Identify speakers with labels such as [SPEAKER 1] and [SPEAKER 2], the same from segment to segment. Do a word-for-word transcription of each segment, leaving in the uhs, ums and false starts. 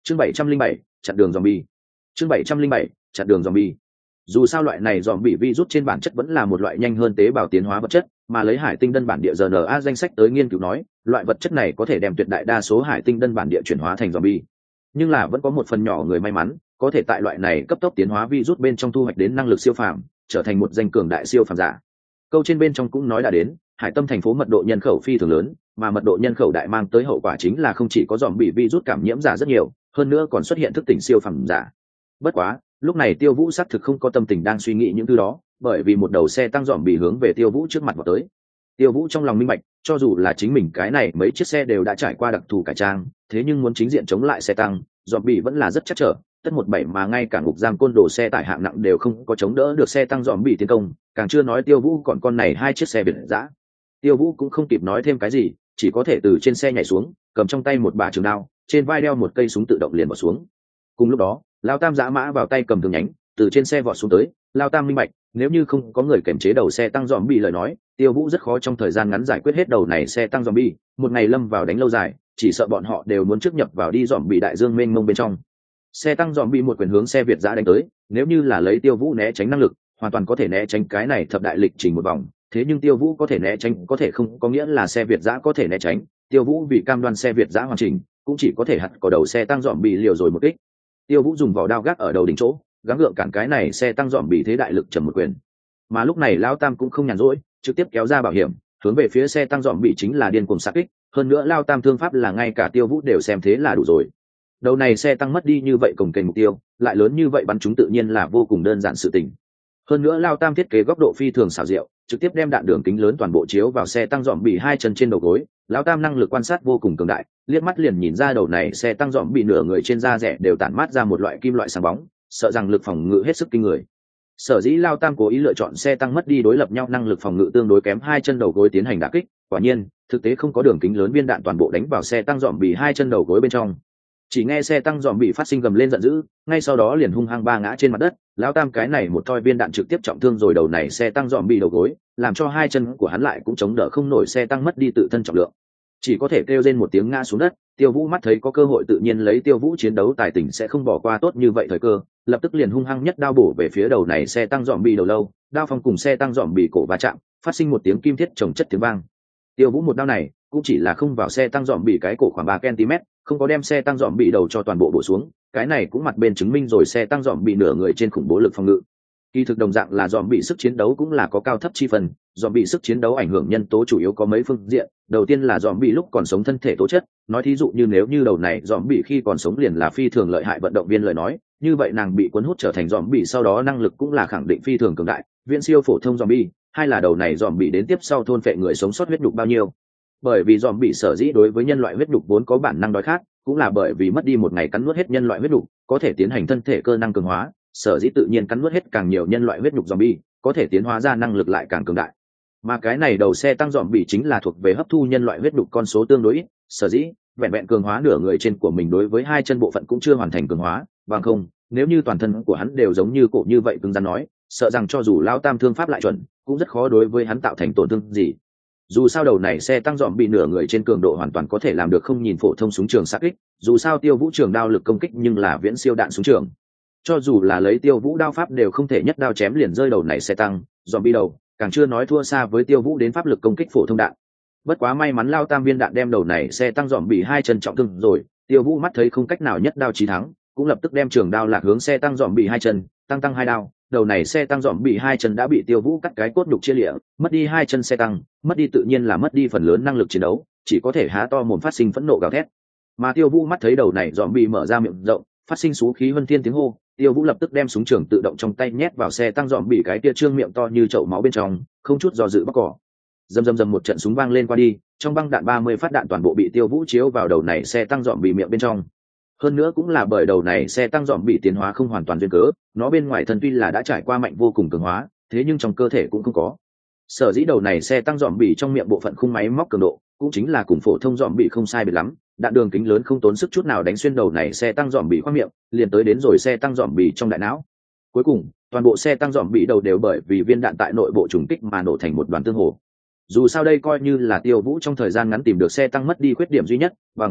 [SPEAKER 1] chương bảy trăm linh bảy chặn đường zombie. chương bảy trăm linh bảy chặn đường zombie. Dù sao loại này zombie virus trên bản chất vẫn là một loại nhanh hơn tế bào tiến hóa vật chất, mà lấy hải tinh đơn bản địa rờ en a danh sách tới nghiên cứu nói, loại vật chất này có thể đem tuyệt đại đa số hải tinh đơn bản địa chuyển hóa thành zombie. Nhưng là vẫn có một phần nhỏ người may mắn, có thể tại loại này cấp tốc tiến hóa virus bên trong thu hoạch đến năng lực siêu phàm, trở thành một danh cường đại siêu phàm giả. Câu trên bên trong cũng nói đã đến, hải tâm thành phố mật độ nhân khẩu phi thường lớn, mà mật độ nhân khẩu đại mang tới hậu quả chính là không chỉ có zombie virus cảm nhiễm giả rất nhiều, hơn nữa còn xuất hiện thức tỉnh siêu phàm giả. Bất quá, lúc này Tiêu Vũ xác thực không có tâm tình đang suy nghĩ những thứ đó, bởi vì một đầu xe tăng dòm bị hướng về Tiêu Vũ trước mặt vào tới. Tiêu Vũ trong lòng minh bạch, cho dù là chính mình cái này mấy chiếc xe đều đã trải qua đặc thù cải trang, thế nhưng muốn chính diện chống lại xe tăng, dòm bị vẫn là rất chắc trở. Tất một bảy mà ngay cả ngục giam côn đồ xe tải hạng nặng đều không có chống đỡ được xe tăng dòm bị tiến công, càng chưa nói Tiêu Vũ còn con này hai chiếc xe biệt dã. Tiêu Vũ cũng không kịp nói thêm cái gì, chỉ có thể từ trên xe nhảy xuống, cầm trong tay một bả trường đao, trên vai đeo một cây súng tự động liền bỏ xuống. Cùng lúc đó, Lao Tam giã mã vào tay cầm thường nhánh, từ trên xe vọt xuống tới. Lao Tam minh bạch, nếu như không có người kiểm chế đầu xe tăng dòm bị lời nói, Tiêu Vũ rất khó trong thời gian ngắn giải quyết hết đầu này xe tăng dòm bị, một ngày lâm vào đánh lâu dài, chỉ sợ bọn họ đều muốn trước nhập vào đi dòm bị đại dương mênh mông bên trong. Xe tăng dòm bị một quyền hướng xe Việt giã đánh tới, nếu như là lấy Tiêu Vũ né tránh năng lực, hoàn toàn có thể né tránh cái này thập đại lịch trình một vòng, thế nhưng Tiêu Vũ có thể né tránh có thể không có nghĩa là xe Việt giã có thể né tránh, Tiêu Vũ vì cam đoan xe Việt giã hoàn chỉnh, cũng chỉ có thể hặt có đầu xe tăng dòm bị liều rồi một kích. Tiêu Vũ dùng vỏ đao gác ở đầu đỉnh chỗ, gắng gượng cản cái này xe tăng dòm bị thế đại lực trầm một quyền. Mà lúc này Lao Tam cũng không nhàn rỗi, trực tiếp kéo ra bảo hiểm, hướng về phía xe tăng dòm bị chính là điên cuồng xạ kích, hơn nữa Lao Tam thương pháp là ngay cả Tiêu Vũ đều xem thế là đủ rồi. Đầu này xe tăng mất đi như vậy cồng kềnh mục tiêu, lại lớn như vậy bắn chúng tự nhiên là vô cùng đơn giản sự tình. Hơn nữa Lao Tam thiết kế góc độ phi thường xảo diệu, trực tiếp đem đạn đường kính lớn toàn bộ chiếu vào xe tăng dòm bị hai chân trên đầu gối. Lão Tam năng lực quan sát vô cùng cường đại, liếc mắt liền nhìn ra đầu này xe tăng dòm bị nửa người trên da rẻ đều tản mát ra một loại kim loại sáng bóng, sợ rằng lực phòng ngự hết sức kinh người. Sở dĩ Lao Tam cố ý lựa chọn xe tăng mất đi đối lập nhau năng lực phòng ngự tương đối kém hai chân đầu gối tiến hành đả kích, quả nhiên, thực tế không có đường kính lớn viên đạn toàn bộ đánh vào xe tăng dòm bị hai chân đầu gối bên trong. Chỉ nghe xe tăng dòm bị phát sinh gầm lên giận dữ, ngay sau đó liền hung hăng ba ngã trên mặt đất. Lão Tam cái này một toi viên đạn trực tiếp trọng thương rồi đầu này xe tăng dòm bị đầu gối, làm cho hai chân của hắn lại cũng chống đỡ không nổi xe tăng mất đi tự thân trọng lượng, chỉ có thể kêu lên một tiếng ngã xuống đất. Tiêu Vũ mắt thấy có cơ hội tự nhiên lấy Tiêu Vũ chiến đấu tài tình sẽ không bỏ qua tốt như vậy thời cơ, lập tức liền hung hăng nhất đao bổ về phía đầu này xe tăng dòm bị đầu lâu. Đao phong cùng xe tăng dòm bị cổ va chạm, phát sinh một tiếng kim thiết chồng chất tiếng vang. Tiêu Vũ một đao này cũng chỉ là không vào xe tăng dòm bị cái cổ khoảng ba centimet, không có đem xe tăng dòm bị đầu cho toàn bộ bổ xuống, cái này cũng mặt bên chứng minh rồi xe tăng dòm bị nửa người trên khủng bố lực phòng ngự. Kỳ thực đồng dạng là dòm bị sức chiến đấu cũng là có cao thấp chi phần, dòm bị sức chiến đấu ảnh hưởng nhân tố chủ yếu có mấy phương diện. Đầu tiên là dòm bị lúc còn sống thân thể tố chất, nói thí dụ như nếu như đầu này dòm bị khi còn sống liền là phi thường lợi hại vận động viên lời nói, như vậy nàng bị cuốn hút trở thành dòm bị sau đó năng lực cũng là khẳng định phi thường cường đại, viễn siêu phổ thông dòm bị. Hay là đầu này dòm bị đến tiếp sau thôn phệ người sống sót huyết đục bao nhiêu, bởi vì dòm bị sở dĩ đối với nhân loại huyết đục vốn có bản năng đói khát, cũng là bởi vì mất đi một ngày cắn nuốt hết nhân loại huyết đục, có thể tiến hành thân thể cơ năng cường hóa, sở dĩ tự nhiên cắn nuốt hết càng nhiều nhân loại huyết đục zombie, có thể tiến hóa ra năng lực lại càng cường đại. Mà cái này đầu xe tăng zombie chính là thuộc về hấp thu nhân loại huyết đục con số tương đối ít, sở dĩ vẹn vẹn cường hóa nửa người trên của mình đối với hai chân bộ phận cũng chưa hoàn thành cường hóa, bằng không, nếu như toàn thân của hắn đều giống như cổ như vậy cứng rắn nói, sợ rằng cho dù Lão Tam thương pháp lại chuẩn, cũng rất khó đối với hắn tạo thành tổn thương gì. Dù sao đầu này xe tăng dòm bị nửa người trên cường độ hoàn toàn có thể làm được không nhìn phổ thông súng trường sát kích, dù sao Tiêu Vũ trường đao lực công kích nhưng là viễn siêu đạn súng trường, cho dù là lấy Tiêu Vũ đao pháp đều không thể nhất đao chém liền rơi đầu này xe tăng dòm bị đầu, càng chưa nói thua xa với Tiêu Vũ đến pháp lực công kích phổ thông đạn. Bất quá may mắn Lao Tam viên đạn đem đầu này xe tăng dòm bị hai chân trọng thương rồi, Tiêu Vũ mắt thấy không cách nào nhất đao chí thắng, cũng lập tức đem trường đao lạc hướng xe tăng dòm bị hai chân, tăng tăng hai đao. Đầu này xe tăng dòm bị hai chân đã bị Tiêu Vũ cắt cái cốt nhục chia lịa, mất đi hai chân xe tăng, mất đi tự nhiên là mất đi phần lớn năng lực chiến đấu, chỉ có thể há to mồm phát sinh phẫn nộ gào thét. Mà Tiêu Vũ mắt thấy đầu này dòm bị mở ra miệng rộng, phát sinh xú khí vân thiên tiếng hô, Tiêu Vũ lập tức đem súng trường tự động trong tay nhét vào xe tăng dòm bị cái kia trương miệng to như chậu máu bên trong, không chút do dự bóc cỏ. Rầm rầm rầm một trận súng vang lên qua đi, trong băng đạn ba mươi phát đạn toàn bộ bị Tiêu Vũ chiếu vào đầu này xe tăng dòm bị miệng bên trong. Hơn nữa cũng là bởi đầu này xe tăng dòm bị tiến hóa không hoàn toàn duyên cớ, nó bên ngoài thân tuy là đã trải qua mạnh vô cùng cường hóa, thế nhưng trong cơ thể cũng không có. Sở dĩ đầu này xe tăng dòm bị trong miệng bộ phận khung máy móc cường độ, cũng chính là cùng phổ thông dòm bị không sai biệt lắm, đạn đường kính lớn không tốn sức chút nào đánh xuyên đầu này xe tăng dòm bị khoang miệng, liền tới đến rồi xe tăng dòm bị trong đại não. Cuối cùng, toàn bộ xe tăng dòm bị đầu đều bởi vì viên đạn tại nội bộ trùng kích mà nổ thành một đoàn tương hồ. Dù sao đây coi như là Tiêu Vũ trong thời gian ngắn tìm được xe tăng mất đi khuyết điểm duy nhất, bằng không,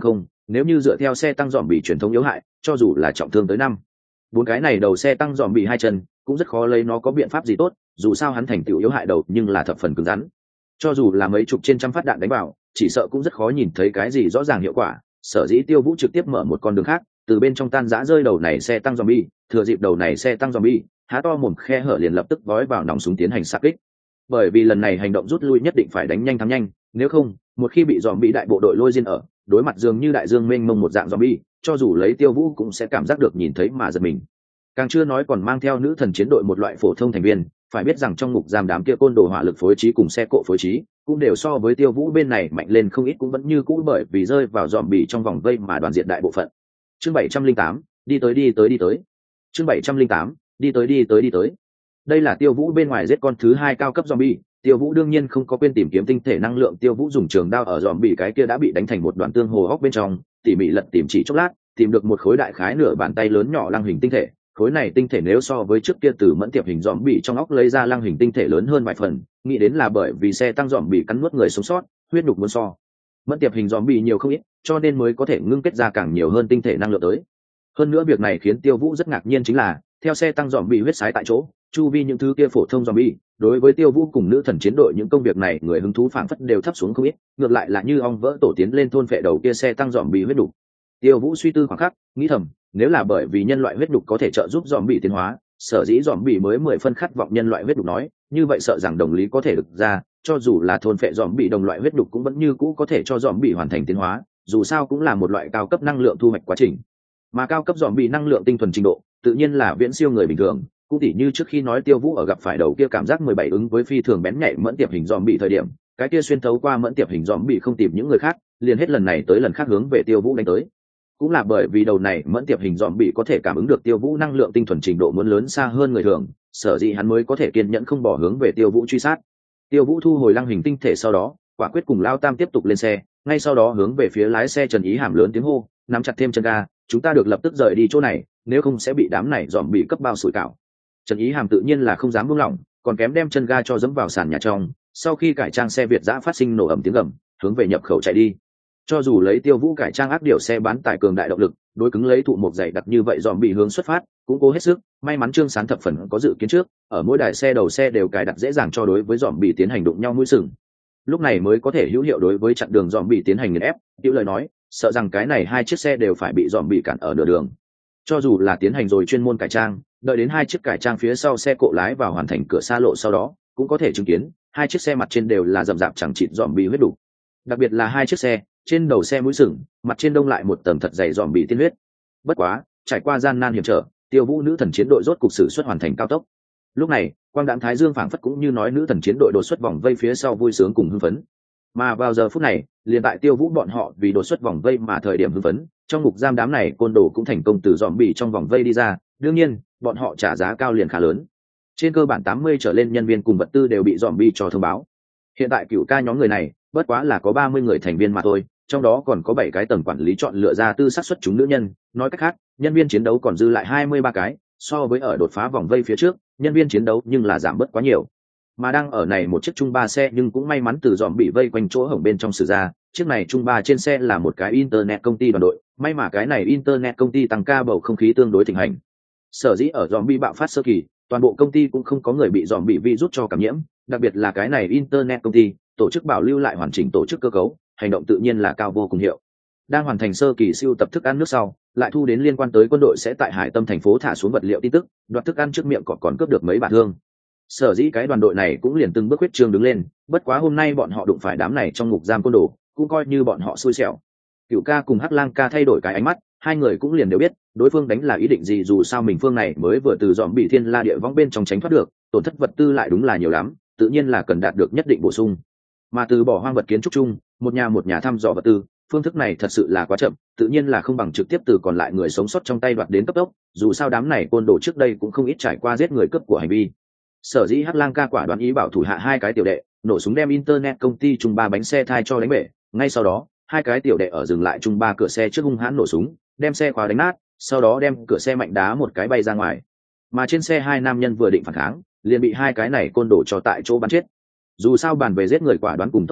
[SPEAKER 1] nếu như dựa theo xe tăng dòm bị truyền thống yếu hại, cho dù là trọng thương tới năm bốn cái này đầu xe tăng dòm bị hai chân cũng rất khó lấy nó có biện pháp gì tốt, dù sao hắn thành tựu yếu hại đầu nhưng là thập phần cứng rắn, cho dù là mấy chục trên trăm phát đạn đánh vào chỉ sợ cũng rất khó nhìn thấy cái gì rõ ràng hiệu quả. Sở dĩ Tiêu Vũ trực tiếp mở một con đường khác, từ bên trong tan rã rơi đầu này xe tăng zombie, thừa dịp đầu này xe tăng zombie há to mồm khe hở liền lập tức vói vào nòng súng tiến hành xạ kích. Bởi vì lần này hành động rút lui nhất định phải đánh nhanh thắng nhanh, nếu không một khi bị zombie đại bộ đội lôi diên ở đối mặt dường như đại dương mênh mông một dạng zombie, cho dù lấy Tiêu Vũ cũng sẽ cảm giác được nhìn thấy mà giật mình. Càng chưa nói còn mang theo nữ thần chiến đội một loại phổ thông thành viên, phải biết rằng trong ngục giam đám kia côn đồ hỏa lực phối trí cùng xe cộ phối trí cũng đều so với Tiêu Vũ bên này mạnh lên không ít, cũng vẫn như cũ bởi vì rơi vào dòm bì trong vòng vây mà đoàn diện đại bộ phận. Chương bảy trăm linh tám, đi tới đi tới đi tới. Chương bảy trăm linh tám, đi tới đi tới đi tới. Đây là Tiêu Vũ bên ngoài giết con thứ hai cao cấp zombie, Tiêu Vũ đương nhiên không có quên tìm kiếm tinh thể năng lượng. Tiêu Vũ dùng trường đao ở zombie cái kia đã bị đánh thành một đoạn tương hồ óc bên trong, tỉ mỉ lật tìm chỉ chốc lát, tìm được một khối đại khái nửa bàn tay lớn nhỏ lăng hình tinh thể. Khối này tinh thể nếu so với trước kia từ mẫn tiệp hình dòm bị trong óc lấy ra lăng hình tinh thể lớn hơn vài phần, nghĩ đến là bởi vì xe tăng dòm bị cắn nuốt người sống sót, huyết nhục muốn so mẫn tiệp hình dòm bị nhiều không ít, cho nên mới có thể ngưng kết ra càng nhiều hơn tinh thể năng lượng tới. Hơn nữa việc này khiến Tiêu Vũ rất ngạc nhiên chính là, theo xe tăng dòm bị huyết sái tại chỗ, chu vi những thứ kia phổ thông dòm bị, đối với Tiêu Vũ cùng nữ thần chiến đội những công việc này người hứng thú phảng phất đều thấp xuống không ít, ngược lại là như ong vỡ tổ tiến lên thôn phệ đầu kia xe tăng dòm bị huyết nhục. Tiêu Vũ suy tư khoảng khắc, nghĩ thầm, nếu là bởi vì nhân loại huyết nhục có thể trợ giúp dòm bị tiến hóa, sở dĩ dòm bị mới mười phân khát vọng nhân loại huyết nhục nói, như vậy sợ rằng đồng lý có thể được ra, cho dù là thôn phệ dòm bị đồng loại huyết nhục cũng vẫn như cũ có thể cho dòm bị hoàn thành tiến hóa, dù sao cũng là một loại cao cấp năng lượng thu hoạch quá trình. Mà cao cấp dòm bị năng lượng tinh thuần trình độ, tự nhiên là viễn siêu người bình thường, cũng tỉ như trước khi nói Tiêu Vũ ở gặp phải đầu kia cảm giác mười bảy ứng với phi thường bén nhạy mẫn tiệp hình dòm bị thời điểm, cái kia xuyên thấu qua mẫn tiệp hình dòm bị không tìm những người khác, liền hết lần này tới lần khác hướng về Tiêu Vũ đánh tới. Cũng là bởi vì đầu này mẫn tiệp hình dòm bị có thể cảm ứng được Tiêu Vũ năng lượng tinh thuần trình độ muốn lớn xa hơn người thường, sở dĩ hắn mới có thể kiên nhẫn không bỏ hướng về Tiêu Vũ truy sát. Tiêu Vũ thu hồi lăng hình tinh thể sau đó, quả quyết cùng Lao Tam tiếp tục lên xe, ngay sau đó hướng về phía lái xe Trần Ý Hàm lớn tiếng hô, nắm chặt thêm chân ga, chúng ta được lập tức rời đi chỗ này, nếu không sẽ bị đám này dòm bị cấp bao sủi cảo. Trần Ý Hàm tự nhiên là không dám buông lỏng, còn kém đem chân ga cho dẫm vào sàn nhà trong, sau khi cải trang xe Việt dã phát sinh nổ ầm tiếng gầm, hướng về nhập khẩu chạy đi. Cho dù lấy Tiêu Vũ cải trang ác điều xe bán tải cường đại động lực, đối cứng lấy thụ một dày đặc như vậy dòm bị hướng xuất phát, cũng cố hết sức, may mắn Trương Sán thập phần có dự kiến trước, ở mỗi đài xe đầu xe đều cài đặt dễ dàng cho đối với dòm bị tiến hành đụng nhau mũi sừng. Lúc này mới có thể hữu hiệu đối với chặn đường dòm bị tiến hành nghiền ép, Tiêu lời nói, sợ rằng cái này hai chiếc xe đều phải bị dòm bị cản ở nửa đường. Cho dù là tiến hành rồi chuyên môn cải trang, đợi đến hai chiếc cải trang phía sau xe cộ lái vào hoàn thành cửa xa lộ sau đó, cũng có thể chứng kiến, hai chiếc xe mặt trên đều là rậm rạp chẳng chịt dòm bị huyết đủ. Đặc biệt là hai chiếc xe, trên đầu xe mũi sừng, mặt trên đông lại một tầng thật dày dòm bị tiên huyết. Bất quá, trải qua gian nan hiểm trở, Tiêu Vũ nữ thần chiến đội rốt cục sử xuất hoàn thành cao tốc. Lúc này, quang đãng thái dương phảng phất cũng như nói nữ thần chiến đội đột xuất vòng vây phía sau vui sướng cùng hưng phấn. Mà vào giờ phút này, liền tại Tiêu Vũ bọn họ vì đột xuất vòng vây mà thời điểm hưng phấn, trong ngục giam đám này côn đồ cũng thành công từ dòm bị trong vòng vây đi ra, đương nhiên, bọn họ trả giá cao liền khá lớn. Trên cơ bản tám mươi trở lên nhân viên cùng vật tư đều bị dòm bị cho thông báo. Hiện tại cựu ca nhóm người này, bất quá là có ba mươi người thành viên mà thôi, trong đó còn có bảy cái tầng quản lý chọn lựa ra tư xác suất chúng nữ nhân, nói cách khác, nhân viên chiến đấu còn dư lại hai mươi ba cái, so với ở đột phá vòng vây phía trước, nhân viên chiến đấu nhưng là giảm bớt quá nhiều. Mà đang ở này một chiếc trung ba xe nhưng cũng may mắn từ dòm bị vây quanh chỗ hổng bên trong xử ra, chiếc này trung ba trên xe là một cái internet công ty đoàn đội, may mà cái này internet công ty tăng ca bầu không khí tương đối thịnh hành. Sở dĩ ở dòm bị bạo phát sơ kỳ, toàn bộ công ty cũng không có người bị dòm bị virus cho cảm nhiễm, đặc biệt là cái này internet công ty, tổ chức bảo lưu lại hoàn chỉnh tổ chức cơ cấu, hành động tự nhiên là cao vô cùng hiệu. Đang hoàn thành sơ kỳ siêu tập thức ăn nước sau, lại thu đến liên quan tới quân đội sẽ tại Hải Tâm thành phố thả xuống vật liệu tin tức, đoạt thức ăn trước miệng còn còn cướp được mấy bản thương. Sở dĩ cái đoàn đội này cũng liền từng bước huyết trương đứng lên, bất quá hôm nay bọn họ đụng phải đám này trong ngục giam côn đồ, cũng coi như bọn họ xui xẻo. Cửu ca cùng Hắc Lang ca thay đổi cái ánh mắt, hai người cũng liền đều biết, đối phương đánh là ý định gì, dù sao mình phương này mới vừa từ dòm bị thiên la địa võng bên trong tránh thoát được, tổn thất vật tư lại đúng là nhiều lắm, tự nhiên là cần đạt được nhất định bổ sung. Mà từ bỏ hoang vật kiến trúc chung, một nhà một nhà thăm dò vật tư, phương thức này thật sự là quá chậm, tự nhiên là không bằng trực tiếp từ còn lại người sống sót trong tay đoạt đến cấp tốc, dù sao đám này côn đồ trước đây cũng không ít trải qua giết người cướp của hành vi. Sở dĩ Hắc Lang ca quả đoán ý bảo thủ hạ hai cái tiểu đệ nổ súng đem internet công ty chung ba bánh xe thai cho đánh bể, ngay sau đó hai cái tiểu đệ ở dừng lại chung ba cửa xe trước hung hãn nổ súng đem xe khóa đánh nát, sau đó đem cửa xe mạnh đá một cái bay ra ngoài. Mà trên xe hai nam nhân vừa định phản kháng, liền bị hai cái này côn đồ cho tại chỗ bắn chết. Dù sao bàn về giết người quả đoán cùng tốc độ,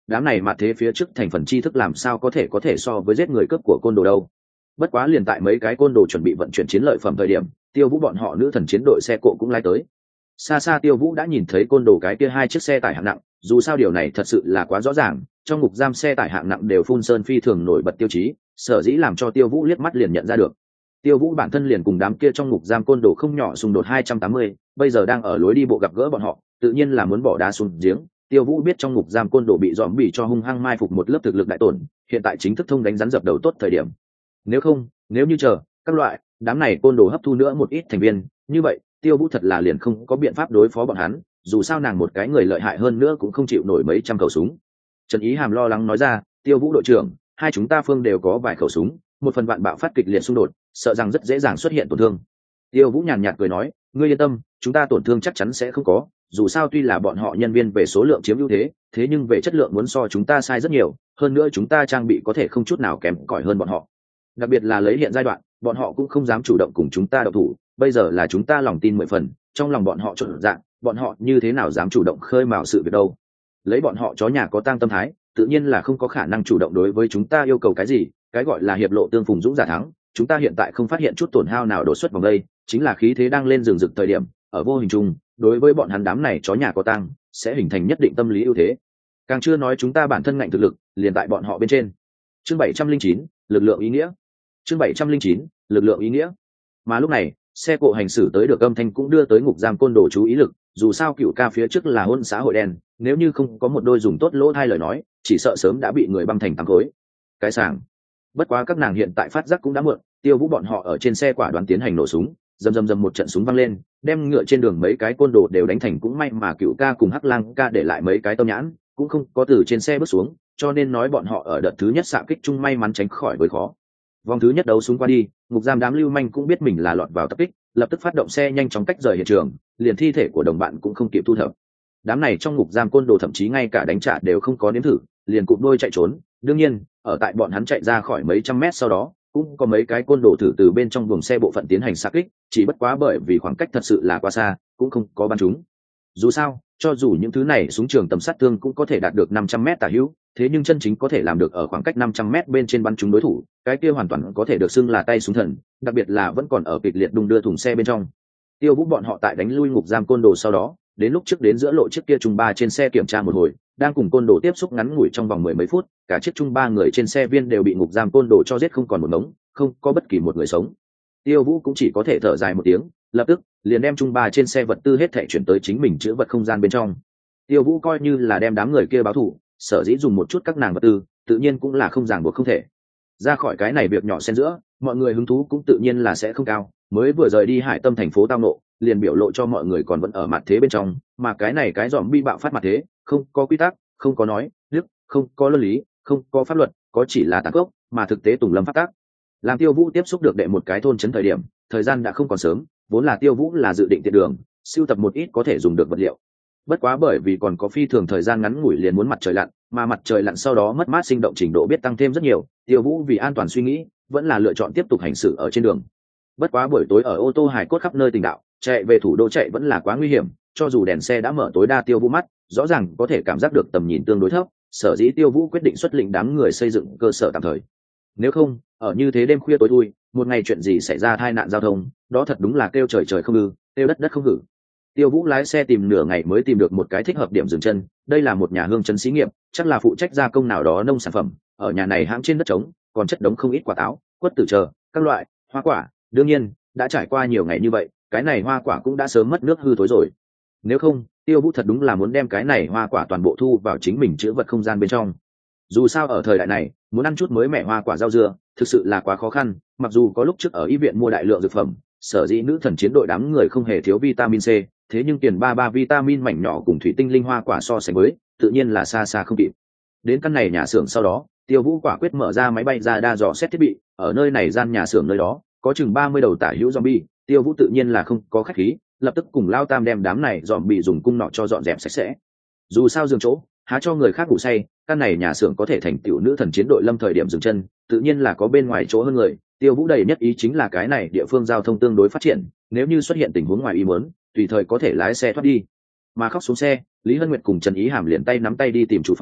[SPEAKER 1] đám này mà thế phía trước thành phần tri thức làm sao có thể có thể so với giết người cướp của côn đồ đâu. Bất quá liền tại mấy cái côn đồ chuẩn bị vận chuyển chiến lợi phẩm thời điểm, Tiêu Vũ bọn họ nữ thần chiến đội xe cộ cũng lái tới. Xa xa Tiêu Vũ đã nhìn thấy côn đồ cái kia hai chiếc xe tải hạng nặng, dù sao điều này thật sự là quá rõ ràng, trong ngục giam xe tải hạng nặng đều phun sơn phi thường nổi bật tiêu chí, sở dĩ làm cho Tiêu Vũ liếc mắt liền nhận ra được. Tiêu Vũ bản thân liền cùng đám kia trong ngục giam côn đồ không nhỏ xung đột hai trăm tám mươi, bây giờ đang ở lối đi bộ gặp gỡ bọn họ, tự nhiên là muốn bỏ đá xuống giếng. Tiêu Vũ biết trong ngục giam côn đồ bị dòm bỉ cho hung hăng mai phục một lớp thực lực đại tổn, hiện tại chính thức thông đánh rắn dập đầu tốt thời điểm. Nếu không, nếu như chờ các loại đám này côn đồ hấp thu nữa một ít thành viên, như vậy Tiêu Vũ thật là liền không có biện pháp đối phó bọn hắn, dù sao nàng một cái người lợi hại hơn nữa cũng không chịu nổi mấy trăm khẩu súng. Trần Ý Hàm lo lắng nói ra, Tiêu Vũ đội trưởng, hai chúng ta phương đều có vài khẩu súng, một phần vạn bạo phát kịch liệt xung đột, sợ rằng rất dễ dàng xuất hiện tổn thương. Tiêu Vũ nhàn nhạt cười nói, ngươi yên tâm, chúng ta tổn thương chắc chắn sẽ không có, dù sao tuy là bọn họ nhân viên về số lượng chiếm ưu thế, thế nhưng về chất lượng muốn so chúng ta sai rất nhiều, hơn nữa chúng ta trang bị có thể không chút nào kém cỏi hơn bọn họ. Đặc biệt là lấy hiện giai đoạn, bọn họ cũng không dám chủ động cùng chúng ta động thủ, bây giờ là chúng ta lòng tin mười phần, trong lòng bọn họ trộn dạng, bọn họ như thế nào dám chủ động khơi mào sự việc đâu. Lấy bọn họ chó nhà có tang tâm thái, tự nhiên là không có khả năng chủ động đối với chúng ta yêu cầu cái gì, cái gọi là hiệp lộ tương phùng dũng giả thắng, chúng ta hiện tại không phát hiện chút tổn hao nào đột xuất vòng đây, chính là khí thế đang lên rừng rực thời điểm, ở vô hình chung, đối với bọn hắn đám này chó nhà có tang, sẽ hình thành nhất định tâm lý ưu thế. Càng chưa nói chúng ta bản thân ngạnh thực lực, liền tại bọn họ bên trên. Chương bảy trăm linh chín, lực lượng ý nghĩa. Chương bảy trăm linh chín, lực lượng ý nghĩa. Mà lúc này, xe cộ hành xử tới được âm thanh cũng đưa tới ngục giam côn đồ chú ý lực, dù sao Cựu Ca phía trước là hôn xã hội đen, nếu như không có một đôi dùng tốt lỗ hai lời nói, chỉ sợ sớm đã bị người băm thành tám khối. Cái sảng. Bất quá các nàng hiện tại phát giác cũng đã muộn, Tiêu Vũ bọn họ ở trên xe quả đoán tiến hành nổ súng, rầm rầm rầm một trận súng vang lên, đem ngựa trên đường mấy cái côn đồ đều đánh thành, cũng may mà Cựu Ca cùng Hắc Lang Ca để lại mấy cái tâm nhãn, cũng không có từ trên xe bước xuống, cho nên nói bọn họ ở đợt thứ nhất xạ kích chung may mắn tránh khỏi với khó. Vòng thứ nhất đấu súng qua đi, ngục giam đám lưu manh cũng biết mình là lọt vào tập kích, lập tức phát động xe nhanh chóng cách rời hiện trường, liền thi thể của đồng bạn cũng không kịp thu thập. Đám này trong ngục giam côn đồ thậm chí ngay cả đánh trả đều không có nếm thử, liền cụp đôi chạy trốn. Đương nhiên, ở tại bọn hắn chạy ra khỏi mấy trăm mét sau đó, cũng có mấy cái côn đồ thử từ bên trong buồng xe bộ phận tiến hành xạ kích, chỉ bất quá bởi vì khoảng cách thật sự là quá xa, cũng không có bắn chúng. Dù sao, cho dù những thứ này súng trường tầm sát thương cũng có thể đạt được năm trăm mét tả hữu, thế nhưng chân chính có thể làm được ở khoảng cách năm trăm mét bên trên bắn trúng đối thủ, cái kia hoàn toàn có thể được xưng là tay súng thần, đặc biệt là vẫn còn ở kịch liệt đung đưa thùng xe bên trong. Tiêu Vũ bọn họ tại đánh lui ngục giam côn đồ sau đó, đến lúc trước đến giữa lộ chiếc kia trung ba trên xe kiểm tra một hồi, đang cùng côn đồ tiếp xúc ngắn ngủi trong vòng mười mấy phút, cả chiếc trung ba người trên xe viên đều bị ngục giam côn đồ cho giết không còn một mống, không có bất kỳ một người sống. Tiêu Vũ cũng chỉ có thể thở dài một tiếng, lập tức liền đem trung ba trên xe vật tư hết thảy chuyển tới chính mình chứa vật không gian bên trong. Tiêu Vũ coi như là đem đám người kia báo thù, sở dĩ dùng một chút các nàng vật tư, tự nhiên cũng là không ràng buộc không thể. Ra khỏi cái này việc nhỏ xen giữa, mọi người hứng thú cũng tự nhiên là sẽ không cao, mới vừa rời đi Hải Tâm thành phố tao nộ, liền biểu lộ cho mọi người còn vẫn ở mặt thế bên trong, mà cái này cái dòm bi bạo phát mặt thế, không có quy tắc, không có nói, đức, không có luân lý, không có pháp luật, có chỉ là tàn khốc, mà thực tế tùng lâm phát tác. Làm Tiêu Vũ tiếp xúc được đệ một cái thôn trấn thời điểm, thời gian đã không còn sớm, vốn là Tiêu Vũ là dự định tiện đường, sưu tập một ít có thể dùng được vật liệu. Bất quá bởi vì còn có phi thường thời gian ngắn ngủi liền muốn mặt trời lặn, mà mặt trời lặn sau đó mất mát sinh động trình độ biết tăng thêm rất nhiều, Tiêu Vũ vì an toàn suy nghĩ, vẫn là lựa chọn tiếp tục hành xử ở trên đường. Bất quá buổi tối ở ô tô hải cốt khắp nơi tình đạo, chạy về thủ đô chạy vẫn là quá nguy hiểm, cho dù đèn xe đã mở tối đa, Tiêu Vũ mắt rõ ràng có thể cảm giác được tầm nhìn tương đối thấp, sở dĩ Tiêu Vũ quyết định xuất lĩnh đám người xây dựng cơ sở tạm thời. Nếu không, ở như thế đêm khuya tối thui, một ngày chuyện gì xảy ra tai nạn giao thông, đó thật đúng là kêu trời trời không ư, kêu đất đất không hử. Tiêu Vũ lái xe tìm nửa ngày mới tìm được một cái thích hợp điểm dừng chân, đây là một nhà hương trấn xí nghiệp, chắc là phụ trách gia công nào đó nông sản phẩm, ở nhà này hãng trên đất trống, còn chất đống không ít quả táo, quất tử chờ, các loại hoa quả, đương nhiên, đã trải qua nhiều ngày như vậy, cái này hoa quả cũng đã sớm mất nước hư thối rồi. Nếu không, Tiêu Vũ thật đúng là muốn đem cái này hoa quả toàn bộ thu vào chính mình chứa vật không gian bên trong. Dù sao ở thời đại này, muốn ăn chút mới mẻ hoa quả rau dưa, thực sự là quá khó khăn, mặc dù có lúc trước ở y viện mua đại lượng dược phẩm, sở dĩ nữ thần chiến đội đám người không hề thiếu vitamin C, thế nhưng tiền ba ba vitamin mảnh nhỏ cùng thủy tinh linh hoa quả so sánh với, tự nhiên là xa xa không kịp. Đến căn này nhà xưởng sau đó, Tiêu Vũ quả quyết mở ra máy bay ra đa dò xét thiết bị, ở nơi này gian nhà xưởng nơi đó, có chừng ba mươi đầu tả hữu zombie, Tiêu Vũ tự nhiên là không có khách khí, lập tức cùng Lao Tam đem đám này zombie dùng cung nọ cho dọn dẹp sạch sẽ. Dù sao giường chỗ, há cho người khác ngủ say, căn này nhà xưởng có thể thành tiểu nữ thần chiến đội lâm thời điểm dừng chân, tự nhiên là có bên ngoài chỗ hơn người. Tiêu Vũ đầy nhất ý chính là cái này địa phương giao thông tương đối phát triển, nếu như xuất hiện tình huống ngoài ý muốn, tùy thời có thể lái xe thoát đi. Mà khóc xuống xe, Lý Hân Nguyệt cùng Trần Ý Hàm liền tay nắm tay đi tìm chủ phòng,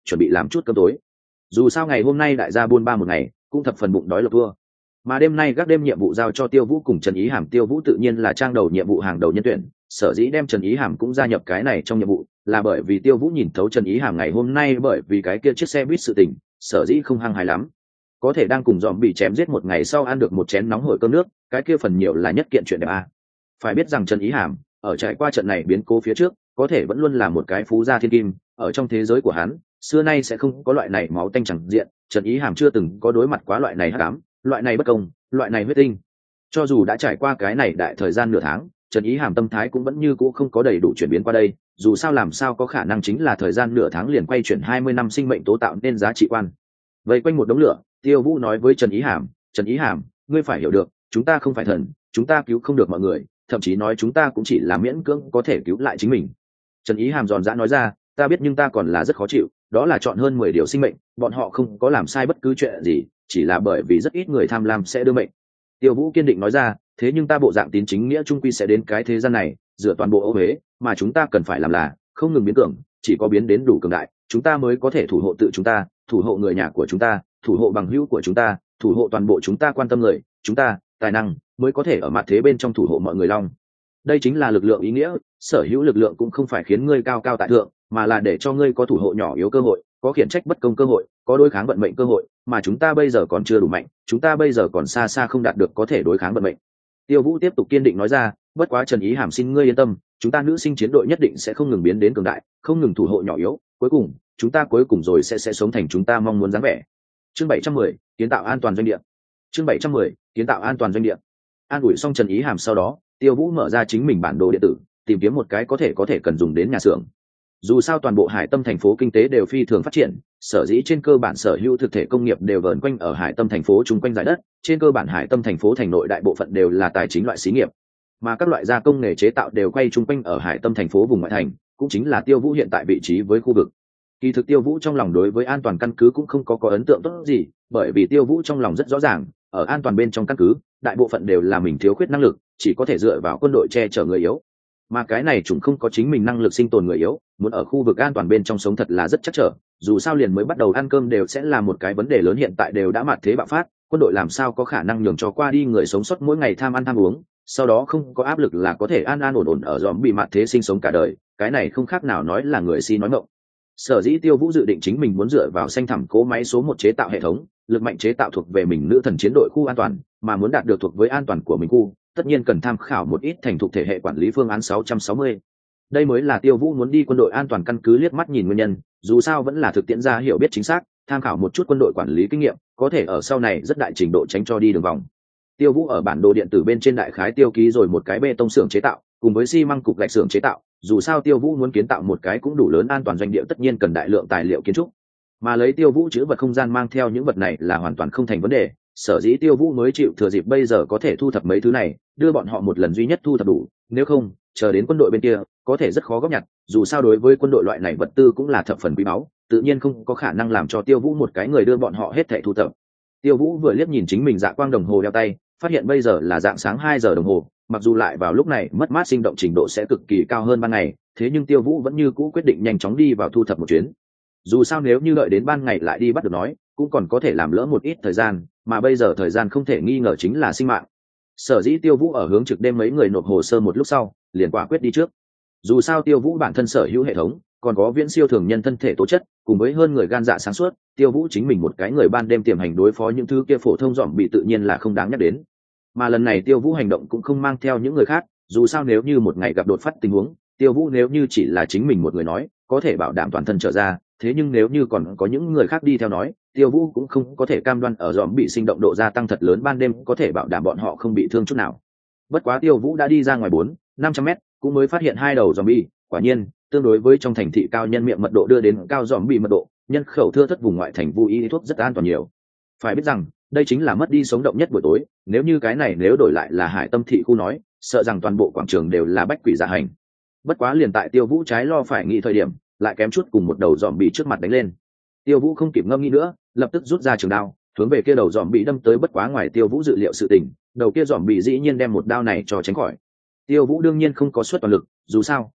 [SPEAKER 1] chuẩn bị làm chút cơm tối. Dù sao ngày hôm nay đại gia buôn ba một ngày cũng thập phần bụng đói lộc thua, mà đêm nay các đêm nhiệm vụ giao cho Tiêu Vũ cùng Trần Ý Hàm. Tiêu Vũ tự nhiên là trang đầu nhiệm vụ hàng đầu nhân tuyển, sở dĩ đem Trần Ý Hàm cũng gia nhập cái này trong nhiệm vụ là bởi vì Tiêu Vũ nhìn thấu Trần Ý Hàm ngày hôm nay bởi vì cái kia chiếc xe buýt sự tình, sở dĩ không hăng hái lắm. Có thể đang cùng dòm bị chém giết một ngày sau ăn được một chén nóng hổi cơm nước, cái kia phần nhiều là nhất kiện chuyện đẹp à. Phải biết rằng Trần Ý Hàm ở trải qua trận này biến cố phía trước, có thể vẫn luôn là một cái phú gia thiên kim, ở trong thế giới của hắn, xưa nay sẽ không có loại này máu tanh chẳng diện. Trần Ý Hàm chưa từng có đối mặt quá loại này hắc ám, loại này bất công, loại này huyết tinh. Cho dù đã trải qua cái này đại thời gian nửa tháng, Trần Ý Hàm tâm thái cũng vẫn như cũ không có đầy đủ chuyển biến qua đây. Dù sao làm sao có khả năng chính là thời gian nửa tháng liền quay chuyển hai mươi năm sinh mệnh tố tạo nên giá trị quan. Vây quanh một đống lửa, Tiêu Vũ nói với Trần Ý Hàm, Trần Ý Hàm, ngươi phải hiểu được, chúng ta không phải thần, chúng ta cứu không được mọi người, thậm chí nói chúng ta cũng chỉ là miễn cưỡng có thể cứu lại chính mình. Trần Ý Hàm giòn giã nói ra, ta biết nhưng ta còn là rất khó chịu, đó là chọn hơn mười điều sinh mệnh, bọn họ không có làm sai bất cứ chuyện gì, chỉ là bởi vì rất ít người tham lam sẽ đưa mệnh. Tiêu Vũ kiên định nói ra, thế nhưng ta bộ dạng tín chính nghĩa trung quy sẽ đến cái thế gian này, dựa toàn bộ ô huế, mà chúng ta cần phải làm là không ngừng biến cường, chỉ có biến đến đủ cường đại, chúng ta mới có thể thủ hộ tự chúng ta, thủ hộ người nhà của chúng ta, thủ hộ bằng hữu của chúng ta, thủ hộ toàn bộ chúng ta quan tâm người, chúng ta, tài năng mới có thể ở mặt thế bên trong thủ hộ mọi người long. Đây chính là lực lượng ý nghĩa, sở hữu lực lượng cũng không phải khiến ngươi cao cao tại thượng, mà là để cho ngươi có thủ hộ nhỏ yếu cơ hội, có khiển trách bất công cơ hội, có đối kháng vận mệnh cơ hội, mà chúng ta bây giờ còn chưa đủ mạnh, chúng ta bây giờ còn xa xa không đạt được có thể đối kháng vận mệnh. Tiêu Vũ tiếp tục kiên định nói ra, bất quá Trần Ý Hàm xin ngươi yên tâm, chúng ta nữ sinh chiến đội nhất định sẽ không ngừng biến đến cường đại, không ngừng thủ hộ nhỏ yếu, cuối cùng, chúng ta cuối cùng rồi sẽ sẽ sống thành chúng ta mong muốn dáng vẻ. Chương bảy trăm mười, kiến tạo an toàn doanh địa. Chương bảy trăm mười, kiến tạo an toàn doanh địa. An ủi xong Trần Ý Hàm sau đó, Tiêu Vũ mở ra chính mình bản đồ điện tử, tìm kiếm một cái có thể có thể cần dùng đến nhà xưởng. Dù sao toàn bộ Hải Tâm thành phố kinh tế đều phi thường phát triển, sở dĩ trên cơ bản sở hữu thực thể công nghiệp đều vờn quanh ở Hải Tâm thành phố chung quanh dải đất, trên cơ bản Hải Tâm thành phố thành nội đại bộ phận đều là tài chính loại xí nghiệp, mà các loại gia công nghề chế tạo đều quay chung quanh ở Hải Tâm thành phố vùng ngoại thành, cũng chính là Tiêu Vũ hiện tại vị trí với khu vực. Kỳ thực Tiêu Vũ trong lòng đối với an toàn căn cứ cũng không có có ấn tượng tốt gì, bởi vì Tiêu Vũ trong lòng rất rõ ràng, ở an toàn bên trong căn cứ, đại bộ phận đều là mình thiếu khuyết năng lực, chỉ có thể dựa vào quân đội che chở người yếu. Mà cái này chúng không có chính mình năng lực sinh tồn người yếu, muốn ở khu vực an toàn bên trong sống thật là rất chắc trở, dù sao liền mới bắt đầu ăn cơm đều sẽ là một cái vấn đề lớn, hiện tại đều đã mặt thế bạo phát, quân đội làm sao có khả năng nhường cho qua đi người sống sót mỗi ngày tham ăn tham uống, sau đó không có áp lực là có thể an an ổn ổn ở dòm bị mặt thế sinh sống cả đời, cái này không khác nào nói là người si nói ngọng. Sở dĩ Tiêu Vũ dự định chính mình muốn dựa vào xanh thẳm cố máy số một chế tạo hệ thống, lực mạnh chế tạo thuộc về mình nữ thần chiến đội khu an toàn, mà muốn đạt được thuộc với an toàn của mình khu, tất nhiên cần tham khảo một ít thành thục thể hệ quản lý phương án sáu trăm sáu mươi. Đây mới là Tiêu Vũ muốn đi quân đội an toàn căn cứ liếc mắt nhìn nguyên nhân, dù sao vẫn là thực tiễn ra hiểu biết chính xác, tham khảo một chút quân đội quản lý kinh nghiệm, có thể ở sau này rất đại trình độ tránh cho đi đường vòng. Tiêu Vũ ở bản đồ điện tử bên trên đại khái tiêu ký rồi một cái bê tông xưởng chế tạo, cùng với xi măng cục gạch xưởng chế tạo, dù sao Tiêu Vũ muốn kiến tạo một cái cũng đủ lớn an toàn doanh địa tất nhiên cần đại lượng tài liệu kiến trúc, mà lấy Tiêu Vũ chứa vật không gian mang theo những vật này là hoàn toàn không thành vấn đề, sở dĩ Tiêu Vũ mới chịu thừa dịp bây giờ có thể thu thập mấy thứ này, đưa bọn họ một lần duy nhất thu thập đủ, nếu không, chờ đến quân đội bên kia, có thể rất khó góp nhặt, dù sao đối với quân đội loại này vật tư cũng là thập phần quý báu, tự nhiên không có khả năng làm cho Tiêu Vũ một cái người đưa bọn họ hết thảy thu thập. Tiêu Vũ vừa liếc nhìn chính mình dạ quang đồng hồ đeo tay, phát hiện bây giờ là dạng sáng hai giờ đồng hồ, mặc dù lại vào lúc này mất mát sinh động trình độ sẽ cực kỳ cao hơn ban ngày, thế nhưng Tiêu Vũ vẫn như cũ quyết định nhanh chóng đi vào thu thập một chuyến. Dù sao nếu như đợi đến ban ngày lại đi bắt được nói, cũng còn có thể làm lỡ một ít thời gian, mà bây giờ thời gian không thể nghi ngờ chính là sinh mạng. Sở dĩ Tiêu Vũ ở hướng trực đêm mấy người nộp hồ sơ một lúc sau, liền quả quyết đi trước. Dù sao Tiêu Vũ bản thân sở hữu hệ thống, còn có viễn siêu thường nhân thân thể tố chất, cùng với hơn người gan dạ sáng suốt, Tiêu Vũ chính mình một cái người ban đêm tiềm hành đối phó những thứ kia phổ thông dòm bị tự nhiên là không đáng nhắc đến. Mà lần này Tiêu Vũ hành động cũng không mang theo những người khác, dù sao nếu như một ngày gặp đột phát tình huống, Tiêu Vũ nếu như chỉ là chính mình một người nói, có thể bảo đảm toàn thân trở ra, thế nhưng nếu như còn có những người khác đi theo nói, Tiêu Vũ cũng không có thể cam đoan ở dòm bị sinh động độ gia tăng thật lớn ban đêm có thể bảo đảm bọn họ không bị thương chút nào. Bất quá Tiêu Vũ đã đi ra ngoài bốn năm trăm mét, cũng mới phát hiện hai đầu dòm bị, quả nhiên, tương đối với trong thành thị cao nhân miệng mật độ đưa đến cao dòm bị mật độ, nhân khẩu thưa thất vùng ngoại thành vô y thuốc rất an toàn nhiều. Phải biết rằng, đây chính là mất đi sống động nhất buổi tối, nếu như cái này nếu đổi lại là Hải Tâm thị khu nói, sợ rằng toàn bộ quảng trường đều là bách quỷ dạ hành. Bất quá liền tại Tiêu Vũ trái lo phải nghĩ thời điểm, lại kém chút cùng một đầu dòm bị trước mặt đánh lên. Tiêu Vũ không kịp ngâm nghĩ nữa, lập tức rút ra trường đao, hướng về kia đầu dòm bị đâm tới, bất quá ngoài Tiêu Vũ dự liệu sự tình, đầu kia dòm bị dĩ nhiên đem một đao này cho tránh khỏi. Tiêu Vũ đương nhiên không có suất toàn lực, dù sao,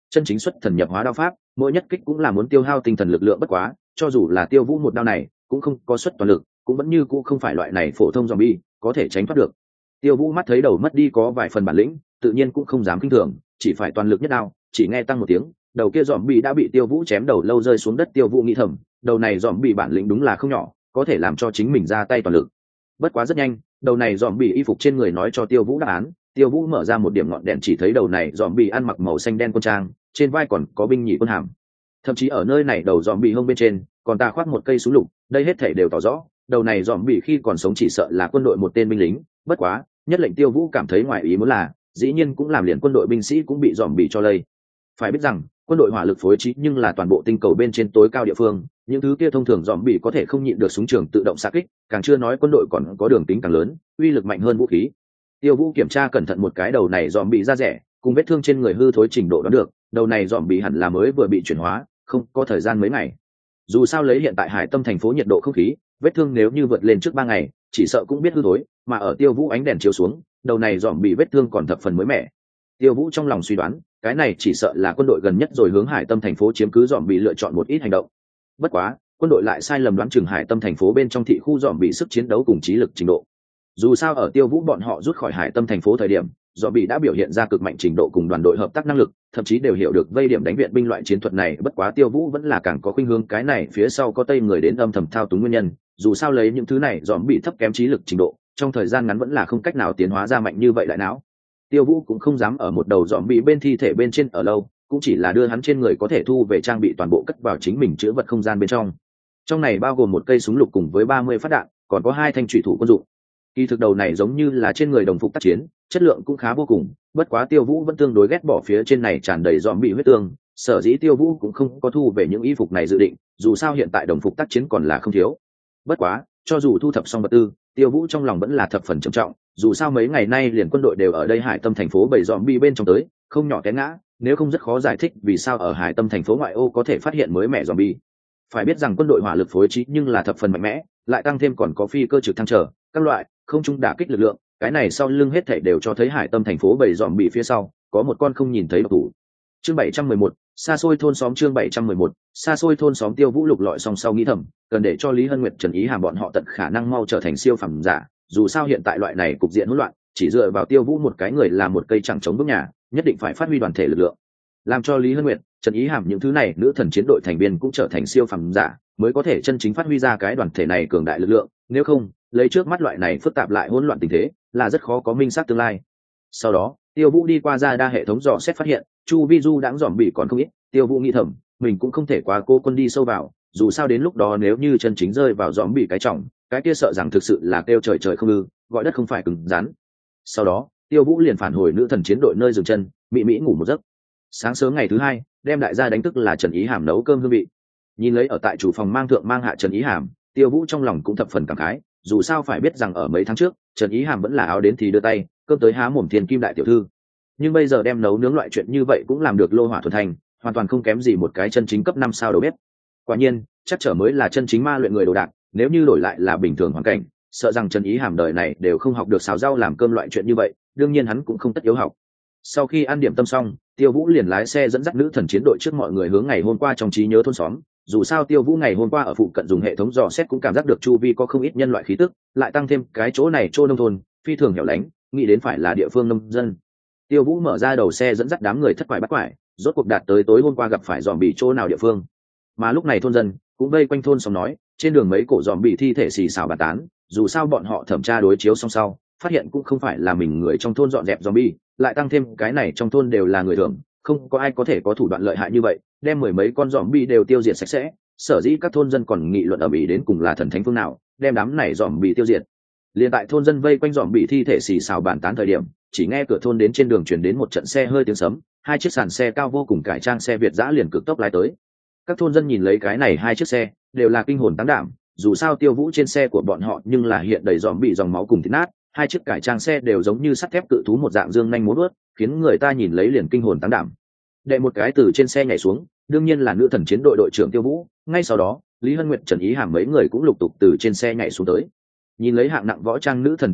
[SPEAKER 1] chân chính xuất thần nhập hóa đao pháp, mỗi nhất kích cũng là muốn tiêu hao tinh thần lực lượng, bất quá cho dù là Tiêu Vũ một đao này cũng không có xuất toàn lực, cũng vẫn như cũng không phải loại này phổ thông zombie có thể tránh thoát được. Tiêu Vũ mắt thấy đầu mất đi có vài phần bản lĩnh, tự nhiên cũng không dám kinh thường, chỉ phải toàn lực nhất đao, chỉ nghe tăng một tiếng, đầu kia zombie đã bị Tiêu Vũ chém đầu lâu rơi xuống đất. Tiêu Vũ nghĩ thầm, đầu này zombie bản lĩnh đúng là không nhỏ, có thể làm cho chính mình ra tay toàn lực. Bất quá rất nhanh, đầu này zombie y phục trên người nói cho Tiêu Vũ đáp án. Tiêu Vũ mở ra một điểm ngọn đèn, chỉ thấy đầu này zombie ăn mặc màu xanh đen quân trang, trên vai còn có binh nhị quân hàm, thậm chí ở nơi này đầu zombie hông bên trên còn ta khoác một cây súng lục. Đây hết thảy đều tỏ rõ đầu này zombie khi còn sống chỉ sợ là quân đội một tên binh lính. Bất quá nhất lệnh Tiêu Vũ cảm thấy ngoài ý muốn là dĩ nhiên cũng làm liền quân đội binh sĩ cũng bị zombie cho lây. Phải biết rằng quân đội hỏa lực phối trí nhưng là toàn bộ tinh cầu bên trên tối cao địa phương, những thứ kia thông thường zombie có thể không nhịn được súng trường tự động xạ kích, càng chưa nói quân đội còn có đường kính càng lớn, uy lực mạnh hơn vũ khí. Tiêu Vũ kiểm tra cẩn thận một cái đầu này zombie da rẻ cùng vết thương trên người hư thối trình độ đoán được, đầu này zombie hẳn là mới vừa bị chuyển hóa, không có thời gian mấy ngày. Dù sao lấy hiện tại Hải Tâm thành phố nhiệt độ không khí, vết thương nếu như vượt lên trước ba ngày chỉ sợ cũng biết hư thối, mà ở Tiêu Vũ ánh đèn chiếu xuống, đầu này zombie vết thương còn thập phần mới mẻ. Tiêu Vũ trong lòng suy đoán, cái này chỉ sợ là quân đội gần nhất rồi hướng Hải Tâm thành phố chiếm cứ zombie lựa chọn một ít hành động. Bất quá quân đội lại sai lầm đoán chừng Hải Tâm thành phố bên trong thị khu zombie sức chiến đấu cùng trí lực trình độ. Dù sao ở Tiêu Vũ bọn họ rút khỏi Hải Tâm thành phố thời điểm, zombie đã biểu hiện ra cực mạnh trình độ cùng đoàn đội hợp tác năng lực, thậm chí đều hiểu được vây điểm đánh viện binh loại chiến thuật này. Bất quá Tiêu Vũ vẫn là càng có khuynh hướng cái này phía sau có tây người đến âm thầm thao túng nguyên nhân. Dù sao lấy những thứ này zombie thấp kém trí lực trình độ, trong thời gian ngắn vẫn là không cách nào tiến hóa ra mạnh như vậy lại não. Tiêu Vũ cũng không dám ở một đầu zombie bên thi thể bên trên ở lâu, cũng chỉ là đưa hắn trên người có thể thu về trang bị toàn bộ cất vào chính mình chứa vật không gian bên trong. Trong này bao gồm một cây súng lục cùng với ba mươi phát đạn, còn có hai thanh chủy thủ quân dụng. Kỳ thực đầu này giống như là trên người đồng phục tác chiến, chất lượng cũng khá vô cùng. Bất quá Tiêu Vũ vẫn tương đối ghét bỏ phía trên này tràn đầy zombie huyết tương, sở dĩ Tiêu Vũ cũng không có thu về những y phục này dự định, dù sao hiện tại đồng phục tác chiến còn là không thiếu. Bất quá cho dù thu thập xong vật tư, Tiêu Vũ trong lòng vẫn là thập phần trầm trọng, dù sao mấy ngày nay liền quân đội đều ở đây Hải Tâm thành phố bầy zombie bên trong tới, không nhỏ té ngã, nếu không rất khó giải thích vì sao ở Hải Tâm thành phố ngoại ô có thể phát hiện mới mẻ zombie. Phải biết rằng quân đội hỏa lực phối trí nhưng là thập phần mạnh mẽ, lại tăng thêm còn có phi cơ trực thăng trở các loại không trung đả kích lực lượng, cái này sau lưng hết thảy đều cho thấy Hải Tâm thành phố bầy zombie phía sau có một con không nhìn thấy độc thủ. Chương bảy trăm mười một, xa xôi thôn xóm. Chương bảy trăm mười một, xa xôi thôn xóm. Tiêu Vũ lục lọi song sau nghĩ thầm, cần để cho Lý Hân Nguyệt, Trần Ý Hàm bọn họ tận khả năng mau trở thành siêu phẩm giả, dù sao hiện tại loại này cục diện hỗn loạn, chỉ dựa vào Tiêu Vũ một cái người là một cây chẳng chống bước nhà, nhất định phải phát huy đoàn thể lực lượng, làm cho Lý Hân Nguyệt, Trần Ý Hàm những thứ này nữ thần chiến đội thành viên cũng trở thành siêu phẩm giả, mới có thể chân chính phát huy ra cái đoàn thể này cường đại lực lượng, nếu không, lấy trước mắt loại này phức tạp lại hỗn loạn tình thế, là rất khó có minh xác tương lai. Sau đó, Tiêu Vũ đi qua ra đa hệ thống dò xét phát hiện, chu vi du đãng dòm bị còn không ít. Tiêu Vũ nghĩ thầm, mình cũng không thể qua cô quân đi sâu vào, dù sao đến lúc đó nếu như chân chính rơi vào dòm bị cái trọng, cái kia sợ rằng thực sự là kêu trời trời không ư, gọi đất không phải cứng rắn. Sau đó, Tiêu Vũ liền phản hồi nữ thần chiến đội nơi dừng chân, mị mỹ ngủ một giấc. Sáng sớm ngày thứ hai, đem đại gia đánh thức là Trần Ý Hàm nấu cơm hương vị. Nhìn lấy ở tại chủ phòng mang thượng mang hạ Trần Ý Hàm, Tiêu Vũ trong lòng cũng thập phần cảm khái, dù sao phải biết rằng ở mấy tháng trước, Trần Ý Hàm vẫn là áo đến thì đưa tay, cơm tới há mồm thiên kim đại tiểu thư. Nhưng bây giờ đem nấu nướng loại chuyện như vậy cũng làm được lô hỏa thuần thành, hoàn toàn không kém gì một cái chân chính cấp năm sao đầu bếp. Quả nhiên, chắc trở mới là chân chính ma luyện người đồ đạc, nếu như đổi lại là bình thường hoàn cảnh, sợ rằng Trần Ý Hàm đời này đều không học được xào rau làm cơm loại chuyện như vậy, đương nhiên hắn cũng không tất yếu học. Sau khi ăn điểm tâm xong, Tiêu Vũ liền lái xe dẫn dắt nữ thần chiến đội trước mọi người hướng ngày hôm qua trong trí nhớ thôn xóm. Dù sao Tiêu Vũ ngày hôm qua ở phụ cận dùng hệ thống dò xét cũng cảm giác được chu vi có không ít nhân loại khí tức, lại tăng thêm cái chỗ này chỗ nông thôn phi thường hẻo lánh, nghĩ đến phải là địa phương nông dân. Tiêu Vũ mở ra đầu xe dẫn dắt đám người thất quải bắt quải, rốt cuộc đạt tới tối hôm qua gặp phải dòm bị chỗ nào địa phương. Mà lúc này thôn dân cũng vây quanh thôn xóm nói, trên đường mấy cổ dòm bị thi thể xì xào bàn tán, dù sao bọn họ thẩm tra đối chiếu xong sau, phát hiện cũng không phải là mình người trong thôn dọn dẹp zombie, lại tăng thêm cái này trong thôn đều là người thường, không có ai có thể có thủ đoạn lợi hại như vậy, đem mười mấy con zombie đều tiêu diệt sạch sẽ. Sở dĩ các thôn dân còn nghị luận ở mỹ đến cùng là thần thánh phương nào, đem đám này zombie tiêu diệt. Liên tại thôn dân vây quanh zombie thi thể xì xào bàn tán thời điểm, chỉ nghe cửa thôn đến trên đường truyền đến một trận xe hơi tiếng sấm, hai chiếc sàn xe cao vô cùng cải trang xe Việt dã liền cực tốc lái tới. Các thôn dân nhìn lấy cái này hai chiếc xe, đều là kinh hồn táng đảm, dù sao Tiêu Vũ trên xe của bọn họ nhưng là hiện đầy zombie dòng máu cùng thịt nát, hai chiếc cải trang xe đều giống như sắt thép cự thú một dạng dương nhanh múa vuốt, khiến người ta nhìn lấy liền kinh hồn táng đảm. Đệ một cái từ trên xe nhảy xuống, đương nhiên là nữ thần chiến đội đội trưởng Tiêu Vũ, ngay sau đó, Lý Hân Nguyệt, Trần Ý Hàm mấy người cũng lục tục từ trên xe nhảy xuống tới. Nhìn lấy hạng nặng võ trang nữ thần chiến đội,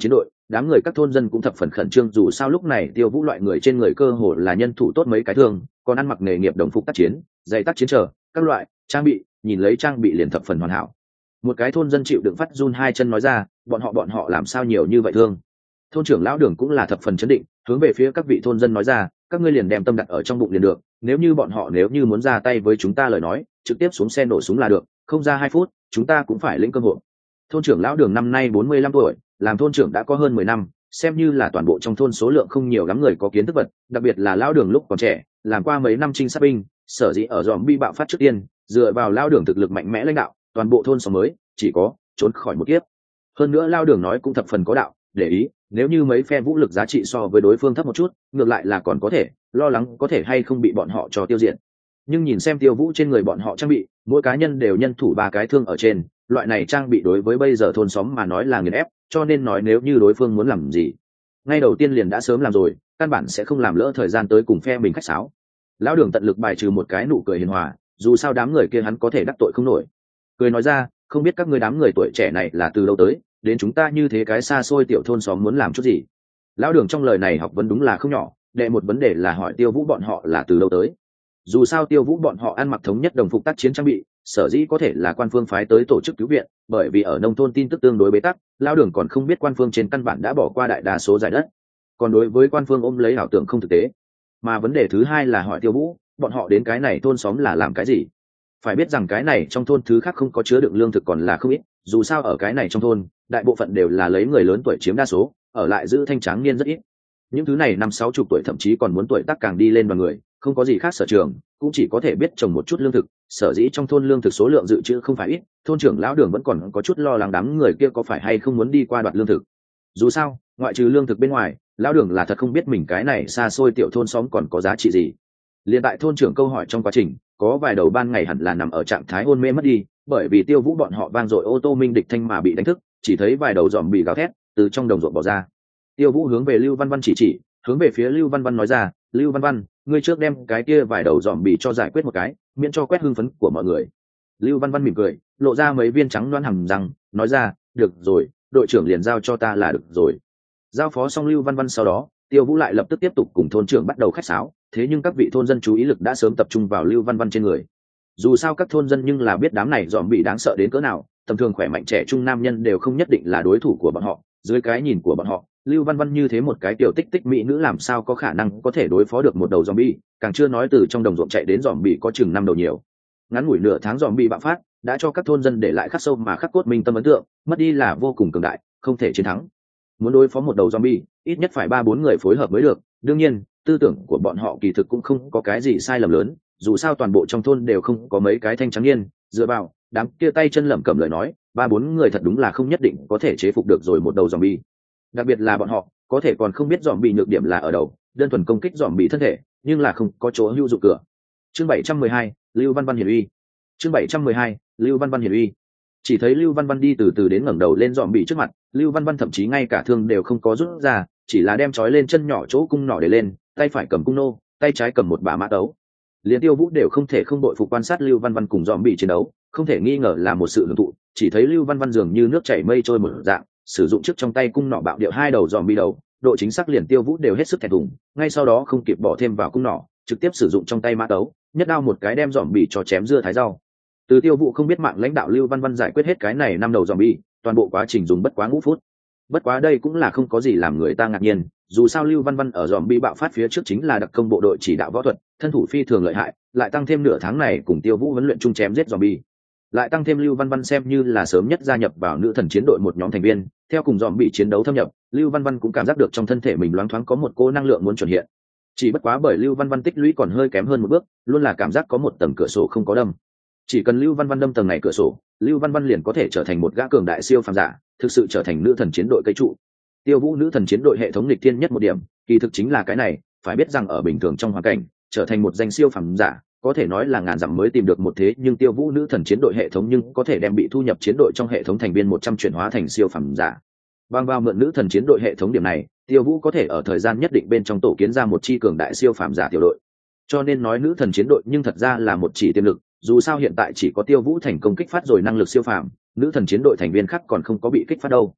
[SPEAKER 1] đám người các thôn dân cũng thập phần khẩn trương, dù sao lúc này Tiêu Vũ loại người trên người cơ hồ là nhân thủ tốt mấy cái thương, còn ăn mặc nghề nghiệp đồng phục tác chiến, giày tác chiến trở các loại trang bị, nhìn lấy trang bị liền thập phần hoàn hảo. Một cái thôn dân chịu đựng phát run hai chân nói ra, bọn họ bọn họ làm sao nhiều như vậy thương. Thôn trưởng lão Đường cũng là thập phần chấn định, hướng về phía các vị thôn dân nói ra, các ngươi liền đem tâm đặt ở trong bụng liền được, nếu như bọn họ nếu như muốn ra tay với chúng ta lời nói, trực tiếp xuống xe nổ súng là được, không ra hai phút chúng ta cũng phải lĩnh cơ hội. Thôn trưởng lão Đường năm nay bốn mươi lăm tuổi, làm thôn trưởng đã có hơn mười năm, xem như là toàn bộ trong thôn số lượng không nhiều lắm người có kiến thức vật, đặc biệt là lão Đường lúc còn trẻ, làm qua mấy năm trinh sát binh, sở dĩ ở dòm bi bạo phát trước tiên, dựa vào lão Đường thực lực mạnh mẽ lãnh đạo, toàn bộ thôn xóm mới chỉ có trốn khỏi một kiếp. Hơn nữa lão Đường nói cũng thập phần có đạo, để ý, nếu như mấy phe vũ lực giá trị so với đối phương thấp một chút, ngược lại là còn có thể lo lắng có thể hay không bị bọn họ cho tiêu diệt. Nhưng nhìn xem Tiêu Vũ trên người bọn họ trang bị, mỗi cá nhân đều nhân thủ ba cái thương ở trên, loại này trang bị đối với bây giờ thôn xóm mà nói là nghiền ép, cho nên nói nếu như đối phương muốn làm gì, ngay đầu tiên liền đã sớm làm rồi, căn bản sẽ không làm lỡ thời gian tới cùng phe mình khách sáo. Lão Đường tận lực bài trừ một cái nụ cười hiền hòa, dù sao đám người kia hắn có thể đắc tội không nổi. Cười nói ra, không biết các ngươi đám người tuổi trẻ này là từ đâu tới, đến chúng ta như thế cái xa xôi tiểu thôn xóm muốn làm chút gì. Lão Đường trong lời này học vấn đúng là không nhỏ, đệ một vấn đề là hỏi Tiêu Vũ bọn họ là từ đâu tới. Dù sao Tiêu Vũ bọn họ ăn mặc thống nhất đồng phục tác chiến trang bị, sở dĩ có thể là quan phương phái tới tổ chức cứu viện, bởi vì ở nông thôn tin tức tương đối bế tắc, Lão Đường còn không biết quan phương trên căn bản đã bỏ qua đại đa số giải đất. Còn đối với quan phương ôm lấy ảo tưởng không thực tế. Mà vấn đề thứ hai là hỏi Tiêu Vũ, bọn họ đến cái này thôn xóm là làm cái gì? Phải biết rằng cái này trong thôn thứ khác không có chứa đựng lương thực còn là không ít, dù sao ở cái này trong thôn, đại bộ phận đều là lấy người lớn tuổi chiếm đa số, ở lại giữ thanh tráng niên rất ít. Những thứ này năm sáu chục tuổi thậm chí còn muốn tuổi tác càng đi lên đoàn người, không có gì khác sở trường, cũng chỉ có thể biết trồng một chút lương thực, sở dĩ trong thôn lương thực số lượng dự trữ không phải ít, thôn trưởng lão Đường vẫn còn có chút lo lắng đám người kia có phải hay không muốn đi qua đoạt lương thực. Dù sao, ngoại trừ lương thực bên ngoài, lão Đường là thật không biết mình cái này xa xôi tiểu thôn xóm còn có giá trị gì. Liên tại thôn trưởng câu hỏi trong quá trình, có vài đầu ban ngày hẳn là nằm ở trạng thái hôn mê mất đi, bởi vì Tiêu Vũ bọn họ vang dội ô tô minh địch thanh mà bị đánh thức, chỉ thấy vài đầu dòm bị gào thét từ trong đồng ruộng bỏ ra. Tiêu Vũ hướng về Lưu Văn Văn chỉ chỉ, hướng về phía Lưu Văn Văn nói ra, Lưu Văn Văn, ngươi trước đem cái kia vài đầu dòm bị cho giải quyết một cái, miễn cho quét hưng phấn của mọi người. Lưu Văn Văn mỉm cười, lộ ra mấy viên trắng loáng hàm răng, nói ra, được rồi, đội trưởng liền giao cho ta là được rồi. Giao phó xong Lưu Văn Văn sau đó, Tiêu Vũ lại lập tức tiếp tục cùng thôn trưởng bắt đầu khách sáo, thế nhưng các vị thôn dân chú ý lực đã sớm tập trung vào Lưu Văn Văn trên người. Dù sao các thôn dân nhưng là biết đám này dòm bị đáng sợ đến cỡ nào, tầm thường khỏe mạnh trẻ trung nam nhân đều không nhất định là đối thủ của bọn họ, dưới cái nhìn của bọn họ, Lưu Văn Văn như thế một cái tiểu tích tích mỹ nữ làm sao có khả năng có thể đối phó được một đầu zombie, càng chưa nói từ trong đồng ruộng chạy đến zombie có chừng năm đầu nhiều. Ngắn ngủi nửa tháng zombie bạo phát, đã cho các thôn dân để lại khắc sâu mà khắc cốt minh tâm ấn tượng, mất đi là vô cùng cường đại, không thể chiến thắng. Muốn đối phó một đầu zombie, ít nhất phải ba bốn người phối hợp mới được. Đương nhiên, tư tưởng của bọn họ kỳ thực cũng không có cái gì sai lầm lớn, dù sao toàn bộ trong thôn đều không có mấy cái thanh trắng niên, dựa vào đám kia tay chân lẩm cẩm lời nói, ba bốn người thật đúng là không nhất định có thể chế phục được rồi một đầu zombie. Đặc biệt là bọn họ có thể còn không biết zombie nhược điểm là ở đầu, đơn thuần công kích zombie thân thể, nhưng là không có chỗ hữu dụng cửa. Chương bảy trăm mười hai, Lưu Văn Văn hiển uy. Chương bảy trăm mười hai, Lưu Văn Văn hiển uy. Chỉ thấy Lưu Văn Văn đi từ từ đến ngẩng đầu lên zombie trước mặt, Lưu Văn Văn thậm chí ngay cả thương đều không có rút ra, chỉ là đem trói lên chân nhỏ chỗ cung nỏ để lên, tay phải cầm cung nô, tay trái cầm một bả mã tấu. Liên Tiêu Vũ đều không thể không đội phục quan sát Lưu Văn Văn cùng zombie chiến đấu, không thể nghi ngờ là một sự hưởng thụ. Chỉ thấy Lưu Văn Văn dường như nước chảy mây trôi một dạng, sử dụng trước trong tay cung nỏ bạo điệu hai đầu zombie đầu, độ chính xác liền Tiêu Vũ đều hết sức thẹn thùng, ngay sau đó không kịp bỏ thêm vào cung nỏ, trực tiếp sử dụng trong tay mã tấu, nhất đao một cái đem zombie cho chém dưa thái rau. Từ Tiêu Vũ không biết mạng lãnh đạo Lưu Văn Văn giải quyết hết cái này năm đầu zombie, toàn bộ quá trình dùng bất quá ngũ phút. Bất quá đây cũng là không có gì làm người ta ngạc nhiên, dù sao Lưu Văn Văn ở zombie bạo phát phía trước chính là đặc công bộ đội chỉ đạo võ thuật, thân thủ phi thường lợi hại, lại tăng thêm nửa tháng này cùng Tiêu Vũ huấn luyện chung chém giết zombie, lại tăng thêm Lưu Văn Văn xem như là sớm nhất gia nhập vào nữ thần chiến đội một nhóm thành viên, theo cùng zombie chiến đấu thâm nhập, Lưu Văn Văn cũng cảm giác được trong thân thể mình loáng thoáng có một cô năng lượng muốn chuẩn hiện. Chỉ bất quá bởi Lưu Văn Văn tích lũy còn hơi kém hơn một bước, luôn là cảm giác có một tầng cửa sổ không có đâm. Chỉ cần Lưu Văn Văn đâm tầng này cửa sổ, Lưu Văn Văn liền có thể trở thành một gã cường đại siêu phàm giả, thực sự trở thành nữ thần chiến đội cây trụ. Tiêu Vũ nữ thần chiến đội hệ thống nghịch thiên nhất một điểm, kỳ thực chính là cái này, phải biết rằng ở bình thường trong hoàn cảnh, trở thành một danh siêu phàm giả, có thể nói là ngàn dặm mới tìm được một thế, nhưng Tiêu Vũ nữ thần chiến đội hệ thống nhưng có thể đem bị thu nhập chiến đội trong hệ thống thành viên một trăm chuyển hóa thành siêu phàm giả. Bằng vào mượn nữ thần chiến đội hệ thống điểm này, Tiêu Vũ có thể ở thời gian nhất định bên trong tổ kiến ra một chi cường đại siêu phàm giả tiểu đội. Cho nên nói nữ thần chiến đội nhưng thật ra là một chỉ tiềm lực, dù sao hiện tại chỉ có Tiêu Vũ thành công kích phát rồi năng lực siêu phàm, nữ thần chiến đội thành viên khác còn không có bị kích phát đâu.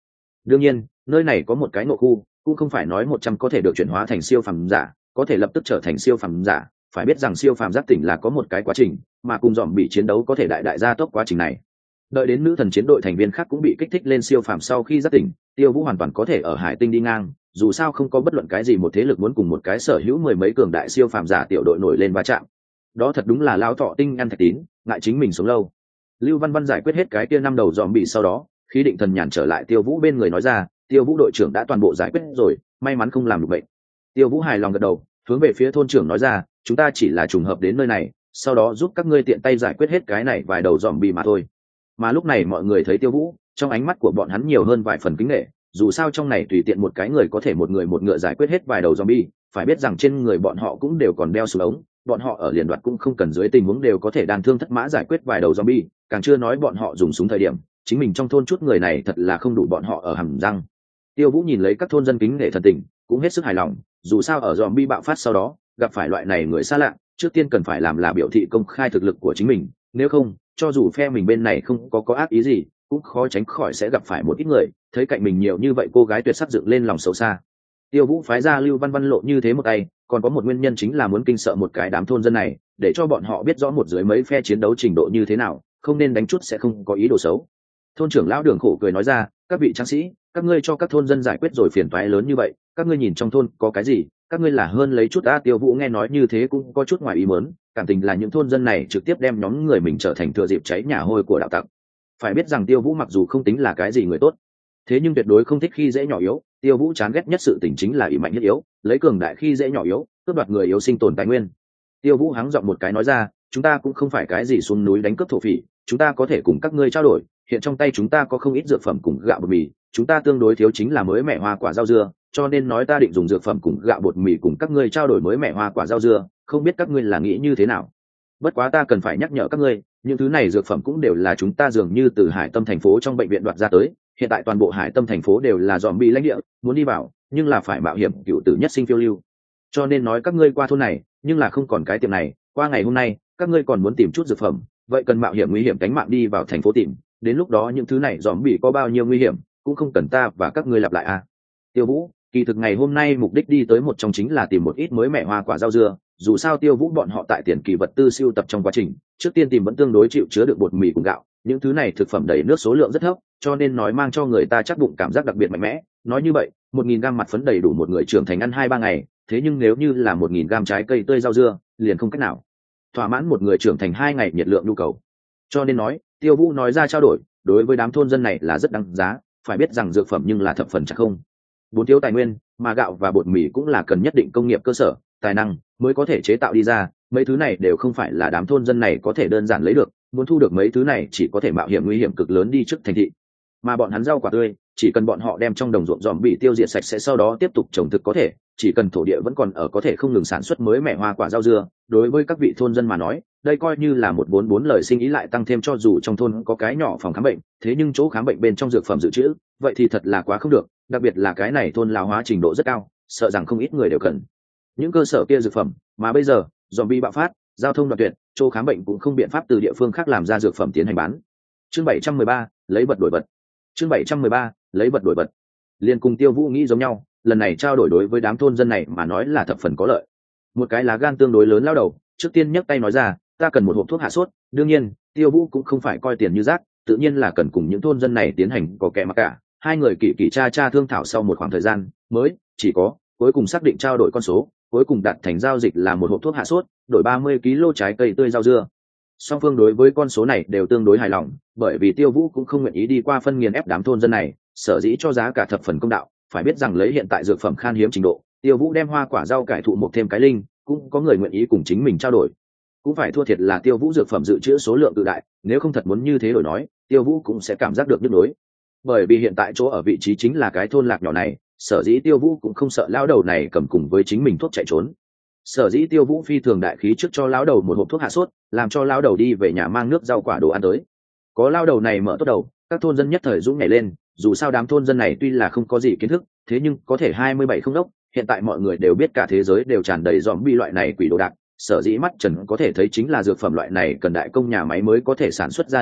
[SPEAKER 1] đương nhiên nơi này có một cái ngộ khu, cũng không phải nói một trăm có thể được chuyển hóa thành siêu phàm giả, có thể lập tức trở thành siêu phàm giả. Phải biết rằng siêu phàm giác tỉnh là có một cái quá trình, mà cùng dòm bị chiến đấu có thể đại đại gia tốc quá trình này. Đợi đến nữ thần chiến đội thành viên khác cũng bị kích thích lên siêu phàm sau khi giác tỉnh, Tiêu Vũ hoàn toàn có thể ở hải tinh đi ngang, dù sao không có bất luận cái gì một thế lực muốn cùng một cái sở hữu mười mấy cường đại siêu phàm giả tiểu đội nổi lên va chạm. Đó thật đúng là lao thọ tinh ăn thạch tín, ngại chính mình sống lâu. Lưu Văn Văn giải quyết hết cái kia năm đầu dòm bị sau đó, khi định thần nhàn trở lại Tiêu Vũ bên người nói ra, Tiêu Vũ đội trưởng đã toàn bộ giải quyết rồi, may mắn không làm được bệnh. Tiêu Vũ hài lòng gật đầu, hướng về phía thôn trưởng nói ra, chúng ta chỉ là trùng hợp đến nơi này, sau đó giúp các ngươi tiện tay giải quyết hết cái này vài đầu dòm bị mà thôi. Mà lúc này mọi người thấy Tiêu Vũ, trong ánh mắt của bọn hắn nhiều hơn vài phần kính nể, dù sao trong này tùy tiện một cái người có thể một người một ngựa giải quyết hết vài đầu zombie, phải biết rằng trên người bọn họ cũng đều còn đeo súng ống, bọn họ ở liền đoạt cũng không cần dưới tình huống đều có thể đàn thương thất mã giải quyết vài đầu zombie, càng chưa nói bọn họ dùng súng thời điểm, chính mình trong thôn chút người này thật là không đủ bọn họ ở hầm răng. Tiêu Vũ nhìn lấy các thôn dân kính nể thần tình, cũng hết sức hài lòng, dù sao ở zombie bạo phát sau đó, gặp phải loại này người xa lạ, trước tiên cần phải làm là biểu thị công khai thực lực của chính mình, nếu không, cho dù phe mình bên này không có có ác ý gì, cũng khó tránh khỏi sẽ gặp phải một ít người thấy cạnh mình nhiều như vậy cô gái tuyệt sắc dựng lên lòng xấu xa. Tiêu Vũ phái ra Lưu Văn Văn lộ như thế một tay, còn có một nguyên nhân chính là muốn kinh sợ một cái đám thôn dân này, để cho bọn họ biết rõ một dưới mấy phe chiến đấu trình độ như thế nào, không nên đánh chút sẽ không có ý đồ xấu. Thôn trưởng lão Đường khổ cười nói ra, các vị tráng sĩ, các ngươi cho các thôn dân giải quyết rồi phiền toái lớn như vậy, các ngươi nhìn trong thôn có cái gì, các ngươi là hơn lấy chút. A Tiêu Vũ nghe nói như thế cũng có chút ngoài ý muốn, cảm tình là những thôn dân này trực tiếp đem nhóm người mình trở thành thừa dịp cháy nhà hôi của đạo tặc. Phải biết rằng Tiêu Vũ mặc dù không tính là cái gì người tốt, thế nhưng tuyệt đối không thích khi dễ nhỏ yếu. Tiêu Vũ chán ghét nhất sự tình chính là ỷ mạnh nhất yếu, lấy cường đại khi dễ nhỏ yếu, cướp đoạt người yếu sinh tồn tài nguyên. Tiêu Vũ hắng giọng một cái nói ra, chúng ta cũng không phải cái gì xuống núi đánh cướp thổ phỉ, chúng ta có thể cùng các ngươi trao đổi, hiện trong tay chúng ta có không ít dược phẩm cùng gạo bột mì, chúng ta tương đối thiếu chính là mới mẻ hoa quả rau dưa, cho nên nói ta định dùng dược phẩm cùng gạo bột mì cùng các ngươi trao đổi mới mẻ hoa quả rau dưa, không biết các ngươi là nghĩ như thế nào. Bất quá ta cần phải nhắc nhở các ngươi, những thứ này dược phẩm cũng đều là chúng ta dường như từ Hải Tâm thành phố trong bệnh viện đoạt ra tới, hiện tại toàn bộ Hải Tâm thành phố đều là zombie lãnh địa, muốn đi vào, nhưng là phải mạo hiểm cựu tử nhất sinh phiêu lưu. Cho nên nói các ngươi qua thôn này, nhưng là không còn cái tiệm này, qua ngày hôm nay, các ngươi còn muốn tìm chút dược phẩm, vậy cần mạo hiểm nguy hiểm cánh mạng đi vào thành phố tìm, đến lúc đó những thứ này zombie có bao nhiêu nguy hiểm, cũng không cần ta và các ngươi lặp lại a. À. Tiêu Vũ, kỳ thực ngày hôm nay mục đích đi tới một trong chính là tìm một ít mới mẻ hoa quả rau dưa, dù sao Tiêu Vũ bọn họ tại tiền kỳ vật tư siêu tập trong quá trình, trước tiên tìm vẫn tương đối chịu chứa được bột mì cùng gạo, những thứ này thực phẩm đầy nước số lượng rất thấp, cho nên nói mang cho người ta chắc bụng cảm giác đặc biệt mạnh mẽ. Nói như vậy, một nghìn gam mặt phấn đầy đủ một người trưởng thành ăn hai ba ngày, thế nhưng nếu như là một nghìn gam trái cây tươi rau dưa, liền không cách nào thỏa mãn một người trưởng thành hai ngày nhiệt lượng nhu cầu. Cho nên nói, Tiêu Vũ nói ra trao đổi, đối với đám thôn dân này là rất đáng giá, phải biết rằng dược phẩm nhưng là thập phần chắc không. Bốn thiếu tài nguyên, mà gạo và bột mì cũng là cần nhất định công nghiệp cơ sở, tài năng mới có thể chế tạo đi ra, mấy thứ này đều không phải là đám thôn dân này có thể đơn giản lấy được, muốn thu được mấy thứ này chỉ có thể mạo hiểm nguy hiểm cực lớn đi trước thành thị. Mà bọn hắn rau quả tươi, chỉ cần bọn họ đem trong đồng ruộng dòm bị tiêu diệt sạch sẽ, sau đó tiếp tục trồng thực có thể, chỉ cần thổ địa vẫn còn ở có thể không ngừng sản xuất mới mẻ hoa quả rau dưa. Đối với các vị thôn dân mà nói, đây coi như là một vốn bốn lời sinh ý lại tăng thêm, cho dù trong thôn có cái nhỏ phòng khám bệnh, thế nhưng chỗ khám bệnh bên trong dược phẩm dự trữ, vậy thì thật là quá không được, đặc biệt là cái này thôn lão hóa trình độ rất cao, sợ rằng không ít người đều cần những cơ sở kia dược phẩm, mà bây giờ zombie bạo phát, giao thông đoạn tuyệt, chỗ khám bệnh cũng không biện pháp từ địa phương khác làm ra dược phẩm tiến hành bán. Chương bảy trăm mười ba, lấy vật đổi vật. Chương bảy trăm mười ba, lấy vật đổi vật. Liên cùng Tiêu Vũ nghĩ giống nhau, lần này trao đổi đối với đám thôn dân này mà nói là thập phần có lợi. Một cái lá gan tương đối lớn lao đầu, trước tiên nhấc tay nói ra, ta cần một hộp thuốc hạ sốt. Đương nhiên, Tiêu Vũ cũng không phải coi tiền như rác, tự nhiên là cần cùng những thôn dân này tiến hành có kẻ mà cả. Hai người kỳ kỳ cha cha thương thảo sau một khoảng thời gian, mới chỉ có cuối cùng xác định trao đổi con số, cuối cùng đạt thành giao dịch là một hộp thuốc hạ sốt, đổi ba mươi ki lô trái cây tươi rau dưa. Song phương đối với con số này đều tương đối hài lòng, bởi vì Tiêu Vũ cũng không nguyện ý đi qua phân nghiền ép đám thôn dân này, sở dĩ cho giá cả thập phần công đạo. Phải biết rằng lấy hiện tại dược phẩm khan hiếm trình độ, Tiêu Vũ đem hoa quả rau cải thụ một thêm cái linh, cũng có người nguyện ý cùng chính mình trao đổi. Cũng phải thua thiệt là Tiêu Vũ dược phẩm dự trữ số lượng tự đại, nếu không thật muốn như thế đổi nói, Tiêu Vũ cũng sẽ cảm giác được nhức nhối. Bởi vì hiện tại chỗ ở vị trí chính là cái thôn lạc nhỏ này, sở dĩ Tiêu Vũ cũng không sợ lão đầu này cầm cùng với chính mình thuốc chạy trốn. Sở dĩ Tiêu Vũ phi thường đại khí trước cho lão đầu một hộp thuốc hạ sốt, làm cho lão đầu đi về nhà mang nước rau quả đồ ăn tới. Có lão đầu này mở tốt đầu, các thôn dân nhất thời dũng nhảy lên, dù sao đám thôn dân này tuy là không có gì kiến thức, thế nhưng có thể hai mươi bảy không đốc, hiện tại mọi người đều biết cả thế giới đều tràn đầy zombie loại này quỷ đồ đạc, sở dĩ mắt trần có thể thấy chính là dược phẩm loại này cần đại công nhà máy mới có thể sản xuất ra đồ đạc,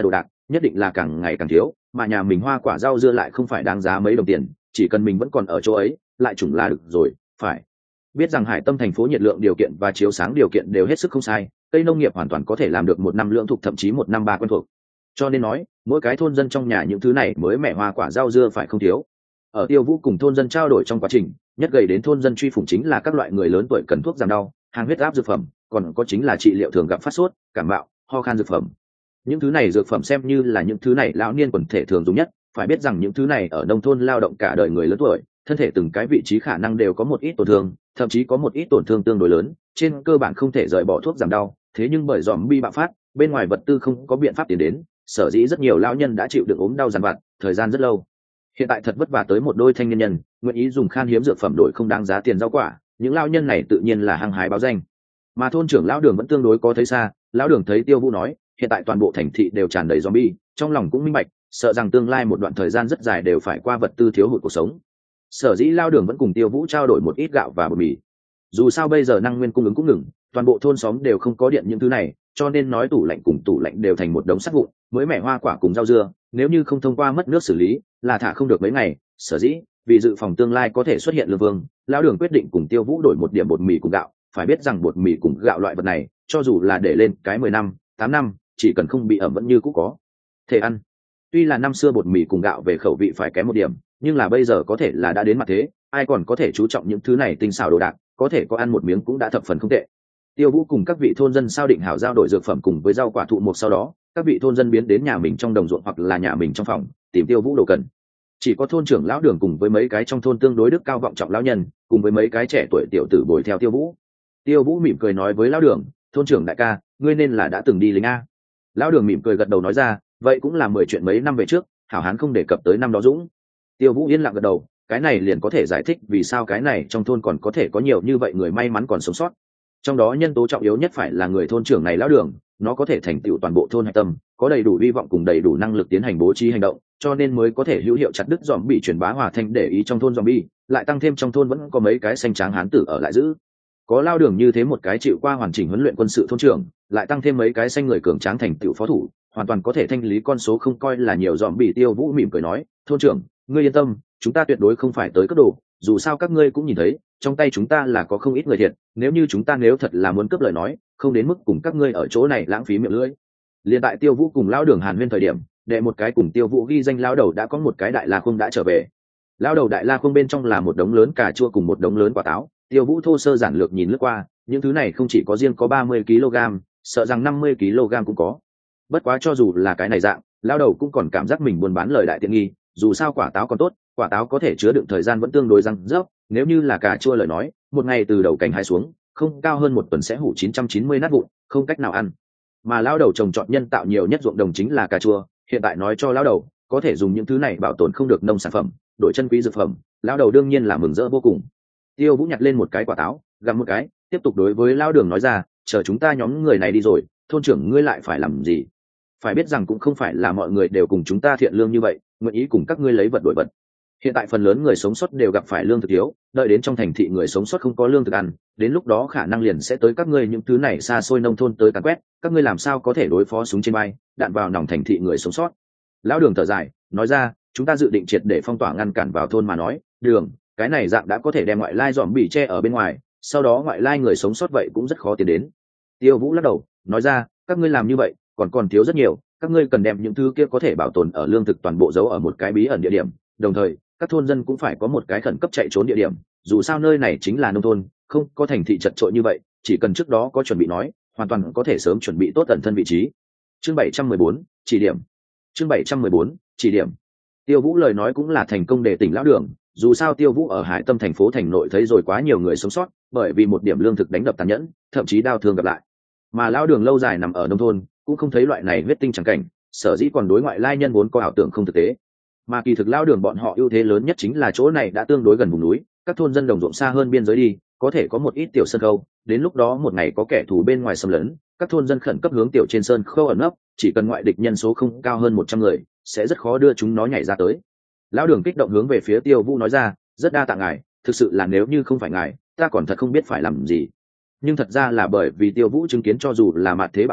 [SPEAKER 1] nhất định là càng ngày càng thiếu, mà nhà mình hoa quả rau dưa lại không phải đáng giá mấy đồng tiền, chỉ cần mình vẫn còn ở chỗ ấy lại trùng là được rồi. Phải biết rằng hải tâm thành phố nhiệt lượng điều kiện và chiếu sáng điều kiện đều hết sức không sai, cây nông nghiệp hoàn toàn có thể làm được một năm lưỡng thục, thậm chí một năm ba quen thuộc. Cho nên nói mỗi cái thôn dân trong nhà những thứ này mới mẻ hoa quả rau dưa phải không thiếu. Ở Tiêu Vũ cùng thôn dân trao đổi trong quá trình, nhất gầy đến thôn dân truy phủng chính là các loại người lớn tuổi cần thuốc giảm đau, hàng huyết áp dược phẩm, còn có chính là trị liệu thường gặp phát sốt, cảm mạo, ho khan dược phẩm. Những thứ này dược phẩm xem như là những thứ này lão niên quần thể thường dùng nhất. Phải biết rằng những thứ này ở nông thôn lao động cả đời người lớn tuổi, thân thể từng cái vị trí khả năng đều có một ít tổn thương, thậm chí có một ít tổn thương tương đối lớn, trên cơ bản không thể rời bỏ thuốc giảm đau. Thế nhưng bởi zombie bạo phát, bên ngoài vật tư không có biện pháp tiến đến, sở dĩ rất nhiều lão nhân đã chịu đựng ốm đau dằn vặt thời gian rất lâu. Hiện tại thật vất vả tới một đôi thanh niên nhân nguyện ý dùng khan hiếm dược phẩm đổi không đáng giá tiền rau quả, những lão nhân này tự nhiên là hăng hái báo danh. Mà thôn trưởng lão Đường vẫn tương đối có thấy xa, lão Đường thấy Tiêu Vũ nói hiện tại toàn bộ thành thị đều tràn đầy zombie, trong lòng cũng minh bạch, sợ rằng tương lai một đoạn thời gian rất dài đều phải qua vật tư thiếu hụt cuộc sống. Sở dĩ lão Đường vẫn cùng Tiêu Vũ trao đổi một ít gạo và bột mì. Dù sao bây giờ năng nguyên cung ứng cũng ngừng, toàn bộ thôn xóm đều không có điện những thứ này, cho nên nói tủ lạnh cùng tủ lạnh đều thành một đống sắt vụn, mới mẻ hoa quả cùng rau dưa, nếu như không thông qua mất nước xử lý, là thả không được mấy ngày. Sở dĩ vì dự phòng tương lai có thể xuất hiện lương vương, lão Đường quyết định cùng Tiêu Vũ đổi một điểm bột mì cùng gạo. Phải biết rằng bột mì cùng gạo loại vật này, cho dù là để lên cái mười năm, tám năm, chỉ cần không bị ẩm vẫn như cũ có thể ăn. Tuy là năm xưa bột mì cùng gạo về khẩu vị phải kém một điểm, nhưng là bây giờ có thể là đã đến mặt thế, ai còn có thể chú trọng những thứ này tinh xảo đồ đạc, có thể có ăn một miếng cũng đã thập phần không tệ. Tiêu Vũ cùng các vị thôn dân sao định hảo giao đổi dược phẩm cùng với rau quả thụ một, sau đó các vị thôn dân biến đến nhà mình trong đồng ruộng hoặc là nhà mình trong phòng tìm Tiêu Vũ đồ cần. Chỉ có thôn trưởng lão Đường cùng với mấy cái trong thôn tương đối đức cao vọng trọng lão nhân, cùng với mấy cái trẻ tuổi tiểu tử bồi theo Tiêu Vũ. Tiêu Vũ mỉm cười nói với lão Đường, thôn trưởng đại ca, ngươi nên là đã từng đi lính a. Lão Đường mỉm cười gật đầu nói ra, vậy cũng là mười chuyện mấy năm về trước, hảo hán không đề cập tới năm đó dũng. Tiêu Vũ yên lặng gật đầu, cái này liền có thể giải thích vì sao cái này trong thôn còn có thể có nhiều như vậy người may mắn còn sống sót. Trong đó nhân tố trọng yếu nhất phải là người thôn trưởng này lão Đường, nó có thể thành tựu toàn bộ thôn hạch tâm, có đầy đủ hy vọng cùng đầy đủ năng lực tiến hành bố trí hành động, cho nên mới có thể hữu hiệu chặt đứt zombie truyền bá hòa thành để ý trong thôn zombie, lại tăng thêm trong thôn vẫn có mấy cái xanh tráng hán tử ở lại giữ. Có lão Đường như thế một cái chịu qua hoàn chỉnh huấn luyện quân sự thôn trưởng, lại tăng thêm mấy cái xanh người cường tráng thành tựu phó thủ, hoàn toàn có thể thanh lý con số không coi là nhiều zombie. Tiêu Vũ mỉm cười nói, thôn trưởng, ngươi yên tâm, chúng ta tuyệt đối không phải tới cướp đồ, dù sao các ngươi cũng nhìn thấy, trong tay chúng ta là có không ít người thiệt, nếu như chúng ta nếu thật là muốn cướp lời nói, không đến mức cùng các ngươi ở chỗ này lãng phí miệng lưỡi. Liên tại Tiêu Vũ cùng lão Đường hàn huyên thời điểm, đệ một cái cùng Tiêu Vũ ghi danh lão đầu đã có một cái đại la khung đã trở về. Lão đầu đại la khung bên trong là một đống lớn cà chua cùng một đống lớn quả táo. Tiêu Vũ thô sơ giản lược nhìn lướt qua, những thứ này không chỉ có riêng có ba mươi ki lô gam, sợ rằng năm mươi ki lô gam cũng có. Bất quá cho dù là cái này dạng, lão đầu cũng còn cảm giác mình buôn bán lời đại tiện nghi, dù sao quả táo còn tốt, quả táo có thể chứa đựng thời gian vẫn tương đối răng rớp, nếu như là cà chua lời nói, một ngày từ đầu cành hái xuống, không cao hơn một tuần sẽ hủ chín trăm chín mươi nát vụn, không cách nào ăn. Mà lão đầu trồng trọt nhân tạo nhiều nhất ruộng đồng chính là cà chua, hiện tại nói cho lão đầu có thể dùng những thứ này bảo tồn không được nông sản phẩm, đổi chân quý dược phẩm, lão đầu đương nhiên là mừng rỡ vô cùng. Tiêu Vũ nhặt lên một cái quả táo, gặm một cái, tiếp tục đối với lão Đường nói ra, chờ chúng ta nhóm người này đi rồi, thôn trưởng ngươi lại phải làm gì? Phải biết rằng cũng không phải là mọi người đều cùng chúng ta thiện lương như vậy, nguyện ý cùng các ngươi lấy vật đổi vật. Hiện tại phần lớn người sống sót đều gặp phải lương thực thiếu, đợi đến trong thành thị người sống sót không có lương thực ăn, đến lúc đó khả năng liền sẽ tới các ngươi những thứ này xa xôi nông thôn tới càn quét, các ngươi làm sao có thể đối phó súng trên bay, đạn vào nòng thành thị người sống sót. Lão Đường thở dài, nói ra, chúng ta dự định triệt để phong tỏa ngăn cản vào thôn mà nói, Đường, cái này dạng đã có thể đem ngoại lai dòm bỉ che ở bên ngoài, sau đó ngoại lai người sống sót vậy cũng rất khó tiến đến. Tiêu Vũ lắc đầu, nói ra, các ngươi làm như vậy, còn còn thiếu rất nhiều, các ngươi cần đem những thứ kia có thể bảo tồn ở lương thực toàn bộ giấu ở một cái bí ẩn địa điểm, đồng thời các thôn dân cũng phải có một cái khẩn cấp chạy trốn địa điểm, dù sao nơi này chính là nông thôn, không có thành thị chật chội như vậy, chỉ cần trước đó có chuẩn bị nói, hoàn toàn có thể sớm chuẩn bị tốt tận thân vị trí. Chương bảy trăm mười bốn, chỉ điểm. Chương bảy trăm mười bốn, chỉ điểm. Tiêu Vũ lời nói cũng là thành công để tỉnh lão Đường, dù sao Tiêu Vũ ở hải tâm thành phố thành nội thấy rồi quá nhiều người sống sót, bởi vì một điểm lương thực đánh đập tàn nhẫn, thậm chí đau thương gặp lại. Mà lão Đường lâu dài nằm ở nông thôn, cũng không thấy loại này huyết tinh chẳng cảnh, sở dĩ còn đối ngoại lai nhân vốn có ảo tưởng không thực tế. Mà kỳ thực lão Đường bọn họ ưu thế lớn nhất chính là chỗ này đã tương đối gần vùng núi, các thôn dân đồng ruộng xa hơn biên giới đi, có thể có một ít tiểu sơn khâu, đến lúc đó một ngày có kẻ thù bên ngoài xâm lấn, các thôn dân khẩn cấp hướng tiểu trên sơn khâu ẩn nấp, chỉ cần ngoại địch nhân số không cao hơn một trăm người, sẽ rất khó đưa chúng nó nhảy ra tới. Lão Đường kích động hướng về phía Tiêu Vũ nói ra, rất đa tạ ngài, thực sự là nếu như không phải ngài, ta còn thật không biết phải làm gì. Nhưng thật ra là bởi vì Tiêu Vũ chứng kiến cho dù là mạt thế bạo phát,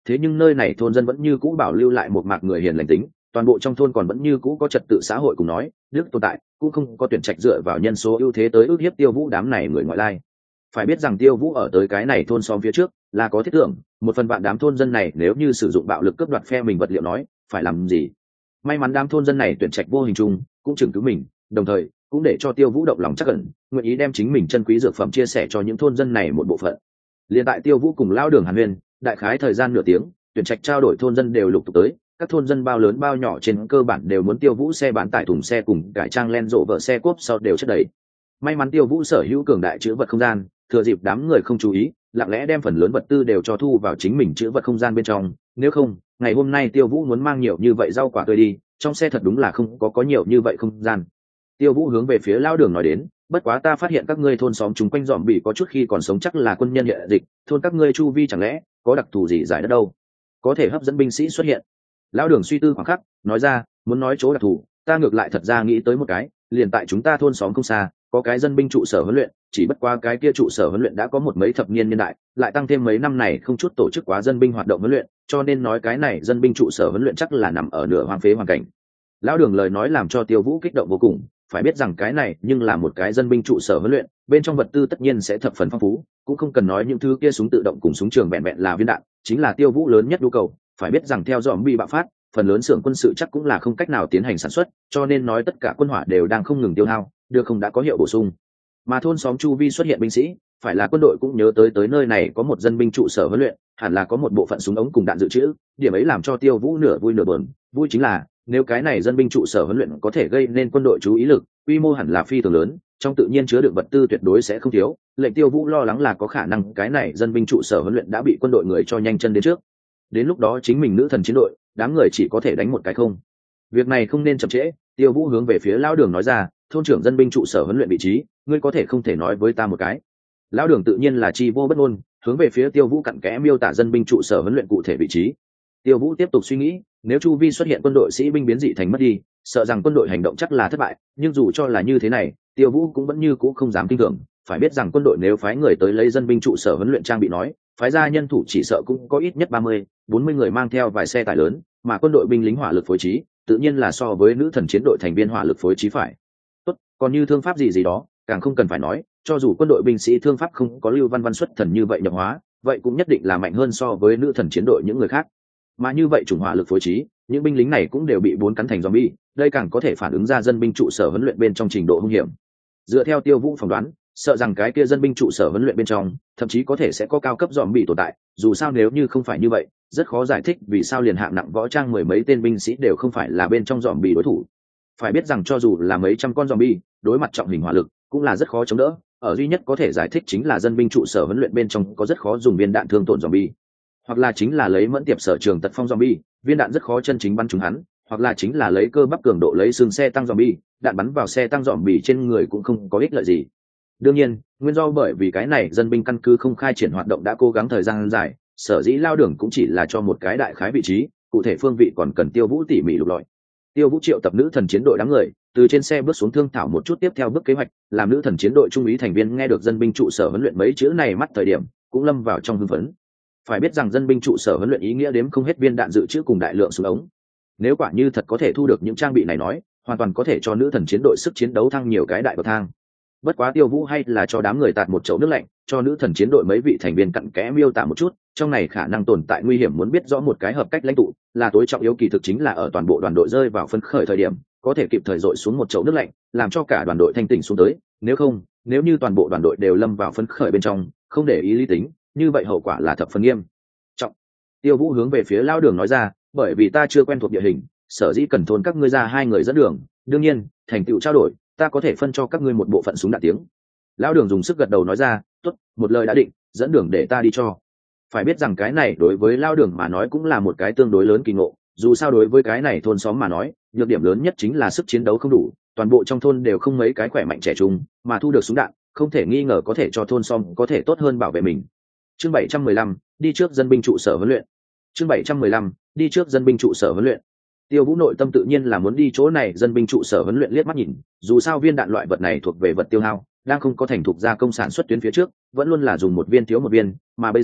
[SPEAKER 1] thế nhưng nơi này thôn dân vẫn như cũ bảo lưu lại một mạc người hiền lành tính, toàn bộ trong thôn còn vẫn như cũ có trật tự xã hội cùng nói đức tồn tại, cũng không có tuyển trạch dựa vào nhân số ưu thế tới ước hiếp Tiêu Vũ đám này người ngoại lai. Phải biết rằng Tiêu Vũ ở tới cái này thôn xóm phía trước là có thiết tưởng, một phần vạn đám thôn dân này nếu như sử dụng bạo lực cướp đoạt phe mình vật liệu nói phải làm gì. May mắn đám thôn dân này tuyển trạch vô hình chung cũng chừng cứu mình, đồng thời cũng để cho Tiêu Vũ động lòng chắc ẩn, nguyện ý đem chính mình chân quý dược phẩm chia sẻ cho những thôn dân này một bộ phận. Liên tại Tiêu Vũ cùng lao đường hàn huyên đại khái thời gian nửa tiếng, tuyển trạch trao đổi thôn dân đều lục tục tới, các thôn dân bao lớn bao nhỏ trên cơ bản đều muốn Tiêu Vũ xe bán tải thùng xe cùng cải trang len rộ vợ xe cốp sau đều chất đầy. May mắn Tiêu Vũ sở hữu cường đại chữ vật không gian, thừa dịp đám người không chú ý, lặng lẽ đem phần lớn vật tư đều cho thu vào chính mình chữ vật không gian bên trong, nếu không ngày hôm nay Tiêu Vũ muốn mang nhiều như vậy rau quả tươi đi, trong xe thật đúng là không có có nhiều như vậy không gian. Tiêu Vũ hướng về phía lao đường nói đến, bất quá ta phát hiện các ngươi thôn xóm chúng quanh dòm bị có chút khi còn sống chắc là quân nhân hệ dịch, thôn các ngươi chu vi chẳng lẽ có đặc thù gì giải đất đâu, có thể hấp dẫn binh sĩ xuất hiện. Lão đường suy tư khoảng khắc nói ra, muốn nói chỗ đặc thù, ta ngược lại thật ra nghĩ tới một cái, liền tại chúng ta thôn xóm không xa có cái dân binh trụ sở huấn luyện, chỉ bất qua cái kia trụ sở huấn luyện đã có một mấy thập niên niên đại, lại tăng thêm mấy năm này không chút tổ chức quá dân binh hoạt động huấn luyện, cho nên nói cái này dân binh trụ sở huấn luyện chắc là nằm ở nửa hoang phế hoàn cảnh. Lão đường lời nói làm cho Tiêu Vũ kích động vô cùng, phải biết rằng cái này nhưng là một cái dân binh trụ sở huấn luyện, bên trong vật tư tất nhiên sẽ thập phần phong phú, cũng không cần nói những thứ kia súng tự động cùng súng trường bẹn bẹn là viên đạn, chính là Tiêu Vũ lớn nhất nhu cầu. Phải biết rằng theo dòm bị bạo phát, phần lớn xưởng quân sự chắc cũng là không cách nào tiến hành sản xuất, cho nên nói tất cả quân hỏa đều đang không ngừng tiêu hao, được không đã có hiệu bổ sung. Mà thôn xóm chu vi xuất hiện binh sĩ, phải là quân đội cũng nhớ tới tới nơi này có một dân binh trụ sở huấn luyện, hẳn là có một bộ phận súng ống cùng đạn dự trữ, điểm ấy làm cho Tiêu Vũ nửa vui nửa buồn. Vui chính là nếu cái này dân binh trụ sở huấn luyện có thể gây nên quân đội chú ý lực, quy mô hẳn là phi thường lớn, trong tự nhiên chứa đựng vật tư tuyệt đối sẽ không thiếu. Lệnh Tiêu Vũ lo lắng là có khả năng cái này dân binh trụ sở huấn luyện đã bị quân đội người cho nhanh chân đến trước, đến lúc đó chính mình nữ thần chiến đội đám người chỉ có thể đánh một cái không. Việc này không nên chậm trễ. Tiêu Vũ hướng về phía lão đường nói ra, thôn trưởng dân binh trụ sở huấn luyện vị trí ngươi có thể không thể nói với ta một cái. Lão đường tự nhiên là chi vô bất ngôn, hướng về phía Tiêu Vũ cặn kẽ miêu tả dân binh trụ sở huấn luyện cụ thể vị trí. Tiêu Vũ tiếp tục suy nghĩ, nếu chu vi xuất hiện quân đội sĩ binh biến dị thành mất đi, sợ rằng quân đội hành động chắc là thất bại, nhưng dù cho là như thế này Tiêu Vũ cũng vẫn như cũ không dám tin tưởng. Phải biết rằng quân đội nếu phái người tới lấy dân binh trụ sở huấn luyện trang bị nói, phái ra nhân thủ chỉ sợ cũng có ít nhất ba mươi, bốn mươi người mang theo vài xe tải lớn, mà quân đội binh lính hỏa lực phối trí tự nhiên là so với nữ thần chiến đội thành viên hỏa lực phối trí phải tốt. Còn như thương pháp gì gì đó càng không cần phải nói, cho dù quân đội binh sĩ thương pháp không có Lưu Văn Văn xuất thần như vậy nhập hóa, vậy cũng nhất định là mạnh hơn so với nữ thần chiến đội những người khác. Mà như vậy chủng hỏa lực phối trí, những binh lính này cũng đều bị bốn cắn thành zombie, đây càng có thể phản ứng ra dân binh trụ sở huấn luyện bên trong trình độ hung hiểm. Dựa theo Tiêu Vũ phỏng đoán, sợ rằng cái kia dân binh trụ sở huấn luyện bên trong thậm chí có thể sẽ có cao cấp zombie tồn tại, dù sao nếu như không phải như vậy rất khó giải thích vì sao liền hạng nặng võ trang mười mấy tên binh sĩ đều không phải là bên trong zombie đối thủ. Phải biết rằng cho dù là mấy trăm con zombie đối mặt trọng hình hỏa lực cũng là rất khó chống đỡ, ở duy nhất có thể giải thích chính là dân binh trụ sở huấn luyện bên trong có rất khó dùng viên đạn thương tổn zombie, hoặc là chính là lấy mẫn tiệp sở trường tật phong zombie, viên đạn rất khó chân chính bắn trúng hắn, hoặc là chính là lấy cơ bắp cường độ lấy xương xe tăng zombie, đạn bắn vào xe tăng zombie trên người cũng không có ích lợi gì. Đương nhiên nguyên do bởi vì cái này dân binh căn cứ không khai triển hoạt động đã cố gắng thời gian dài, sở dĩ lao đường cũng chỉ là cho một cái đại khái vị trí, cụ thể phương vị còn cần Tiêu Vũ tỉ mỉ lục lọi. Tiêu Vũ triệu tập nữ thần chiến đội đám người từ trên xe bước xuống thương thảo một chút tiếp theo bước kế hoạch, làm nữ thần chiến đội trung úy thành viên nghe được dân binh trụ sở huấn luyện mấy chữ này mắt thời điểm cũng lâm vào trong hưng phấn. Phải biết rằng dân binh trụ sở huấn luyện ý nghĩa đếm không hết viên đạn dự trữ cùng đại lượng súng ống, nếu quả như thật có thể thu được những trang bị này nói, hoàn toàn có thể cho nữ thần chiến đội sức chiến đấu thăng nhiều cái đại bậc thang. Bất quá Tiêu Vũ hay là cho đám người tạt một chậu nước lạnh, cho nữ thần chiến đội mấy vị thành viên cặn kẽ miêu tả một chút trong này khả năng tồn tại nguy hiểm, muốn biết rõ một cái hợp cách lãnh tụ là tối trọng yếu, kỳ thực chính là ở toàn bộ đoàn đội rơi vào phấn khởi thời điểm có thể kịp thời dội xuống một chậu nước lạnh, làm cho cả đoàn đội thanh tỉnh xuống tới. Nếu không, nếu như toàn bộ đoàn đội đều lâm vào phấn khởi bên trong, không để ý lý tính, như vậy hậu quả là thập phần nghiêm trọng. Tiêu Vũ hướng về phía lao đường nói ra, bởi vì ta chưa quen thuộc địa hình, sở dĩ cần thôn các ngươi ra hai người dẫn đường, đương nhiên thành tựu trao đổi ta có thể phân cho các ngươi một bộ phận súng đạn tiếng. Lão đường dùng sức gật đầu nói ra, tốt, một lời đã định, dẫn đường để ta đi cho. Phải biết rằng cái này đối với Lão đường mà nói cũng là một cái tương đối lớn kỳ ngộ, dù sao đối với cái này thôn xóm mà nói, nhược điểm lớn nhất chính là sức chiến đấu không đủ, toàn bộ trong thôn đều không mấy cái khỏe mạnh trẻ trung, mà thu được súng đạn không thể nghi ngờ có thể cho thôn xóm có thể tốt hơn bảo vệ mình. Chương bảy trăm mười lăm, đi trước dân binh trụ sở huấn luyện. Chương bảy trăm mười lăm, đi trước dân binh trụ sở huấn luyện. Tiêu Vũ nội tâm tự nhiên là muốn đi chỗ này dân binh trụ sở huấn luyện liếc mắt nhìn, dù sao viên đạn loại vật này thuộc về vật tiêu hao, đang không có thành thục gia công sản xuất tuyến phía trước, vẫn luôn là dùng một viên thiếu một viên, mà bây giờ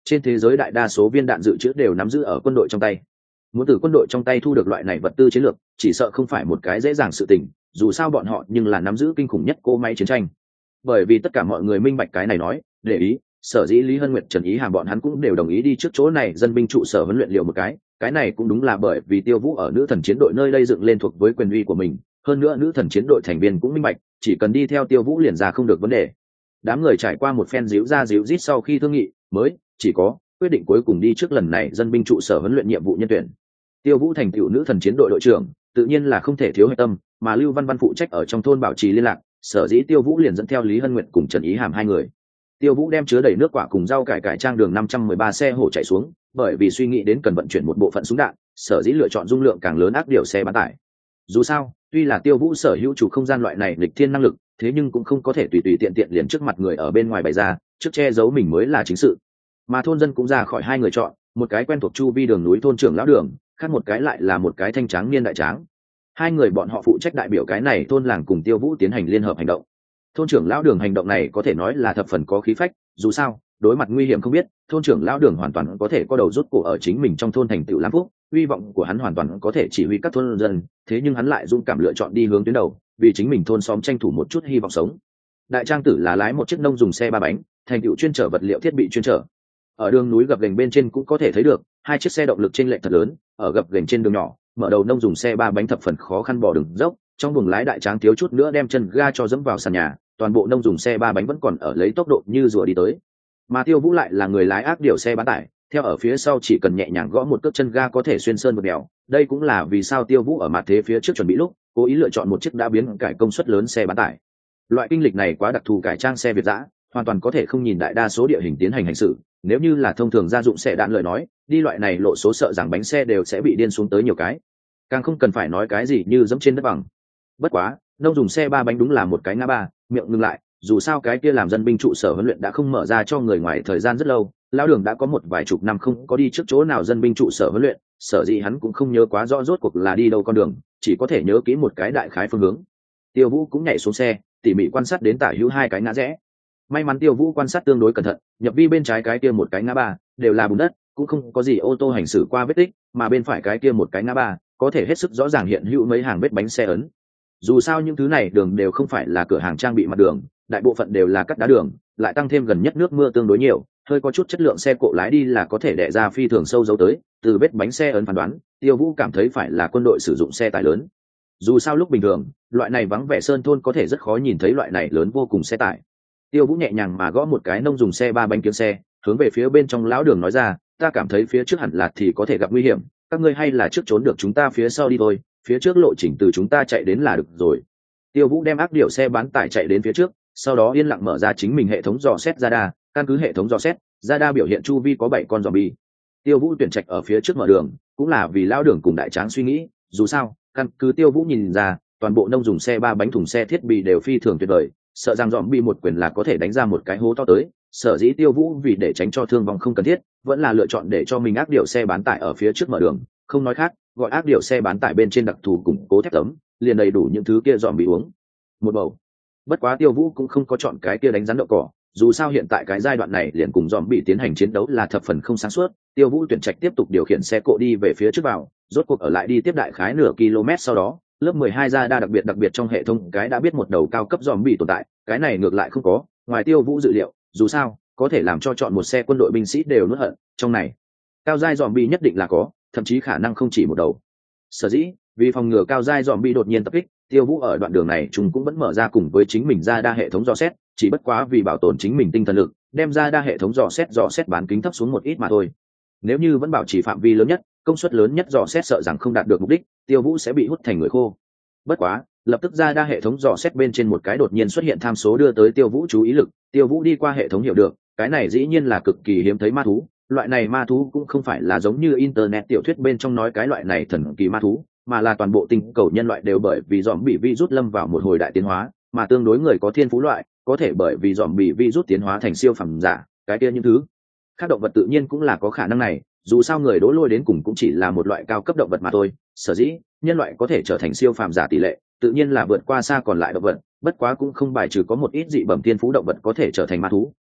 [SPEAKER 1] trên thế giới đại đa số viên đạn dự trữ đều nắm giữ ở quân đội trong tay. Muốn từ quân đội trong tay thu được loại này vật tư chiến lược chỉ sợ không phải một cái dễ dàng sự tình, dù sao bọn họ nhưng là nắm giữ kinh khủng nhất cỗ máy chiến tranh. Bởi vì tất cả mọi người minh bạch cái này nói để ý, sở dĩ Lý Hân Nguyệt, Trần Ý Hàm bọn hắn cũng đều đồng ý đi trước chỗ này dân binh trụ sở huấn luyện liệu một cái. Cái này cũng đúng là bởi vì Tiêu Vũ ở nữ thần chiến đội nơi đây dựng lên thuộc với quyền uy của mình, hơn nữa nữ thần chiến đội thành viên cũng minh bạch chỉ cần đi theo Tiêu Vũ liền ra không được vấn đề. Đám người trải qua một phen díu ra díu rít sau khi thương nghị mới chỉ có quyết định cuối cùng đi trước lần này dân binh trụ sở huấn luyện nhiệm vụ nhân tuyển. Tiêu Vũ thành tựu nữ thần chiến đội đội trưởng tự nhiên là không thể thiếu hệ tâm, mà Lưu Văn Văn phụ trách ở trong thôn bảo trì liên lạc, sở dĩ Tiêu Vũ liền dẫn theo Lý Hân Nguyệt cùng Trần Ý Hàm hai người. Tiêu Vũ đem chứa đầy nước quả cùng rau cải cải trang đường năm trăm mười ba xe hổ chạy xuống, bởi vì suy nghĩ đến cần vận chuyển một bộ phận súng đạn, sở dĩ lựa chọn dung lượng càng lớn ác điều xe bán tải. Dù sao, tuy là Tiêu Vũ sở hữu chủ không gian loại này lịch thiên năng lực, thế nhưng cũng không có thể tùy tùy tiện tiện liền trước mặt người ở bên ngoài bày ra, trước che giấu mình mới là chính sự. Mà thôn dân cũng ra khỏi hai người chọn, một cái quen thuộc chu vi đường núi thôn trưởng lão đường, khác một cái lại là một cái thanh tráng niên đại tráng. Hai người bọn họ phụ trách đại biểu cái này thôn làng cùng Tiêu Vũ tiến hành liên hợp hành động. Thôn trưởng lão đường hành động này có thể nói là thập phần có khí phách, dù sao đối mặt nguy hiểm không biết, thôn trưởng lão đường hoàn toàn có thể có đầu rút cổ ở chính mình trong thôn thành tựu làm phúc, hy vọng của hắn hoàn toàn có thể chỉ huy các thôn dân, thế nhưng hắn lại dũng cảm lựa chọn đi hướng tuyến đầu, vì chính mình thôn xóm tranh thủ một chút hy vọng sống. Đại trang tử là lái một chiếc nông dùng xe ba bánh, thành tựu chuyên chở vật liệu thiết bị chuyên chở. Ở đường núi gập ghềnh bên trên cũng có thể thấy được hai chiếc xe động lực trên lệch thật lớn, ở gập ghềnh trên đường nhỏ, mở đầu nông dùng xe ba bánh thập phần khó khăn bỏ đường dốc, trong buồng lái đại tráng thiếu chút nữa đem chân ga cho dẫm vào sàn nhà, toàn bộ nông dùng xe ba bánh vẫn còn ở lấy tốc độ như rùa đi tới. Mà Tiêu Vũ lại là người lái ác điều xe bán tải, theo ở phía sau chỉ cần nhẹ nhàng gõ một cước chân ga có thể xuyên sơn vượt đèo. Đây cũng là vì sao Tiêu Vũ ở mặt thế phía trước chuẩn bị lúc cố ý lựa chọn một chiếc đã biến cải công suất lớn xe bán tải. Loại kinh lịch này quá đặc thù, cải trang xe Việt dã hoàn toàn có thể không nhìn đại đa số địa hình tiến hành hành xử, nếu như là thông thường gia dụng xe đạn lời nói, đi loại này lộ số sợ rằng bánh xe đều sẽ bị điên xuống tới nhiều cái, càng không cần phải nói cái gì như dẫm trên đất bằng. Bất quá nông dùng xe ba bánh đúng là một cái ngã ba, miệng ngừng lại, dù sao cái kia làm dân binh trụ sở huấn luyện đã không mở ra cho người ngoài thời gian rất lâu, lão đường đã có một vài chục năm không có đi trước chỗ nào dân binh trụ sở huấn luyện, sở dĩ hắn cũng không nhớ quá rõ rốt cuộc là đi đâu con đường, chỉ có thể nhớ kỹ một cái đại khái phương hướng. Tiêu Vũ cũng nhảy xuống xe, tỉ mỉ quan sát đến tả hữu hai cái ngã rẽ. May mắn Tiêu Vũ quan sát tương đối cẩn thận, nhập vi bên trái cái kia một cái ngã ba đều là bùn đất, cũng không có gì ô tô hành xử qua vết tích, mà bên phải cái kia một cái ngã ba có thể hết sức rõ ràng hiện hữu mấy hàng vết bánh xe ấn. Dù sao những thứ này đường đều không phải là cửa hàng trang bị mặt đường, đại bộ phận đều là cắt đá đường, lại tăng thêm gần nhất nước mưa tương đối nhiều, hơi có chút chất lượng xe cộ lái đi là có thể đè ra phi thường sâu dấu tới. Từ vết bánh xe ấn phán đoán, Tiêu Vũ cảm thấy phải là quân đội sử dụng xe tải lớn. Dù sao lúc bình thường, loại này vắng vẻ sơn thôn có thể rất khó nhìn thấy loại này lớn vô cùng xe tải. Tiêu Vũ nhẹ nhàng mà gõ một cái nông dùng xe ba bánh kiếm xe, hướng về phía bên trong lão đường nói ra, ta cảm thấy phía trước hẳn là thì có thể gặp nguy hiểm, các ngươi hay là trước trốn được chúng ta phía sau đi thôi, phía trước lộ trình từ chúng ta chạy đến là được rồi. Tiêu Vũ đem ác điểu xe bán tải chạy đến phía trước, sau đó yên lặng mở ra chính mình hệ thống dò xét radar, căn cứ hệ thống dò xét, radar biểu hiện chu vi có bảy con zombie. Tiêu Vũ tuyển trạch ở phía trước mở đường, cũng là vì lão đường cùng đại tráng suy nghĩ, dù sao, căn cứ Tiêu Vũ nhìn ra, toàn bộ nông dùng xe ba bánh thùng xe thiết bị đều phi thường tuyệt vời, sợ rằng zombie một quyền là có thể đánh ra một cái hố to tới, sở dĩ Tiêu Vũ vì để tránh cho thương vong không cần thiết, vẫn là lựa chọn để cho mình ác điểu xe bán tải ở phía trước mở đường, không nói khác, gọi ác điểu xe bán tải bên trên đặc thù củng cố thép tấm, liền đầy đủ những thứ kia zombie uống một bầu. Bất quá Tiêu Vũ cũng không có chọn cái kia đánh rắn đậu cỏ, dù sao hiện tại cái giai đoạn này liền cùng zombie tiến hành chiến đấu là thập phần không sáng suốt. Tiêu Vũ tuyển trạch tiếp tục điều khiển xe cộ đi về phía trước vào, rốt cuộc ở lại đi tiếp đại khái nửa km sau đó, lớp mười hai ra đa đặc biệt đặc biệt trong hệ thống cái đã biết một đầu cao cấp zombie tồn tại, cái này ngược lại không có, ngoài Tiêu Vũ dự liệu, dù sao, có thể làm cho chọn một xe quân đội binh sĩ đều nuốt hận, trong này cao giai zombie nhất định là có, thậm chí khả năng không chỉ một đầu. Sở dĩ, vì phòng ngừa cao giai zombie đột nhiên tập kích, Tiêu Vũ ở đoạn đường này chúng cũng vẫn mở ra cùng với chính mình ra đa hệ thống dò xét, chỉ bất quá vì bảo tồn chính mình tinh thần lực, đem ra đa hệ thống dò xét dò xét bán kính thấp xuống một ít mà thôi. Nếu như vẫn bảo trì phạm vi lớn nhất, công suất lớn nhất dò xét sợ rằng không đạt được mục đích, Tiêu Vũ sẽ bị hút thành người khô. Bất quá, lập tức ra đa hệ thống dò xét bên trên một cái đột nhiên xuất hiện tham số đưa tới Tiêu Vũ chú ý lực, Tiêu Vũ đi qua hệ thống hiểu được, cái này dĩ nhiên là cực kỳ hiếm thấy ma thú, loại này ma thú cũng không phải là giống như internet tiểu thuyết bên trong nói cái loại này thần kỳ ma thú, mà là toàn bộ tinh cầu nhân loại đều bởi vì dòm bị virus lâm vào một hồi đại tiến hóa, mà tương đối người có thiên phú loại, có thể bởi vì dòm bị virus tiến hóa thành siêu phẩm giả, cái kia những thứ khác động vật tự nhiên cũng là có khả năng này, dù sao người đố lôi đến cùng cũng chỉ là một loại cao cấp động vật mà thôi, sở dĩ nhân loại có thể trở thành siêu phàm giả tỷ lệ tự nhiên là vượt qua xa còn lại động vật, bất quá cũng không bài trừ có một ít dị bẩm thiên phú động vật có thể trở thành ma thú,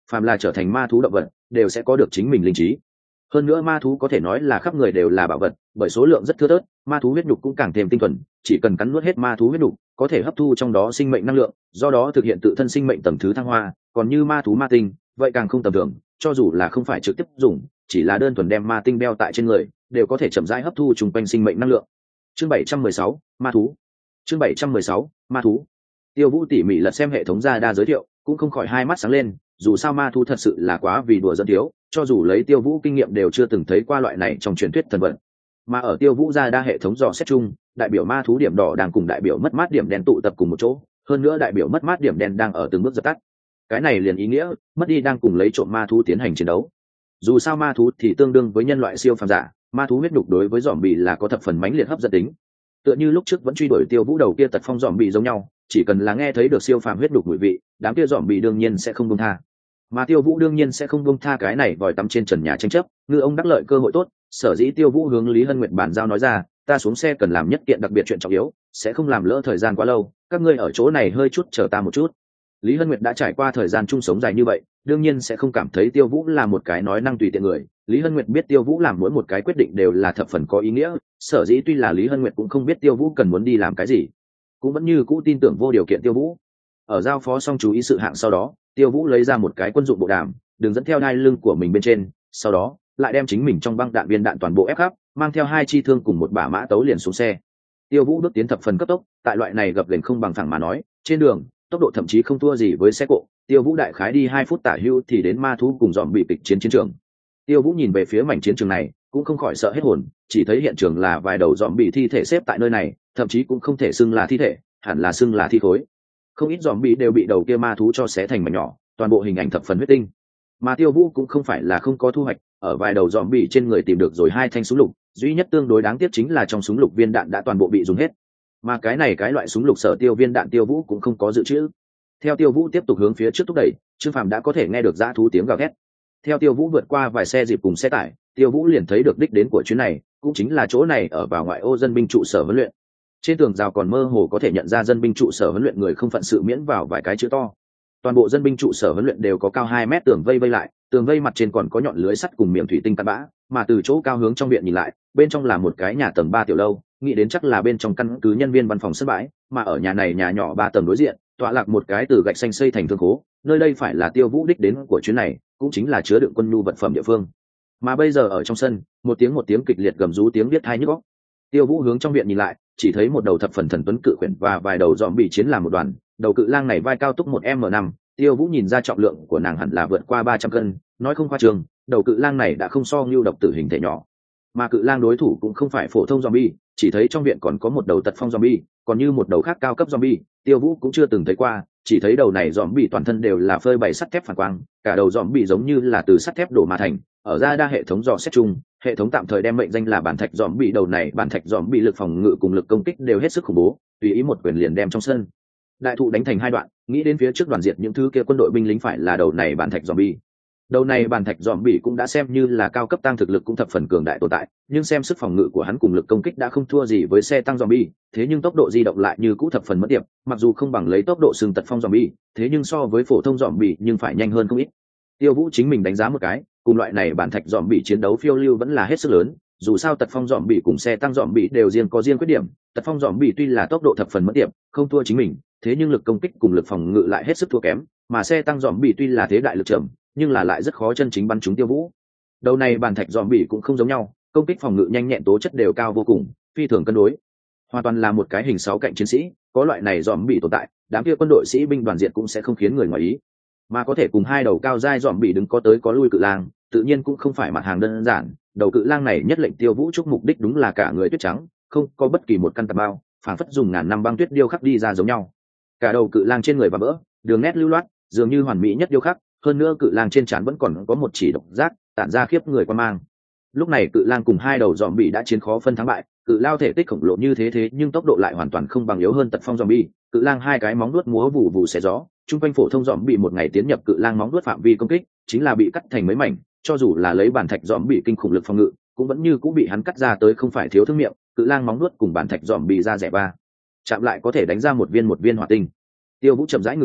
[SPEAKER 1] phàm là trở thành ma thú động vật đều sẽ có được chính mình linh trí. Hơn nữa ma thú có thể nói là khắp người đều là bảo vật, bởi số lượng rất thưa thớt, ma thú huyết nhục cũng càng thêm tinh thuần, chỉ cần cắn nuốt hết ma thú huyết nhục có thể hấp thu trong đó sinh mệnh năng lượng, do đó thực hiện tự thân sinh mệnh tầng thứ thăng hoa. Còn như ma thú ma tinh vậy càng không tầm thường, cho dù là không phải trực tiếp dùng, chỉ là đơn thuần đem ma tinh đeo tại trên người đều có thể chậm rãi hấp thu chung quanh sinh mệnh năng lượng. Chương bảy trăm mười sáu, ma thú. Chương bảy trăm mười sáu, ma thú. Tiêu Vũ tỉ mỉ lật xem hệ thống ra đa giới thiệu, cũng không khỏi hai mắt sáng lên, dù sao ma thú thật sự là quá vì đùa dẫn thiếu, cho dù lấy Tiêu Vũ kinh nghiệm đều chưa từng thấy qua loại này trong truyền thuyết thần vật. Mà ở Tiêu Vũ ra đa hệ thống dò xét chung, đại biểu ma thú điểm đỏ đang cùng đại biểu mất mát điểm đen tụ tập cùng một chỗ, hơn nữa đại biểu mất mát điểm đen đang ở từng bước dập tắt. Cái này liền ý nghĩa mất đi đang cùng lấy trộm ma thú tiến hành chiến đấu. Dù sao ma thú thì tương đương với nhân loại siêu phàm giả, ma thú huyết nhục đối với zombie là có thập phần mãnh liệt hấp dẫn tính. Tựa như lúc trước vẫn truy đuổi Tiêu Vũ đầu kia tật phong zombie giống nhau, chỉ cần là nghe thấy được siêu phàm huyết nhục mùi vị, đám kia zombie đương nhiên sẽ không buông tha. Mà Tiêu Vũ đương nhiên sẽ không buông tha cái này vòi tắm trên trần nhà tranh chấp, ngư ông đắc lợi cơ hội tốt, sở dĩ Tiêu Vũ hướng Lý Hân Nguyệt bàn giao nói ra, ta xuống xe cần làm nhất kiện đặc biệt chuyện trọng yếu, sẽ không làm lỡ thời gian quá lâu, các ngươi ở chỗ này hơi chút chờ ta một chút. Lý Hân Nguyệt đã trải qua thời gian chung sống dài như vậy, đương nhiên sẽ không cảm thấy Tiêu Vũ là một cái nói năng tùy tiện người. Lý Hân Nguyệt biết Tiêu Vũ làm mỗi một cái quyết định đều là thập phần có ý nghĩa, sở dĩ tuy là Lý Hân Nguyệt cũng không biết Tiêu Vũ cần muốn đi làm cái gì, cũng vẫn như cũ tin tưởng vô điều kiện Tiêu Vũ. Ở giao phó xong chú ý sự hạng sau đó, Tiêu Vũ lấy ra một cái quân dụng bộ đàm, đường dẫn theo đai lưng của mình bên trên, sau đó lại đem chính mình trong băng đạn viên đạn toàn bộ ép khắp, mang theo hai chi thương cùng một bả mã tấu liền xuống xe. Tiêu Vũ bước tiến thập phần cấp tốc, tại loại này gập ghềnh không bằng phẳng mà nói, trên đường tốc độ thậm chí không thua gì với xe cộ. Tiêu Vũ đại khái đi hai phút tả hữu thì đến ma thú cùng dòm bị kịch chiến chiến trường. Tiêu Vũ nhìn về phía mảnh chiến trường này, cũng không khỏi sợ hết hồn, chỉ thấy hiện trường là vài đầu dòm bị thi thể xếp tại nơi này, thậm chí cũng không thể xưng là thi thể, hẳn là xưng là thi khối. Không ít dòm bị đều bị đầu kia ma thú cho xé thành mảnh nhỏ, toàn bộ hình ảnh thập phần huyết tinh. Mà Tiêu Vũ cũng không phải là không có thu hoạch, ở vài đầu dòm bị trên người tìm được rồi hai thanh súng lục, duy nhất tương đối đáng tiếc chính là trong súng lục viên đạn đã toàn bộ bị dùng hết. Mà cái này cái loại súng lục sở tiêu viên đạn Tiêu Vũ cũng không có dự trữ. Theo Tiêu Vũ tiếp tục hướng phía trước thúc đẩy, Trương Phàm đã có thể nghe được dã thú tiếng gào thét. Theo Tiêu Vũ vượt qua vài xe dịp cùng xe tải, Tiêu Vũ liền thấy được đích đến của chuyến này, cũng chính là chỗ này ở vào ngoại ô dân binh trụ sở huấn luyện. Trên tường rào còn mơ hồ có thể nhận ra dân binh trụ sở huấn luyện người không phận sự miễn vào vài cái chữ to. Toàn bộ dân binh trụ sở huấn luyện đều có cao hai mét tường vây vây lại, tường vây mặt trên còn có nhọn lưới sắt cùng miệng thủy tinh cắt bã, mà từ chỗ cao hướng trong viện nhìn lại, bên trong là một cái nhà tầng ba tiểu lâu, nghĩ đến chắc là bên trong căn cứ nhân viên văn phòng sân bãi, mà ở nhà này nhà nhỏ ba tầng đối diện, tọa lạc một cái từ gạch xanh xây thành thương khố, nơi đây phải là Tiêu Vũ đích đến của chuyến này, cũng chính là chứa đựng quân nhu vật phẩm địa phương. Mà bây giờ ở trong sân, một tiếng một tiếng kịch liệt gầm rú tiếng biết tai nhức óc. Tiêu Vũ hướng trong viện nhìn lại, chỉ thấy một đầu thập phần thần tuấn cự quyển và vài đầu dòm bị chiến làm một đoàn, đầu cự lang này vai cao túc một m năm, Tiêu Vũ nhìn ra trọng lượng của nàng hẳn là vượt qua ba trăm cân, nói không khoa trương, đầu cự lang này đã không so ngưu độc tử hình thể nhỏ. Mà cự lang đối thủ cũng không phải phổ thông zombie, chỉ thấy trong viện còn có một đầu tật phong zombie, còn như một đầu khác cao cấp zombie, Tiêu Vũ cũng chưa từng thấy qua, chỉ thấy đầu này zombie toàn thân đều là phơi bày sắt thép phản quang, cả đầu zombie giống như là từ sắt thép đổ mà thành. Ở ra đa hệ thống dò xét chung, hệ thống tạm thời đem mệnh danh là bản thạch zombie, đầu này bản thạch zombie lực phòng ngự cùng lực công kích đều hết sức khủng bố, tùy ý một quyền liền đem trong sân đại thụ đánh thành hai đoạn. Nghĩ đến phía trước đoàn diệt những thứ kia quân đội binh lính phải là đầu này bản thạch zombie. Đầu này bản thạch zombie cũng đã xem như là cao cấp tăng thực lực cũng thập phần cường đại tồn tại, nhưng xem sức phòng ngự của hắn cùng lực công kích đã không thua gì với xe tăng zombie, thế nhưng tốc độ di động lại như cũ thập phần mất điểm, mặc dù không bằng lấy tốc độ xương tật phong zombie, thế nhưng so với phổ thông zombie nhưng phải nhanh hơn không ít. Tiêu Vũ chính mình đánh giá một cái, cùng loại này bản thạch zombie chiến đấu phiêu lưu vẫn là hết sức lớn, dù sao tật phong zombie cùng xe tăng zombie đều riêng có riêng khuyết điểm, tật phong zombie tuy là tốc độ thập phần mất điểm, không thua chính mình, thế nhưng lực công kích cùng lực phòng ngự lại hết sức thua kém, mà xe tăng zombie tuy là thế đại lực chậm, nhưng là lại rất khó chân chính bắn trúng Tiêu Vũ. Đầu này bản thạch zombie cũng không giống nhau, công kích phòng ngự nhanh nhẹn tố chất đều cao vô cùng, phi thường cân đối, hoàn toàn là một cái hình sáu cạnh chiến sĩ. Có loại này zombie tồn tại, đám kia quân đội sĩ binh đoàn diện cũng sẽ không khiến người ngoài ý, mà có thể cùng hai đầu cao giai zombie đứng có tới có lui cự lang, tự nhiên cũng không phải mặt hàng đơn giản. Đầu cự lang này nhất lệnh Tiêu Vũ chúc mục đích đúng là cả người tuyết trắng, không có bất kỳ một căn tạp bao, phảng phất dùng ngàn năm băng tuyết điêu khắc đi ra giống nhau. Cả đầu cự lang trên người và bỡ, đường nét lưu loát, dường như hoàn mỹ nhất điêu khắc, hơn nữa cự lang trên trán vẫn còn có một chỉ độc giác, tản ra khiếp người quan mang. Lúc này cự lang cùng hai đầu zombie đã chiến khó phân thắng bại, cự lao thể tích khổng lồ như thế thế nhưng tốc độ lại hoàn toàn không bằng yếu hơn tật phong zombie. Cự lang hai cái móng vuốt múa vụ vụ xé gió, trung quanh phổ thông zombie một ngày tiến nhập cự lang móng vuốt phạm vi công kích, chính là bị cắt thành mấy mảnh, cho dù là lấy bản thạch zombie kinh khủng lực phòng ngự, cũng vẫn như cũng bị hắn cắt ra tới không phải thiếu thương miệng. Cự lang móng vuốt cùng bản thạch zombie ra rẻ ba chạm lại có thể đánh ra một viên một viên hỏa tinh. Tiêu Vũ chậm rãi ngừng thở,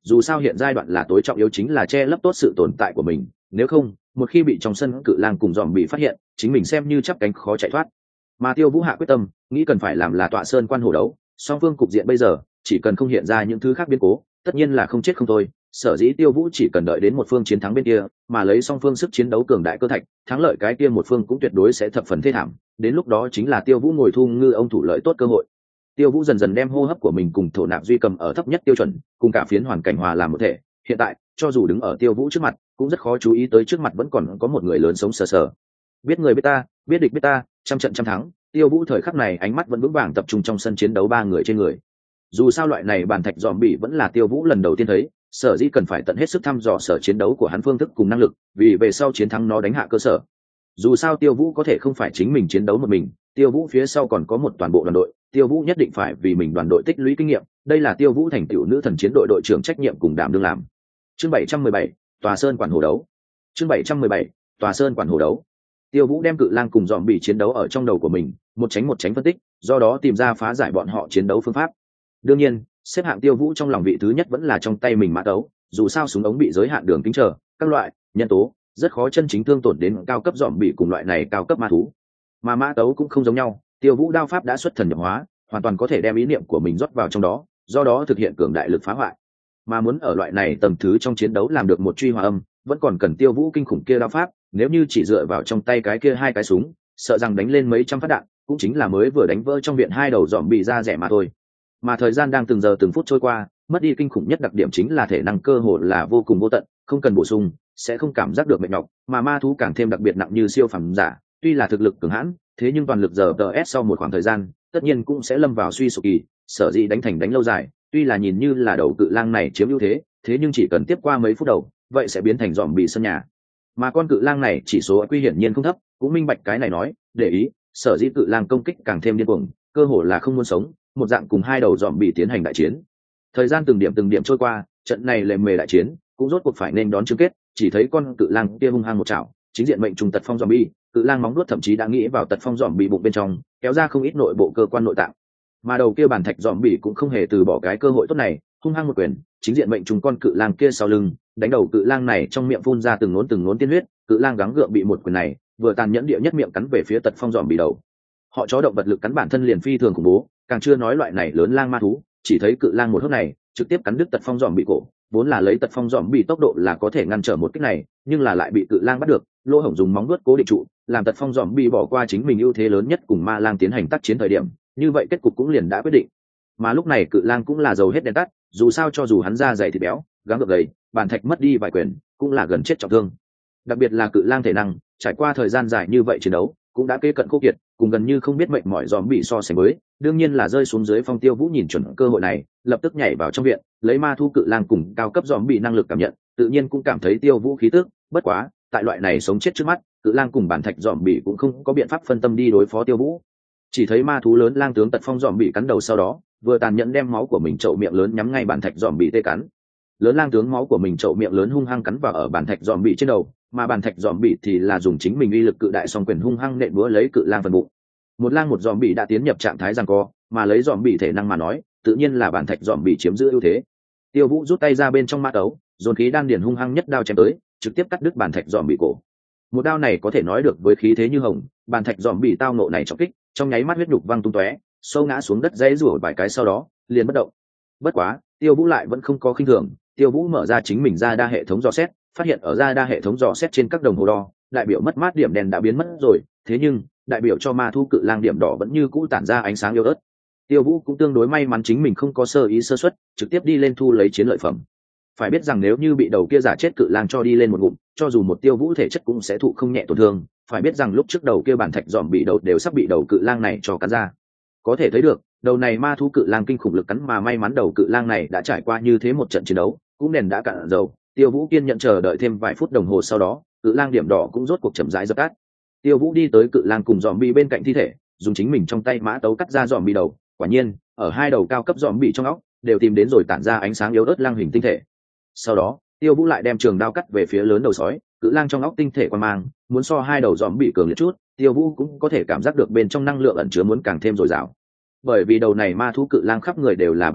[SPEAKER 1] dù sao hiện giai đoạn là tối trọng yếu chính là che lấp tốt sự tồn tại của mình, nếu không một khi bị trong sân cự lang cùng dòm bị phát hiện, chính mình xem như chắp cánh khó chạy thoát. Mà Tiêu Vũ hạ quyết tâm, nghĩ cần phải làm là tọa sơn quan hồ đấu, song phương cục diện bây giờ chỉ cần không hiện ra những thứ khác biến cố, tất nhiên là không chết không thôi. Sở dĩ Tiêu Vũ chỉ cần đợi đến một phương chiến thắng bên kia, mà lấy song phương sức chiến đấu cường đại cơ thạch, thắng lợi cái kia một phương cũng tuyệt đối sẽ thập phần thê thảm, đến lúc đó chính là Tiêu Vũ ngồi thu ngư ông thủ lợi tốt cơ hội. Tiêu Vũ dần dần đem hô hấp của mình cùng thổ nạp duy cầm ở thấp nhất tiêu chuẩn, cùng cả phiến hoàn cảnh hòa làm một thể. Hiện tại, cho dù đứng ở Tiêu Vũ trước mặt, cũng rất khó chú ý tới trước mặt vẫn còn có một người lớn sống sờ sờ. Biết người biết ta, biết địch biết ta, trăm trận trăm thắng. Tiêu Vũ thời khắc này ánh mắt vẫn vững vàng tập trung trong sân chiến đấu ba người trên người. Dù sao loại này bản thạch dòm bị vẫn là Tiêu Vũ lần đầu tiên thấy, sở dĩ cần phải tận hết sức thăm dò sở chiến đấu của hắn phương thức cùng năng lực, vì về sau chiến thắng nó đánh hạ cơ sở. Dù sao Tiêu Vũ có thể không phải chính mình chiến đấu một mình, Tiêu Vũ phía sau còn có một toàn bộ đoàn đội, Tiêu Vũ nhất định phải vì mình đoàn đội tích lũy kinh nghiệm, đây là Tiêu Vũ thành tựu nữ thần chiến đội đội trưởng trách nhiệm cùng đảm đương làm. Chương bảy trăm mười bảy, Tòa Sơn quản hồ đấu. Chương bảy trăm mười bảy, Tòa Sơn quản hồ đấu. Tiêu Vũ đem cự lang cùng dòm bị chiến đấu ở trong đầu của mình, một tránh một tránh phân tích, do đó tìm ra phá giải bọn họ chiến đấu phương pháp. Đương nhiên, xếp hạng Tiêu Vũ trong lòng vị thứ nhất vẫn là trong tay mình mã tấu, dù sao súng ống bị giới hạn đường kính trở, các loại nhân tố rất khó chân chính thương tổn đến cao cấp dòm bị cùng loại này cao cấp ma thú. Mà mã tấu cũng không giống nhau, Tiêu Vũ đao pháp đã xuất thần nhập hóa, hoàn toàn có thể đem ý niệm của mình rót vào trong đó, do đó thực hiện cường đại lực phá hoại. Mà muốn ở loại này tầng thứ trong chiến đấu làm được một truy hòa âm, vẫn còn cần Tiêu Vũ kinh khủng kia đao pháp, nếu như chỉ dựa vào trong tay cái kia hai cái súng, sợ rằng đánh lên mấy trăm phát đạn, cũng chính là mới vừa đánh vỡ trong viện hai đầu dòm bị ra rẻ mà thôi. Mà thời gian đang từng giờ từng phút trôi qua, mất đi kinh khủng nhất đặc điểm chính là thể năng cơ hồ là vô cùng vô tận, không cần bổ sung sẽ không cảm giác được mệt nhọc, mà ma thú càng thêm đặc biệt nặng như siêu phàm giả, tuy là thực lực cường hãn, thế nhưng toàn lực giờ tờ ét sau một khoảng thời gian, tất nhiên cũng sẽ lâm vào suy sụp kỳ, sở dĩ đánh thành đánh lâu dài, tuy là nhìn như là đầu cự lang này chiếm ưu thế, thế nhưng chỉ cần tiếp qua mấy phút đầu, vậy sẽ biến thành dòm bị sân nhà. Mà con cự lang này chỉ số quy hiển nhiên không thấp, cũng minh bạch cái này nói, để ý, sở dĩ cự lang công kích càng thêm điên cuồng, cơ hồ là không muốn sống, một dạng cùng hai đầu dòm bị tiến hành đại chiến. Thời gian từng điểm từng điểm trôi qua, trận này lề mề đại chiến cũng rốt cuộc phải nên đón chung kết, chỉ thấy con cự lang kia hung hăng một chảo, chính diện mệnh trùng tật phong zombie, cự lang móng đuốt thậm chí đã nghĩ vào tật phong zombie bụng bên trong, kéo ra không ít nội bộ cơ quan nội tạng. Mà đầu kia bản thạch zombie cũng không hề từ bỏ cái cơ hội tốt này, hung hăng một quyền, chính diện mệnh trùng con cự lang kia sau lưng, đánh đầu cự lang này trong miệng phun ra từng nốn từng nốn tiên huyết, cự lang gắng gượng bị một quyền này, vừa tàn nhẫn địa nhất miệng cắn về phía tật phong zombie đầu. Họ chó động vật lực cắn bản thân liền phi thường khủng bố, càng chưa nói loại này lớn lang ma thú, chỉ thấy cự lang một hớp này, trực tiếp cắn đứt tật phong zombie cổ, vốn là lấy tật phong zombie tốc độ là có thể ngăn trở một kích này, nhưng là lại bị cự lang bắt được, lỗ hổng dùng móng vuốt cố định trụ, làm tật phong zombie bỏ qua chính mình ưu thế lớn nhất cùng ma lang tiến hành tác chiến thời điểm, như vậy kết cục cũng liền đã quyết định. Mà lúc này cự lang cũng là dầu hết đèn tắt, dù sao cho dù hắn da dày thịt béo, gắng gượng gầy, bản thạch mất đi vài quyền, cũng là gần chết trọng thương. Đặc biệt là cự lang thể năng, trải qua thời gian dài như vậy chiến đấu, cũng đã kế cận khô kiệt, cùng gần như không biết mệnh mỏi dòm bị so sánh với, đương nhiên là rơi xuống dưới phong. Tiêu Vũ nhìn chuẩn cơ hội này, lập tức nhảy vào trong viện, lấy ma thu cự lang cùng cao cấp dòm bị năng lực cảm nhận, tự nhiên cũng cảm thấy Tiêu Vũ khí tức, bất quá, tại loại này sống chết trước mắt, cự lang cùng bản thạch dòm bị cũng không có biện pháp phân tâm đi đối phó Tiêu Vũ. Chỉ thấy ma thú lớn lang tướng tật phong dòm bị cắn đầu sau đó, vừa tàn nhẫn đem máu của mình chậu miệng lớn nhắm ngay bản thạch dòm bị tê cắn. Lớn lang tướng máu của mình chậu miệng lớn hung hăng cắn vào ở bản thạch dòm bị trên đầu, mà bản thạch dòm bị thì là dùng chính mình uy lực cự đại song quyền hung hăng nện búa lấy cự lang phần bụng. Một lang một dòm bị đã tiến nhập trạng thái giằng co, mà lấy dòm bị thể năng mà nói, tự nhiên là bản thạch dòm bị chiếm giữ ưu thế. Tiêu Vũ rút tay ra bên trong ma tấu, dồn khí đan điền hung hăng nhất đao chém tới, trực tiếp cắt đứt bản thạch dòm bị cổ. Một đao này có thể nói được với khí thế như hồng, bản thạch dòm bị tao nộ này trọng kích, trong nháy mắt huyết nhục văng tung tóe, sâu ngã xuống đất dãy rủa vài cái sau đó, liền bất động. Bất quá, Tiêu Vũ lại vẫn không có khinh thường, Tiêu Vũ mở ra chính mình ra đa hệ thống dò xét, phát hiện ở ra đa hệ thống dò xét trên các đồng hồ đo, đại biểu mất mát điểm đen đã biến mất rồi, thế nhưng đại biểu cho ma thu cự lang điểm đỏ vẫn như cũ tản ra ánh sáng yếu ớt. Tiêu Vũ cũng tương đối may mắn chính mình không có sơ ý sơ suất, trực tiếp đi lên thu lấy chiến lợi phẩm. Phải biết rằng nếu như bị đầu kia giả chết cự lang cho đi lên một ngụm, cho dù một Tiêu Vũ thể chất cũng sẽ thụ không nhẹ tổn thương. Phải biết rằng lúc trước đầu kia bản thạch dòm bị đầu đều sắp bị đầu cự lang này cho cắn ra. Có thể thấy được, đầu này ma thú cự lang kinh khủng lực cắn, mà may mắn đầu cự lang này đã trải qua như thế một trận chiến đấu, cũng đèn đã cạn dầu. Tiêu Vũ kiên nhận chờ đợi thêm vài phút đồng hồ sau đó, cự lang điểm đỏ cũng rốt cuộc chậm rãi dập tắt. Tiêu Vũ đi tới cự lang cùng dòm bị bên cạnh thi thể, dùng chính mình trong tay mã tấu cắt ra dòm bị đầu. Quả nhiên, ở hai đầu cao cấp dòm bị trong óc đều tìm đến rồi tản ra ánh sáng yếu ớt lang hình tinh thể. Sau đó, Tiêu Vũ lại đem trường đao cắt về phía lớn đầu sói, cự lang trong óc tinh thể quan mang, muốn so hai đầu dòm bị cường liệt chút, Tiêu Vũ cũng có thể cảm giác được bên trong năng lượng ẩn chứa muốn càng thêm dồi dào. Bởi vì đầu này ma thú cự lang khắp người đều là bà bối,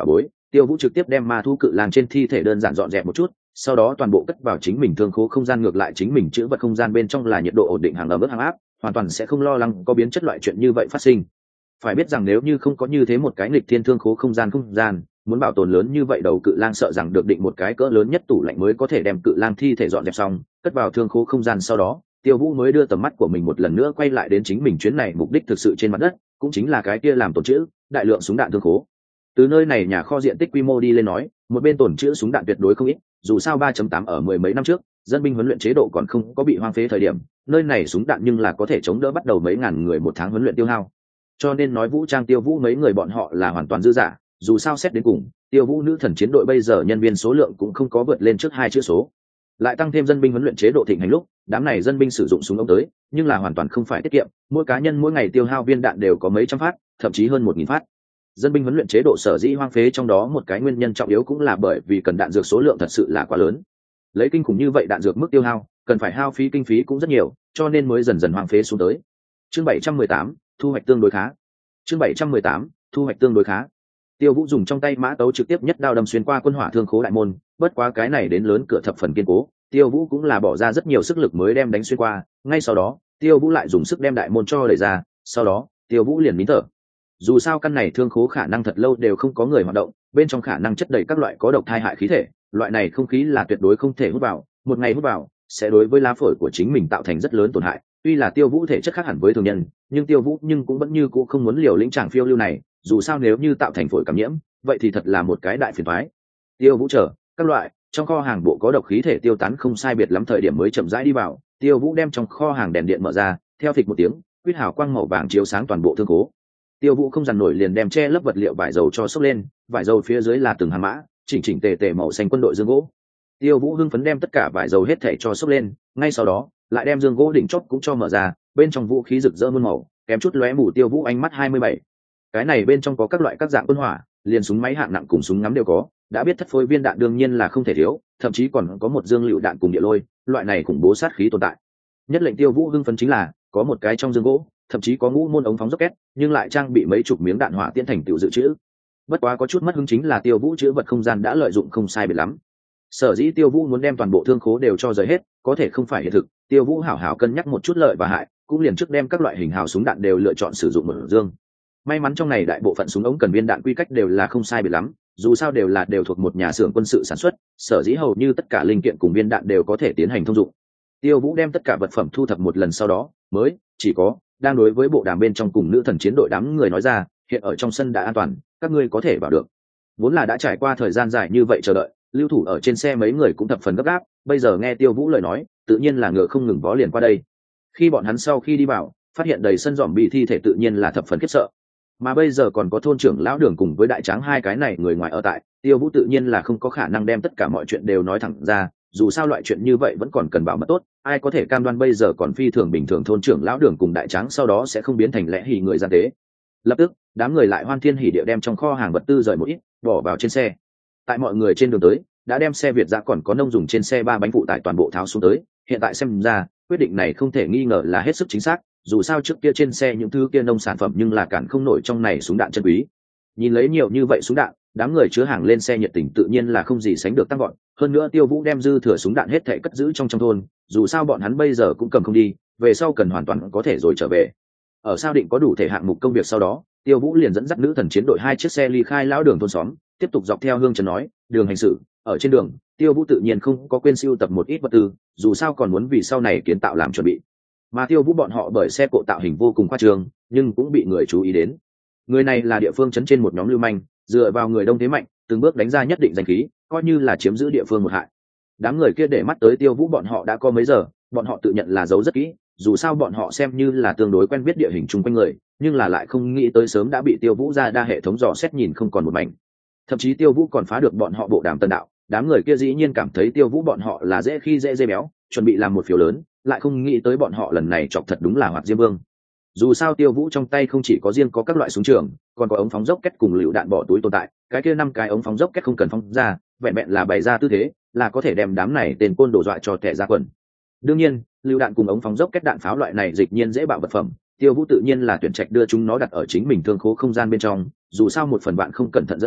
[SPEAKER 1] Tiêu Vũ trực tiếp đem ma thú cự lang trên thi thể đơn giản dọn dẹp một chút, sau đó toàn bộ cất vào chính mình thương khố không gian, ngược lại chính mình chữ vật không gian bên trong là nhiệt độ ổn định, hàng ấm ướt hàng áp, hoàn toàn sẽ không lo lắng có biến chất loại chuyện như vậy phát sinh. Phải biết rằng nếu như không có như thế một cái nghịch thiên thương khố không gian không gian, muốn bảo tồn lớn như vậy đầu cự lang sợ rằng được định một cái cỡ lớn nhất tủ lạnh mới có thể đem cự lang thi thể dọn dẹp xong, cất vào thương khố không gian. Sau đó Tiêu Vũ mới đưa tầm mắt của mình một lần nữa quay lại đến chính mình chuyến này mục đích thực sự trên mặt đất, cũng chính là cái kia làm tồn trữ đại lượng súng đạn thương khố. Từ nơi này nhà kho diện tích quy mô đi lên nói, một bên tồn trữ súng đạn tuyệt đối không ít, dù sao ba chấm tám ở mười mấy năm trước dân binh huấn luyện chế độ còn không có bị hoang phế thời điểm, nơi này súng đạn nhưng là có thể chống đỡ bắt đầu mấy ngàn người một tháng huấn luyện tiêu hao. Cho nên nói vũ trang Tiêu Vũ mấy người bọn họ là hoàn toàn dư giả, dù sao xét đến cùng Tiêu Vũ nữ thần chiến đội bây giờ nhân viên số lượng cũng không có vượt lên trước hai chữ số, lại tăng thêm dân binh huấn luyện chế độ thịnh hành lúc đám này dân binh sử dụng súng ống tới, nhưng là hoàn toàn không phải tiết kiệm, mỗi cá nhân mỗi ngày tiêu hao viên đạn đều có mấy trăm phát, thậm chí hơn một nghìn phát. Dân binh huấn luyện chế độ sở dĩ hoang phế trong đó một cái nguyên nhân trọng yếu cũng là bởi vì cần đạn dược số lượng thật sự là quá lớn, lấy kinh khủng như vậy đạn dược mức tiêu hao cần phải hao phí kinh phí cũng rất nhiều, cho nên mới dần dần hoang phế xuống tới. Chương bảy trăm mười tám, thu hoạch tương đối khá. Chương bảy trăm mười tám, thu hoạch tương đối khá. Tiêu Vũ dùng trong tay mã tấu trực tiếp nhất đao đâm xuyên qua quân hỏa thương khố đại môn, bất quá cái này đến lớn cửa thập phần kiên cố, Tiêu Vũ cũng là bỏ ra rất nhiều sức lực mới đem đánh xuyên qua, ngay sau đó Tiêu Vũ lại dùng sức đem đại môn cho đẩy ra, sau đó Tiêu Vũ liền nín thở. Dù sao căn này thương khố khả năng thật lâu đều không có người hoạt động, bên trong khả năng chất đầy các loại có độc thai hại khí thể, loại này không khí là tuyệt đối không thể hút vào, một ngày hút vào sẽ đối với lá phổi của chính mình tạo thành rất lớn tổn hại. Tuy là Tiêu Vũ thể chất khác hẳn với thường nhân, nhưng Tiêu Vũ nhưng cũng vẫn như cũ không muốn liều lĩnh tràng phiêu lưu này, dù sao nếu như tạo thành phổi cảm nhiễm, vậy thì thật là một cái đại phiền toái. Tiêu Vũ chờ các loại trong kho hàng bộ có độc khí thể tiêu tán không sai biệt lắm thời điểm mới chậm rãi đi vào, Tiêu Vũ đem trong kho hàng đèn điện mở ra, theo phịch một tiếng, quýt hào quang màu vàng chiếu sáng toàn bộ thương khố. Tiêu Vũ không dằn nổi liền đem che lấp vật liệu vải dầu cho xốc lên, vải dầu phía dưới là từng hàng mã chỉnh chỉnh tề tề màu xanh quân đội dương gỗ. Tiêu Vũ hưng phấn đem tất cả vải dầu hết thảy cho xốc lên, ngay sau đó lại đem dương gỗ đỉnh chóp cũng cho mở ra, bên trong vũ khí rực rỡ muôn màu, kém chút lóe mù Tiêu Vũ ánh mắt hai mươi bảy. Cái này bên trong có các loại các dạng quân hỏa, liền súng máy hạng nặng cùng súng ngắm đều có, đã biết thất phối viên đạn đương nhiên là không thể thiếu, thậm chí còn có một dương lựu đạn cùng địa lôi, loại này khủng bố sát khí tồn tại. Nhất lệnh Tiêu Vũ hưng phấn chính là có một cái trong dương gỗ thậm chí có ngũ môn ống phóng rocket, nhưng lại trang bị mấy chục miếng đạn hỏa tiễn thành tựu dự trữ. Bất quá có chút mất hứng chính là Tiêu Vũ chứa vật không gian đã lợi dụng không sai biệt lắm. Sở dĩ Tiêu Vũ muốn đem toàn bộ thương khố đều cho rời hết, có thể không phải hiện thực, Tiêu Vũ hảo hảo cân nhắc một chút lợi và hại, cũng liền trước đem các loại hình hào súng đạn đều lựa chọn sử dụng một dương. May mắn trong này đại bộ phận súng ống cần viên đạn quy cách đều là không sai biệt lắm, dù sao đều là đều thuộc một nhà xưởng quân sự sản xuất, sở dĩ hầu như tất cả linh kiện cùng viên đạn đều có thể tiến hành thông dụng. Tiêu Vũ đem tất cả vật phẩm thu thập một lần sau đó, mới chỉ có đang đối với bộ đàm bên trong cùng nữ thần chiến đội đám người nói ra, hiện ở trong sân đã an toàn, các ngươi có thể vào được. Vốn là đã trải qua thời gian dài như vậy chờ đợi, lưu thủ ở trên xe mấy người cũng thập phần gấp gáp, bây giờ nghe Tiêu Vũ lời nói, tự nhiên là ngựa không ngừng vó liền qua đây. Khi bọn hắn sau khi đi vào, phát hiện đầy sân dòm bị thi thể tự nhiên là thập phần khiếp sợ. Mà bây giờ còn có thôn trưởng lão Đường cùng với đại tráng hai cái này người ngoài ở tại, Tiêu Vũ tự nhiên là không có khả năng đem tất cả mọi chuyện đều nói thẳng ra, dù sao loại chuyện như vậy vẫn còn cần bảo mật tốt, ai có thể cam đoan bây giờ còn phi thường bình thường thôn trưởng lão Đường cùng đại tráng sau đó sẽ không biến thành lẽ hỉ người gian tế. Lập tức đám người lại hoan thiên hỉ địa đem trong kho hàng vật tư rời một ít bỏ vào trên xe. Tại mọi người trên đường tới đã đem xe Việt giã còn có nông dùng trên xe ba bánh phụ tải toàn bộ tháo xuống tới, hiện tại xem ra quyết định này không thể nghi ngờ là hết sức chính xác, dù sao trước kia trên xe những thứ kia nông sản phẩm nhưng là cản không nổi trong này súng đạn chân quý. Nhìn lấy nhiều như vậy súng đạn, đám người chứa hàng lên xe nhiệt tình tự nhiên là không gì sánh được tăng gọn, hơn nữa Tiêu Vũ đem dư thừa súng đạn hết thảy cất giữ trong trong thôn, dù sao bọn hắn bây giờ cũng cầm không đi, về sau cần hoàn toàn có thể rồi trở về. Ở sao định có đủ thể hạng mục công việc sau đó, Tiêu Vũ liền dẫn dắt nữ thần chiến đội hai chiếc xe ly khai lão đường thôn xóm, tiếp tục dọc theo hương trấn nói đường hành sự. Ở trên đường, Tiêu Vũ tự nhiên không có quên sưu tập một ít vật tư, dù sao còn muốn vì sau này kiến tạo làm chuẩn bị. Mà Tiêu Vũ bọn họ bởi xe cộ tạo hình vô cùng khoa trương, nhưng cũng bị người chú ý đến. Người này là địa phương trấn trên một nhóm lưu manh, dựa vào người đông thế mạnh, từng bước đánh ra nhất định danh khí, coi như là chiếm giữ địa phương một hại. Đám người kia để mắt tới Tiêu Vũ bọn họ đã có mấy giờ, bọn họ tự nhận là giấu rất kỹ, dù sao bọn họ xem như là tương đối quen biết địa hình chung quanh người, nhưng là lại không nghĩ tới sớm đã bị Tiêu Vũ ra đa hệ thống dò xét nhìn không còn một mảnh. Thậm chí Tiêu Vũ còn phá được bọn họ bộ đàm tân đạo, đám người kia dĩ nhiên cảm thấy Tiêu Vũ bọn họ là dễ khi dễ dê béo, chuẩn bị làm một phiếu lớn, lại không nghĩ tới bọn họ lần này chọc thật đúng là Hoạt Diêm Vương. Dù sao Tiêu Vũ trong tay không chỉ có riêng có các loại súng trường, còn có ống phóng dốc kết cùng lựu đạn bỏ túi tồn tại, cái kia năm cái ống phóng dốc kết không cần phóng ra, vẹn vẹn là bày ra tư thế, là có thể đem đám này tên côn đồ dọa cho tè ra quần. Đương nhiên, lựu đạn cùng ống phóng dốc kết đạn pháo loại này dịch nhiên dễ bạo vật phẩm, Tiêu Vũ tự nhiên là tuyển trạch đưa chúng nó đặt ở chính mình thương khố không gian bên trong, dù sao một phần bạn không cẩn thận dẫn bạo,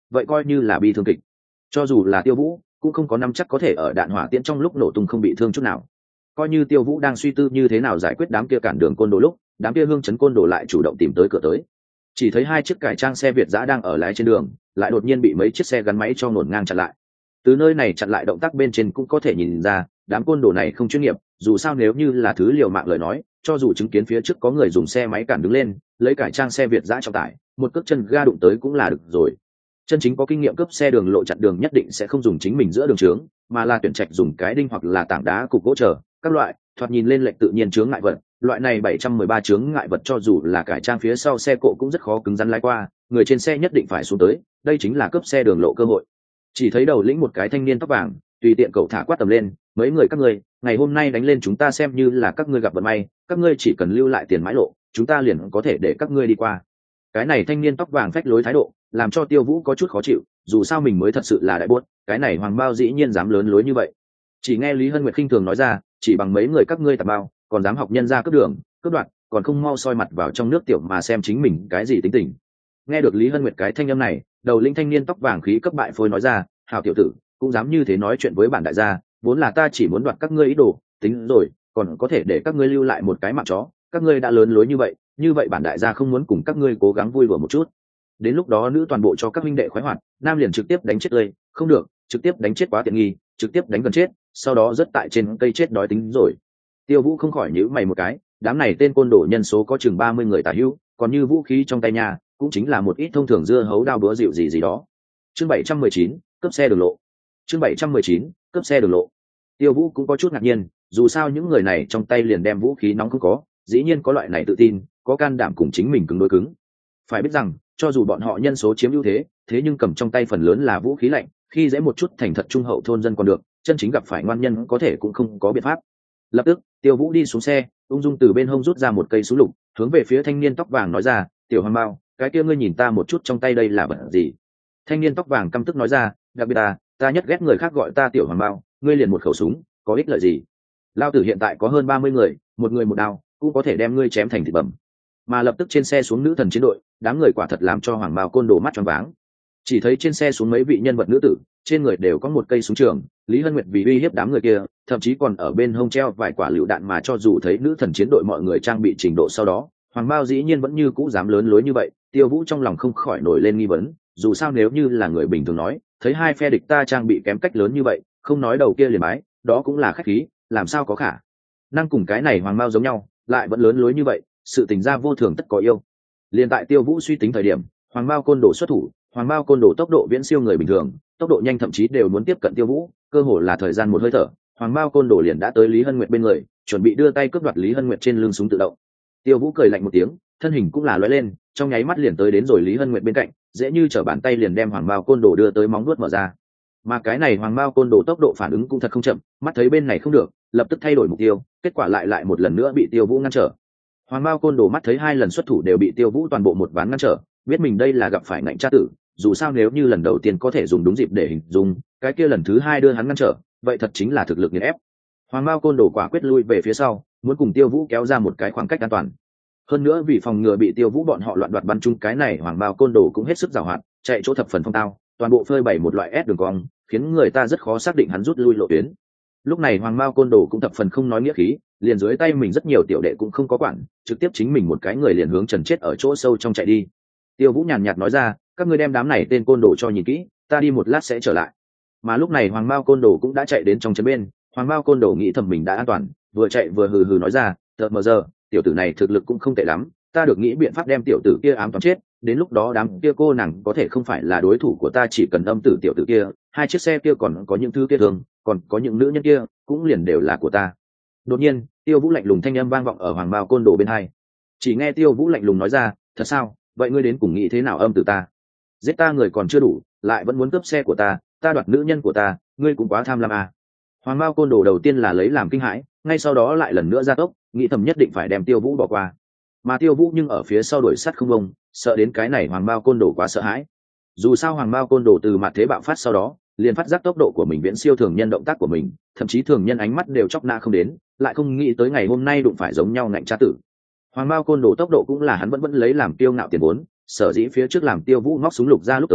[SPEAKER 1] vậy coi như là bi thương kịch. Cho dù là Tiêu Vũ cũng không có nắm chắc có thể ở đạn hỏa tiễn trong lúc nổ tung không bị thương chút nào. Coi như Tiêu Vũ đang suy tư như thế nào giải quyết đám kia cản đường côn đồ lúc, đám kia hương chấn côn đồ lại chủ động tìm tới cửa tới. Chỉ thấy hai chiếc cải trang xe Việt giã đang ở lái trên đường, lại đột nhiên bị mấy chiếc xe gắn máy cho ngổn ngang chặn lại. Từ nơi này chặn lại động tác bên trên cũng có thể nhìn ra, đám côn đồ này không chuyên nghiệp, dù sao nếu như là thứ liều mạng lời nói, cho dù chứng kiến phía trước có người dùng xe máy cản đứng lên, lấy cải trang xe Việt giã trọng tải, một cước chân ga đụng tới cũng là được rồi. Chân chính có kinh nghiệm cướp xe đường lộ chặn đường nhất định sẽ không dùng chính mình giữa đường trướng, mà là tuyển trạch dùng cái đinh hoặc là tảng đá cục gỗ trở các loại, thoạt nhìn lên lệch tự nhiên chướng ngại vật. Loại này bảy trăm mười ba chướng ngại vật cho dù là cải trang phía sau xe cộ cũng rất khó cứng rắn lái qua, người trên xe nhất định phải xuống tới, đây chính là cướp xe đường lộ cơ hội. Chỉ thấy đầu lĩnh một cái thanh niên tóc vàng, tùy tiện cậu thả quát tầm lên, mấy người các ngươi, ngày hôm nay đánh lên chúng ta xem như là các ngươi gặp vận may, các ngươi chỉ cần lưu lại tiền mãi lộ, chúng ta liền có thể để các ngươi đi qua. Cái này thanh niên tóc vàng phách lối thái độ, làm cho Tiêu Vũ có chút khó chịu, dù sao mình mới thật sự là đại buốt, cái này hoàng bao dĩ nhiên dám lớn lối như vậy. Chỉ nghe Lý Hân Nguyệt khinh thường nói ra, chỉ bằng mấy người các ngươi tạp bao, còn dám học nhân ra cướp đường, cướp đoạn, còn không mau soi mặt vào trong nước tiểu mà xem chính mình cái gì tính tình. Nghe được Lý Hân Nguyệt cái thanh âm này, đầu linh thanh niên tóc vàng khí cấp bại phôi nói ra, hào tiểu tử, cũng dám như thế nói chuyện với bản đại gia, vốn là ta chỉ muốn đoạt các ngươi ý đồ, tính rồi, còn có thể để các ngươi lưu lại một cái mạng chó, các ngươi đã lớn lối như vậy, như vậy bản đại gia không muốn cùng các ngươi cố gắng vui đùa một chút. Đến lúc đó nữ toàn bộ cho các huynh đệ khoái hoạt, nam liền trực tiếp đánh chết tươi, không được, trực tiếp đánh chết quá tiện nghi, trực tiếp đánh gần chết, sau đó rất tại trên cây chết đói tính rồi. Tiêu Vũ không khỏi nhíu mày một cái, đám này tên côn đồ nhân số có chừng ba mươi người tả hữu, còn như vũ khí trong tay nhà, cũng chính là một ít thông thường dưa hấu đao búa dịu gì gì đó. Chương bảy trăm mười chín, cướp xe đường lộ. Chương bảy trăm mười chín, cướp xe đường lộ. Tiêu Vũ cũng có chút ngạc nhiên, dù sao những người này trong tay liền đem vũ khí nóng không có, dĩ nhiên có loại này tự tin, có can đảm cùng chính mình cứng đối cứng. Phải biết rằng, cho dù bọn họ nhân số chiếm ưu thế, thế nhưng cầm trong tay phần lớn là vũ khí lạnh, khi dễ một chút thành thật trung hậu thôn dân còn được, chân chính gặp phải ngoan nhân có thể cũng không có biện pháp. Lập tức, Tiêu Vũ đi xuống xe, ung dung từ bên hông rút ra một cây súng lục, hướng về phía thanh niên tóc vàng nói ra, "Tiểu Hoàng Bao, cái kia ngươi nhìn ta một chút trong tay đây là vật gì?" Thanh niên tóc vàng căm tức nói ra, "Đặc biệt ta, ta nhất ghét người khác gọi ta Tiểu Hoàng Bao, ngươi liền một khẩu súng, có ích lợi gì? Lao tử hiện tại có hơn ba mươi người, một người một đao, cũng có thể đem ngươi chém thành thịt bầm." Mà lập tức trên xe xuống nữ thần chiến đội, đám người quả thật làm cho Hoàng Bao côn đồ mắt choáng váng. Chỉ thấy trên xe xuống mấy vị nhân vật nữ tử, trên người đều có một cây súng trường, Lý Hân Nguyệt vì uy hiếp đám người kia, thậm chí còn ở bên hông treo vài quả lựu đạn, mà cho dù thấy nữ thần chiến đội mọi người trang bị trình độ sau đó, Hoàng Bao dĩ nhiên vẫn như cũ dám lớn lối như vậy. Tiêu Vũ trong lòng không khỏi nổi lên nghi vấn, dù sao nếu như là người bình thường nói, thấy hai phe địch ta trang bị kém cách lớn như vậy, không nói đầu kia liền bái, đó cũng là khách khí, làm sao có khả năng cùng cái này Hoàng Bao giống nhau, lại vẫn lớn lối như vậy, sự tình ra vô thường tất có yêu. Liên tại Tiêu Vũ suy tính thời điểm, Hoàng Bao côn đồ xuất thủ, Hoàng Bao côn đồ tốc độ viễn siêu người bình thường, tốc độ nhanh thậm chí đều muốn tiếp cận Tiêu Vũ, cơ hồ là thời gian một hơi thở, Hoàng Bao côn đồ liền đã tới Lý Hân Nguyệt bên người, chuẩn bị đưa tay cướp đoạt Lý Hân Nguyệt trên lưng súng tự động. Tiêu Vũ cười lạnh một tiếng, thân hình cũng là lóe lên, trong nháy mắt liền tới đến rồi Lý Hân Nguyệt bên cạnh, dễ như trở bàn tay liền đem Hoàng Bao côn đồ đưa tới móng vuốt mở ra. Mà cái này Hoàng Bao côn đồ tốc độ phản ứng cũng thật không chậm, mắt thấy bên này không được, lập tức thay đổi mục tiêu, kết quả lại lại một lần nữa bị Tiêu Vũ ngăn trở. Hoàng Bao côn đồ mắt thấy hai lần xuất thủ đều bị Tiêu Vũ toàn bộ một ván ngăn trở, biết mình đây là gặp phải ngạnh tra tử, dù sao nếu như lần đầu tiên có thể dùng đúng dịp để hình dung, cái kia lần thứ hai đưa hắn ngăn trở, vậy thật chính là thực lực nghiền ép. Hoàng Bao côn đồ quả quyết lui về phía sau, muốn cùng Tiêu Vũ kéo ra một cái khoảng cách an toàn. Hơn nữa vì phòng ngừa bị Tiêu Vũ bọn họ loạn đoạt bắn chung, cái này Hoàng Bao côn đồ cũng hết sức giàu hạn, chạy chỗ thập phần phong tao, toàn bộ phơi bày một loại ép đường cong, khiến người ta rất khó xác định hắn rút lui lộ tuyến. Lúc này Hoàng Bao côn đồ cũng thập phần không nói nghĩa khí, liền dưới tay mình rất nhiều tiểu đệ cũng không có quản, trực tiếp chính mình một cái người liền hướng trần chết ở chỗ sâu trong chạy đi. Tiêu Vũ nhàn nhạt nói ra, các ngươi đem đám này tên côn đồ cho nhìn kỹ, ta đi một lát sẽ trở lại. Mà lúc này Hoàng Bao côn đồ cũng đã chạy đến trong trấn bên, Hoàng Bao côn đồ nghĩ thầm mình đã an toàn, vừa chạy vừa hừ hừ nói ra, tợt mờ giờ, tiểu tử này thực lực cũng không tệ lắm, ta được nghĩ biện pháp đem tiểu tử kia ám toán chết, đến lúc đó đám kia cô nàng có thể không phải là đối thủ của ta, chỉ cần âm tử tiểu tử kia, hai chiếc xe kia còn có những thứ kia thường, còn có những nữ nhân kia, cũng liền đều là của ta. Đột nhiên, Tiêu Vũ lạnh lùng thanh âm vang vọng ở Hoàng Bao côn đồ bên hai. Chỉ nghe Tiêu Vũ lạnh lùng nói ra, thật sao, vậy ngươi đến cùng nghĩ thế nào âm tử ta? Giết ta người còn chưa đủ, lại vẫn muốn cướp xe của ta, ta đoạt nữ nhân của ta, ngươi cũng quá tham lam à. Hoàng Bao côn đồ đầu tiên là lấy làm kinh hãi, ngay sau đó lại lần nữa ra tốc, nghĩ thầm nhất định phải đem Tiêu Vũ bỏ qua. Mà Tiêu Vũ nhưng ở phía sau đuổi sát không bông, sợ đến cái này Hoàng Bao côn đồ quá sợ hãi. Dù sao Hoàng Bao côn đồ từ mặt thế bạo phát sau đó, liền phát giác tốc độ của mình viễn siêu thường nhân động tác của mình, thậm chí thường nhân ánh mắt đều chọc na không đến, lại không nghĩ tới ngày hôm nay đụng phải giống nhau ngạnh tra tử. Hoàng Bao côn đồ tốc độ cũng là hắn vẫn vẫn lấy làm tiêu ngạo tiền vốn, sở dĩ phía trước làm Tiêu Vũ móc súng lục ra lúc tới,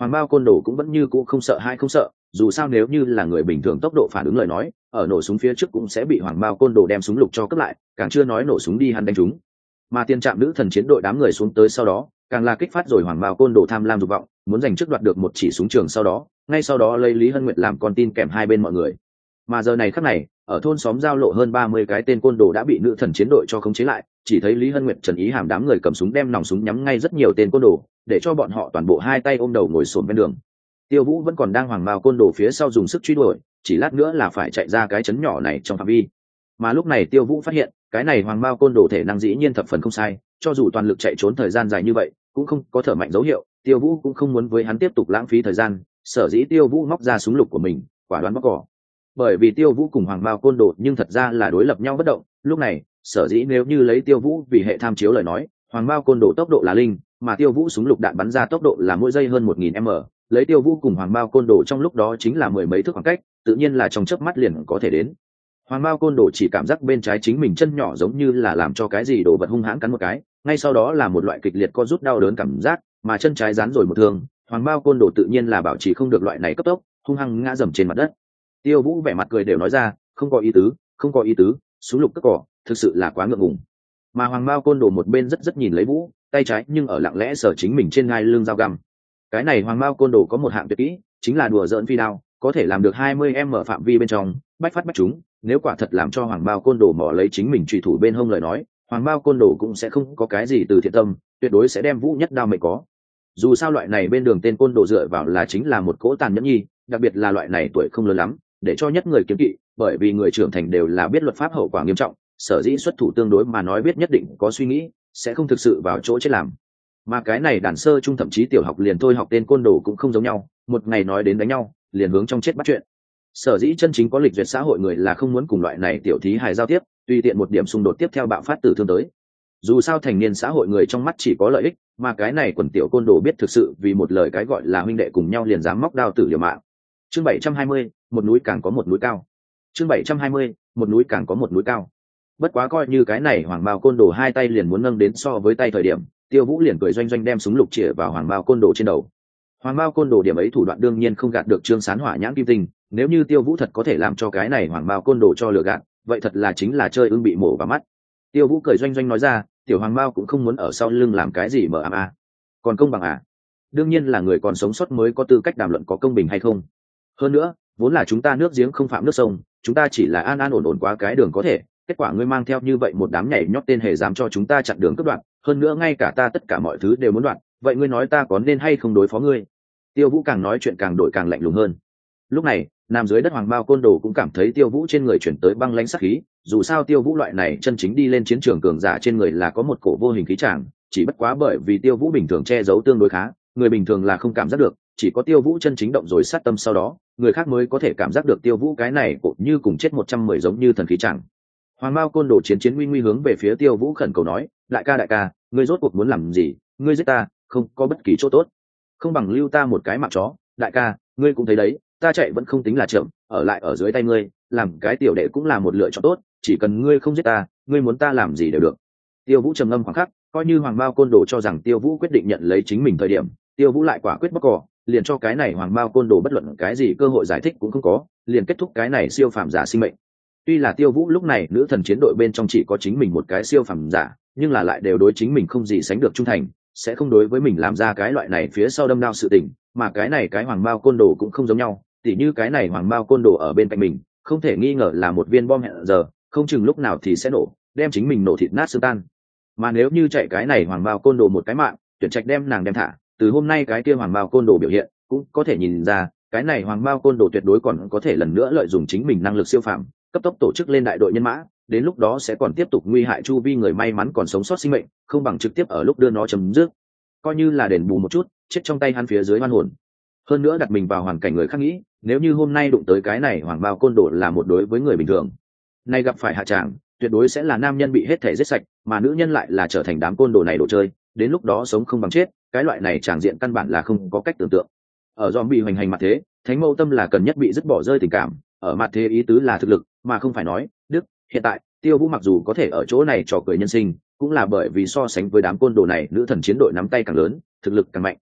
[SPEAKER 1] hoàng bao côn đồ cũng vẫn như cũ không sợ hay không sợ, dù sao nếu như là người bình thường tốc độ phản ứng lời nói, ở nổ súng phía trước cũng sẽ bị hoàng bao côn đồ đem súng lục cho cướp lại, càng chưa nói nổ súng đi hắn đánh chúng. Mà tiền trạm nữ thần chiến đội đám người xuống tới sau đó, càng là kích phát rồi hoàng bao côn đồ tham lam dục vọng, muốn giành trước đoạt được một chỉ súng trường, sau đó ngay sau đó lấy Lý Hân Nguyệt làm con tin kèm hai bên mọi người. Mà giờ này khắc này, ở thôn xóm giao lộ hơn ba mươi cái tên côn đồ đã bị nữ thần chiến đội cho khống chế lại, chỉ thấy Lý Hân Nguyệt Trần Ý Hàm đám người cầm súng đem nòng súng nhắm ngay rất nhiều tên côn đồ, để cho bọn họ toàn bộ hai tay ôm đầu ngồi xổm bên đường. Tiêu Vũ vẫn còn đang hoàng bao côn đồ phía sau dùng sức truy đuổi, chỉ lát nữa là phải chạy ra cái trấn nhỏ này trong phạm vi. Mà lúc này Tiêu Vũ phát hiện, cái này hoàng bao côn đồ thể năng dĩ nhiên thập phần không sai, cho dù toàn lực chạy trốn thời gian dài như vậy, cũng không có thở mạnh dấu hiệu. Tiêu Vũ cũng không muốn với hắn tiếp tục lãng phí thời gian, sở dĩ Tiêu Vũ móc ra súng lục của mình, quả đoán bóc cỏ. Bởi vì Tiêu Vũ cùng hoàng bao côn đồ nhưng thật ra là đối lập nhau bất động, lúc này sở dĩ nếu như lấy Tiêu Vũ vì hệ tham chiếu lời nói, hoàng bao côn đồ tốc độ là linh, mà Tiêu Vũ súng lục đạn bắn ra tốc độ là mỗi giây hơn một nghìn m, lấy Tiêu Vũ cùng hoàng bao côn đồ trong lúc đó chính là mười mấy thước khoảng cách, tự nhiên là trong chớp mắt liền có thể đến. Hoàng bao côn đồ chỉ cảm giác bên trái chính mình chân nhỏ giống như là làm cho cái gì đồ vật hung hãn cắn một cái, ngay sau đó là một loại kịch liệt co rút đau đớn cảm giác, mà chân trái dán rồi một thương, hoàng bao côn đồ tự nhiên là bảo trì không được loại này cấp tốc, hung hăng ngã dầm trên mặt đất. Tiêu Vũ vẻ mặt cười đều nói ra, không có ý tứ, không có ý tứ, súng lục cất cỏ, thực sự là quá ngượng ngùng. Mà hoàng bao côn đồ một bên rất rất nhìn lấy Vũ, tay trái nhưng ở lặng lẽ sờ chính mình trên ngai lưng dao găm. Cái này hoàng bao côn đồ có một hạng tuyệt kỹ, chính là đùa giỡn phi đao, có thể làm được hai mươi m phạm vi bên trong, bách phát bách trúng. Nếu quả thật làm cho hoàng bao côn đồ mỏ lấy chính mình truy thủ bên hông lời nói, hoàng bao côn đồ cũng sẽ không có cái gì từ thiện tâm, tuyệt đối sẽ đem Vũ nhất đao mệnh có. Dù sao loại này bên đường tên côn đồ dựa vào là chính là một cỗ tàn nhẫn nhi, đặc biệt là loại này tuổi không lớn lắm, để cho nhất người kiếm kỵ, bởi vì người trưởng thành đều là biết luật pháp hậu quả nghiêm trọng, sở dĩ xuất thủ tương đối mà nói biết nhất định có suy nghĩ, sẽ không thực sự vào chỗ chết làm. Mà cái này đàn sơ trung thậm chí tiểu học liền thôi học tên côn đồ cũng không giống nhau, một ngày nói đến đánh nhau, liền hướng trong chết bắt chuyện. Sở dĩ chân chính có lịch duyệt xã hội người là không muốn cùng loại này tiểu thí hài giao tiếp, tùy tiện một điểm xung đột tiếp theo bạo phát tử thương tới. Dù sao thành niên xã hội người trong mắt chỉ có lợi ích, mà cái này quần tiểu côn đồ biết thực sự vì một lời cái gọi là huynh đệ cùng nhau liền dám móc đao tử liều mạng. Chương bảy trăm hai mươi, một núi càng có một núi cao. Chương bảy trăm hai mươi, một núi càng có một núi cao. Bất quá coi như cái này hoàng bao côn đồ hai tay liền muốn nâng đến so với tay thời điểm, Tiêu Vũ liền cười doanh doanh đem súng lục chĩa vào hoàng bao côn đồ trên đầu. Hoàng bao côn đồ điểm ấy thủ đoạn đương nhiên không gạt được Trương Sán Hỏa nhãn kim tinh, nếu như Tiêu Vũ thật có thể làm cho cái này hoàng bao côn đồ cho lừa gạt, vậy thật là chính là chơi ưng bị mổ vào mắt. Tiêu Vũ cười doanh doanh nói ra, tiểu hoàng bao cũng không muốn ở sau lưng làm cái gì mờ ám à. Còn công bằng à? Đương nhiên là người còn sống sót mới có tư cách đàm luận có công bình hay không. Hơn nữa, vốn là chúng ta nước giếng không phạm nước sông, chúng ta chỉ là an an ổn ổn qua cái đường có thể, kết quả ngươi mang theo như vậy một đám nhảy nhót tên hề dám cho chúng ta chặn đường cướp đoạt, hơn nữa ngay cả ta tất cả mọi thứ đều muốn đoạt, vậy ngươi nói ta có nên hay không đối phó ngươi? Tiêu Vũ càng nói chuyện càng đổi càng lạnh lùng hơn. Lúc này, nằm dưới đất hoàng bao côn đồ cũng cảm thấy Tiêu Vũ trên người chuyển tới băng lãnh sát khí, dù sao Tiêu Vũ loại này chân chính đi lên chiến trường cường giả trên người là có một cổ vô hình khí tràng, chỉ bất quá bởi vì Tiêu Vũ bình thường che giấu tương đối khá, người bình thường là không cảm giác được, chỉ có Tiêu Vũ chân chính động rồi sát tâm sau đó, người khác mới có thể cảm giác được Tiêu Vũ cái này cột như cùng chết một trăm mười giống như thần khí tràng. Hoàng bao côn đồ chiến chiến nguy nguy hướng về phía Tiêu Vũ khẩn cầu nói, đại ca đại ca, ngươi rốt cuộc muốn làm gì? Ngươi giết ta, không có bất kỳ chỗ tốt, không bằng lưu ta một cái mạng chó. Đại ca, ngươi cũng thấy đấy, ta chạy vẫn không tính là chậm, ở lại ở dưới tay ngươi, làm cái tiểu đệ cũng là một lựa chọn tốt, chỉ cần ngươi không giết ta, ngươi muốn ta làm gì đều được. Tiêu Vũ trầm ngâm khoảng khắc, coi như hoàng bao côn đồ cho rằng Tiêu Vũ quyết định nhận lấy chính mình thời điểm, Tiêu Vũ lại quả quyết bóc cỏ, liền cho cái này hoàng bao côn đồ bất luận cái gì cơ hội giải thích cũng không có, liền kết thúc cái này siêu phàm giả sinh mệnh. Tuy là Tiêu Vũ lúc này nữ thần chiến đội bên trong chỉ có chính mình một cái siêu phàm giả, nhưng là lại đều đối chính mình không gì sánh được trung thành, sẽ không đối với mình làm ra cái loại này phía sau đâm đao sự tình, mà cái này cái hoàng bao côn đồ cũng không giống nhau, tỉ như cái này hoàng bao côn đồ ở bên cạnh mình, không thể nghi ngờ là một viên bom hẹn giờ, không chừng lúc nào thì sẽ nổ, đem chính mình nổ thịt nát xương tan. Mà nếu như chạy cái này hoàng bao côn đồ một cái mạng, tuyển trạch đem nàng đem thả, từ hôm nay cái kia hoàng bao côn đồ biểu hiện cũng có thể nhìn ra, cái này hoàng bao côn đồ tuyệt đối còn có thể lần nữa lợi dụng chính mình năng lực siêu phàm, cấp tốc tổ chức lên đại đội nhân mã, đến lúc đó sẽ còn tiếp tục nguy hại chu vi người may mắn còn sống sót sinh mệnh, không bằng trực tiếp ở lúc đưa nó chấm dứt, coi như là đền bù một chút chết trong tay hắn phía dưới oan hồn. Hơn nữa đặt mình vào hoàn cảnh người khác nghĩ, nếu như hôm nay đụng tới cái này hoàng bao côn đồ là một đối với người bình thường, nay gặp phải hạ tràng tuyệt đối sẽ là nam nhân bị hết thể giết sạch, mà nữ nhân lại là trở thành đám côn đồ này đồ chơi, đến lúc đó sống không bằng chết, cái loại này tràng diện căn bản là không có cách tưởng tượng. Ở dòm bị hoành hành mặt thế, thánh mâu tâm là cần nhất bị dứt bỏ rơi tình cảm, ở mặt thế ý tứ là thực lực mà không phải nói đức. Hiện tại Tiêu Vũ mặc dù có thể ở chỗ này trò cười nhân sinh, cũng là bởi vì so sánh với đám côn đồ này nữ thần chiến đội nắm tay càng lớn, thực lực càng mạnh.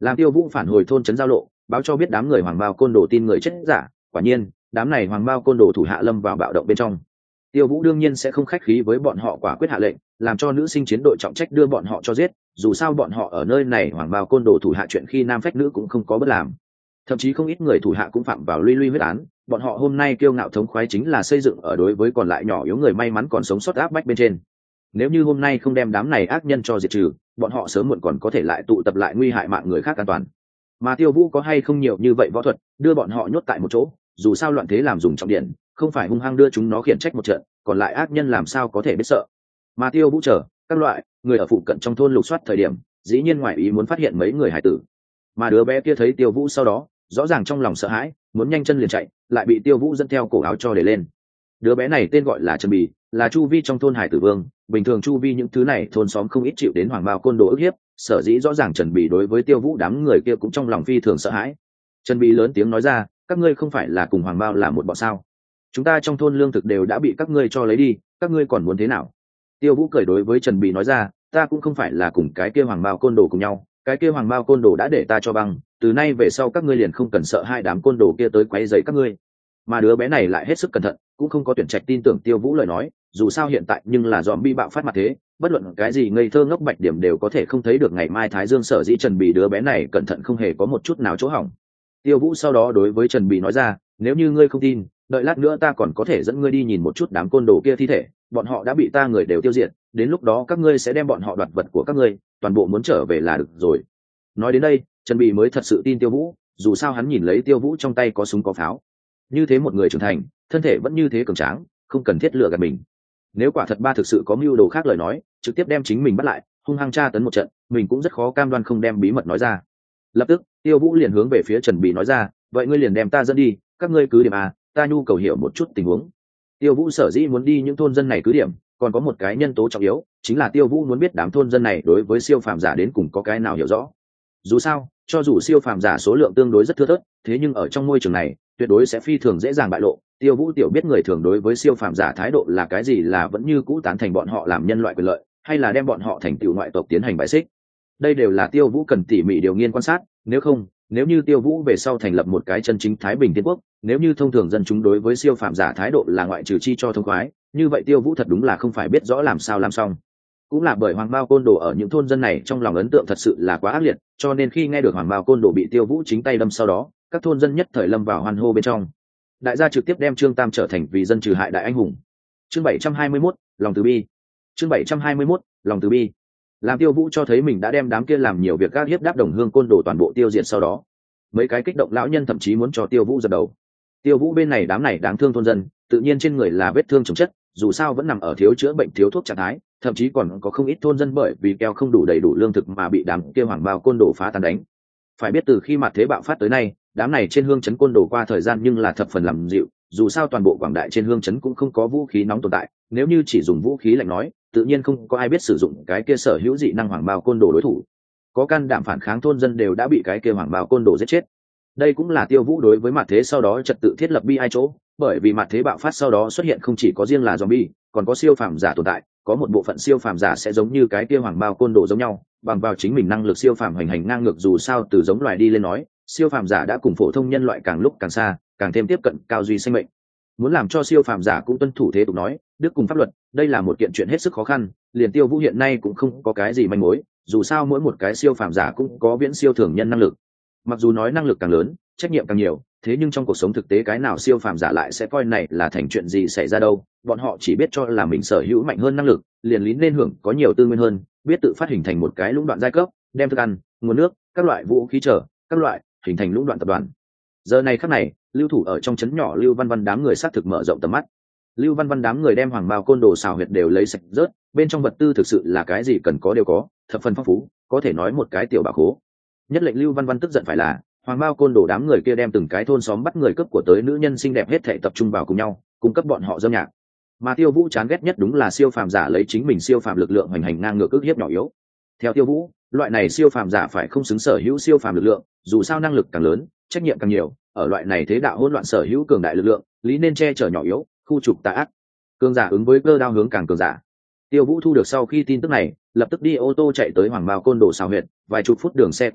[SPEAKER 1] Làm Tiêu Vũ phản hồi thôn trấn giao lộ, báo cho biết đám người hoàng bao côn đồ tin người chết giả. Quả nhiên đám này hoàng bao côn đồ thủ hạ lâm vào bạo động bên trong. Tiêu Vũ đương nhiên sẽ không khách khí với bọn họ, quả quyết hạ lệnh làm cho nữ sinh chiến đội trọng trách đưa bọn họ cho giết. Dù sao bọn họ ở nơi này hoàng bao côn đồ thủ hạ chuyện khi nam phách nữ cũng không có bất làm, thậm chí không ít người thủ hạ cũng phạm vào luy luy huyết án. Bọn họ hôm nay kiêu ngạo thống khoái chính là xây dựng ở đối với còn lại nhỏ yếu người may mắn còn sống sót áp bách bên trên. Nếu như hôm nay không đem đám này ác nhân cho diệt trừ, bọn họ sớm muộn còn có thể lại tụ tập lại nguy hại mạng người khác an toàn. Mà Tiêu Vũ có hay không nhiều như vậy võ thuật đưa bọn họ nhốt tại một chỗ, dù sao loạn thế làm dùng trọng điện, không phải hung hăng đưa chúng nó khiển trách một trận, còn lại ác nhân làm sao có thể biết sợ. Mà Tiêu Vũ chờ các loại người ở phụ cận trong thôn lục soát thời điểm, dĩ nhiên ngoài ý muốn phát hiện mấy người hải tử. Mà đứa bé kia thấy Tiêu Vũ sau đó, rõ ràng trong lòng sợ hãi, muốn nhanh chân liền chạy, lại bị Tiêu Vũ dẫn theo cổ áo cho để lên. Đứa bé này tên gọi là Trần Bì, là chu vi trong thôn hải tử vương. Bình thường chu vi những thứ này thôn xóm không ít chịu đến hoàng bao côn đồ ức hiếp, sở dĩ rõ ràng Trần Bì đối với Tiêu Vũ đám người kia cũng trong lòng phi thường sợ hãi. Trần Bì lớn tiếng nói ra, các ngươi không phải là cùng hoàng bao là một bọn sao? Chúng ta trong thôn lương thực đều đã bị các ngươi cho lấy đi, các ngươi còn muốn thế nào? Tiêu Vũ cười đối với Trần Bì nói ra, ta cũng không phải là cùng cái kia hoàng bao côn đồ cùng nhau, cái kia hoàng bao côn đồ đã để ta cho băng, từ nay về sau các ngươi liền không cần sợ hai đám côn đồ kia tới quấy rầy các ngươi. Mà đứa bé này lại hết sức cẩn thận, cũng không có tuyển trạch tin tưởng Tiêu Vũ lời nói, dù sao hiện tại nhưng là zombie bạo phát mặt thế, bất luận cái gì ngây thơ ngốc bạch điểm đều có thể không thấy được ngày mai thái dương, sở dĩ Trần Bì đứa bé này cẩn thận không hề có một chút nào chỗ hỏng. Tiêu Vũ sau đó đối với Trần Bì nói ra, nếu như ngươi không tin, đợi lát nữa ta còn có thể dẫn ngươi đi nhìn một chút đám côn đồ kia thi thể, bọn họ đã bị ta người đều tiêu diệt, đến lúc đó các ngươi sẽ đem bọn họ đoạt vật của các ngươi, toàn bộ muốn trở về là được rồi. Nói đến đây, Trần Bì mới thật sự tin Tiêu Vũ, dù sao hắn nhìn lấy Tiêu Vũ trong tay có súng có pháo, như thế một người trưởng thành, thân thể vẫn như thế cường tráng, không cần thiết lừa gạt mình. Nếu quả thật ba thực sự có mưu đồ khác lời nói, trực tiếp đem chính mình bắt lại, hung hăng tra tấn một trận, mình cũng rất khó cam đoan không đem bí mật nói ra. Lập tức Tiêu Vũ liền hướng về phía Trần Bì nói ra, vậy ngươi liền đem ta dẫn đi, các ngươi cứ điểm à, ta nhu cầu hiểu một chút tình huống. Tiêu Vũ sở dĩ muốn đi những thôn dân này cứ điểm, còn có một cái nhân tố trọng yếu, chính là Tiêu Vũ muốn biết đám thôn dân này đối với siêu phàm giả đến cùng có cái nào hiểu rõ. Dù sao, cho dù siêu phàm giả số lượng tương đối rất thưa thớt, thế nhưng ở trong môi trường này, tuyệt đối sẽ phi thường dễ dàng bại lộ. Tiêu Vũ tiểu biết người thường đối với siêu phàm giả thái độ là cái gì, là vẫn như cũ tán thành bọn họ làm nhân loại quyền lợi, hay là đem bọn họ thành tiểu ngoại tộc tiến hành bài xích. Đây đều là Tiêu Vũ cần tỉ mỉ điều nghiên quan sát, nếu không, nếu như Tiêu Vũ về sau thành lập một cái chân chính Thái Bình Thiên Quốc, nếu như thông thường dân chúng đối với siêu phàm giả thái độ là ngoại trừ chi cho thông khoái, như vậy Tiêu Vũ thật đúng là không phải biết rõ làm sao làm xong. Cũng là bởi hoàng bao côn đồ ở những thôn dân này trong lòng ấn tượng thật sự là quá ác liệt, cho nên khi nghe được hoàng bao côn đồ bị Tiêu Vũ chính tay đâm sau đó, các thôn dân nhất thời lâm vào hoan hô bên trong. Đại gia trực tiếp đem Trương Tam trở thành vì dân trừ hại đại anh hùng. Chương bảy trăm hai mươi mốt, lòng từ bi. Chương bảy trăm hai mươi mốt, lòng từ bi. Làm Tiêu Vũ cho thấy mình đã đem đám kia làm nhiều việc gác hiếp đáp đồng hương côn đồ toàn bộ tiêu diệt sau đó, mấy cái kích động lão nhân thậm chí muốn cho Tiêu Vũ dập đầu. Tiêu Vũ bên này đám này đáng thương thôn dân, tự nhiên trên người là vết thương chồng chất, dù sao vẫn nằm ở thiếu chữa bệnh thiếu thuốc trạng thái, thậm chí còn có không ít thôn dân bởi vì keo không đủ đầy đủ lương thực mà bị đám kia hoàng bao côn đồ phá tan đánh. Phải biết từ khi mặt thế bạo phát tới nay, đám này trên hương trấn côn đồ qua thời gian nhưng là thập phần làm dịu, dù sao toàn bộ quảng đại trên hương trấn cũng không có vũ khí nóng tồn tại, nếu như chỉ dùng vũ khí lạnh nói, tự nhiên không có ai biết sử dụng cái kia sở hữu dị năng hoàng bao côn đồ đối thủ. Có can đảm phản kháng thôn dân đều đã bị cái kia hoàng bao côn đồ giết chết. Đây cũng là Tiêu Vũ đối với mặt thế sau đó trật tự thiết lập bi ai chỗ, bởi vì mặt thế bạo phát sau đó xuất hiện không chỉ có riêng là zombie, còn có siêu phàm giả tồn tại, có một bộ phận siêu phàm giả sẽ giống như cái kia hoàng bao côn đồ giống nhau, bằng vào chính mình năng lực siêu phàm hành hành ngang ngược, dù sao từ giống loài đi lên nói, siêu phàm giả đã cùng phổ thông nhân loại càng lúc càng xa, càng thêm tiếp cận cao duy sinh mệnh. Muốn làm cho siêu phàm giả cũng tuân thủ thế tục nói, đức cùng pháp luật, đây là một kiện chuyện hết sức khó khăn, liền Tiêu Vũ hiện nay cũng không có cái gì manh mối, dù sao mỗi một cái siêu phàm giả cũng có viễn siêu thường nhân năng lực. Mặc dù nói năng lực càng lớn, trách nhiệm càng nhiều, thế nhưng trong cuộc sống thực tế cái nào siêu phàm giả lại sẽ coi này là thành chuyện gì xảy ra đâu, bọn họ chỉ biết cho là mình sở hữu mạnh hơn năng lực, liền lín lên hưởng có nhiều tư nguyên hơn, biết tự phát hình thành một cái lũng đoạn giai cấp, đem thức ăn, nguồn nước, các loại vũ khí trở, các loại, hình thành lũng đoạn tập đoàn. Giờ này khắc này, lưu thủ ở trong trấn nhỏ Lưu Văn Văn đám người xác thực mở rộng tầm mắt. Lưu Văn Văn đám người đem hoàng bao côn đồ xào huyệt đều lấy sạch rớt, bên trong vật tư thực sự là cái gì cần có đều có, thập phần phong phú, có thể nói một cái tiểu bảo khố. Nhất lệnh Lưu Văn Văn tức giận phải là, hoàng bao côn đồ đám người kia đem từng cái thôn xóm bắt người cướp của tới nữ nhân xinh đẹp hết thảy tập trung vào cùng nhau, cung cấp bọn họ dâm nhạc. Mà Tiêu Vũ chán ghét nhất đúng là siêu phàm giả lấy chính mình siêu phàm lực lượng hoành hành ngang ngược ức hiếp nhỏ yếu. Theo Tiêu Vũ, loại này siêu phàm giả phải không xứng sở hữu siêu phàm lực lượng, dù sao năng lực càng lớn, trách nhiệm càng nhiều, ở loại này thế đạo hỗn loạn sở hữu cường đại lực lượng, lý nên che chở nhỏ yếu, khu trục tà ác. Cường giả ứng với cơ đao hướng càng cường giả. Tiêu Vũ thu được sau khi tin tức này, lập tức đi ô tô chạy tới hoàng bao côn đồ xào huyệt, vài chục phút đường xe qua đi,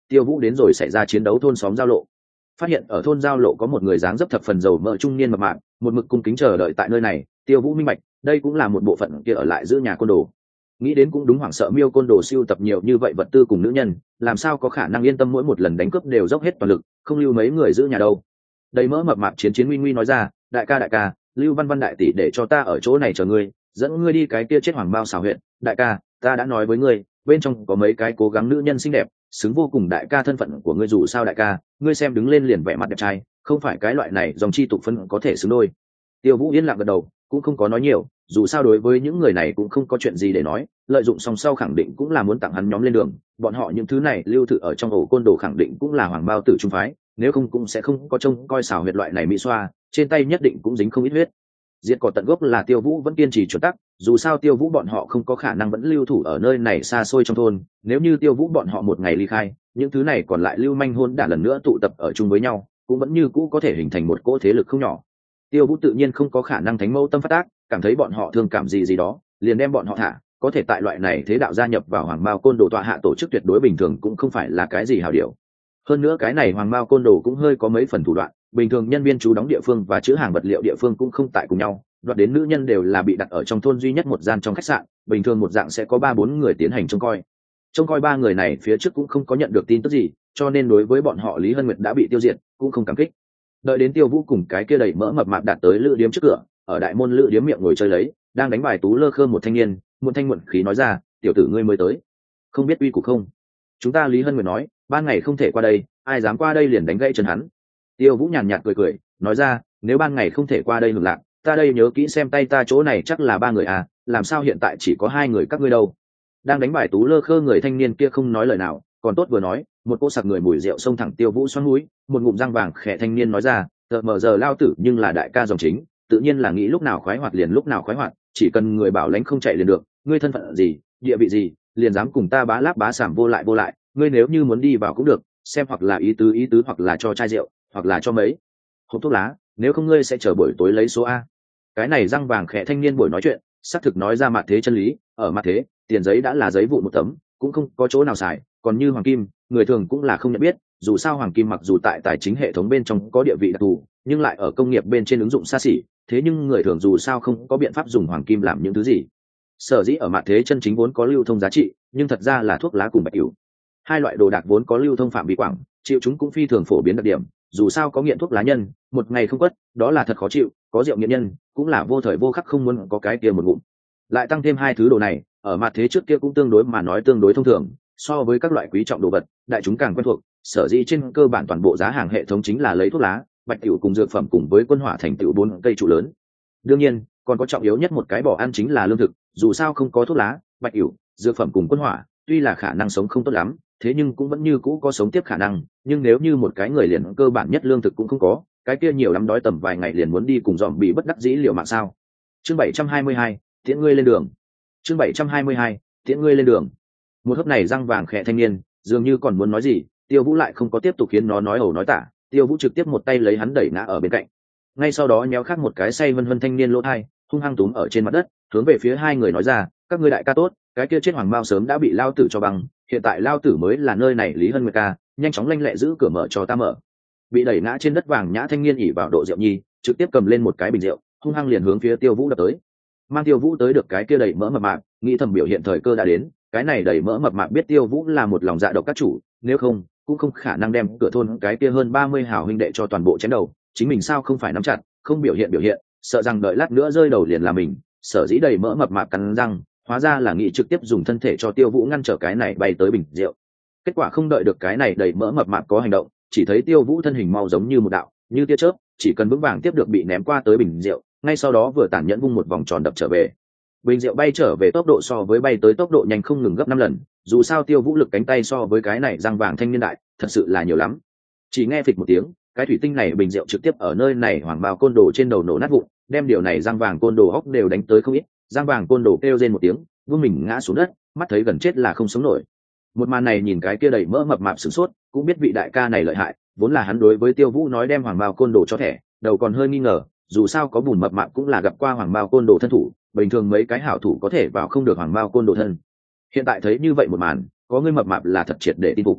[SPEAKER 1] Tiêu Vũ đến rồi xảy ra chiến đấu thôn xóm giao lộ. Phát hiện ở thôn giao lộ có một người dáng dấp thập phần dầu mỡ trung niên mập mạp, một mực cung kính chờ đợi tại nơi này. Tiêu Vũ minh bạch, đây cũng là một bộ phận kia ở lại giữ nhà côn đồ. Nghĩ đến cũng đúng, hoảng sợ miêu côn đồ siêu tập nhiều như vậy vật tư cùng nữ nhân, làm sao có khả năng yên tâm mỗi một lần đánh cướp đều dốc hết toàn lực, không lưu mấy người giữ nhà đâu. Đầy mỡ mập mạp chiến chiến nguy nguy nói ra, đại ca đại ca, Lưu Văn Văn đại tỷ để cho ta ở chỗ này chờ ngươi, dẫn ngươi đi cái kia chết hoàng bao xào huyện. Đại ca, ta đã nói với ngươi, bên trong có mấy cái cố gắng nữ nhân xinh đẹp, xứng vô cùng đại ca thân phận của ngươi. Dù sao đại ca, ngươi xem đứng lên liền vẻ mặt đẹp trai, không phải cái loại này dòng chi tục phân có thể xứng đôi. Tiêu Vũ yên lặng gật đầu, cũng không có nói nhiều, dù sao đối với những người này cũng không có chuyện gì để nói, lợi dụng xong sau khẳng định cũng là muốn tặng hắn nhóm lên đường. Bọn họ những thứ này lưu thự ở trong ổ côn đồ khẳng định cũng là hoàng bao tử trung phái, nếu không cũng sẽ không có trông coi xào huyệt loại này mỹ xoa, trên tay nhất định cũng dính không ít huyết. Diệt cỏ tận gốc là Tiêu Vũ vẫn kiên trì chuẩn tắc, dù sao Tiêu Vũ bọn họ không có khả năng vẫn lưu thủ ở nơi này xa xôi trong thôn, nếu như Tiêu Vũ bọn họ một ngày ly khai, những thứ này còn lại lưu manh hôn đản lần nữa tụ tập ở chung với nhau, cũng vẫn như cũ có thể hình thành một cỗ thế lực không nhỏ. Tiêu Vũ tự nhiên không có khả năng thánh mâu tâm phát tác, cảm thấy bọn họ thương cảm gì gì đó, liền đem bọn họ thả, có thể tại loại này thế đạo gia nhập vào hoàng mao côn đồ tọa hạ tổ chức tuyệt đối bình thường cũng không phải là cái gì hảo điều. Hơn nữa cái này hoàng mao côn đồ cũng hơi có mấy phần thủ đoạn, bình thường nhân viên trú đóng địa phương và chữ hàng vật liệu địa phương cũng không tại cùng nhau, đoạt đến nữ nhân đều là bị đặt ở trong thôn duy nhất một gian trong khách sạn, bình thường một dạng sẽ có ba bốn người tiến hành trông coi. Trông coi ba người này phía trước cũng không có nhận được tin tức gì, cho nên đối với bọn họ Lý Hân Nguyệt đã bị tiêu diệt cũng không cảm kích. Đợi đến Tiêu Vũ cùng cái kia đầy mỡ mập mạp đạt tới lữ điếm trước cửa, ở đại môn lữ điếm miệng ngồi chơi lấy, đang đánh bài tú lơ khơ một thanh niên, một thanh muộn khí nói ra, tiểu tử ngươi mới tới, không biết uy củ không? Chúng ta Lý Hân Nguyệt nói, ban ngày không thể qua đây, ai dám qua đây liền đánh gãy chân hắn. Tiêu Vũ nhàn nhạt cười cười, nói ra, nếu ban ngày không thể qua đây hưởng lạc, ta đây nhớ kỹ xem tay ta chỗ này chắc là ba người à, làm sao hiện tại chỉ có hai người các ngươi đâu? Đang đánh bài tú lơ khơ người thanh niên kia không nói lời nào, còn tốt vừa nói, một cô sặc người mùi rượu xông thẳng Tiêu Vũ xoắn mũi, một ngụm răng vàng khẽ thanh niên nói ra, tờ mờ giờ lao tử nhưng là đại ca dòng chính, tự nhiên là nghĩ lúc nào khoái hoạt liền lúc nào khoái hoạt, chỉ cần người bảo lãnh không chạy liền được, ngươi thân phận gì, địa vị gì, liền dám cùng ta bá láp bá sảm vô lại vô lại, ngươi nếu như muốn đi vào cũng được, xem hoặc là ý tứ ý tứ hoặc là cho chai rượu, hoặc là cho mấy hộp thuốc lá, nếu không ngươi sẽ chờ buổi tối lấy số A. Cái này răng vàng khẽ thanh niên buổi nói chuyện, xác thực nói ra mặt thế chân lý, ở mặt thế, tiền giấy đã là giấy vụn một tấm, cũng không có chỗ nào xài, còn như hoàng kim, người thường cũng là không nhận biết, dù sao hoàng kim mặc dù tại tài chính hệ thống bên trong có địa vị đặc thù, nhưng lại ở công nghiệp bên trên ứng dụng xa xỉ, thế nhưng người thường dù sao không có biện pháp dùng hoàng kim làm những thứ gì. Sở dĩ ở mặt thế chân chính vốn có lưu thông giá trị, nhưng thật ra là thuốc lá cùng bạch cửu. Hai loại đồ đạc vốn có lưu thông phạm vi quảng, chịu chúng cũng phi thường phổ biến đặc điểm, dù sao có nghiện thuốc lá nhân, một ngày không quất, đó là thật khó chịu, có rượu nghiện nhân, cũng là vô thời vô khắc không muốn có cái kia một ngụm. Lại tăng thêm hai thứ đồ này, ở mặt thế trước kia cũng tương đối mà nói tương đối thông thường, so với các loại quý trọng đồ vật, đại chúng càng quen thuộc, sở dĩ trên cơ bản toàn bộ giá hàng hệ thống chính là lấy thuốc lá, bạch cửu cùng dược phẩm cùng với quân hỏa thành tựu bốn cây trụ lớn. Đương nhiên, còn có trọng yếu nhất một cái bỏ ăn chính là lương thực, dù sao không có thuốc lá, bạch cửu, dược phẩm cùng quân hỏa, tuy là khả năng sống không tốt lắm, thế nhưng cũng vẫn như cũ có sống tiếp khả năng, nhưng nếu như một cái người liền cơ bản nhất lương thực cũng không có, cái kia nhiều lắm đói tầm vài ngày liền muốn đi cùng dòm bị bất đắc dĩ liệu mạng sao. Chương bảy trăm hai mươi hai, tiễn ngươi lên đường. Chương bảy trăm hai mươi hai, tiễn ngươi lên đường. Một hớp này răng vàng khẽ thanh niên, dường như còn muốn nói gì, Tiêu Vũ lại không có tiếp tục khiến nó nói ẩu nói tả, Tiêu Vũ trực tiếp một tay lấy hắn đẩy ngã ở bên cạnh. Ngay sau đó nhéo khác một cái say vân vân thanh niên lỗ thai, hung hăng túm ở trên mặt đất, hướng về phía hai người nói ra, các ngươi đại ca tốt, cái kia chết hoàng mao sớm đã bị lao tử cho bằng, hiện tại lao tử mới là nơi này Lý Hân Nguyệt ca, nhanh chóng lanh lẹ giữ cửa mở cho ta mở. Bị đẩy ngã trên đất vàng nhã thanh niên ỉ vào độ rượu nhi, trực tiếp cầm lên một cái bình rượu, hung hăng liền hướng phía Tiêu Vũ đập tới. Mang Tiêu Vũ tới được cái kia đầy mỡ mập mạp, nghĩ thầm biểu hiện thời cơ đã đến, cái này đầy mỡ mập mạp biết Tiêu Vũ là một lòng dạ độc các chủ, nếu không cũng không khả năng đem cửa thôn cái kia hơn ba mươi hảo huynh đệ cho toàn bộ chém đầu, chính mình sao không phải nắm chặt, không biểu hiện biểu hiện, sợ rằng đợi lát nữa rơi đầu liền là mình, sở dĩ đầy mỡ mập mạp cắn răng, hóa ra là nghĩ trực tiếp dùng thân thể cho Tiêu Vũ ngăn trở cái này bay tới bình rượu. Kết quả không đợi được cái này đầy mỡ mập mạp có hành động, chỉ thấy Tiêu Vũ thân hình mau giống như một đạo, như tia chớp, chỉ cần vững vàng tiếp được bị ném qua tới bình rượu, ngay sau đó vừa tàn nhẫn vung một vòng tròn đập trở về. Bình rượu bay trở về tốc độ so với bay tới tốc độ nhanh không ngừng gấp năm lần, dù sao Tiêu Vũ lực cánh tay so với cái này răng vàng thanh niên đại, thật sự là nhiều lắm. Chỉ nghe phịch một tiếng, cái thủy tinh này bình rượu trực tiếp ở nơi này hoàng bào côn đồ trên đầu nổ nát vụn, đem điều này răng vàng côn đồ hốc đều đánh tới không ít, răng vàng côn đồ kêu rên một tiếng, vương mình ngã xuống đất, mắt thấy gần chết là không sống nổi. Một màn này nhìn cái kia đầy mỡ mập mạp sửng sốt, cũng biết vị đại ca này lợi hại, vốn là hắn đối với Tiêu Vũ nói đem hoàng bào côn đồ cho thẻ, đầu còn hơi nghi ngờ, dù sao có bùn mập mạp cũng là gặp qua hoàng bào côn đồ thân thủ, bình thường mấy cái hảo thủ có thể vào không được hoàng bào côn đồ thân. Hiện tại thấy như vậy một màn, có người mập mạp là thật triệt để tin phục.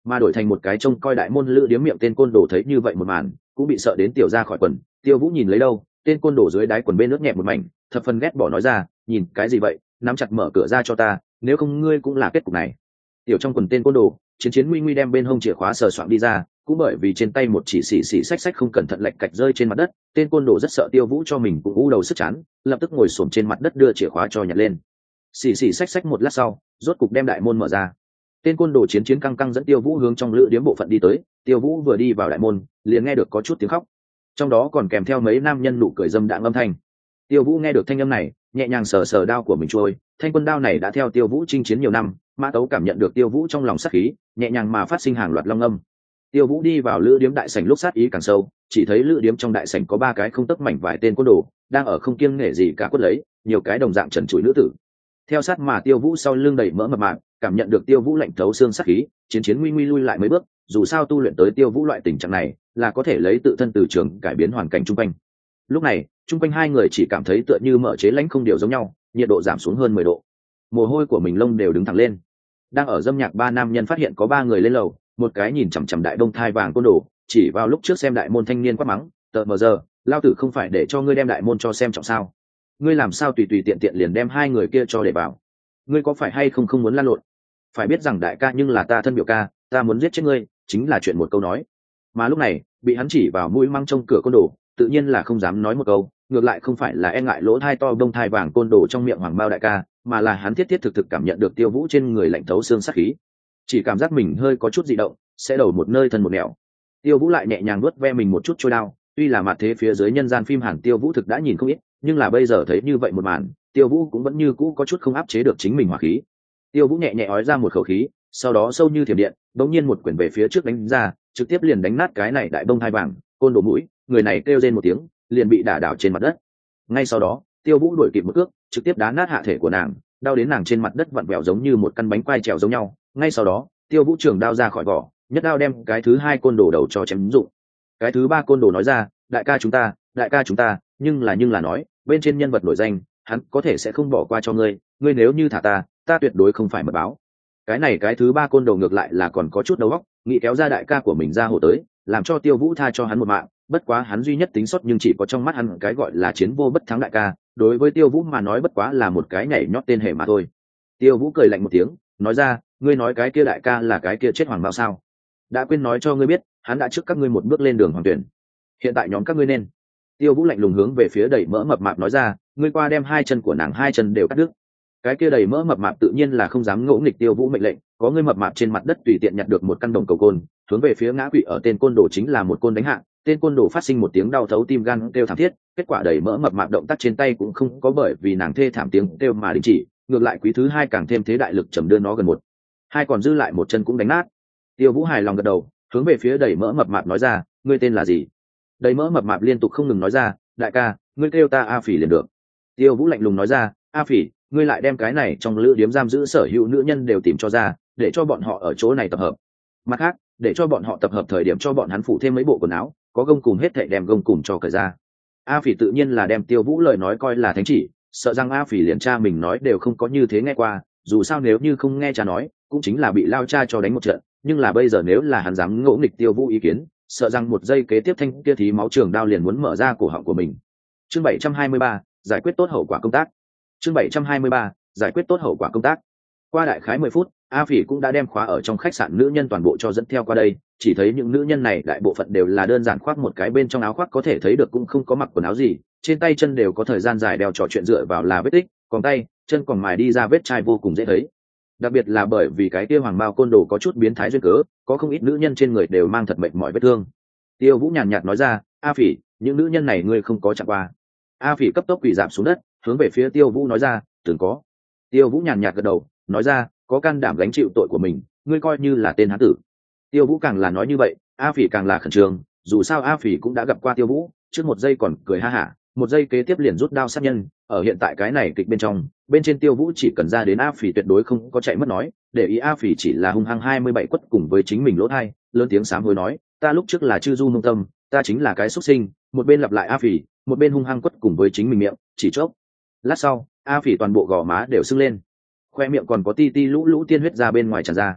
[SPEAKER 1] mà đổi thành một cái trông coi đại môn lữ điếm miệng tên côn đồ thấy như vậy một màn cũng bị sợ đến tiểu ra khỏi quần. Tiêu Vũ nhìn lấy đâu, tên côn đồ dưới đáy quần bên nước nhẹ một mảnh, thập phần ghét bỏ nói ra, nhìn cái gì vậy, nắm chặt mở cửa ra cho ta, nếu không ngươi cũng là kết cục này. Tiểu trong quần tên côn đồ chiến chiến nguy nguy đem bên hông chìa khóa sờ soạng đi ra, cũng bởi vì trên tay một chỉ xì xì xách xách không cẩn thận lệch cạch rơi trên mặt đất, tên côn đồ rất sợ Tiêu Vũ cho mình cũng u đầu sức chán, lập tức ngồi xổm trên mặt đất đưa chìa khóa cho nhặt lên. Xì xì xách xách một lát sau, rốt cục đem đại môn mở ra. Tên côn đồ chiến chiến căng căng dẫn Tiêu Vũ hướng trong lữ điếm bộ phận đi tới. Tiêu Vũ vừa đi vào đại môn, liền nghe được có chút tiếng khóc, trong đó còn kèm theo mấy nam nhân nụ cười dâm đãng âm thanh. Tiêu Vũ nghe được thanh âm này, nhẹ nhàng sờ sờ đao của mình trôi, thanh quân đao này đã theo Tiêu Vũ chinh chiến nhiều năm, Mã Tấu cảm nhận được Tiêu Vũ trong lòng sát khí, nhẹ nhàng mà phát sinh hàng loạt long âm. Tiêu Vũ đi vào lữ điếm đại sảnh lúc sát ý càng sâu, chỉ thấy lữ điếm trong đại sảnh có ba cái không tấc mảnh vài tên côn đồ đang ở không kiêng nể gì cả quất lấy nhiều cái đồng dạng trần trụi nữ tử. Theo sát mà Tiêu Vũ sau lưng đầy mỡ mập mạp, cảm nhận được Tiêu Vũ lạnh thấu xương sát khí, chiến chiến nguy nguy lui lại mấy bước, dù sao tu luyện tới Tiêu Vũ loại tình trạng này, là có thể lấy tự thân từ trường cải biến hoàn cảnh chung quanh. Lúc này, chung quanh hai người chỉ cảm thấy tựa như mở chế lãnh không điều giống nhau, nhiệt độ giảm xuống hơn mười độ. Mồ hôi của mình lông đều đứng thẳng lên. Đang ở dâm nhạc ba nam nhân phát hiện có ba người lên lầu, một cái nhìn chằm chằm đại đông thai vàng côn đồ, chỉ vào lúc trước xem đại môn thanh niên quát mắng, tờ mờ giờ, lao tử không phải để cho ngươi đem đại môn cho xem trọng sao? Ngươi làm sao tùy tùy tiện tiện liền đem hai người kia cho để vào? Ngươi có phải hay không không muốn lan lộn? Phải biết rằng đại ca nhưng là ta thân biểu ca, ta muốn giết chết ngươi, chính là chuyện một câu nói. Mà lúc này, bị hắn chỉ vào mũi măng trong cửa côn đồ, tự nhiên là không dám nói một câu, ngược lại không phải là e ngại lỗ thai to đông thai vàng côn đồ trong miệng hoàng bao đại ca, mà là hắn thiết thiết thực thực cảm nhận được Tiêu Vũ trên người lạnh thấu xương sát khí, chỉ cảm giác mình hơi có chút dị động, sẽ đầu một nơi thân một nẻo. Tiêu Vũ lại nhẹ nhàng nuốt ve mình một chút trôi đao, tuy là mặt thế phía dưới nhân gian phim Hàn Tiêu Vũ thực đã nhìn không ít, nhưng là bây giờ thấy như vậy một màn, Tiêu Vũ cũng vẫn như cũ có chút không áp chế được chính mình hỏa khí. Tiêu Vũ nhẹ nhẹ ói ra một khẩu khí, sau đó sâu như thiểm điện, đống nhiên một quyển về phía trước đánh ra, trực tiếp liền đánh nát cái này đại bông hai vàng côn đồ mũi, người này kêu rên một tiếng, liền bị đả đảo trên mặt đất. Ngay sau đó, Tiêu Vũ đuổi kịp một cước, trực tiếp đá nát hạ thể của nàng, đau đến nàng trên mặt đất vặn vẹo giống như một căn bánh quai trèo giống nhau. Ngay sau đó, Tiêu Vũ trường đao ra khỏi vỏ, nhất đao đem cái thứ hai côn đồ đầu cho chém dụng. Cái thứ ba côn đồ nói ra, đại ca chúng ta, đại ca chúng ta, nhưng là nhưng là nói, bên trên nhân vật nổi danh, hắn có thể sẽ không bỏ qua cho ngươi, ngươi nếu như thả ta, ta tuyệt đối không phải mật báo. Cái này cái thứ ba côn đồ ngược lại là còn có chút đầu óc, nghĩ kéo ra đại ca của mình ra hộ tới, làm cho Tiêu Vũ tha cho hắn một mạng, bất quá hắn duy nhất tính sót nhưng chỉ có trong mắt hắn cái gọi là chiến vô bất thắng đại ca, đối với Tiêu Vũ mà nói bất quá là một cái nhảy nhót tên hề mà thôi. Tiêu Vũ cười lạnh một tiếng, nói ra, ngươi nói cái kia đại ca là cái kia chết hoàng bao sao? Đã quên nói cho ngươi biết, hắn đã trước các ngươi một bước lên đường hoàng tuyển. Hiện tại nhóm các ngươi nên. Tiêu Vũ lạnh lùng hướng về phía đầy mỡ mập mạp nói ra, ngươi qua đem hai chân của nàng hai chân đều cắt đứt. Cái kia đầy mỡ mập mạp tự nhiên là không dám ngỗ nghịch Tiêu Vũ mệnh lệnh, có ngươi mập mạp trên mặt đất tùy tiện nhặt được một căn đồng cầu côn, hướng về phía ngã quỵ ở tên côn đồ chính là một côn đánh hạ, tên côn đồ phát sinh một tiếng đau thấu tim gan kêu thảm thiết, kết quả đầy mỡ mập mạp động tác trên tay cũng không có bởi vì nàng thê thảm tiếng kêu mà đình chỉ, ngược lại quý thứ hai càng thêm thế đại lực chầm đưa nó gần một hai còn dư lại một chân cũng đánh nát. Tiêu Vũ hài lòng gật đầu, hướng về phía đầy mỡ mập mạp nói ra, ngươi tên là gì? Đầy mỡ mập mạp liên tục không ngừng nói ra, đại ca, ngươi kêu ta A Phỉ liền được. Tiêu Vũ lạnh lùng nói ra, A Phỉ, ngươi lại đem cái này trong lữ điếm giam giữ sở hữu nữ nhân đều tìm cho ra, để cho bọn họ ở chỗ này tập hợp. Mặt khác, để cho bọn họ tập hợp thời điểm cho bọn hắn phụ thêm mấy bộ quần áo, có gông cùm hết thảy đem gông cùm cho cởi ra. A Phỉ tự nhiên là đem Tiêu Vũ lời nói coi là thánh chỉ, sợ rằng A Phỉ liền cha mình nói đều không có như thế nghe qua, dù sao nếu như không nghe cha nói, cũng chính là bị lao cha cho đánh một trận, nhưng là bây giờ nếu là hắn dám ngỗ nghịch Tiêu Vũ ý kiến, sợ rằng một giây kế tiếp thanh kia thí máu trường đao liền muốn mở ra cổ họng của mình. Chương bảy trăm hai mươi ba, giải quyết tốt hậu quả công tác. Chương bảy trăm hai mươi ba, giải quyết tốt hậu quả công tác. Qua đại khái mười phút, A Phỉ cũng đã đem khóa ở trong khách sạn nữ nhân toàn bộ cho dẫn theo qua đây, chỉ thấy những nữ nhân này đại bộ phận đều là đơn giản khoác một cái bên trong áo khoác có thể thấy được cũng không có mặc quần áo gì, trên tay chân đều có thời gian dài đeo trò chuyện dựa vào là vết tích, còn tay, chân còn mài đi ra vết chai vô cùng dễ thấy. Đặc biệt là bởi vì cái kia hoàng mao côn đồ có chút biến thái duyên cớ, có không ít nữ nhân trên người đều mang thật mệt mỏi vết thương. Tiêu Vũ nhàn nhạt nói ra, A Phỉ, những nữ nhân này ngươi không có chạm qua. A Phỉ cấp tốc quỳ rạp xuống đất, hướng về phía Tiêu Vũ nói ra, từng có. Tiêu Vũ nhàn nhạt gật đầu, nói ra, có can đảm gánh chịu tội của mình, ngươi coi như là tên hán tử. Tiêu Vũ càng là nói như vậy, A Phỉ càng là khẩn trương, dù sao A Phỉ cũng đã gặp qua Tiêu Vũ, trước một giây còn cười ha hả, một giây kế tiếp liền rút đao sát nhân, ở hiện tại cái này kịch bên trong, bên trên Tiêu Vũ chỉ cần ra đến A Phỉ tuyệt đối không có chạy mất nói, để ý A Phỉ chỉ là hung hăng hai mươi bảy quất cùng với chính mình lỗ thai, lớn tiếng sám hối nói, ta lúc trước là chư du mông tâm, ta chính là cái xuất sinh, một bên lặp lại A Phỉ, một bên hung hăng quất cùng với chính mình miệng, chỉ chốc lát sau, A Phỉ toàn bộ gò má đều sưng lên, khoe miệng còn có ti ti lũ lũ tiên huyết ra bên ngoài tràn ra.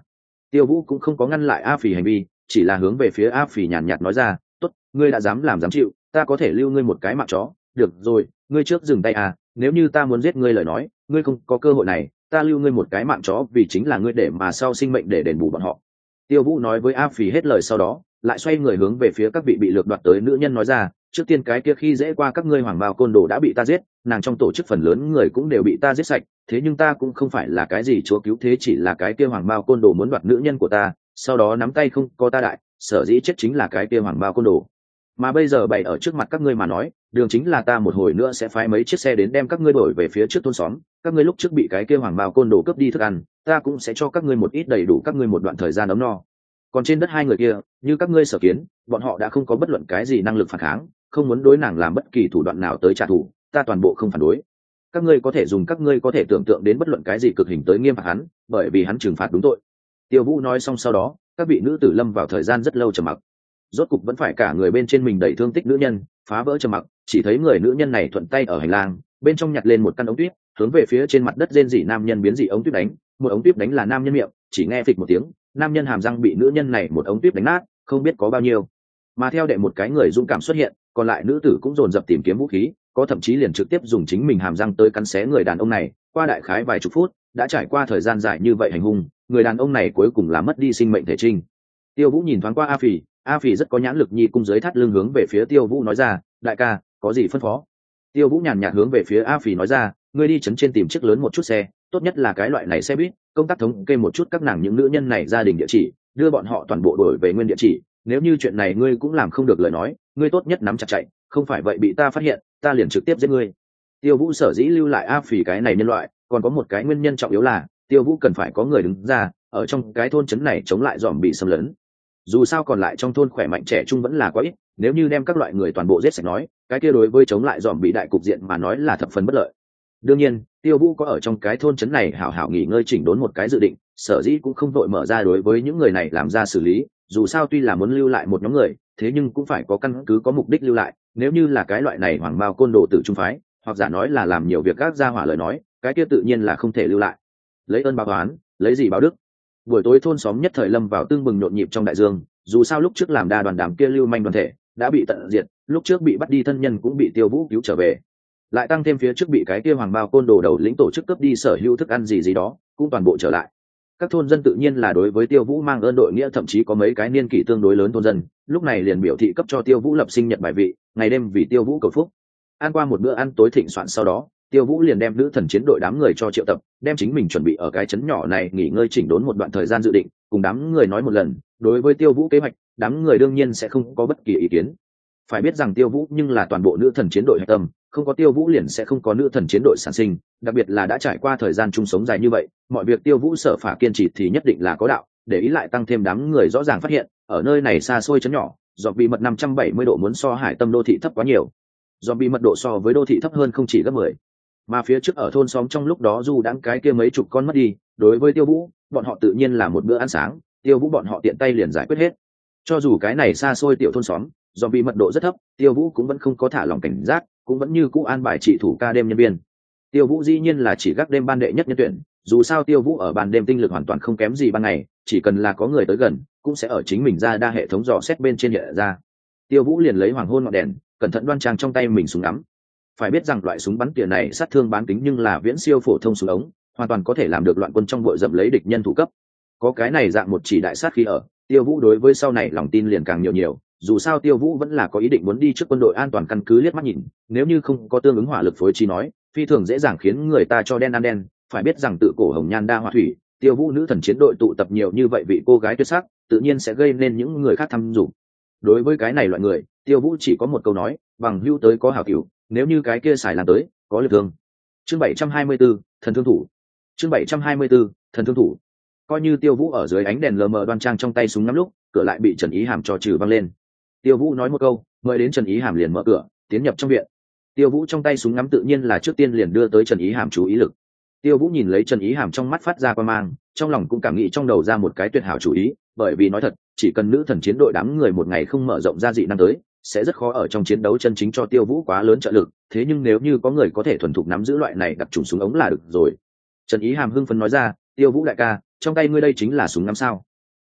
[SPEAKER 1] Tiêu Vũ cũng không có ngăn lại A Phỉ hành vi, chỉ là hướng về phía A Phỉ nhàn nhạt nói ra, tốt, ngươi đã dám làm dám chịu, ta có thể lưu ngươi một cái mạng chó. Được rồi, ngươi trước dừng tay à, nếu như ta muốn giết ngươi lời nói, ngươi không có cơ hội này, ta lưu ngươi một cái mạng chó vì chính là ngươi để mà sau sinh mệnh để đền bù bọn họ. Tiêu Vũ nói với A Phỉ hết lời sau đó, lại xoay người hướng về phía các vị bị lược đoạt tới nữ nhân nói ra, trước tiên cái kia khi dễ qua các ngươi hoàng bào côn đồ đã bị ta giết, nàng trong tổ chức phần lớn người cũng đều bị ta giết sạch, thế nhưng ta cũng không phải là cái gì chúa cứu thế, chỉ là cái kia hoàng bào côn đồ muốn đoạt nữ nhân của ta, sau đó nắm tay không có ta đại, sở dĩ chết chính là cái kia hoàng bào côn đồ. Mà bây giờ bày ở trước mặt các ngươi mà nói, đường chính là ta một hồi nữa sẽ phái mấy chiếc xe đến đem các ngươi đổi về phía trước thôn xóm, các ngươi lúc trước bị cái kia hoàng bào côn đồ cướp đi thức ăn, ta cũng sẽ cho các ngươi một ít đầy đủ các ngươi một đoạn thời gian ấm no. Còn trên đất hai người kia, như các ngươi sở kiến, bọn họ đã không có bất luận cái gì năng lực phản kháng, không muốn đối nàng làm bất kỳ thủ đoạn nào tới trả thù, ta toàn bộ không phản đối. Các ngươi có thể dùng các ngươi có thể tưởng tượng đến bất luận cái gì cực hình tới nghiêm phạt hắn, bởi vì hắn trừng phạt đúng tội. Tiêu Vũ nói xong sau đó, các vị nữ tử lâm vào thời gian rất lâu trầm mặc. Rốt cục vẫn phải cả người bên trên mình đầy thương tích nữ nhân, phá vỡ trầm mặc, chỉ thấy người nữ nhân này thuận tay ở hành lang, bên trong nhặt lên một căn ống tuyết, hướng về phía trên mặt đất rên rỉ nam nhân biến dị ống tuyết đánh, một ống tuyết đánh là nam nhân miệng, chỉ nghe phịch một tiếng, nam nhân hàm răng bị nữ nhân này một ống tuyết đánh nát, không biết có bao nhiêu. Mà theo đệ một cái người dũng cảm xuất hiện, còn lại nữ tử cũng dồn dập tìm kiếm vũ khí, có thậm chí liền trực tiếp dùng chính mình hàm răng tới cắn xé người đàn ông này. Qua đại khái vài chục phút, đã trải qua thời gian dài như vậy hành hung, người đàn ông này cuối cùng là mất đi sinh mệnh thể trinh. Tiêu Vũ nhìn thoáng qua A Phỉ, A Phỉ rất có nhãn lực nhi cung dưới thắt lưng hướng về phía Tiêu Vũ nói ra, đại ca, có gì phân phó? Tiêu Vũ nhàn nhạt hướng về phía A Phỉ nói ra, ngươi đi trấn trên tìm chiếc lớn một chút xe, tốt nhất là cái loại này xe buýt, công tác thống kê một chút các nàng những nữ nhân này gia đình địa chỉ, đưa bọn họ toàn bộ đổi về nguyên địa chỉ. Nếu như chuyện này ngươi cũng làm không được lời nói, ngươi tốt nhất nắm chặt chạy, không phải vậy bị ta phát hiện, ta liền trực tiếp giết ngươi. Tiêu Vũ sở dĩ lưu lại A Phỉ cái này nhân loại, còn có một cái nguyên nhân trọng yếu là Tiêu Vũ cần phải có người đứng ra ở trong cái thôn trấn này chống lại dòm bị xâm lấn. Dù sao còn lại trong thôn khỏe mạnh trẻ trung vẫn là quá ít, nếu như đem các loại người toàn bộ giết sạch nói, cái kia đối với chống lại dòm bị đại cục diện mà nói là thập phần bất lợi. Đương nhiên, Tiêu Vũ có ở trong cái thôn trấn này hảo hảo nghỉ ngơi chỉnh đốn một cái dự định, sở dĩ cũng không vội mở ra đối với những người này làm ra xử lý, dù sao tuy là muốn lưu lại một nhóm người, thế nhưng cũng phải có căn cứ có mục đích lưu lại, nếu như là cái loại này hoàng bao côn đồ tử trung phái, hoặc giả nói là làm nhiều việc gác ra hỏa lời nói, cái kia tự nhiên là không thể lưu lại. Lấy ơn báo oán, lấy gì báo đức. Buổi tối thôn xóm nhất thời lâm vào tương bừng nhộn nhịp trong đại dương, dù sao lúc trước làm đa đoàn đám kia lưu manh đoàn thể đã bị tận diệt, lúc trước bị bắt đi thân nhân cũng bị Tiêu Vũ cứu trở về, lại tăng thêm phía trước bị cái kia hoàng bao côn đồ đầu lĩnh tổ chức cướp đi sở hữu thức ăn gì gì đó, cũng toàn bộ trở lại. Các thôn dân tự nhiên là đối với Tiêu Vũ mang ơn đội nghĩa, thậm chí có mấy cái niên kỷ tương đối lớn thôn dân lúc này liền biểu thị cấp cho Tiêu Vũ lập sinh nhật bài vị, ngày đêm vì Tiêu Vũ cầu phúc. Ăn qua một bữa ăn tối thịnh soạn sau đó, Tiêu Vũ liền đem nữ thần chiến đội đám người cho triệu tập, đem chính mình chuẩn bị ở cái trấn nhỏ này nghỉ ngơi chỉnh đốn một đoạn thời gian dự định, cùng đám người nói một lần. Đối với Tiêu Vũ kế hoạch, đám người đương nhiên sẽ không có bất kỳ ý kiến. Phải biết rằng Tiêu Vũ nhưng là toàn bộ nữ thần chiến đội hạch tâm, không có Tiêu Vũ liền sẽ không có nữ thần chiến đội sản sinh, đặc biệt là đã trải qua thời gian chung sống dài như vậy, mọi việc Tiêu Vũ sở phả kiên trì thì nhất định là có đạo, để ý lại tăng thêm đám người rõ ràng phát hiện, ở nơi này xa xôi trấn nhỏ, dòm bị mật năm trăm bảy mươi độ muốn so hải tâm đô thị thấp quá nhiều. Dòm bị mật độ so với đô thị thấp hơn không chỉ gấp mười. Mà phía trước ở thôn xóm trong lúc đó dù đãng cái kia mấy chục con mất đi, đối với Tiêu Vũ, bọn họ tự nhiên là một bữa ăn sáng, Tiêu Vũ bọn họ tiện tay liền giải quyết hết. Cho dù cái này xa xôi tiểu thôn xóm, dòm bị mật độ rất thấp, Tiêu Vũ cũng vẫn không có thả lòng cảnh giác, cũng vẫn như cũ an bài trị thủ ca đêm nhân viên. Tiêu Vũ dĩ nhiên là chỉ gác đêm ban đệ nhất nhân tuyển, dù sao Tiêu Vũ ở ban đêm tinh lực hoàn toàn không kém gì ban ngày, chỉ cần là có người tới gần, cũng sẽ ở chính mình ra đa hệ thống dò xét bên trên hiện ra. Tiêu Vũ liền lấy hoàng hôn ngọn đèn, cẩn thận đoan trang trong tay mình súng ngắm. Phải biết rằng loại súng bắn tỉa này sát thương bán kính nhưng là viễn siêu phổ thông súng ống, hoàn toàn có thể làm được loạn quân trong bụi rậm lấy địch nhân thủ cấp. Có cái này dạng một chỉ đại sát khí ở, Tiêu Vũ đối với sau này lòng tin liền càng nhiều nhiều, dù sao Tiêu Vũ vẫn là có ý định muốn đi trước quân đội an toàn căn cứ liếc mắt nhìn, nếu như không có tương ứng hỏa lực phối trí nói, phi thường dễ dàng khiến người ta cho đen ăn đen. Phải biết rằng tự cổ hồng nhan đa hỏa thủy, Tiêu Vũ nữ thần chiến đội tụ tập nhiều như vậy vị cô gái tuyệt sắc, tự nhiên sẽ gây nên những người khác thăm dò. Đối với cái này loại người, Tiêu Vũ chỉ có một câu nói, bằng hữu tới có hảo cửu, nếu như cái kia xài làm tới, có lực thương. Chương bảy trăm hai mươi tư, thần thương thủ. Chương bảy trăm hai mươi tư, thần thương thủ. Coi như Tiêu Vũ ở dưới ánh đèn lờ mờ đoan trang trong tay súng ngắm lúc, cửa lại bị Trần Ý Hàm cho trừ văng lên. Tiêu Vũ nói một câu, mời đến Trần Ý Hàm liền mở cửa, tiến nhập trong viện. Tiêu Vũ trong tay súng ngắm tự nhiên là trước tiên liền đưa tới Trần Ý Hàm chú ý lực. Tiêu Vũ nhìn lấy Trần Ý Hàm trong mắt phát ra quang mang, trong lòng cũng cảm nghĩ trong đầu ra một cái tuyệt hảo chủ ý, bởi vì nói thật, chỉ cần nữ thần chiến đội đám người một ngày không mở rộng ra dị năng tới, sẽ rất khó ở trong chiến đấu chân chính cho Tiêu Vũ quá lớn trợ lực, thế nhưng nếu như có người có thể thuần thục nắm giữ loại này đặc trùng súng ống là được rồi. Trần Ý Hàm hưng phấn nói ra, Tiêu Vũ đại ca, trong tay ngươi đây chính là súng ngắm sao?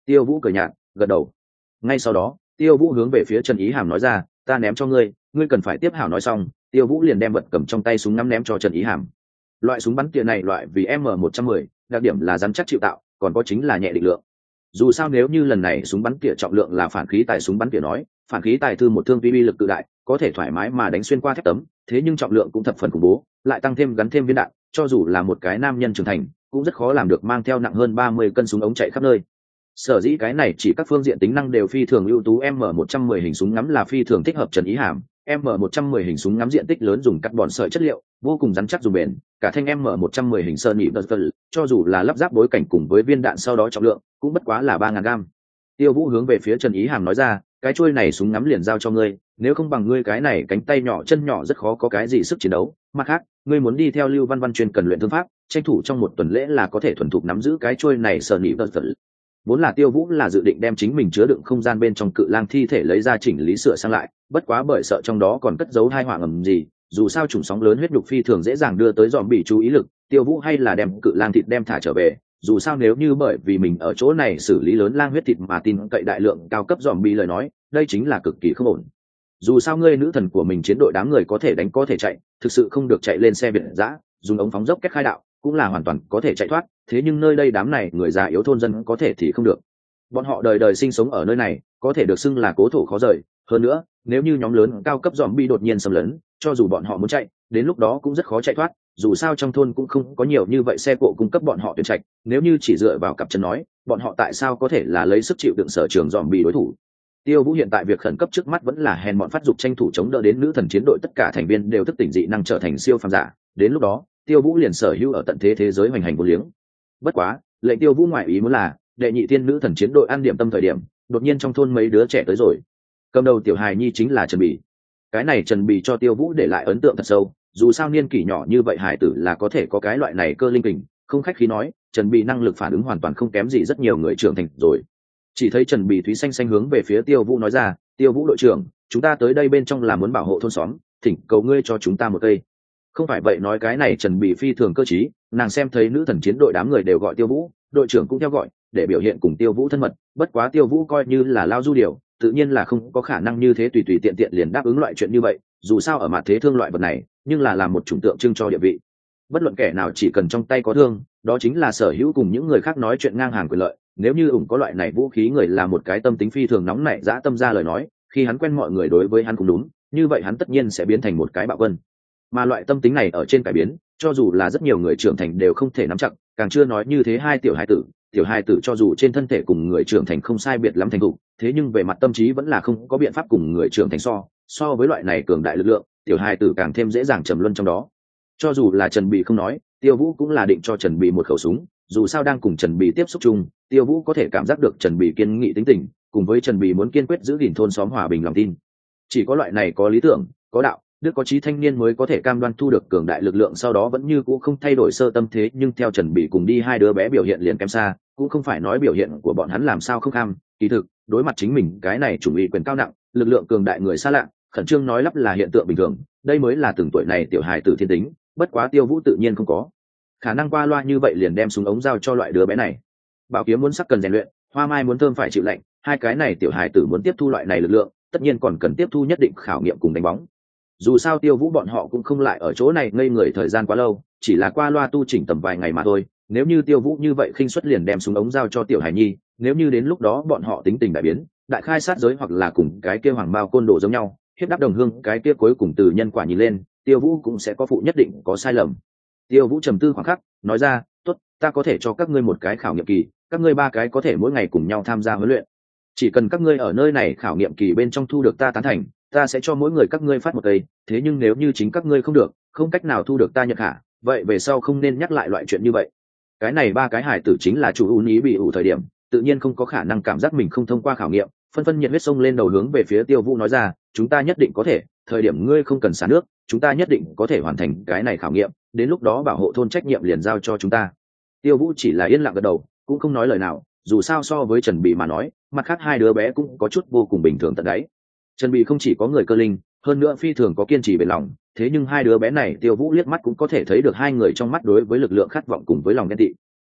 [SPEAKER 1] Tiêu Vũ cười nhạt gật đầu. Ngay sau đó Tiêu Vũ hướng về phía Trần Ý Hàm nói ra, ta ném cho ngươi, ngươi cần phải tiếp hảo. Nói xong Tiêu Vũ liền đem vật cầm trong tay súng ngắm ném cho Trần Ý Hàm. Loại súng bắn tỉa này loại vì M một trăm mười, đặc điểm là rắn chắc chịu tạo, còn có chính là nhẹ định lượng. Dù sao nếu như lần này súng bắn tỉa trọng lượng là phản khí tài súng bắn tỉa nói, phản khí tài thư một thương vi uy lực tự đại, có thể thoải mái mà đánh xuyên qua thép tấm, thế nhưng trọng lượng cũng thập phần khủng bố, lại tăng thêm gắn thêm viên đạn, cho dù là một cái nam nhân trưởng thành cũng rất khó làm được mang theo nặng hơn ba mươi cân súng ống chạy khắp nơi. Sở dĩ cái này chỉ các phương diện tính năng đều phi thường ưu tú. M một trăm mười hình súng ngắm là phi thường thích hợp Trần Ý Hàm. M một trăm mười hình súng ngắm diện tích lớn, dùng cắt bòn sợi chất liệu, vô cùng rắn chắc dùng bền. Cả thanh M một trăm mười hình sơn nhị vật, cho dù là lắp ráp bối cảnh cùng với viên đạn sau đó trọng lượng cũng bất quá là ba ngàn gam. Tiêu Vũ hướng về phía Trần Ý Hàm nói ra, cái chuôi này súng ngắm liền giao cho ngươi, nếu không bằng ngươi cái này cánh tay nhỏ chân nhỏ rất khó có cái gì sức chiến đấu. Mặt khác, ngươi muốn đi theo Lưu Văn Văn chuyên cần luyện thương pháp, tranh thủ trong một tuần lễ là có thể thuần thục nắm giữ cái chuôi này sơn nhị vật. Vốn là Tiêu Vũ là dự định đem chính mình chứa đựng không gian bên trong cự lang thi thể lấy ra chỉnh lý sửa sang lại, bất quá bởi sợ trong đó còn cất giấu hai họa ngầm gì, dù sao trùng sóng lớn huyết nhục phi thường dễ dàng đưa tới dòm bị chú ý lực, Tiêu Vũ hay là đem cự lang thịt đem thả trở về. Dù sao nếu như bởi vì mình ở chỗ này xử lý lớn lang huyết thịt mà tin cậy đại lượng cao cấp dòm bị lời nói, đây chính là cực kỳ không ổn. Dù sao ngươi nữ thần của mình chiến đội đám người có thể đánh có thể chạy, thực sự không được chạy lên xe biệt dã, dùng ống phóng dốc kết khai đạo cũng là hoàn toàn có thể chạy thoát, thế nhưng nơi đây đám này người già yếu thôn dân có thể thì không được. Bọn họ đời đời sinh sống ở nơi này, có thể được xưng là cố thổ khó rời. Hơn nữa, nếu như nhóm lớn cao cấp zombie đột nhiên xâm lấn, cho dù bọn họ muốn chạy, đến lúc đó cũng rất khó chạy thoát. Dù sao trong thôn cũng không có nhiều như vậy xe cộ cung cấp bọn họ tuyển trạch. Nếu như chỉ dựa vào cặp chân nói, bọn họ tại sao có thể là lấy sức chịu đựng sở trường zombie đối thủ? Tiêu Vũ hiện tại việc khẩn cấp trước mắt vẫn là hèn bọn phát dục tranh thủ chống đỡ đến nữ thần chiến đội tất cả thành viên đều thức tỉnh dị năng trở thành siêu phàm giả. Đến lúc đó, Tiêu Vũ liền sở hữu ở tận thế thế giới hoành hành vô liếng. Bất quá, lệnh Tiêu Vũ ngoại ý muốn là, đệ nhị tiên nữ thần chiến đội ăn điểm tâm thời điểm, đột nhiên trong thôn mấy đứa trẻ tới rồi. Cầm đầu tiểu hài nhi chính là Trần Bỉ. Cái này Trần Bỉ cho Tiêu Vũ để lại ấn tượng thật sâu, dù sao niên kỷ nhỏ như vậy hài tử là có thể có cái loại này cơ linh kình, không khách khí nói, Trần Bỉ năng lực phản ứng hoàn toàn không kém gì rất nhiều người trưởng thành rồi. Chỉ thấy Trần Bỉ thúy xanh xanh hướng về phía Tiêu Vũ nói ra, Tiêu Vũ đội trưởng, chúng ta tới đây bên trong là muốn bảo hộ thôn xóm, thỉnh cầu ngươi cho chúng ta một cây. Không phải vậy nói cái này Trần Bỉ phi thường cơ trí, nàng xem thấy nữ thần chiến đội đám người đều gọi Tiêu Vũ, đội trưởng cũng theo gọi, để biểu hiện cùng Tiêu Vũ thân mật. Bất quá Tiêu Vũ coi như là lao du điều, tự nhiên là không có khả năng như thế tùy tùy tiện tiện liền đáp ứng loại chuyện như vậy, dù sao ở mặt thế thương loại vật này nhưng là làm một chủng tượng trưng cho địa vị. Bất luận kẻ nào chỉ cần trong tay có thương, đó chính là sở hữu cùng những người khác nói chuyện ngang hàng quyền lợi. Nếu như ủng có loại này vũ khí người là một cái tâm tính phi thường nóng nảy dã tâm ra lời nói, khi hắn quen mọi người đối với hắn cũng đúng, như vậy hắn tất nhiên sẽ biến thành một cái bạo quân. Mà loại tâm tính này ở trên cải biến, cho dù là rất nhiều người trưởng thành đều không thể nắm chặt, càng chưa nói như thế hai tiểu hài tử. Tiểu hài tử cho dù trên thân thể cùng người trưởng thành không sai biệt lắm thành thục, thế nhưng về mặt tâm trí vẫn là không có biện pháp cùng người trưởng thành so. So với loại này cường đại lực lượng, tiểu hài tử càng thêm dễ dàng trầm luân trong đó. Cho dù là Trần Bỉ không nói, Tiêu Vũ cũng là định cho Trần Bỉ một khẩu súng. Dù sao đang cùng Trần Bỉ tiếp xúc chung, Tiêu Vũ có thể cảm giác được Trần Bỉ kiên nghị tính tình, cùng với Trần Bỉ muốn kiên quyết giữ gìn thôn xóm hòa bình lòng tin. Chỉ có loại này có lý tưởng, có đạo đức, có chí thanh niên mới có thể cam đoan thu được cường đại lực lượng, sau đó vẫn như cũ không thay đổi sơ tâm thế. Nhưng theo Trần Bỉ cùng đi hai đứa bé biểu hiện liền kém xa, cũng không phải nói biểu hiện của bọn hắn làm sao không kham, kỳ thực đối mặt chính mình cái này chủ ủy quyền cao nặng, lực lượng cường đại người xa lạ, khẩn trương nói lắp là hiện tượng bình thường. Đây mới là từng tuổi này tiểu hài tử thiên tính. Bất quá Tiêu Vũ tự nhiên không có khả năng qua loa như vậy liền đem súng ống giao cho loại đứa bé này. Bảo kiếm muốn sắc cần rèn luyện, hoa mai muốn thơm phải chịu lạnh, hai cái này tiểu hài tử muốn tiếp thu loại này lực lượng, tất nhiên còn cần tiếp thu nhất định khảo nghiệm cùng đánh bóng. Dù sao Tiêu Vũ bọn họ cũng không lại ở chỗ này ngây người thời gian quá lâu, chỉ là qua loa tu chỉnh tầm vài ngày mà thôi. Nếu như Tiêu Vũ như vậy khinh suất liền đem súng ống giao cho tiểu hài nhi, nếu như đến lúc đó bọn họ tính tình đại biến, đại khai sát giới hoặc là cùng cái kia hoàng bao côn đồ giống nhau, hiếp đáp đồng hương, cái kia cuối cùng từ nhân quả nhìn lên, Tiêu Vũ cũng sẽ có phụ nhất định có sai lầm. Tiêu Vũ trầm tư khoảng khắc, nói ra, tốt, ta có thể cho các ngươi một cái khảo nghiệm kỳ, các ngươi ba cái có thể mỗi ngày cùng nhau tham gia huấn luyện. Chỉ cần các ngươi ở nơi này khảo nghiệm kỳ bên trong thu được ta tán thành, ta sẽ cho mỗi người các ngươi phát một cây. Thế nhưng nếu như chính các ngươi không được, không cách nào thu được ta nhận hạ, vậy về sau không nên nhắc lại loại chuyện như vậy. Cái này ba cái hải tử chính là chủ ưu ý bị ủ thời điểm, tự nhiên không có khả năng cảm giác mình không thông qua khảo nghiệm, phân phân nhiệt huyết sông lên đầu hướng về phía Tiêu Vũ nói ra, chúng ta nhất định có thể, thời điểm ngươi không cần xả nước, chúng ta nhất định có thể hoàn thành cái này khảo nghiệm, đến lúc đó bảo hộ thôn trách nhiệm liền giao cho chúng ta. Tiêu Vũ chỉ là yên lặng gật đầu, cũng không nói lời nào, dù sao so với Trần Bỉ mà nói, mặt khác hai đứa bé cũng có chút vô cùng bình thường tận đáy. Trần Bỉ không chỉ có người cơ linh, hơn nữa phi thường có kiên trì bền lòng, thế nhưng hai đứa bé này Tiêu Vũ liếc mắt cũng có thể thấy được hai người trong mắt đối với lực lượng khát vọng cùng với lòng ghen tị.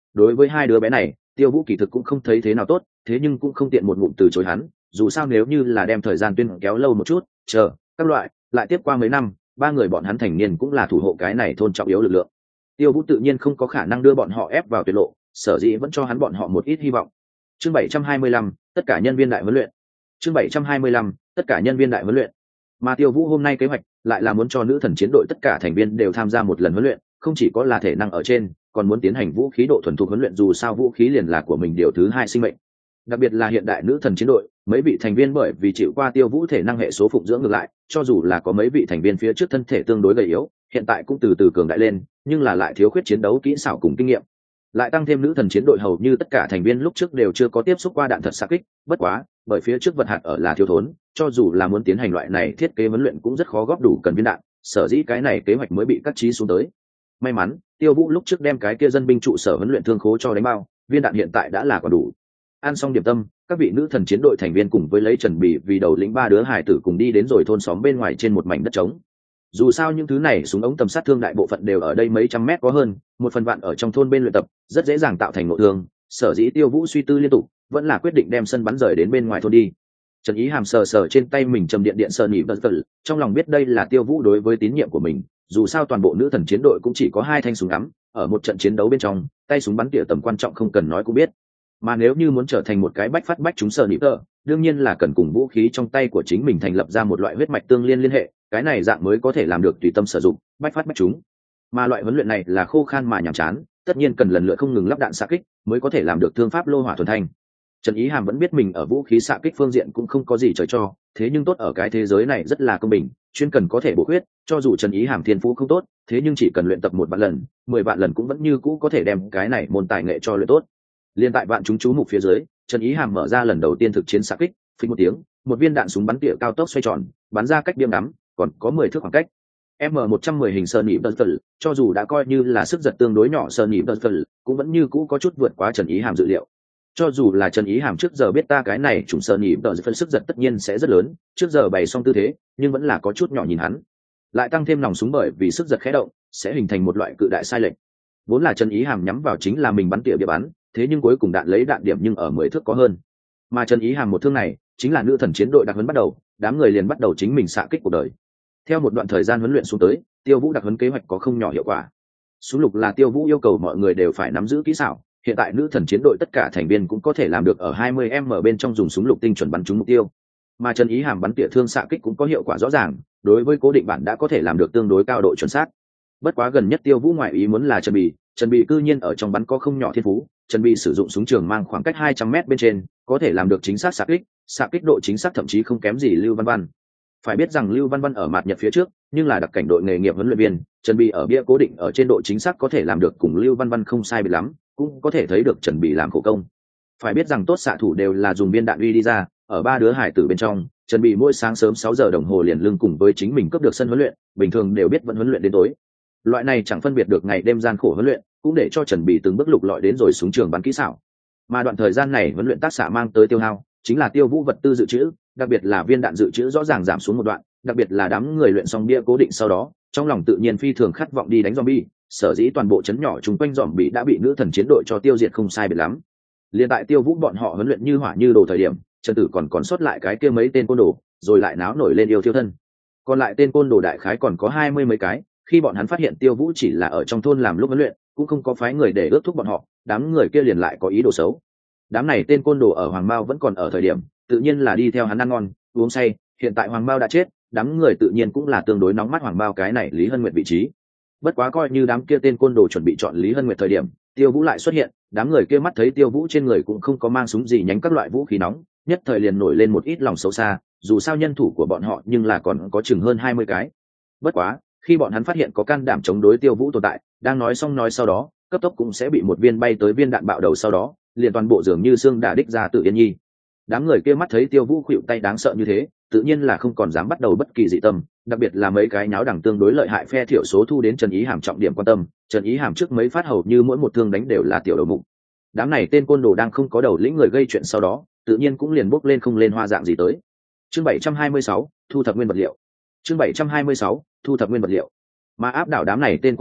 [SPEAKER 1] đối với hai đứa bé này Tiêu Vũ kỳ thực cũng không thấy thế nào tốt, thế nhưng cũng không tiện một ngụm từ chối hắn, dù sao nếu như là đem thời gian tuyên kéo lâu một chút, chờ các loại lại tiếp qua mấy năm, ba người bọn hắn thành niên cũng là thủ hộ cái này thôn trọng yếu lực lượng. Tiêu Vũ tự nhiên không có khả năng đưa bọn họ ép vào tuyệt lộ, sở dĩ vẫn cho hắn bọn họ một ít hy vọng. Chương bảy trăm hai mươi lăm, tất cả nhân viên đại huấn luyện. Chương bảy trăm hai mươi lăm, tất cả nhân viên đại huấn luyện. Mà Tiêu Vũ hôm nay kế hoạch lại là muốn cho nữ thần chiến đội tất cả thành viên đều tham gia một lần huấn luyện, không chỉ có là thể năng ở trên, còn muốn tiến hành vũ khí độ thuần thục huấn luyện, dù sao vũ khí liền là của mình điều thứ hai sinh mệnh. Đặc biệt là hiện đại nữ thần chiến đội, mấy vị thành viên bởi vì chịu qua Tiêu Vũ thể năng hệ số phụng dưỡng ngược lại, cho dù là có mấy vị thành viên phía trước thân thể tương đối gầy yếu, hiện tại cũng từ từ cường đại lên, nhưng là lại thiếu khuyết chiến đấu kỹ xảo cùng kinh nghiệm. Lại tăng thêm nữ thần chiến đội hầu như tất cả thành viên lúc trước đều chưa có tiếp xúc qua đạn thật xạ kích, bất quá, bởi phía trước vật hạt ở là thiếu thốn, cho dù là muốn tiến hành loại này thiết kế huấn luyện cũng rất khó góp đủ cần viên đạn, sở dĩ cái này kế hoạch mới bị cắt trí xuống tới. May mắn, Tiêu Vũ lúc trước đem cái kia dân binh trụ sở huấn luyện thương khố cho đánh bao, viên đạn hiện tại đã là còn đủ. Ăn xong điểm tâm, các vị nữ thần chiến đội thành viên cùng với lấy Trần Bỉ vì đầu lĩnh ba đứa hải tử cùng đi đến rồi thôn xóm bên ngoài trên một mảnh đất trống. Dù sao những thứ này súng ống tầm sát thương đại bộ phận đều ở đây mấy trăm mét có hơn, một phần vạn ở trong thôn bên luyện tập, rất dễ dàng tạo thành nội thương, sở dĩ Tiêu Vũ suy tư liên tục, vẫn là quyết định đem sân bắn rời đến bên ngoài thôn đi. Trần Ý Hàm sờ sờ trên tay mình trầm điện điện sờ nhị vật vật, trong lòng biết đây là Tiêu Vũ đối với tín nhiệm của mình, dù sao toàn bộ nữ thần chiến đội cũng chỉ có hai thanh súng ngắm, ở một trận chiến đấu bên trong, tay súng bắn tỉa tầm quan trọng không cần nói cũng biết. Mà nếu như muốn trở thành một cái bách phát bách chúng sờ nhị tờ, đương nhiên là cần cùng vũ khí trong tay của chính mình thành lập ra một loại huyết mạch tương liên liên hệ, cái này dạng mới có thể làm được tùy tâm sử dụng, bách phát bách chúng. Mà loại huấn luyện này là khô khan mà nhàm chán, tất nhiên cần lần lượt không ngừng lắp đạn xạ kích mới có thể làm được thương pháp lô hỏa thuần thanh. Trần Ý Hàm vẫn biết mình ở vũ khí xạ kích phương diện cũng không có gì trời cho, thế nhưng tốt ở cái thế giới này rất là công bình, chuyên cần có thể bổ khuyết, cho dù Trần Ý Hàm thiên phú không tốt, thế nhưng chỉ cần luyện tập một vạn lần, mười vạn lần cũng vẫn như cũ có thể đem cái này môn tài nghệ cho luyện tốt. Liên tại vạn chúng chú mục phía dưới, Trần Ý Hàm mở ra lần đầu tiên thực chiến xạ kích, phình một tiếng, một viên đạn súng bắn tỉa cao tốc xoay tròn, bắn ra cách biếm ngắm, còn có mười thước khoảng cách. M một trăm mười hình sơn nhị đơn phần, cho dù đã coi như là sức giật tương đối nhỏ sơn nhị đơn phần, cũng vẫn như cũ có chút vượt quá Trần Ý Hàm dự liệu. Cho dù là Trần Ý Hàm trước giờ biết ta cái này trùng sơn nhị đơn phần sức giật tất nhiên sẽ rất lớn, trước giờ bày xong tư thế, nhưng vẫn là có chút nhỏ nhìn hắn. Lại tăng thêm nòng súng bởi vì sức giật khẽ động, sẽ hình thành một loại cự đại sai lệch. Vốn là Trần Ý Hàm nhắm vào chính là mình bắn tỉa địa bắn, thế nhưng cuối cùng đạn lấy đạn điểm nhưng ở mười thước có hơn. Mà Trần Ý Hàm một thương này, chính là nữ thần chiến đội đặc huấn bắt đầu, đám người liền bắt đầu chính mình xạ kích cuộc đời. Theo một đoạn thời gian huấn luyện xuống tới, Tiêu Vũ đặc huấn kế hoạch có không nhỏ hiệu quả. Súng lục là Tiêu Vũ yêu cầu mọi người đều phải nắm giữ kỹ xảo, hiện tại nữ thần chiến đội tất cả thành viên cũng có thể làm được ở hai mươi mét bên trong dùng súng lục tinh chuẩn bắn trúng mục tiêu. Mà Trần Ý Hàm bắn tỉa thương xạ kích cũng có hiệu quả rõ ràng, đối với cố định bản đã có thể làm được tương đối cao độ chuẩn xác. Bất quá gần nhất Tiêu Vũ ngoại ý muốn là Trần Bỉ, Trần Bỉ cư nhiên ở trong bắn có không nhỏ thiên phú, Trần Bỉ sử dụng súng trường mang khoảng cách hai trăm mét bên trên, có thể làm được chính xác xạ kích, xạ kích độ chính xác thậm chí không kém gì Lưu Văn Văn. Phải biết rằng Lưu Văn Văn ở mặt Nhật phía trước, nhưng là đặc cảnh đội nghề nghiệp huấn luyện viên, Trần Bỉ ở bia cố định ở trên độ chính xác có thể làm được cùng Lưu Văn Văn không sai biệt lắm, cũng có thể thấy được Trần Bỉ làm khổ công. Phải biết rằng tốt xạ thủ đều là dùng viên đạn uy đi ra, ở ba đứa hải tử bên trong, Trần Bỉ mỗi sáng sớm sáu giờ đồng hồ liền lưng cùng với chính mình cấp được sân huấn luyện, bình thường đều biết vẫn huấn luyện đến tối. Loại này chẳng phân biệt được ngày đêm gian khổ huấn luyện, cũng để cho Trần Bỉ từng bước lục lọi đến rồi súng trường bắn kỹ xảo. Mà đoạn thời gian này huấn luyện tác xạ mang tới tiêu hao, chính là Tiêu Vũ vật tư dự trữ, đặc biệt là viên đạn dự trữ rõ ràng giảm xuống một đoạn, đặc biệt là đám người luyện xong bia cố định sau đó, trong lòng tự nhiên phi thường khát vọng đi đánh zombie, sở dĩ toàn bộ trấn nhỏ chúng quanh zombie đã bị nữ thần chiến đội cho tiêu diệt không sai biệt lắm. Liên tại Tiêu Vũ bọn họ huấn luyện như hỏa như đồ thời điểm, Trần Tử còn còn sót lại cái kia mấy tên côn đồ, rồi lại náo nổi lên yêu thiêu thân. Còn lại tên côn đồ đại khái còn có hai mươi mấy cái, khi bọn hắn phát hiện Tiêu Vũ chỉ là ở trong thôn làm lúc huấn luyện, cũng không có phái người để ước thúc bọn họ, đám người kia liền lại có ý đồ xấu. Đám này tên côn đồ ở Hoàng Mao vẫn còn ở thời điểm, tự nhiên là đi theo hắn ăn ngon, uống say, hiện tại Hoàng Mao đã chết, đám người tự nhiên cũng là tương đối nóng mắt Hoàng Mao cái này Lý Hân Nguyệt vị trí. Bất quá coi như đám kia tên côn đồ chuẩn bị chọn Lý Hân Nguyệt thời điểm, Tiêu Vũ lại xuất hiện, đám người kia mắt thấy Tiêu Vũ trên người cũng không có mang súng gì nhánh các loại vũ khí nóng, nhất thời liền nổi lên một ít lòng xấu xa, dù sao nhân thủ của bọn họ nhưng là còn có chừng hơn hai mươi cái. Bất quá, khi bọn hắn phát hiện có can đảm chống đối Tiêu Vũ tồn tại, đang nói xong nói sau đó, cấp tốc cũng sẽ bị một viên bay tới viên đạn bạo đầu sau đó, liền toàn bộ dường như xương đả đích ra tự yên nhi. Đám người kia mắt thấy Tiêu Vũ khuỵu tay đáng sợ như thế, tự nhiên là không còn dám bắt đầu bất kỳ dị tâm, đặc biệt là mấy cái nháo đẳng tương đối lợi hại phe thiểu số thu đến Trần Ý Hàm trọng điểm quan tâm, Trần Ý Hàm trước mấy phát hầu như mỗi một thương đánh đều là tiểu đầu mục. Đám này tên côn đồ đang không có đầu lĩnh người gây chuyện sau đó, tự nhiên cũng liền bốc lên không lên hoa dạng gì tới. Chương bảy trăm hai mươi sáu, thu thập nguyên vật liệu. Chương bảy trăm hai mươi sáu, thu thập nguyên vật liệu. Mà áp đảo đám này tên côn đồ,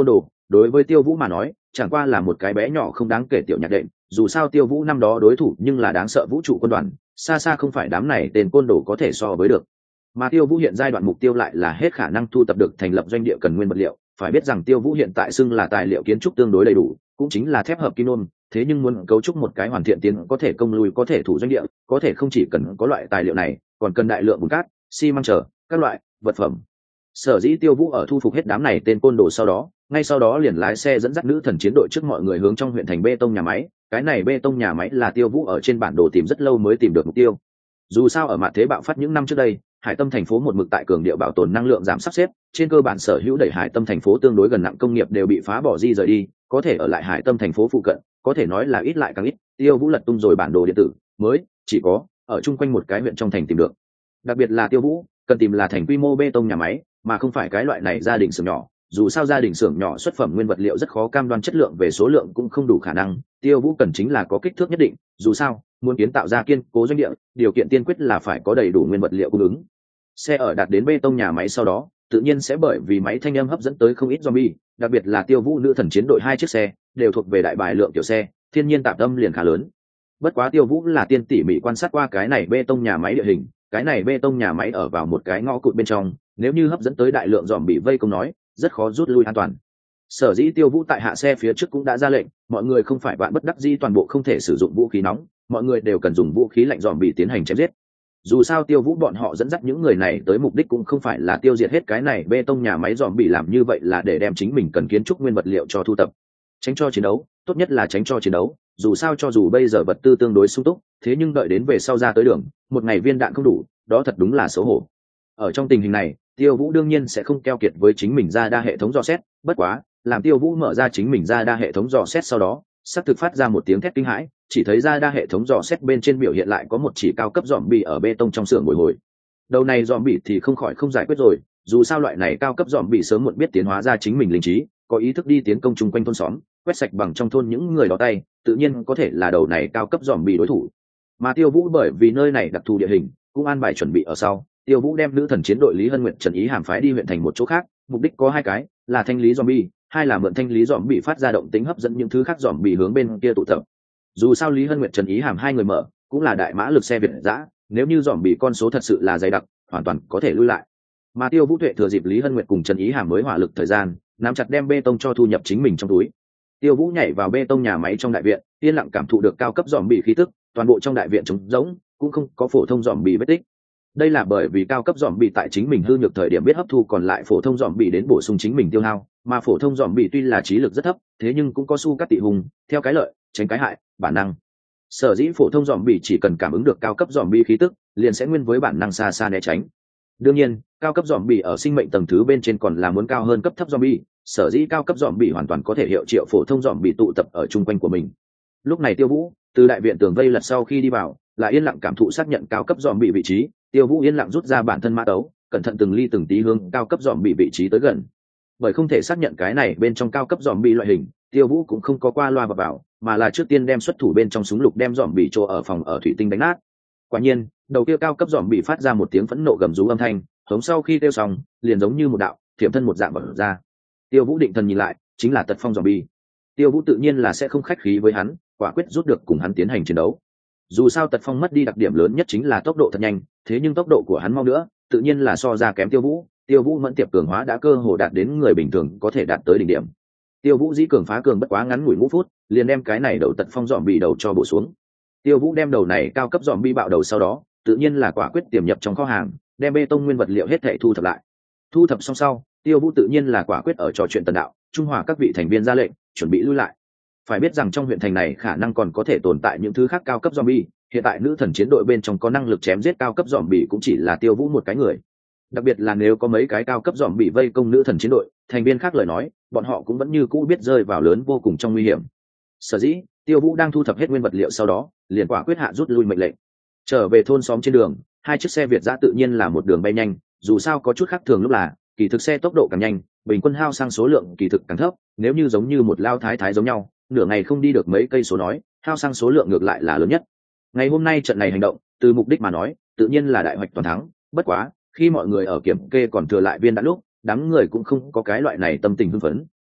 [SPEAKER 1] đối với Tiêu Vũ mà nói chẳng qua là một cái bé nhỏ không đáng kể tiểu nhạc đệm, dù sao Tiêu Vũ năm đó đối thủ nhưng là đáng sợ vũ trụ quân đoàn, xa xa không phải đám này tên côn đồ có thể so với được. Mà Tiêu Vũ hiện giai đoạn mục tiêu lại là hết khả năng thu tập được thành lập doanh địa cần nguyên vật liệu. Phải biết rằng Tiêu Vũ hiện tại xưng là tài liệu kiến trúc tương đối đầy đủ, cũng chính là thép hợp kim nôm, thế nhưng muốn cấu trúc một cái hoàn thiện tiến có thể công lui có thể thủ doanh địa, có thể không chỉ cần có loại tài liệu này, còn cần đại lượng bùn cát, xi măng chờ các loại vật phẩm. Sở dĩ Tiêu Vũ ở thu phục hết đám này tên côn đồ sau đó, ngay sau đó liền lái xe dẫn dắt nữ thần chiến đội trước mọi người hướng trong huyện thành bê tông nhà máy. Cái này bê tông nhà máy là Tiêu Vũ ở trên bản đồ tìm rất lâu mới tìm được mục tiêu. Dù sao ở mặt thế bạo phát những năm trước đây, Hải Tâm thành phố một mực tại cường điệu bảo tồn năng lượng giảm sắp xếp, trên cơ bản sở hữu đẩy Hải Tâm thành phố tương đối gần nặng công nghiệp đều bị phá bỏ di rời đi, có thể ở lại Hải Tâm thành phố phụ cận, có thể nói là ít lại càng ít. Tiêu Vũ lật tung rồi bản đồ điện tử mới, chỉ có ở chung quanh một cái huyện trong thành tìm được. Đặc biệt là Tiêu Vũ cần tìm là thành quy mô bê tông nhà máy, mà không phải cái loại này gia đình xưởng nhỏ. Dù sao gia đình xưởng nhỏ xuất phẩm nguyên vật liệu rất khó cam đoan chất lượng, về số lượng cũng không đủ khả năng. Tiêu Vũ cần chính là có kích thước nhất định, dù sao muốn kiến tạo ra kiên cố doanh địa, điều kiện tiên quyết là phải có đầy đủ nguyên vật liệu cung ứng. Xe ở đạt đến bê tông nhà máy sau đó, tự nhiên sẽ bởi vì máy thanh âm hấp dẫn tới không ít zombie, đặc biệt là Tiêu Vũ nữ thần chiến đội hai chiếc xe đều thuộc về đại bài lượng tiểu xe, thiên nhiên tạp âm liền khá lớn. Bất quá Tiêu Vũ là tiên tỉ mỉ quan sát qua cái này bê tông nhà máy địa hình, cái này bê tông nhà máy ở vào một cái ngõ cụt bên trong, nếu như hấp dẫn tới đại lượng zombie vây công nói, rất khó rút lui an toàn. Sở dĩ Tiêu Vũ tại hạ xe phía trước cũng đã ra lệnh, mọi người không phải bạn bất đắc dĩ toàn bộ không thể sử dụng vũ khí nóng, mọi người đều cần dùng vũ khí lạnh zombie tiến hành chém giết. Dù sao Tiêu Vũ bọn họ dẫn dắt những người này tới mục đích cũng không phải là tiêu diệt hết cái này bê tông nhà máy zombie, làm như vậy là để đem chính mình cần kiến trúc nguyên vật liệu cho thu tập, tránh cho chiến đấu, tốt nhất là tránh cho chiến đấu. Dù sao cho dù bây giờ vật tư tương đối sung túc, thế nhưng đợi đến về sau ra tới đường, một ngày viên đạn không đủ, đó thật đúng là xấu hổ. Ở trong tình hình này, Tiêu Vũ đương nhiên sẽ không keo kiệt với chính mình ra đa hệ thống dò xét, bất quá làm Tiêu Vũ mở ra chính mình ra đa hệ thống dò xét sau đó, sắp thực phát ra một tiếng thét kinh hãi, chỉ thấy ra đa hệ thống dò xét bên trên biểu hiện lại có một chỉ cao cấp zombie ở bê tông trong xưởng bồi hồi. Đầu này zombie thì không khỏi không giải quyết rồi, dù sao loại này cao cấp zombie sớm muộn biết tiến hóa ra chính mình linh trí, có ý thức đi tiến công chung quanh thôn xóm, quét sạch bằng trong thôn những người đó tay, tự nhiên có thể là đầu này cao cấp zombie đối thủ. Mà Tiêu Vũ bởi vì nơi này đặc thù địa hình, cũng an bài chuẩn bị ở sau, Tiêu Vũ đem nữ thần chiến đội Lý Hân Nguyệt Trần Ý Hàm phái đi huyện thành một chỗ khác, mục đích có hai cái, là thanh lý zombie, hai là mượn thanh lý zombie phát ra động tính hấp dẫn những thứ khác zombie hướng bên kia tụ tập. Dù sao Lý Hân Nguyệt Trần Ý Hàm hai người mở, cũng là đại mã lực xe Việt dã, nếu như zombie con số thật sự là dày đặc, hoàn toàn có thể lui lại. Mà Tiêu Vũ tuệ thừa dịp Lý Hân Nguyệt cùng Trần Ý Hàm mới hỏa lực thời gian, nắm chặt đem bê tông cho thu nhập chính mình trong túi. Tiêu Vũ nhảy vào bê tông nhà máy trong đại viện, yên lặng cảm thụ được cao cấp zombie khí tức, toàn bộ trong đại viện trống rỗng, cũng không có phổ thông zombie vết tích. Đây là bởi vì cao cấp zombie tại chính mình hư nhược thời điểm biết hấp thu còn lại phổ thông zombie đến bổ sung chính mình tiêu hao, mà phổ thông zombie tuy là trí lực rất thấp, thế nhưng cũng có su cắt tị hùng, theo cái lợi, tránh cái hại, bản năng. Sở dĩ phổ thông zombie chỉ cần cảm ứng được cao cấp zombie khí tức, liền sẽ nguyên với bản năng xa xa né tránh. Đương nhiên, cao cấp zombie ở sinh mệnh tầng thứ bên trên còn là muốn cao hơn cấp thấp zombie, sở dĩ cao cấp zombie hoàn toàn có thể hiệu triệu phổ thông zombie tụ tập ở chung quanh của mình. Lúc này Tiêu Vũ từ đại viện tường vây lật sau khi đi vào, lại yên lặng cảm thụ xác nhận cao cấp zombie vị trí. Tiêu Vũ yên lặng rút ra bản thân mã tấu, cẩn thận từng ly từng tí hướng cao cấp zombie vị trí tới gần. Bởi không thể xác nhận cái này bên trong cao cấp zombie loại hình, Tiêu Vũ cũng không có qua loa vào, vào mà là trước tiên đem xuất thủ bên trong súng lục đem zombie chỗ ở phòng ở thủy tinh đánh nát. Quả nhiên, đầu kia cao cấp zombie phát ra một tiếng phẫn nộ gầm rú âm thanh, giống sau khi kêu xong, liền giống như một đạo thiểm thân một dạng bật ra. Tiêu Vũ định thần nhìn lại, chính là Tật Phong zombie. Tiêu Vũ tự nhiên là sẽ không khách khí với hắn, quả quyết rút được cùng hắn tiến hành chiến đấu. Dù sao Tật Phong mất đi đặc điểm lớn nhất chính là tốc độ thật nhanh, thế nhưng tốc độ của hắn mau nữa, tự nhiên là so ra kém Tiêu Vũ. Tiêu Vũ mẫn tiệp cường hóa đã cơ hồ đạt đến người bình thường có thể đạt tới đỉnh điểm. Tiêu Vũ dĩ cường phá cường bất quá ngắn ngủi ngũ phút, liền đem cái này đầu Tật Phong dòm bị đầu cho bổ xuống. Tiêu Vũ đem đầu này cao cấp dòm bi bạo đầu sau đó, tự nhiên là quả quyết tiềm nhập trong kho hàng, đem bê tông nguyên vật liệu hết thảy thu thập lại. Thu thập xong sau, Tiêu Vũ tự nhiên là quả quyết ở trò chuyện tần đạo, trung hòa các vị thành viên ra lệnh, chuẩn bị lui lại. Phải biết rằng trong huyện thành này khả năng còn có thể tồn tại những thứ khác cao cấp zombie, hiện tại nữ thần chiến đội bên trong có năng lực chém giết cao cấp zombie cũng chỉ là Tiêu Vũ một cái người. Đặc biệt là nếu có mấy cái cao cấp zombie vây công nữ thần chiến đội, thành viên khác lời nói, bọn họ cũng vẫn như cũ biết rơi vào lớn vô cùng trong nguy hiểm. Sở dĩ, Tiêu Vũ đang thu thập hết nguyên vật liệu sau đó, liền quả quyết hạ rút lui mệnh lệnh. Trở về thôn xóm trên đường, hai chiếc xe Việt dã tự nhiên là một đường bay nhanh, dù sao có chút khác thường lúc là, kỳ thực xe tốc độ càng nhanh, bình quân hao sang số lượng kỳ thực càng thấp, nếu như giống như một lao thái thái giống nhau, nửa ngày không đi được mấy cây số nói, hao sang số lượng ngược lại là lớn nhất. Ngày hôm nay trận này hành động, từ mục đích mà nói, tự nhiên là đại hoạch toàn thắng, bất quá, khi mọi người ở kiểm kê còn thừa lại viên đạn lúc, đám người cũng không có cái loại này tâm tình hưng phấn,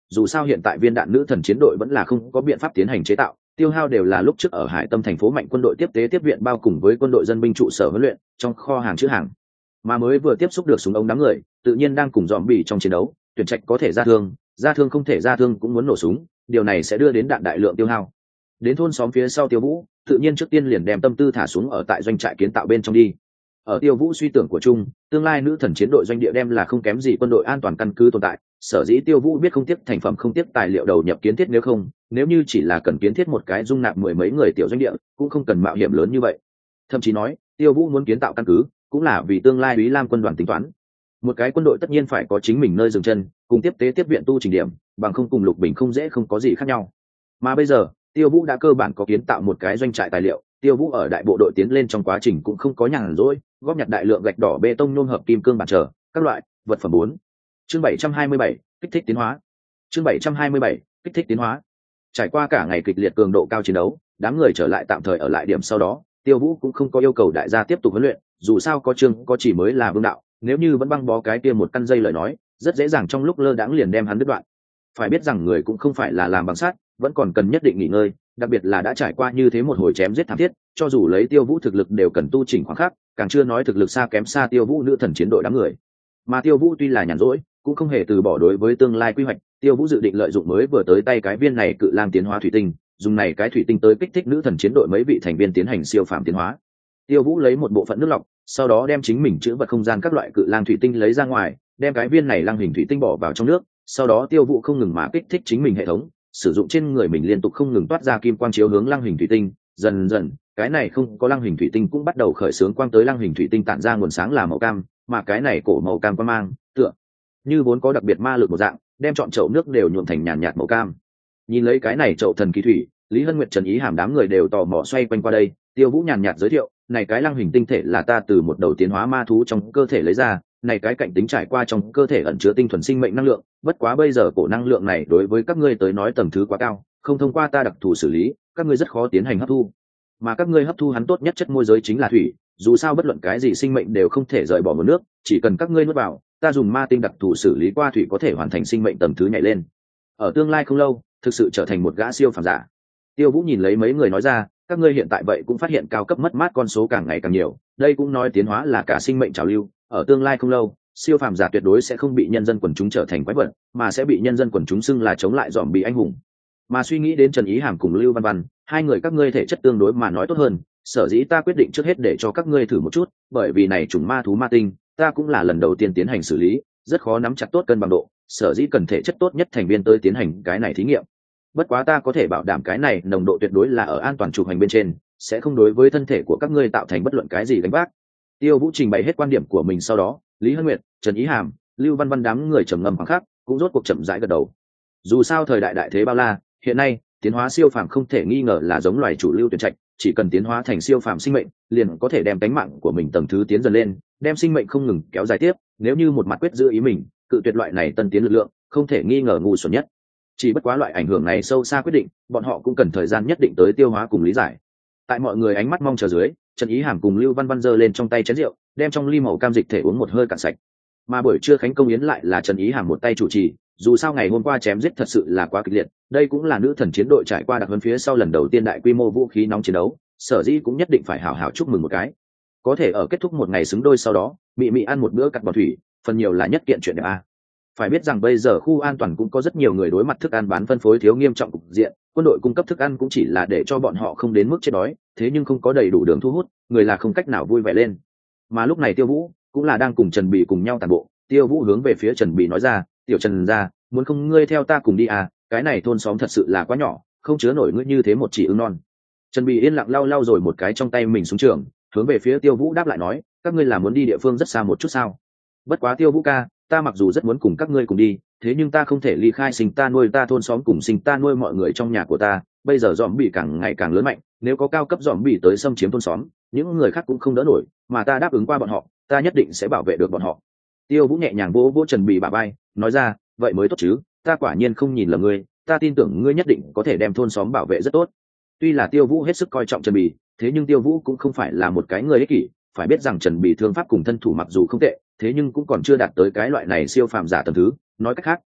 [SPEAKER 1] dù sao hiện tại viên đạn nữ thần chiến đội vẫn là không có biện pháp tiến hành chế tạo, tiêu hao đều là lúc trước ở Hải Tâm thành phố mạnh quân đội tiếp tế tiếp viện bao cùng với quân đội dân binh trụ sở huấn luyện trong kho hàng chữ hàng, mà mới vừa tiếp xúc được súng ống đám người tự nhiên đang cùng dòm bỉ trong chiến đấu, tuyển trạch có thể ra thương, ra thương không thể ra thương cũng muốn nổ súng, điều này sẽ đưa đến đạn đại lượng tiêu hao. Đến thôn xóm phía sau Tiêu Vũ tự nhiên trước tiên liền đem tâm tư thả xuống ở tại doanh trại kiến tạo bên trong đi. Ở Tiêu Vũ suy tưởng của chung, tương lai nữ thần chiến đội doanh địa đem là không kém gì quân đội an toàn căn cứ tồn tại, sở dĩ Tiêu Vũ biết không tiếc thành phẩm không tiếc tài liệu đầu nhập kiến thiết, nếu không nếu như chỉ là cần kiến thiết một cái dung nạp mười mấy người tiểu doanh địa cũng không cần mạo hiểm lớn như vậy. Thậm chí nói Tiêu Vũ muốn kiến tạo căn cứ cũng là vì tương lai Úy Lam quân đoàn tính toán. Một cái quân đội tất nhiên phải có chính mình nơi dừng chân, cùng tiếp tế tiếp viện tu trình điểm, bằng không cùng Lục Bình không dễ không có gì khác nhau. Mà bây giờ Tiêu Vũ đã cơ bản có kiến tạo một cái doanh trại tài liệu, Tiêu Vũ ở đại bộ đội tiến lên trong quá trình cũng không có nhàn rỗi, góp nhặt đại lượng gạch đỏ, bê tông, nhôm hợp kim cương bản trở các loại vật phẩm. Bốn chương bảy trăm hai mươi bảy kích thích tiến hóa. Chương bảy trăm hai mươi bảy kích thích tiến hóa. Trải qua cả ngày kịch liệt cường độ cao chiến đấu, đám người trở lại tạm thời ở lại điểm sau đó, Tiêu Vũ cũng không có yêu cầu đại gia tiếp tục huấn luyện, dù sao có chương có chỉ mới là vương đạo, nếu như vẫn băng bó cái kia một căn dây lời nói, rất dễ dàng trong lúc lơ đãng liền đem hắn đứt đoạn. Phải biết rằng người cũng không phải là làm bằng sắt, vẫn còn cần nhất định nghỉ ngơi, đặc biệt là đã trải qua như thế một hồi chém giết thảm thiết, cho dù lấy Tiêu Vũ thực lực đều cần tu chỉnh khoảng khắc, càng chưa nói thực lực xa kém xa Tiêu Vũ nữ thần chiến đội đám người. Mà Tiêu Vũ tuy là nhàn rỗi, cũng không hề từ bỏ đối với tương lai quy hoạch, Tiêu Vũ dự định lợi dụng mới vừa tới tay cái viên này cự lam tiến hóa thủy tinh, dùng này cái thủy tinh tới kích thích nữ thần chiến đội mấy vị thành viên tiến hành siêu phàm tiến hóa. Tiêu Vũ lấy một bộ phận nước lọc, sau đó đem chính mình chứa vật không gian các loại cự lam thủy tinh lấy ra ngoài, đem cái viên này lăng hình thủy tinh bỏ vào trong nước, sau đó Tiêu Vũ không ngừng mà kích thích chính mình hệ thống, sử dụng trên người mình liên tục không ngừng toát ra kim quang chiếu hướng lăng hình thủy tinh, dần dần cái này không có lăng hình thủy tinh cũng bắt đầu khởi xướng quang tới lăng hình thủy tinh tản ra nguồn sáng là màu cam, mà cái này cổ màu cam quang mang tựa như vốn có đặc biệt ma lực một dạng, đem trọn chậu nước đều nhuộm thành nhàn nhạt màu cam. Nhìn lấy cái này chậu thần kỳ thủy, Lý Hân Nguyệt, Trần Ý Hàm đám người đều tò mò xoay quanh qua đây. Tiêu Vũ nhàn nhạt giới thiệu, này cái lăng hình tinh thể là ta từ một đầu tiến hóa ma thú trong cơ thể lấy ra, này cái cạnh tính trải qua trong cơ thể ẩn chứa tinh thuần sinh mệnh năng lượng, bất quá bây giờ cổ năng lượng này đối với các ngươi tới nói tầng thứ quá cao, không thông qua ta đặc thù xử lý, các ngươi rất khó tiến hành hấp thu. Mà các ngươi hấp thu hắn tốt nhất chất môi giới chính là thủy, dù sao bất luận cái gì sinh mệnh đều không thể rời bỏ nguồn nước, chỉ cần các ngươi nuốt vào, ta dùng ma tinh đặc thù xử lý qua thủy có thể hoàn thành sinh mệnh tầng thứ nhảy lên. Ở tương lai không lâu, thực sự trở thành một gã siêu phàm giả. Tiêu Vũ nhìn lấy mấy người nói ra, các ngươi hiện tại vậy cũng phát hiện cao cấp mất mát con số càng ngày càng nhiều, đây cũng nói tiến hóa là cả sinh mệnh trào lưu, ở tương lai không lâu, siêu phàm giả tuyệt đối sẽ không bị nhân dân quần chúng trở thành quái vật, mà sẽ bị nhân dân quần chúng xưng là chống lại dòm bị anh hùng. Mà suy nghĩ đến Trần Ý Hàm cùng Lưu Văn Văn, hai người các ngươi thể chất tương đối mà nói tốt hơn, sở dĩ ta quyết định trước hết để cho các ngươi thử một chút, bởi vì này chủng ma thú ma tinh, ta cũng là lần đầu tiên tiến hành xử lý, rất khó nắm chặt tốt cân bằng độ, sở dĩ cần thể chất tốt nhất thành viên tới tiến hành cái này thí nghiệm. Bất quá ta có thể bảo đảm cái này nồng độ tuyệt đối là ở an toàn trục hành bên trên, sẽ không đối với thân thể của các ngươi tạo thành bất luận cái gì gánh vác. Tiêu Vũ trình bày hết quan điểm của mình sau đó, Lý Hân Nguyệt, Trần Ý Hàm, Lưu Văn Văn đám người trầm ngâm khoảng khắc, cũng rốt cuộc chậm rãi gật đầu. Dù sao thời đại đại thế bao la, hiện nay tiến hóa siêu phàm không thể nghi ngờ là giống loài chủ lưu tuyển trạch, chỉ cần tiến hóa thành siêu phàm sinh mệnh, liền có thể đem cánh mạng của mình tầng thứ tiến dần lên, đem sinh mệnh không ngừng kéo dài tiếp. Nếu như một mặt quyết giữ ý mình, cự tuyệt loại này tân tiến lực lượng, không thể nghi ngờ ngu xuẩn nhất. Chỉ bất quá loại ảnh hưởng này sâu xa quyết định, bọn họ cũng cần thời gian nhất định tới tiêu hóa cùng lý giải. Tại mọi người ánh mắt mong chờ dưới, Trần Ý Hàm cùng Lưu Văn Văn giơ lên trong tay chén rượu, đem trong ly màu cam dịch thể uống một hơi cạn sạch. Mà buổi trưa khánh công yến lại là Trần Ý Hàm một tay chủ trì, dù sao ngày hôm qua chém giết thật sự là quá kịch liệt, đây cũng là nữ thần chiến đội trải qua đặc hơn phía sau lần đầu tiên đại quy mô vũ khí nóng chiến đấu, sở dĩ cũng nhất định phải hào hào chúc mừng một cái. Có thể ở kết thúc một ngày xứng đôi sau đó, mị mị ăn một bữa cắt bò thủy, phần nhiều là nhất kiện chuyện đẹp a. Phải biết rằng bây giờ khu an toàn cũng có rất nhiều người đối mặt thức ăn bán phân phối thiếu nghiêm trọng cục diện, quân đội cung cấp thức ăn cũng chỉ là để cho bọn họ không đến mức chết đói, thế nhưng không có đầy đủ đường thu hút, người là không cách nào vui vẻ lên. Mà lúc này Tiêu Vũ cũng là đang cùng Trần Bì cùng nhau tản bộ, Tiêu Vũ hướng về phía Trần Bì nói ra, "Tiểu Trần gia, muốn không ngươi theo ta cùng đi à, cái này thôn xóm thật sự là quá nhỏ, không chứa nổi ngươi như thế một chỉ ưng non." Trần Bì yên lặng lau lau rồi một cái trong tay mình xuống trường, hướng về phía Tiêu Vũ đáp lại nói, "Các ngươi là muốn đi địa phương rất xa một chút sao? Bất quá Tiêu Vũ ca, ta mặc dù rất muốn cùng các ngươi cùng đi, thế nhưng ta không thể ly khai sinh ta nuôi ta thôn xóm cùng sinh ta nuôi mọi người trong nhà của ta, bây giờ dòm bị càng ngày càng lớn mạnh, nếu có cao cấp dòm bị tới xâm chiếm thôn xóm, những người khác cũng không đỡ nổi, mà ta đáp ứng qua bọn họ, ta nhất định sẽ bảo vệ được bọn họ." Tiêu Vũ nhẹ nhàng vỗ vỗ Trần Bì bả vai, nói ra, "Vậy mới tốt chứ, ta quả nhiên không nhìn lầm ngươi, ta tin tưởng ngươi nhất định có thể đem thôn xóm bảo vệ rất tốt." Tuy là Tiêu Vũ hết sức coi trọng Trần Bì, thế nhưng Tiêu Vũ cũng không phải là một cái người ích kỷ, phải biết rằng Trần Bì thương pháp cùng thân thủ mặc dù không tệ, thế nhưng cũng còn chưa đạt tới cái loại này siêu phàm giả tầng thứ, nói cách khác,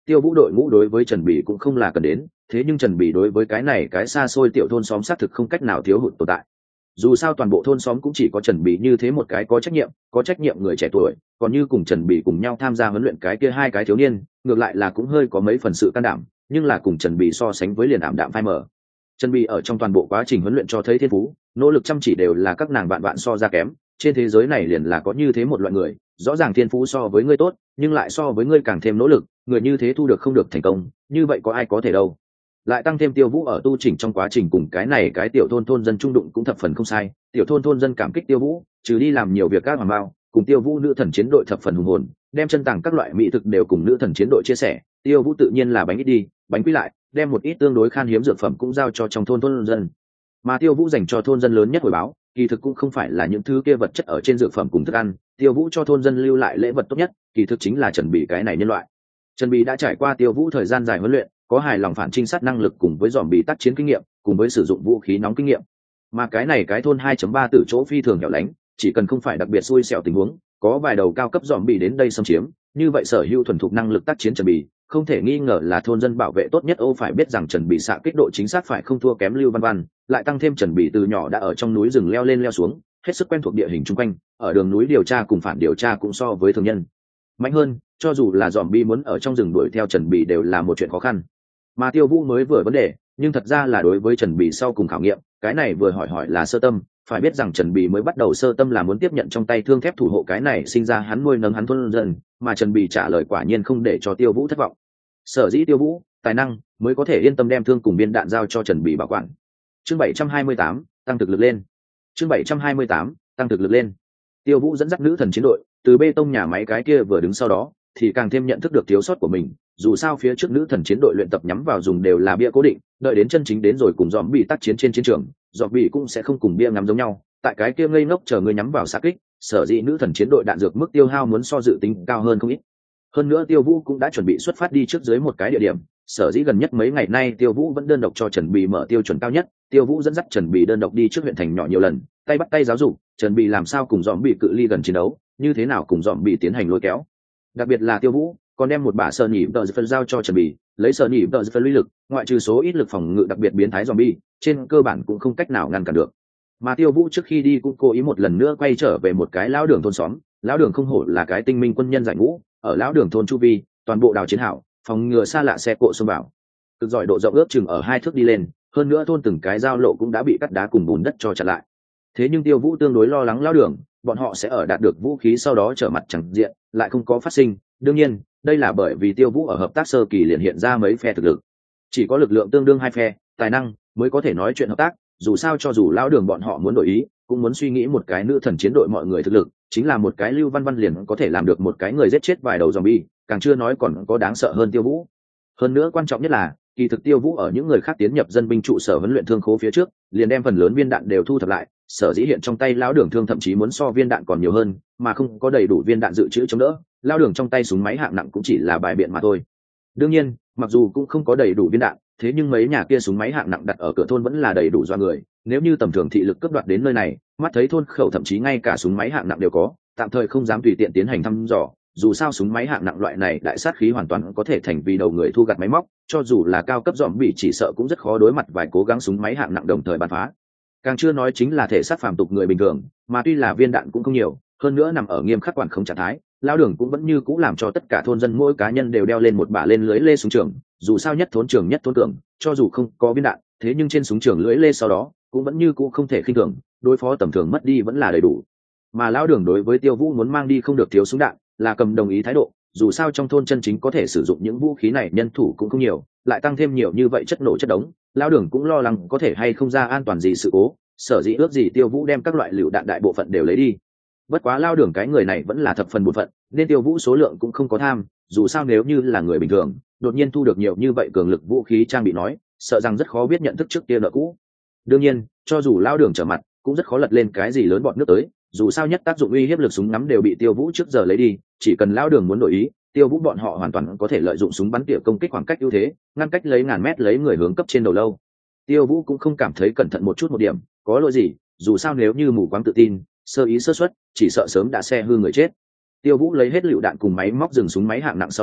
[SPEAKER 1] Tiêu Vũ đội ngũ đối với Trần Bỉ cũng không là cần đến, thế nhưng Trần Bỉ đối với cái này cái xa xôi tiểu thôn xóm xác thực không cách nào thiếu hụt tồn tại. Dù sao toàn bộ thôn xóm cũng chỉ có Trần Bỉ như thế một cái có trách nhiệm, có trách nhiệm người trẻ tuổi, còn như cùng Trần Bỉ cùng nhau tham gia huấn luyện cái kia hai cái thiếu niên, ngược lại là cũng hơi có mấy phần sự can đảm, nhưng là cùng Trần Bỉ so sánh với liền ảm đạm phai mờ. Trần Bỉ ở trong toàn bộ quá trình huấn luyện cho thấy thiên phú, nỗ lực chăm chỉ đều là các nàng bạn bạn so ra kém, trên thế giới này liền là có như thế một loại người, rõ ràng thiên phú so với ngươi tốt, nhưng lại so với ngươi càng thêm nỗ lực, người như thế thu được không được thành công, như vậy có ai có thể đâu. Lại tăng thêm Tiêu Vũ ở tu chỉnh trong quá trình cùng cái này cái tiểu thôn thôn dân trung đụng cũng thập phần không sai, tiểu thôn thôn dân cảm kích Tiêu Vũ, trừ đi làm nhiều việc các hoàng bao, cùng Tiêu Vũ nữ thần chiến đội thập phần hùng hồn, đem chân tàng các loại mỹ thực đều cùng nữ thần chiến đội chia sẻ. Tiêu Vũ tự nhiên là bánh ít đi, bánh quy lại, đem một ít tương đối khan hiếm dược phẩm cũng giao cho trong thôn thôn dân. Mà Tiêu Vũ dành cho thôn dân lớn nhất hồi báo, kỳ thực cũng không phải là những thứ kia vật chất ở trên dược phẩm cùng thức ăn, Tiêu Vũ cho thôn dân lưu lại lễ vật tốt nhất, kỳ thực chính là Trần Bỉ cái này nhân loại. Trần Bỉ đã trải qua Tiêu Vũ thời gian dài huấn luyện, có hài lòng phản trinh sát năng lực cùng với dòm bị tác chiến kinh nghiệm, cùng với sử dụng vũ khí nóng kinh nghiệm. Mà cái này cái thôn hai chấm ba tử chỗ phi thường hẻo lánh, chỉ cần không phải đặc biệt xui xẻo tình huống, có vài đầu cao cấp dòm bị đến đây xâm chiếm, như vậy sở hữu thuần thục năng lực tác chiến Trần Bỉ, không thể nghi ngờ là thôn dân bảo vệ tốt nhất. Ô phải biết rằng Trần Bỉ xạ kích độ chính xác phải không thua kém Lưu Văn Văn, lại tăng thêm Trần Bỉ từ nhỏ đã ở trong núi rừng leo lên leo xuống, hết sức quen thuộc địa hình chung quanh, ở đường núi điều tra cùng phản điều tra cũng so với thường nhân mạnh hơn, cho dù là dòm bi muốn ở trong rừng đuổi theo Trần Bỉ đều là một chuyện khó khăn. Mà Tiêu Vũ mới vừa vấn đề, nhưng thật ra là đối với Trần Bỉ sau cùng khảo nghiệm, cái này vừa hỏi hỏi là sơ tâm, phải biết rằng Trần Bỉ mới bắt đầu sơ tâm là muốn tiếp nhận trong tay thương thép thủ hộ cái này sinh ra hắn nuôi nấng hắn thôn dân, mà Trần Bỉ trả lời quả nhiên không để cho Tiêu Vũ thất vọng. Sở dĩ Tiêu Vũ tài năng mới có thể yên tâm đem thương cùng viên đạn giao cho Trần Bỉ bảo quản. Chương bảy trăm hai mươi tám, tăng thực lực lên. Chương bảy trăm hai mươi tám, tăng thực lực lên. Tiêu Vũ dẫn dắt nữ thần chiến đội từ bê tông nhà máy cái kia vừa đứng sau đó, thì càng thêm nhận thức được thiếu sót của mình. Dù sao phía trước nữ thần chiến đội luyện tập nhắm vào dùng đều là bia cố định, đợi đến chân chính đến rồi cùng dòm bị tác chiến trên chiến trường, dòm bị cũng sẽ không cùng bia ngắm giống nhau. Tại cái kia ngây ngốc chờ người nhắm vào xạ kích, sở dĩ nữ thần chiến đội đạn dược mức tiêu hao muốn so dự tính cao hơn không ít. Hơn nữa Tiêu Vũ cũng đã chuẩn bị xuất phát đi trước dưới một cái địa điểm, sở dĩ gần nhất mấy ngày nay Tiêu Vũ vẫn đơn độc cho Trần Bỉ mở tiêu chuẩn cao nhất. Tiêu Vũ dẫn dắt Trần Bỉ đơn độc đi trước huyện thành nhỏ nhiều lần, tay bắt tay giáo dục Trần Bỉ làm sao cùng dòm bị cự ly gần chiến đấu, như thế nào cùng dòm bị tiến hành lôi kéo. Đặc biệt là Tiêu Vũ còn đem một bả sờ nhỉ tờ phân giao cho Trần Bỉ, lấy sờ nhỉ tờ phân uy lực, ngoại trừ số ít lực phòng ngự đặc biệt biến thái zombie, trên cơ bản cũng không cách nào ngăn cản được. Mà Tiêu Vũ trước khi đi cũng cố ý một lần nữa quay trở về một cái lão đường thôn xóm, lão đường không hổ là cái tinh minh quân nhân giải ngũ, ở lão đường thôn chu vi, toàn bộ đào chiến hảo, phòng ngừa xa lạ xe cộ xông vào. Cực giỏi độ rộng ước chừng ở hai thước đi lên, hơn nữa thôn từng cái giao lộ cũng đã bị cắt đá cùng bùn đất cho chặn lại. Thế nhưng Tiêu Vũ tương đối lo lắng lão đường, bọn họ sẽ ở đạt được vũ khí sau đó trở mặt chẳng diện, lại không có phát sinh. Đương nhiên, đây là bởi vì Tiêu Vũ ở hợp tác sơ kỳ liền hiện ra mấy phe thực lực, chỉ có lực lượng tương đương hai phe, tài năng mới có thể nói chuyện hợp tác. Dù sao cho dù lão đường bọn họ muốn đổi ý, cũng muốn suy nghĩ một cái nữ thần chiến đội mọi người thực lực, chính là một cái Lưu Văn Văn liền có thể làm được một cái người giết chết vài đầu zombie, càng chưa nói còn có đáng sợ hơn Tiêu Vũ. Hơn nữa quan trọng nhất là, kỳ thực Tiêu Vũ ở những người khác tiến nhập dân binh trụ sở huấn luyện thương khố phía trước, liền đem phần lớn viên đạn đều thu thập lại, sở dĩ hiện trong tay lão đường thương thậm chí muốn so viên đạn còn nhiều hơn, mà không có đầy đủ viên đạn dự trữ chống đỡ, lão đường trong tay súng máy hạng nặng cũng chỉ là bài biện mà thôi. Đương nhiên, mặc dù cũng không có đầy đủ viên đạn, thế nhưng mấy nhà kia súng máy hạng nặng đặt ở cửa thôn vẫn là đầy đủ do người. Nếu như tầm thường thị lực cướp đoạt đến nơi này, mắt thấy thôn khẩu thậm chí ngay cả súng máy hạng nặng đều có, tạm thời không dám tùy tiện tiến hành thăm dò. Dù sao súng máy hạng nặng loại này đại sát khí hoàn toàn có thể thành vì đầu người thu gặt máy móc, cho dù là cao cấp dòm bị chỉ sợ cũng rất khó đối mặt vài cố gắng súng máy hạng nặng đồng thời bắn phá. Càng chưa nói chính là thể sát phàm tục người bình thường, mà tuy là viên đạn cũng không nhiều, hơn nữa nằm ở nghiêm khắc quản khống trạng thái, lão đường cũng vẫn như cũ làm cho tất cả thôn dân mỗi cá nhân đều đeo lên một bả lên lưới lê súng trường. Dù sao nhất thốn trường nhất thốn cường, cho dù không có viên đạn, thế nhưng trên súng trường lưới lê sau đó cũng vẫn như cũ không thể khinh thường, đối phó tầm thường mất đi vẫn là đầy đủ. Mà lão đường đối với Tiêu Vũ muốn mang đi không được thiếu súng đạn là cầm đồng ý thái độ. Dù sao trong thôn chân chính có thể sử dụng những vũ khí này nhân thủ cũng không nhiều, lại tăng thêm nhiều như vậy chất nổ chất đống, lão đường cũng lo lắng có thể hay không ra an toàn gì sự cố, sở dĩ ước gì Tiêu Vũ đem các loại lựu đạn đại bộ phận đều lấy đi. Bất quá lão đường cái người này vẫn là thập phần bổn phận, nên Tiêu Vũ số lượng cũng không có tham. Dù sao nếu như là người bình thường, đột nhiên thu được nhiều như vậy cường lực vũ khí trang bị nói, sợ rằng rất khó biết nhận thức trước kia nợ cũ. Đương nhiên, cho dù lão đường trở mặt, cũng rất khó lật lên cái gì lớn bọn nước tới. Dù sao nhất tác dụng uy hiếp lực súng ngắm đều bị Tiêu Vũ trước giờ lấy đi, chỉ cần lão đường muốn đổi ý, Tiêu Vũ bọn họ hoàn toàn có thể lợi dụng súng bắn tỉa công kích khoảng cách ưu thế, ngăn cách lấy ngàn mét lấy người hướng cấp trên đầu lâu. Tiêu Vũ cũng không cảm thấy cẩn thận một chút một điểm, có lỗi gì, dù sao nếu như mù quáng tự tin, sơ ý sơ suất, chỉ sợ sớm đã xe hư người chết. Tiêu Vũ lấy hết lựu đạn cùng máy móc dừng súng máy hạng nặng sau đó,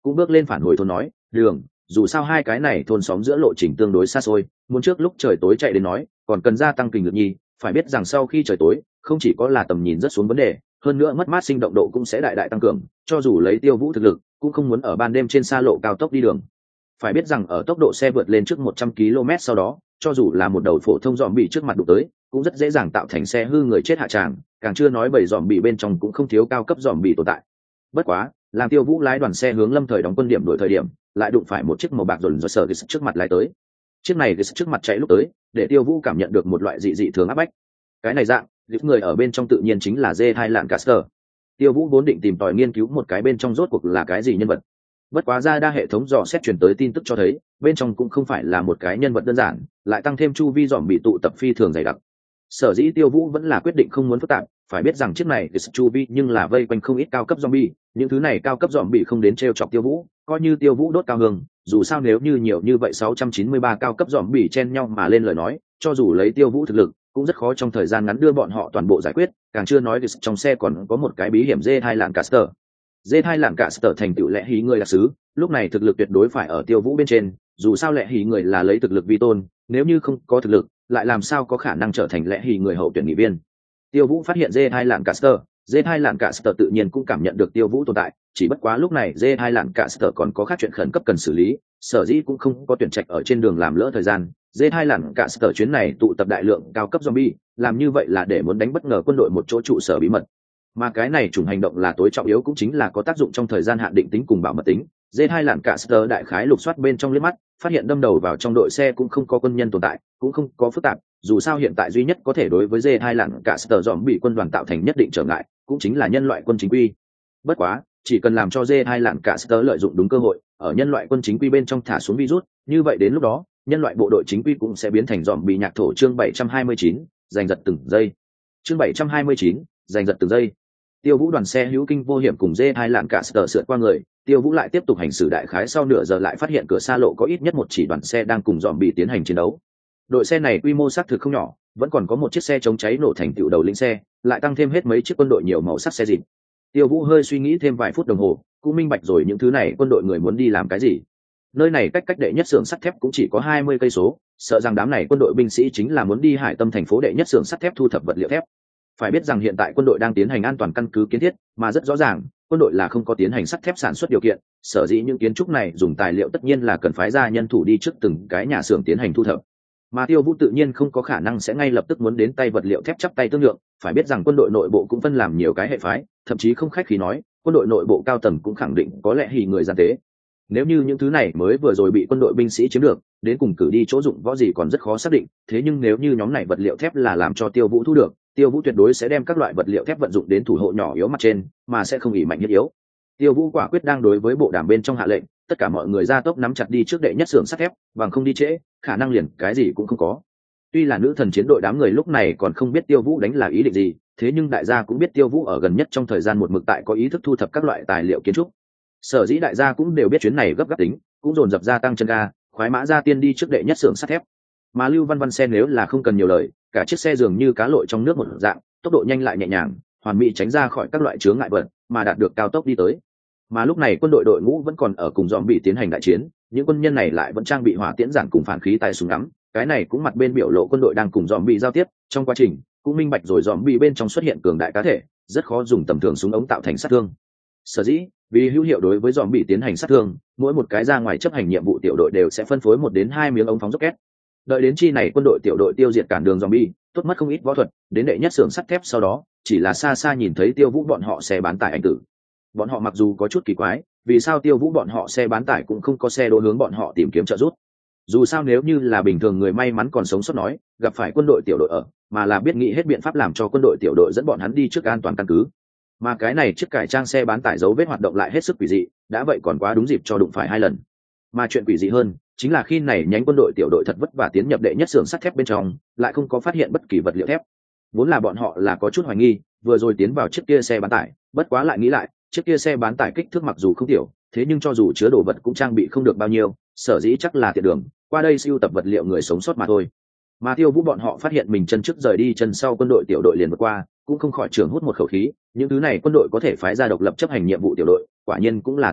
[SPEAKER 1] cũng bước lên phản hồi thôn nói đường, dù sao hai cái này thôn xóm giữa lộ trình tương đối xa xôi, muốn trước lúc trời tối chạy đến nói còn cần gia tăng kình lực nhi. Phải biết rằng sau khi trời tối không chỉ có là tầm nhìn rất xuống vấn đề, hơn nữa mất mát sinh động độ cũng sẽ đại đại tăng cường, cho dù lấy Tiêu Vũ thực lực cũng không muốn ở ban đêm trên xa lộ cao tốc đi đường. Phải biết rằng ở tốc độ xe vượt lên trước một trăm ki lô mét sau đó, cho dù là một đầu phổ thông dòm bị trước mặt đụng tới cũng rất dễ dàng tạo thành xe hư người chết hạ tràng, càng chưa nói bầy dòm bị bên trong cũng không thiếu cao cấp dòm bị tồn tại. Bất quá làm Tiêu Vũ lái đoàn xe hướng Lâm Thời đóng quân điểm đổi thời điểm, lại đụng phải một chiếc màu bạc rồn rồn sở trước mặt lái tới. Chiếc này trước mặt chạy lúc tới, để Tiêu Vũ cảm nhận được một loại dị dị thường áp bách. Cái này dạng giúp người ở bên trong tự nhiên chính là dê hai lạng caster. Tiêu Vũ vốn định tìm tòi nghiên cứu một cái bên trong rốt cuộc là cái gì nhân vật, bất quá ra đa hệ thống dò xét truyền tới tin tức cho thấy bên trong cũng không phải là một cái nhân vật đơn giản, lại tăng thêm chu vi dòm bị tụ tập phi thường dày đặc. Sở dĩ Tiêu Vũ vẫn là quyết định không muốn phức tạp, phải biết rằng chiếc này chu vi nhưng là vây quanh không ít cao cấp zombie, những thứ này cao cấp zombie không đến trêu chọc Tiêu Vũ, coi như Tiêu Vũ đốt cao hương, dù sao nếu như nhiều như vậy sáu trăm chín mươi ba cao cấp zombie chen nhau mà lên lời nói, cho dù lấy Tiêu Vũ thực lực cũng rất khó trong thời gian ngắn đưa bọn họ toàn bộ giải quyết, càng chưa nói trong xe còn có một cái bí hiểm dê hai lạng caster. Dê hai lạng caster thành tựu lẽ hí người đặc sứ, lúc này thực lực tuyệt đối phải ở Tiêu Vũ bên trên, dù sao lẽ hí người là lấy thực lực vi tôn, nếu như không có thực lực lại làm sao có khả năng trở thành lẽ hí người hậu tuyển nghị viên. Tiêu Vũ phát hiện dê hai lạng caster, dê hai lạng caster tự nhiên cũng cảm nhận được Tiêu Vũ tồn tại, chỉ bất quá lúc này dê hai lạng caster còn có khác chuyện khẩn cấp cần xử lý, sở dĩ cũng không có tuyển trạch ở trên đường làm lỡ thời gian. dê hai lạng caster chuyến này tụ tập đại lượng cao cấp zombie, làm như vậy là để muốn đánh bất ngờ quân đội một chỗ trụ sở bí mật, mà cái này chủng hành động là tối trọng yếu cũng chính là có tác dụng trong thời gian hạn định tính cùng bảo mật tính. dê hai lạng caster đại khái lục soát bên trong liếc mắt, phát hiện đâm đầu vào trong đội xe cũng không có quân nhân tồn tại, cũng không có phức tạp, dù sao hiện tại duy nhất có thể đối với dê hai lạng caster dòm bị quân đoàn tạo thành nhất định trở ngại cũng chính là nhân loại quân chính quy. Bất quá chỉ cần làm cho dê hai lạng caster lợi dụng đúng cơ hội ở nhân loại quân chính quy bên trong thả xuống virus, như vậy đến lúc đó nhân loại bộ đội chính quy cũng sẽ biến thành dòm bị nhạc thổ. Chương bảy trăm hai mươi chín, giành giật từng giây. Chương bảy trăm hai mươi chín, giành giật từng giây. Tiêu Vũ đoàn xe hữu kinh vô hiểm cùng dê hai lạng caster sượt qua người, Tiêu Vũ lại tiếp tục hành xử đại khái sau nửa giờ lại phát hiện cửa xa lộ có ít nhất một chỉ đoàn xe đang cùng dòm bị tiến hành chiến đấu. Đội xe này quy mô xác thực không nhỏ, vẫn còn có một chiếc xe chống cháy nổ thành tựu đầu lĩnh xe, lại tăng thêm hết mấy chiếc quân đội nhiều màu sắc xe dịp. Tiêu Vũ hơi suy nghĩ thêm vài phút đồng hồ, cũng minh bạch rồi những thứ này quân đội người muốn đi làm cái gì. Nơi này cách cách đệ nhất xưởng sắt thép cũng chỉ có hai mươi cây số, sợ rằng đám này quân đội binh sĩ chính là muốn đi Hải Tâm thành phố đệ nhất xưởng sắt thép thu thập vật liệu thép. Phải biết rằng hiện tại quân đội đang tiến hành an toàn căn cứ kiến thiết, mà rất rõ ràng quân đội là không có tiến hành sắt thép sản xuất điều kiện, sở dĩ những kiến trúc này dùng tài liệu tất nhiên là cần phái ra nhân thủ đi trước từng cái nhà xưởng tiến hành thu thập. Mà Tiêu Vũ tự nhiên không có khả năng sẽ ngay lập tức muốn đến tay vật liệu thép chắp tay tương lượng, phải biết rằng quân đội nội bộ cũng phân làm nhiều cái hệ phái, thậm chí không khách khí nói quân đội nội bộ cao tầng cũng khẳng định có lẽ hì người gian tế. Nếu như những thứ này mới vừa rồi bị quân đội binh sĩ chiếm được, đến cùng cử đi chỗ dụng võ gì còn rất khó xác định, thế nhưng nếu như nhóm này vật liệu thép là làm cho Tiêu Vũ thu được, Tiêu Vũ tuyệt đối sẽ đem các loại vật liệu thép vận dụng đến thủ hộ nhỏ yếu mặt trên, mà sẽ không ỷ mạnh nhất yếu. Tiêu Vũ quả quyết đang đối với bộ đàm bên trong hạ lệnh, tất cả mọi người ra tốc nắm chặt đi trước đệ nhất xưởng sắt thép, bằng không đi trễ, khả năng liền cái gì cũng không có. Tuy là nữ thần chiến đội đám người lúc này còn không biết Tiêu Vũ đánh là ý định gì, thế nhưng đại gia cũng biết Tiêu Vũ ở gần nhất trong thời gian một mực tại có ý thức thu thập các loại tài liệu kiến trúc. Sở dĩ đại gia cũng đều biết chuyến này gấp gáp tính, cũng dồn dập gia tăng chân ga, khoái mã ra tiên đi trước đệ nhất xưởng sắt thép. Mà Lưu Văn Văn xe nếu là không cần nhiều lời, cả chiếc xe dường như cá lội trong nước một dạng, tốc độ nhanh lại nhẹ nhàng, hoàn mỹ tránh ra khỏi các loại chướng ngại vật, mà đạt được cao tốc đi tới. Mà lúc này quân đội đội ngũ vẫn còn ở cùng dòm bị tiến hành đại chiến, những quân nhân này lại vẫn trang bị hỏa tiễn giản cùng phản khí tay súng ngắm, cái này cũng mặt bên biểu lộ quân đội đang cùng dòm bị giao tiếp, trong quá trình cũng minh bạch rồi dòm bị bên trong xuất hiện cường đại cá thể, rất khó dùng tầm thường súng ống tạo thành sát thương. Sở dĩ vì hữu hiệu đối với dòm bị tiến hành sát thương, mỗi một cái ra ngoài chấp hành nhiệm vụ tiểu đội đều sẽ phân phối một đến hai miếng ống phóng rocket. Đợi đến chi này quân đội tiểu đội tiêu diệt cản đường zombie, tốt mất không ít võ thuật, đến đệ nhất xưởng sắt thép sau đó, chỉ là xa xa nhìn thấy Tiêu Vũ bọn họ xe bán tải anh tử. Bọn họ mặc dù có chút kỳ quái, vì sao Tiêu Vũ bọn họ xe bán tải cũng không có xe đỗ hướng bọn họ tìm kiếm trợ giúp. Dù sao nếu như là bình thường người may mắn còn sống sót nói, gặp phải quân đội tiểu đội ở, mà là biết nghĩ hết biện pháp làm cho quân đội tiểu đội dẫn bọn hắn đi trước an toàn căn cứ. Mà cái này chiếc cải trang xe bán tải dấu vết hoạt động lại hết sức quỷ dị, đã vậy còn quá đúng dịp cho đụng phải hai lần. Mà chuyện quỷ dị hơn chính là khi này nhánh quân đội tiểu đội thật vất vả tiến nhập đệ nhất xưởng sắt thép bên trong, lại không có phát hiện bất kỳ vật liệu thép. Vốn là bọn họ là có chút hoài nghi, vừa rồi tiến vào chiếc kia xe bán tải, bất quá lại nghĩ lại, chiếc kia xe bán tải kích thước mặc dù không tiểu, thế nhưng cho dù chứa đồ vật cũng trang bị không được bao nhiêu, sở dĩ chắc là tiện đường, qua đây sưu tập vật liệu người sống sót mà thôi. Mà Tiêu Vũ bọn họ phát hiện mình chân trước rời đi chân sau quân đội tiểu đội liền vượt qua, cũng không khỏi trưởng hút một khẩu khí, những thứ này quân đội có thể phái ra độc lập chấp hành nhiệm vụ tiểu đội, quả nhiên cũng là tinh nhuệ,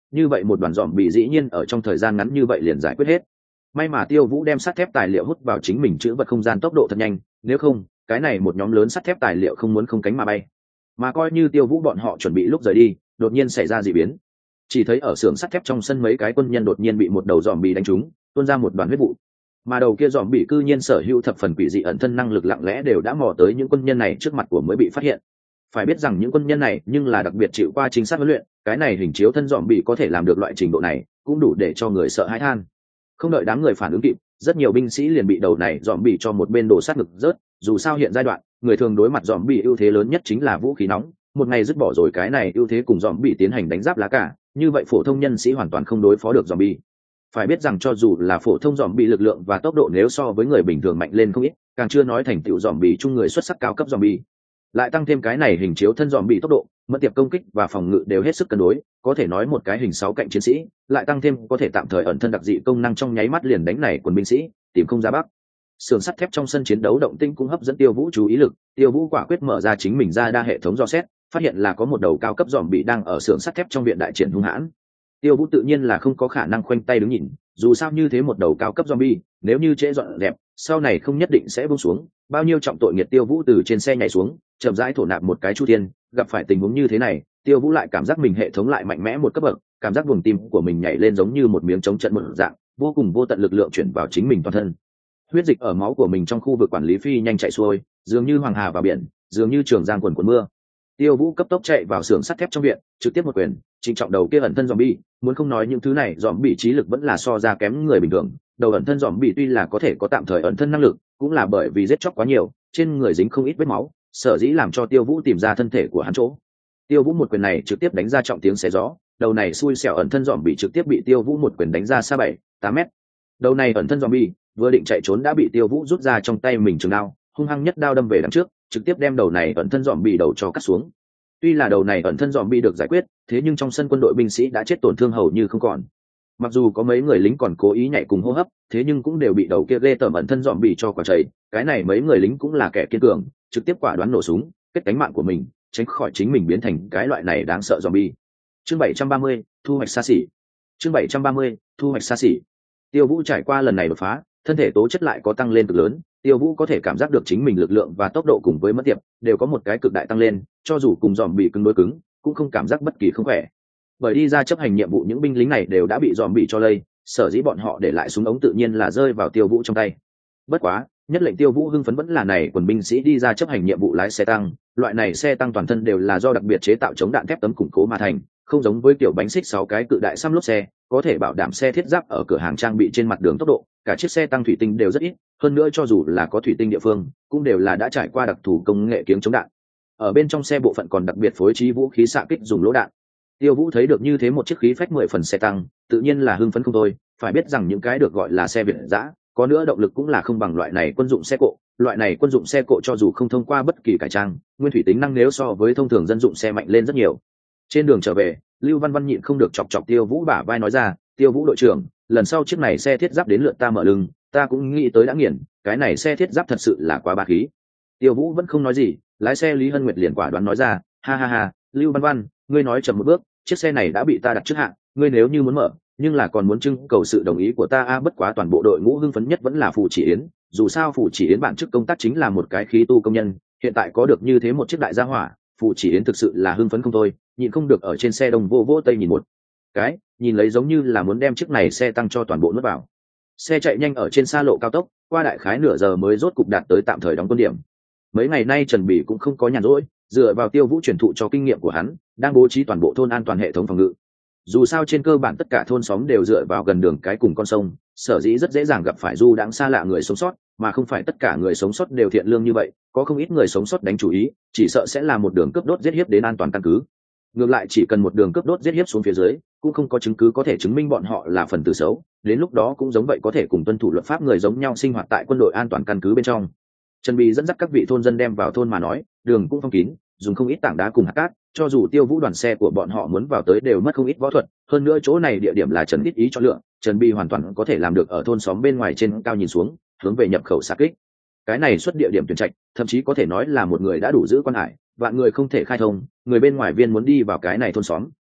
[SPEAKER 1] như vậy một đoàn dòm bị dĩ nhiên ở trong thời gian ngắn như vậy liền giải quyết hết. May mà Tiêu Vũ đem sắt thép tài liệu hút vào chính mình chữ vật không gian tốc độ thật nhanh, nếu không cái này một nhóm lớn sắt thép tài liệu không muốn không cánh mà bay. Mà coi như Tiêu Vũ bọn họ chuẩn bị lúc rời đi, đột nhiên xảy ra dị biến. Chỉ thấy ở xưởng sắt thép trong sân mấy cái quân nhân đột nhiên bị một đầu dòm bị đánh trúng, tuôn ra một đoàn huyết vụ. Mà đầu kia dòm bị cư nhiên sở hữu thập phần quỷ dị ẩn thân năng lực lặng lẽ đều đã mò tới những quân nhân này trước mặt của mới bị phát hiện. Phải biết rằng những quân nhân này nhưng là đặc biệt chịu qua chính xác huấn luyện, cái này hình chiếu thân dòm bị có thể làm được loại trình độ này, cũng đủ để cho người sợ hãi than. Không đợi đám người phản ứng kịp, rất nhiều binh sĩ liền bị đầu này dòm bị cho một bên đổ sát ngực rớt. Dù sao hiện giai đoạn, người thường đối mặt dòm bị ưu thế lớn nhất chính là vũ khí nóng, một ngày dứt bỏ rồi cái này ưu thế cùng dòm bị tiến hành đánh giáp lá cả, như vậy phổ thông nhân sĩ hoàn toàn không đối phó được dòm bị. Phải biết rằng cho dù là phổ thông dòm bị lực lượng và tốc độ nếu so với người bình thường mạnh lên không ít, càng chưa nói thành tựu dòm bị chung người xuất sắc cao cấp dòm bị. Lại tăng thêm cái này hình chiếu thân dòm bị tốc độ, mất tiệp công kích và phòng ngự đều hết sức cân đối, có thể nói một cái hình sáu cạnh chiến sĩ, lại tăng thêm có thể tạm thời ẩn thân đặc dị công năng trong nháy mắt liền đánh này quần binh sĩ, tìm không ra bắc. Sườn sắt thép trong sân chiến đấu động tinh cũng hấp dẫn Tiêu Vũ chú ý lực, Tiêu Vũ quả quyết mở ra chính mình ra đa hệ thống dò xét, phát hiện là có một đầu cao cấp dòm bị đang ở sườn sắt thép trong viện đại triển hung hãn. Tiêu Vũ tự nhiên là không có khả năng khoanh tay đứng nhìn, dù sao như thế một đầu cao cấp zombie, nếu như trễ dọn dẹp, sau này không nhất định sẽ buông xuống, bao nhiêu trọng tội nghiệt. Tiêu Vũ từ trên xe nhảy xuống, chậm rãi thổ nạp một cái chu thiên, gặp phải tình huống như thế này, Tiêu Vũ lại cảm giác mình hệ thống lại mạnh mẽ một cấp bậc, cảm giác buồng tim của mình nhảy lên giống như một miếng chống trận một dạng, vô cùng vô tận lực lượng chuyển vào chính mình toàn thân. Huyết dịch ở máu của mình trong khu vực quản lý phi nhanh chạy xuôi, dường như hoàng hà vào biển, dường như trường giang quần cuộn mưa. Tiêu Vũ cấp tốc chạy vào xưởng sắt thép trong viện, trực tiếp một quyền trịnh trọng đầu kia ẩn thân zombie. Muốn không nói những thứ này zombie trí lực vẫn là so ra kém người bình thường, đầu ẩn thân zombie tuy là có thể có tạm thời ẩn thân năng lực, cũng là bởi vì giết chóc quá nhiều, trên người dính không ít vết máu, sở dĩ làm cho Tiêu Vũ tìm ra thân thể của hắn chỗ. Tiêu Vũ một quyền này trực tiếp đánh ra trọng tiếng xé gió, đầu này xui xẻo ẩn thân zombie trực tiếp bị Tiêu Vũ một quyền đánh ra xa bảy tám mét. Đầu này ẩn thân zombie vừa định chạy trốn đã bị Tiêu Vũ rút ra trong tay mình trường đao, hung hăng nhất đao đâm về đằng trước, trực tiếp đem đầu này ẩn thân zombie đầu cho cắt xuống. Tuy là đầu này ẩn thân dòm bị được giải quyết, thế nhưng trong sân quân đội binh sĩ đã chết tổn thương hầu như không còn. Mặc dù có mấy người lính còn cố ý nhảy cùng hô hấp, thế nhưng cũng đều bị đầu kia ghê tởm ẩn thân dòm bị cho quả chảy. Cái này mấy người lính cũng là kẻ kiên cường, trực tiếp quả đoán nổ súng, kết cánh mạng của mình, tránh khỏi chính mình biến thành cái loại này đáng sợ dòm bị. Chương bảy trăm ba mươi, thu hoạch xa xỉ. Chương bảy trăm ba mươi, thu hoạch xa xỉ. Tiêu Vũ trải qua lần này đột phá, thân thể tố chất lại có tăng lên cực lớn. Tiêu Vũ có thể cảm giác được chính mình lực lượng và tốc độ cùng với mất tiệp đều có một cái cực đại tăng lên, cho dù cùng dòm bị cứng đối cứng, cũng không cảm giác bất kỳ không khỏe. Bởi đi ra chấp hành nhiệm vụ những binh lính này đều đã bị dòm bị cho lây, sở dĩ bọn họ để lại súng ống tự nhiên là rơi vào Tiêu Vũ trong tay. Bất quá, nhất lệnh Tiêu Vũ hưng phấn vẫn là này quần binh sĩ đi ra chấp hành nhiệm vụ lái xe tăng, loại này xe tăng toàn thân đều là do đặc biệt chế tạo chống đạn thép tấm củng cố mà thành, không giống với kiểu bánh xích sáu cái cự đại xăm lốp xe, có thể bảo đảm xe thiết giáp ở cửa hàng trang bị trên mặt đường tốc độ, cả chiếc xe tăng thủy tinh đều rất ít, hơn nữa cho dù là có thủy tinh địa phương, cũng đều là đã trải qua đặc thù công nghệ kiếng chống đạn. Ở bên trong xe bộ phận còn đặc biệt phối trí vũ khí xạ kích dùng lỗ đạn. Tiêu Vũ thấy được như thế một chiếc khí phách mười phần xe tăng, tự nhiên là hưng phấn không thôi, phải biết rằng những cái được gọi là xe Việt dã, có nữa động lực cũng là không bằng loại này quân dụng xe cộ, loại này quân dụng xe cộ cho dù không thông qua bất kỳ cải trang, nguyên thủy tính năng nếu so với thông thường dân dụng xe mạnh lên rất nhiều. Trên đường trở về, Lưu Văn Văn nhịn không được chọc chọc Tiêu Vũ bả vai nói ra, Tiêu Vũ đội trưởng, lần sau chiếc này xe thiết giáp đến lượt ta mở lưng, ta cũng nghĩ tới đã nghiền, cái này xe thiết giáp thật sự là quá bá khí. Tiêu Vũ vẫn không nói gì, lái xe Lý Hân Nguyệt liền quả đoán nói ra, ha ha ha, Lưu Văn Văn, ngươi nói chậm một bước, chiếc xe này đã bị ta đặt trước hạng, ngươi nếu như muốn mở, nhưng là còn muốn trưng cầu sự đồng ý của ta a. Bất quá toàn bộ đội ngũ hưng phấn nhất vẫn là Phù Chỉ Yến, dù sao Phù Chỉ Yến bản chức công tác chính là một cái khí tu công nhân, hiện tại có được như thế một chiếc đại gia hỏa, Phù Chỉ Yến thực sự là hưng phấn không thôi, nhịn không được ở trên xe đông vô vô tây nhìn một cái, nhìn lấy giống như là muốn đem chiếc này xe tăng cho toàn bộ nuốt vào. Xe chạy nhanh ở trên xa lộ cao tốc, qua đại khái nửa giờ mới rốt cục đạt tới tạm thời đóng quân điểm. Mấy ngày nay Trần Bỉ cũng không có nhàn rỗi, dựa vào Tiêu Vũ truyền thụ cho kinh nghiệm của hắn, đang bố trí toàn bộ thôn an toàn hệ thống phòng ngự. Dù sao trên cơ bản tất cả thôn xóm đều dựa vào gần đường cái cùng con sông, sở dĩ rất dễ dàng gặp phải du đãng xa lạ người sống sót, mà không phải tất cả người sống sót đều thiện lương như vậy, có không ít người sống sót đánh chủ ý, chỉ sợ sẽ là một đường cướp đốt giết hiếp đến an toàn căn cứ. Ngược lại chỉ cần một đường cướp đốt giết hiếp xuống phía dưới, cũng không có chứng cứ có thể chứng minh bọn họ là phần tử xấu, đến lúc đó cũng giống vậy có thể cùng tuân thủ luật pháp người giống nhau sinh hoạt tại quân đội an toàn căn cứ bên trong. Trần Bì dẫn dắt các vị thôn dân đem vào thôn mà nói, đường cũng phong kín, dùng không ít tảng đá cùng hạt cát, cho dù Tiêu Vũ đoàn xe của bọn họ muốn vào tới đều mất không ít võ thuật, hơn nữa chỗ này địa điểm là Trần ít ý cho lựa, Trần Bì hoàn toàn có thể làm được ở thôn xóm bên ngoài trên cao nhìn xuống, hướng về nhập khẩu xạ kích. Cái này xuất địa điểm tuyển trạch, thậm chí có thể nói là một người đã đủ giữ quan hải, vạn người không thể khai thông, người bên ngoài viên muốn đi vào cái này thôn xóm,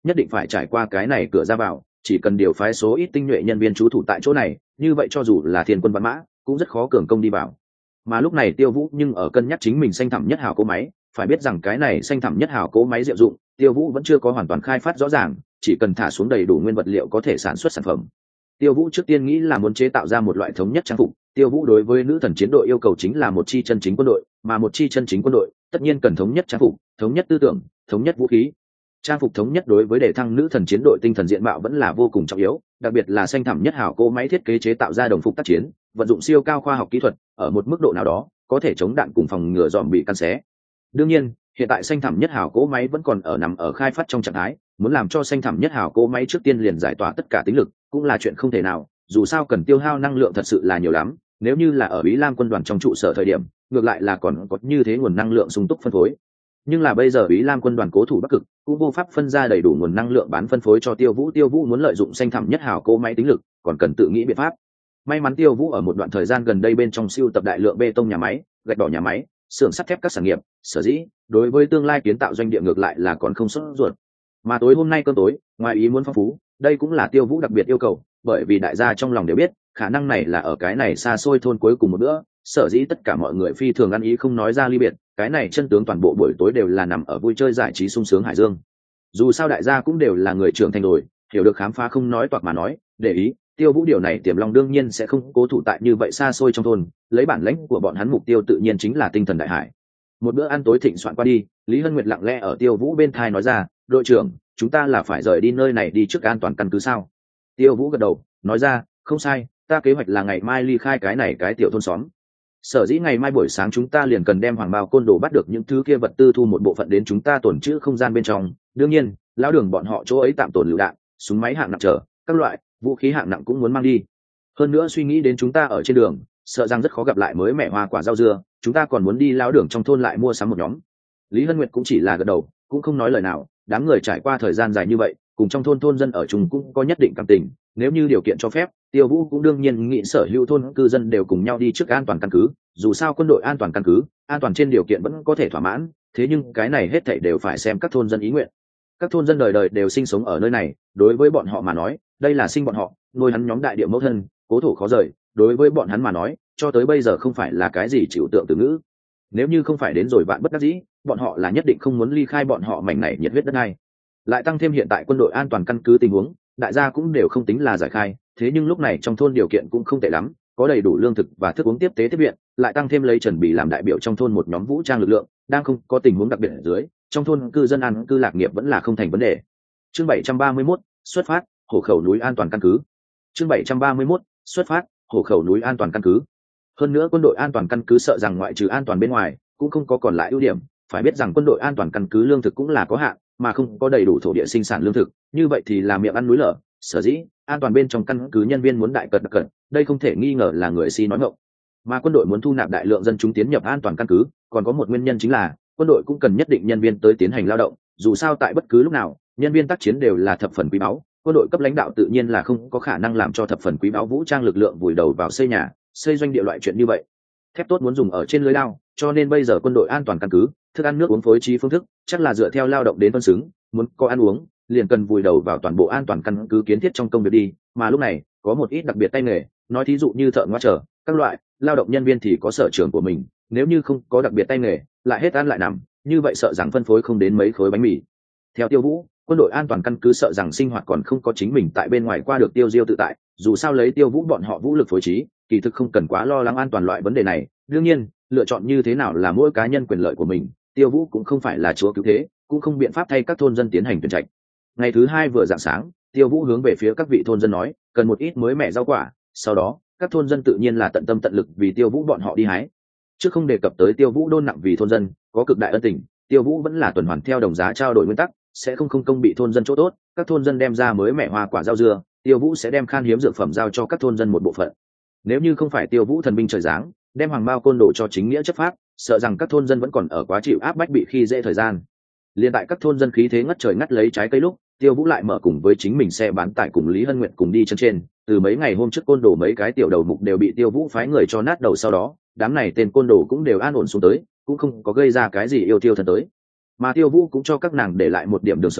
[SPEAKER 1] nhất định phải trải qua cái này cửa ra vào, chỉ cần điều phái số ít tinh nhuệ nhân viên trú thủ tại chỗ này, như vậy cho dù là thiên quân văn mã cũng rất khó cường công đi vào. Mà lúc này Tiêu Vũ nhưng ở cân nhắc chính mình xanh thẳm nhất hào cỗ máy, phải biết rằng cái này xanh thẳm nhất hào cỗ máy diệu dụng, Tiêu Vũ vẫn chưa có hoàn toàn khai phát rõ ràng, chỉ cần thả xuống đầy đủ nguyên vật liệu có thể sản xuất sản phẩm. Tiêu Vũ trước tiên nghĩ là muốn chế tạo ra một loại thống nhất trang phục. Tiêu Vũ đối với nữ thần chiến đội yêu cầu chính là một chi chân chính quân đội, mà một chi chân chính quân đội tất nhiên cần thống nhất trang phục, thống nhất tư tưởng, thống nhất vũ khí. Trang phục thống nhất đối với đề thăng nữ thần chiến đội tinh thần diện mạo vẫn là vô cùng trọng yếu, đặc biệt là xanh thẳm nhất hảo cỗ máy thiết kế chế tạo ra đồng phục tác chiến, vận dụng siêu cao khoa học kỹ thuật, ở một mức độ nào đó có thể chống đạn cùng phòng ngừa dòm bị căn xé. Đương nhiên, hiện tại xanh thẳm nhất hảo cỗ máy vẫn còn ở nằm ở khai phát trong trạng thái, muốn làm cho xanh thẳm nhất hảo cỗ máy trước tiên liền giải tỏa tất cả tính lực, cũng là chuyện không thể nào, dù sao cần tiêu hao năng lượng thật sự là nhiều lắm. Nếu như là ở Ý Lam quân đoàn trong trụ sở thời điểm, ngược lại là còn có như thế nguồn năng lượng sung túc phân phối. Nhưng là bây giờ Ý Lam quân đoàn cố thủ Bắc Cực, cũng vô pháp phân ra đầy đủ nguồn năng lượng bán phân phối cho Tiêu Vũ. Tiêu Vũ muốn lợi dụng xanh thẳm nhất hảo cỗ máy tính lực, còn cần tự nghĩ biện pháp. May mắn Tiêu Vũ ở một đoạn thời gian gần đây bên trong siêu tập đại lượng bê tông nhà máy, gạch đỏ nhà máy, xưởng sắt thép các sản nghiệp, sở dĩ đối với tương lai kiến tạo doanh địa ngược lại là còn không sốt ruột. Mà tối hôm nay cơm tối, ngoài ý muốn phong phú, đây cũng là Tiêu Vũ đặc biệt yêu cầu, bởi vì đại gia trong lòng đều biết, khả năng này là ở cái này xa xôi thôn cuối cùng một bữa, sở dĩ tất cả mọi người phi thường ăn ý không nói ra ly biệt, cái này chân tướng toàn bộ buổi tối đều là nằm ở vui chơi giải trí sung sướng hải dương. Dù sao đại gia cũng đều là người trưởng thành rồi, hiểu được khám phá không nói toạc mà nói, để ý, Tiêu Vũ điều này Tiềm Long đương nhiên sẽ không cố thủ tại như vậy xa xôi trong thôn, lấy bản lãnh của bọn hắn mục tiêu tự nhiên chính là tinh thần đại hải. Một bữa ăn tối thịnh soạn qua đi, Lý Hân Nguyệt lặng lẽ ở Tiêu Vũ bên thai nói ra, đội trưởng, chúng ta là phải rời đi nơi này đi trước an toàn căn cứ sao? Tiêu Vũ gật đầu, nói ra, không sai, ta kế hoạch là ngày mai ly khai cái này cái tiểu thôn xóm. Sở dĩ ngày mai buổi sáng chúng ta liền cần đem hoàng bao côn đồ bắt được những thứ kia vật tư thu một bộ phận đến chúng ta tổn trữ không gian bên trong. Đương nhiên, lão đường bọn họ chỗ ấy tạm tổn lựu đạn, súng máy hạng nặng trở, các loại vũ khí hạng nặng cũng muốn mang đi. Hơn nữa suy nghĩ đến chúng ta ở trên đường, sợ rằng rất khó gặp lại mới mẻ hoa quả rau dưa, chúng ta còn muốn đi lão đường trong thôn lại mua sắm một nhóm. Lý Hân Nguyệt cũng chỉ là gật đầu, cũng không nói lời nào. Đám người trải qua thời gian dài như vậy, cùng trong thôn thôn dân ở chung cũng có nhất định cảm tình. Nếu như điều kiện cho phép, Tiêu Vũ cũng đương nhiên nghĩ sở hữu thôn cư dân đều cùng nhau đi trước an toàn căn cứ. Dù sao quân đội an toàn căn cứ, an toàn trên điều kiện vẫn có thể thỏa mãn, thế nhưng cái này hết thảy đều phải xem các thôn dân ý nguyện. Các thôn dân đời đời đều sinh sống ở nơi này, đối với bọn họ mà nói, đây là sinh bọn họ, nuôi hắn nhóm đại địa mẫu thân, cố thủ khó rời. Đối với bọn hắn mà nói, cho tới bây giờ không phải là cái gì chịu tượng từ ngữ. Nếu như không phải đến rồi vạn bất đắc dĩ, bọn họ là nhất định không muốn ly khai bọn họ mảnh này nhiệt huyết đất này. Lại tăng thêm hiện tại quân đội an toàn căn cứ tình huống, đại gia cũng đều không tính là giải khai, thế nhưng lúc này trong thôn điều kiện cũng không tệ lắm, có đầy đủ lương thực và thức uống tiếp tế tiếp viện, lại tăng thêm lấy Trần Bỉ làm đại biểu trong thôn một nhóm vũ trang lực lượng, đang không có tình huống đặc biệt ở dưới, trong thôn cư dân an cư lạc nghiệp vẫn là không thành vấn đề. Chương bảy trăm ba mươi mốt, xuất phát, Hổ Khẩu núi an toàn căn cứ. Chương bảy trăm ba mươi mốt, xuất phát, Hổ Khẩu núi an toàn căn cứ. Hơn nữa quân đội an toàn căn cứ sợ rằng ngoại trừ an toàn bên ngoài, cũng không có còn lại ưu điểm, phải biết rằng quân đội an toàn căn cứ lương thực cũng là có hạn, mà không có đầy đủ thổ địa sinh sản lương thực, như vậy thì là miệng ăn núi lở. Sở dĩ an toàn bên trong căn cứ nhân viên muốn đại cật đặc cật, đây không thể nghi ngờ là người si nói ngọng. Mà quân đội muốn thu nạp đại lượng dân chúng tiến nhập an toàn căn cứ, còn có một nguyên nhân chính là quân đội cũng cần nhất định nhân viên tới tiến hành lao động. Dù sao tại bất cứ lúc nào, nhân viên tác chiến đều là thập phần quý báu, quân đội cấp lãnh đạo tự nhiên là không có khả năng làm cho thập phần quý báu vũ trang lực lượng vùi đầu vào xây nhà, xây doanh địa loại chuyện như vậy. Thép tốt muốn dùng ở trên lưới lao, cho nên bây giờ quân đội an toàn căn cứ, thức ăn nước uống phối trí phương thức chắc là dựa theo lao động đến phân xứng, muốn có ăn uống liền cần vùi đầu vào toàn bộ an toàn căn cứ kiến thiết trong công việc đi. Mà lúc này có một ít đặc biệt tay nghề, nói thí dụ như thợ ngoại trở, các loại lao động nhân viên thì có sở trường của mình, nếu như không có đặc biệt tay nghề, lại hết ăn lại nằm, như vậy sợ rằng phân phối không đến mấy khối bánh mì. Theo Tiêu Vũ, quân đội an toàn căn cứ sợ rằng sinh hoạt còn không có chính mình tại bên ngoài qua được tiêu diêu tự tại, dù sao lấy Tiêu Vũ bọn họ vũ lực phối trí, kỳ thực không cần quá lo lắng an toàn loại vấn đề này. Đương nhiên, lựa chọn như thế nào là mỗi cá nhân quyền lợi của mình, Tiêu Vũ cũng không phải là chúa cứu thế, cũng không biện pháp thay các thôn dân tiến hành tuyển trạch. Ngày thứ hai vừa rạng sáng, Tiêu Vũ hướng về phía các vị thôn dân nói, cần một ít mới mẻ rau quả, sau đó các thôn dân tự nhiên là tận tâm tận lực vì Tiêu Vũ bọn họ đi hái. Trước không đề cập tới Tiêu Vũ đôn nặng vì thôn dân, có cực đại ân tình, Tiêu Vũ vẫn là tuần hoàn theo đồng giá trao đổi nguyên tắc, sẽ không không công bị thôn dân chỗ tốt, các thôn dân đem ra mới mẻ hoa quả rau dưa, Tiêu Vũ sẽ đem khan hiếm dược phẩm giao cho các thôn dân một bộ phận. Nếu như không phải Tiêu Vũ thần binh trời giáng, đem hoàng bao côn đồ cho chính nghĩa chấp pháp, sợ rằng các thôn dân vẫn còn ở quá chịu áp bách bị khi dễ thời gian. Liên tại các thôn dân khí thế ngất trời ngắt lấy trái cây lúc, Tiêu Vũ lại mở cùng với chính mình xe bán tải cùng Lý Hân Nguyệt cùng đi chân trên. Từ mấy ngày hôm trước côn đồ mấy cái tiểu đầu mục đều bị Tiêu Vũ phái người cho nát đầu, sau đó đám này tên côn đồ cũng đều an ổn xuống tới, cũng không có gây ra cái gì yêu tiêu thân tới. Mà Tiêu Vũ cũng cho các nàng để lại một điểm đường sống,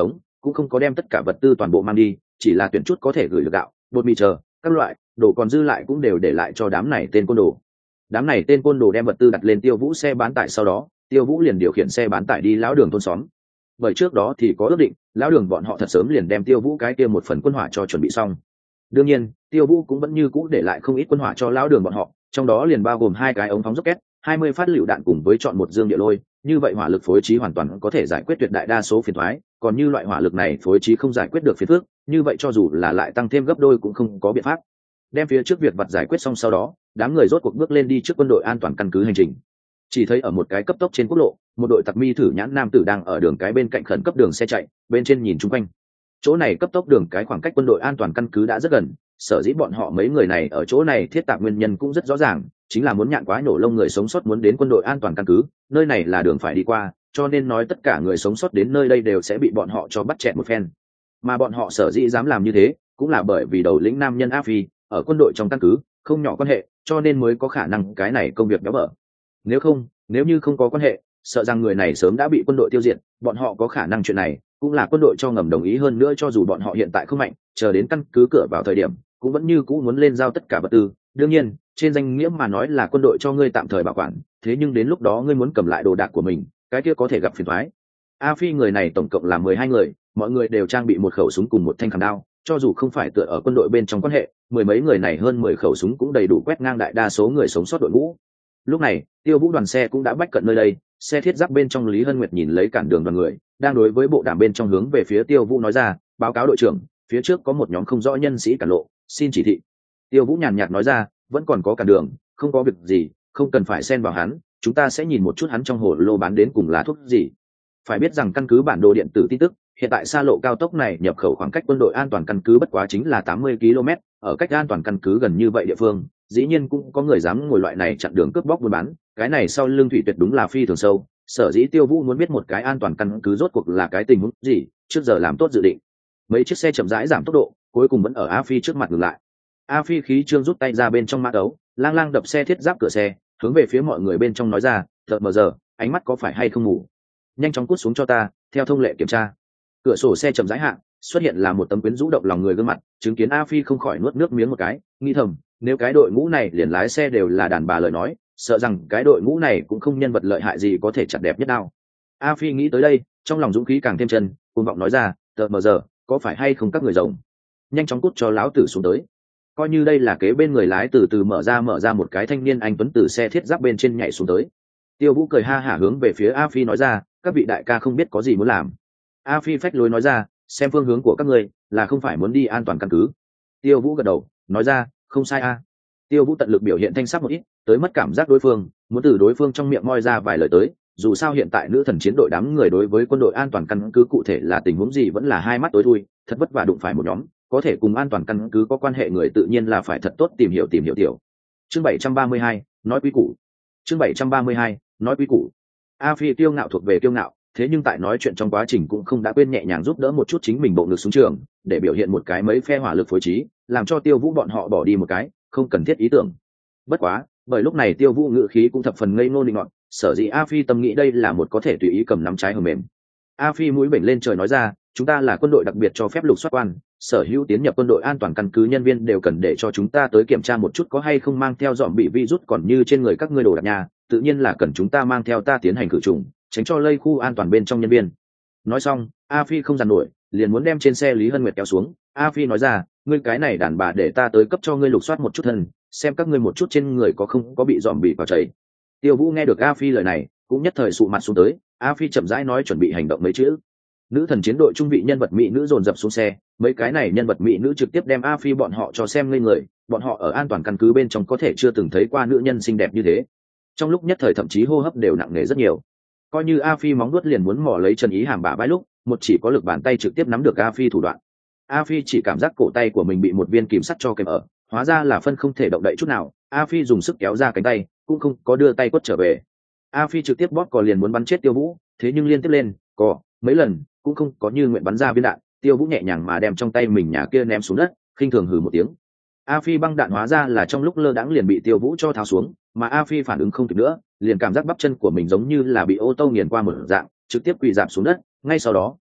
[SPEAKER 1] cũng không có đem tất cả vật tư toàn bộ mang đi, chỉ là tuyển chút có thể gửi được gạo, bột mì chờ các loại đồ còn dư lại cũng đều để lại cho đám này tên côn đồ. Đám này tên côn đồ đem vật tư đặt lên Tiêu Vũ xe bán tải, sau đó Tiêu Vũ liền điều khiển xe bán tải đi lão đường thôn xóm. Bởi trước đó thì có ước định, lão đường bọn họ thật sớm liền đem Tiêu Vũ cái kia một phần quân hỏa cho chuẩn bị xong. Đương nhiên, Tiêu Vũ cũng vẫn như cũ để lại không ít quân hỏa cho lão đường bọn họ, trong đó liền bao gồm hai cái ống phóng rocket, hai mươi phát lựu đạn cùng với chọn một dương địa lôi, như vậy hỏa lực phối trí hoàn toàn có thể giải quyết tuyệt đại đa số phiền toái, còn như loại hỏa lực này phối trí không giải quyết được phiền phức, như vậy cho dù là lại tăng thêm gấp đôi cũng không có biện pháp. Đem phía trước việc vặt giải quyết xong sau đó, đám người rốt cuộc bước lên đi trước quân đội an toàn căn cứ hành trình. Chỉ thấy ở một cái cấp tốc trên quốc lộ, một đội tặc mi thử nhãn nam tử đang ở đường cái bên cạnh khẩn cấp đường xe chạy, bên trên nhìn chung quanh. Chỗ này cấp tốc đường cái khoảng cách quân đội an toàn căn cứ đã rất gần, sở dĩ bọn họ mấy người này ở chỗ này thiết tạp nguyên nhân cũng rất rõ ràng, chính là muốn nhạn quái nổ lông người sống sót muốn đến quân đội an toàn căn cứ, nơi này là đường phải đi qua, cho nên nói tất cả người sống sót đến nơi đây đều sẽ bị bọn họ cho bắt chẹt một phen. Mà bọn họ sở dĩ dám làm như thế, cũng là bởi vì đầu lĩnh nam nhân A Phi ở quân đội trong căn cứ không nhỏ quan hệ, cho nên mới có khả năng cái này công việc béo bở. Nếu không, nếu như không có quan hệ, sợ rằng người này sớm đã bị quân đội tiêu diệt, bọn họ có khả năng chuyện này cũng là quân đội cho ngầm đồng ý, hơn nữa cho dù bọn họ hiện tại không mạnh, chờ đến căn cứ cửa vào thời điểm cũng vẫn như cũ muốn lên giao tất cả vật tư. Đương nhiên, trên danh nghĩa mà nói là quân đội cho ngươi tạm thời bảo quản, thế nhưng đến lúc đó ngươi muốn cầm lại đồ đạc của mình, cái kia có thể gặp phiền toái. A Phi người này tổng cộng là mười hai người, mọi người đều trang bị một khẩu súng cùng một thanh khảm đao, cho dù không phải tựa ở quân đội bên trong quan hệ, mười mấy người này hơn mười khẩu súng cũng đầy đủ quét ngang đại đa số người sống sót đội ngũ. Lúc này, Tiêu Vũ đoàn xe cũng đã bách cận nơi đây, xe thiết giáp bên trong Lý Hân Nguyệt nhìn lấy cản đường đoàn người, đang đối với bộ đàm bên trong hướng về phía Tiêu Vũ nói ra, báo cáo đội trưởng, phía trước có một nhóm không rõ nhân sĩ cản lộ, xin chỉ thị. Tiêu Vũ nhàn nhạt nói ra, vẫn còn có cản đường, không có việc gì, không cần phải xen vào hắn, chúng ta sẽ nhìn một chút hắn trong hồ lô bán đến cùng là thuốc gì. Phải biết rằng căn cứ bản đồ điện tử tin tức, hiện tại xa lộ cao tốc này nhập khẩu khoảng cách quân đội an toàn căn cứ bất quá chính là tám mươi ki lô mét, ở cách an toàn căn cứ gần như vậy địa phương, dĩ nhiên cũng có người dám ngồi loại này chặn đường cướp bóc buôn bán, cái này sau lưng thủy tuyệt đúng là phi thường sâu. Sở dĩ Tiêu Vũ muốn biết một cái an toàn căn cứ rốt cuộc là cái tình huống gì, trước giờ làm tốt dự định. Mấy chiếc xe chậm rãi giảm tốc độ, cuối cùng vẫn ở A Phi trước mặt ngừng lại. A Phi khí trương rút tay ra bên trong mã đấu, lang lang đập xe thiết giáp cửa xe, hướng về phía mọi người bên trong nói ra, "Thật mờ giờ, ánh mắt có phải hay không ngủ? Nhanh chóng cút xuống cho ta, theo thông lệ kiểm tra." Cửa sổ xe chậm rãi hạ, xuất hiện là một tấm quyến rũ động lòng người gương mặt, chứng kiến A Phi không khỏi nuốt nước miếng một cái, nghĩ thầm, nếu cái đội ngũ này liền lái xe đều là đàn bà lời nói, sợ rằng cái đội ngũ này cũng không nhân vật lợi hại gì có thể chặt đẹp nhất nào. A Phi nghĩ tới đây, trong lòng dũng khí càng thêm chân, cuồng vọng nói ra, "Tờ mờ giờ, có phải hay không các người rồng? Nhanh chóng cút cho lão tử xuống tới." Coi như đây là kế bên người lái từ từ mở ra mở ra một cái thanh niên anh tuấn từ xe thiết giáp bên trên nhảy xuống tới. Tiêu Vũ cười ha hả hướng về phía A Phi nói ra, "Các vị đại ca không biết có gì muốn làm." A Phi phách lối nói ra, "Xem phương hướng của các người là không phải muốn đi an toàn căn cứ." Tiêu Vũ gật đầu nói ra, "Không sai a." Tiêu Vũ tận lực biểu hiện thanh sắc một ít, tới mất cảm giác đối phương, muốn từ đối phương trong miệng moi ra vài lời tới, dù sao hiện tại nữ thần chiến đội đám người đối với quân đội an toàn căn cứ cụ thể là tình huống gì vẫn là hai mắt tối thui, thật vất vả đụng phải một nhóm có thể cùng an toàn căn cứ có quan hệ người, tự nhiên là phải thật tốt tìm hiểu tìm hiểu tiểu. Chương bảy trăm ba mươi hai, nói quý củ. Chương bảy trăm ba mươi hai, nói quý củ. A Phi kiêu ngạo thuộc về kiêu ngạo, thế nhưng tại nói chuyện trong quá trình cũng không đã quên nhẹ nhàng giúp đỡ một chút chính mình bộ ngực xuống trường, để biểu hiện một cái mấy phe hỏa lực phối trí, làm cho Tiêu Vũ bọn họ bỏ đi một cái không cần thiết ý tưởng. Bất quá, bởi lúc này Tiêu Vũ ngữ khí cũng thập phần ngây ngô linh ngọn, sở dĩ A Phi tâm nghĩ đây là một có thể tùy ý cầm nắm trái hờ mềm. A Phi mũi bệnh lên trời nói ra, "Chúng ta là quân đội đặc biệt cho phép lục soát quan, sở hữu tiến nhập quân đội an toàn căn cứ nhân viên đều cần để cho chúng ta tới kiểm tra một chút có hay không mang theo dòm bị virus còn như trên người các ngươi đồ đạc nhà, tự nhiên là cần chúng ta mang theo ta tiến hành khử trùng, tránh cho lây khu an toàn bên trong nhân viên." Nói xong, A Phi không dằn nổi, liền muốn đem trên xe Lý Hân Nguyệt kéo xuống. A Phi nói ra, "Ngươi cái này đàn bà để ta tới cấp cho ngươi lục soát một chút thân, xem các ngươi một chút trên người có không có bị dòm bị vào chảy." Tiêu Vũ nghe được A Phi lời này, cũng nhất thời sụ mặt xuống tới. A Phi chậm rãi nói chuẩn bị hành động mấy chữ. Nữ thần chiến đội trung vị nhân vật mỹ nữ dồn dập xuống xe, mấy cái này nhân vật mỹ nữ trực tiếp đem A Phi bọn họ cho xem ngây người, bọn họ ở an toàn căn cứ bên trong có thể chưa từng thấy qua nữ nhân xinh đẹp như thế. Trong lúc nhất thời thậm chí hô hấp đều nặng nề rất nhiều. Coi như A Phi móng vuốt liền muốn mò lấy Trần Ý Hàm bả vai lúc, một chỉ có lực bàn tay trực tiếp nắm được A Phi thủ đoạn. A Phi chỉ cảm giác cổ tay của mình bị một viên kìm sắt cho kèm ở, hóa ra là phân không thể động đậy chút nào. A Phi dùng sức kéo ra cánh tay, cũng không có đưa tay quất trở về. A Phi trực tiếp bóp cò liền muốn bắn chết Tiêu Vũ, thế nhưng liên tiếp lên cò mấy lần cũng không có như nguyện bắn ra viên đạn. Tiêu Vũ nhẹ nhàng mà đem trong tay mình nhà kia ném xuống đất, khinh thường hừ một tiếng. A Phi băng đạn hóa ra là trong lúc lơ đãng liền bị Tiêu Vũ cho tháo xuống, mà A Phi phản ứng không kịp nữa, liền cảm giác bắp chân của mình giống như là bị ô tô nghiền qua một dạng, trực tiếp quỳ rạp xuống đất. Ngay sau đó,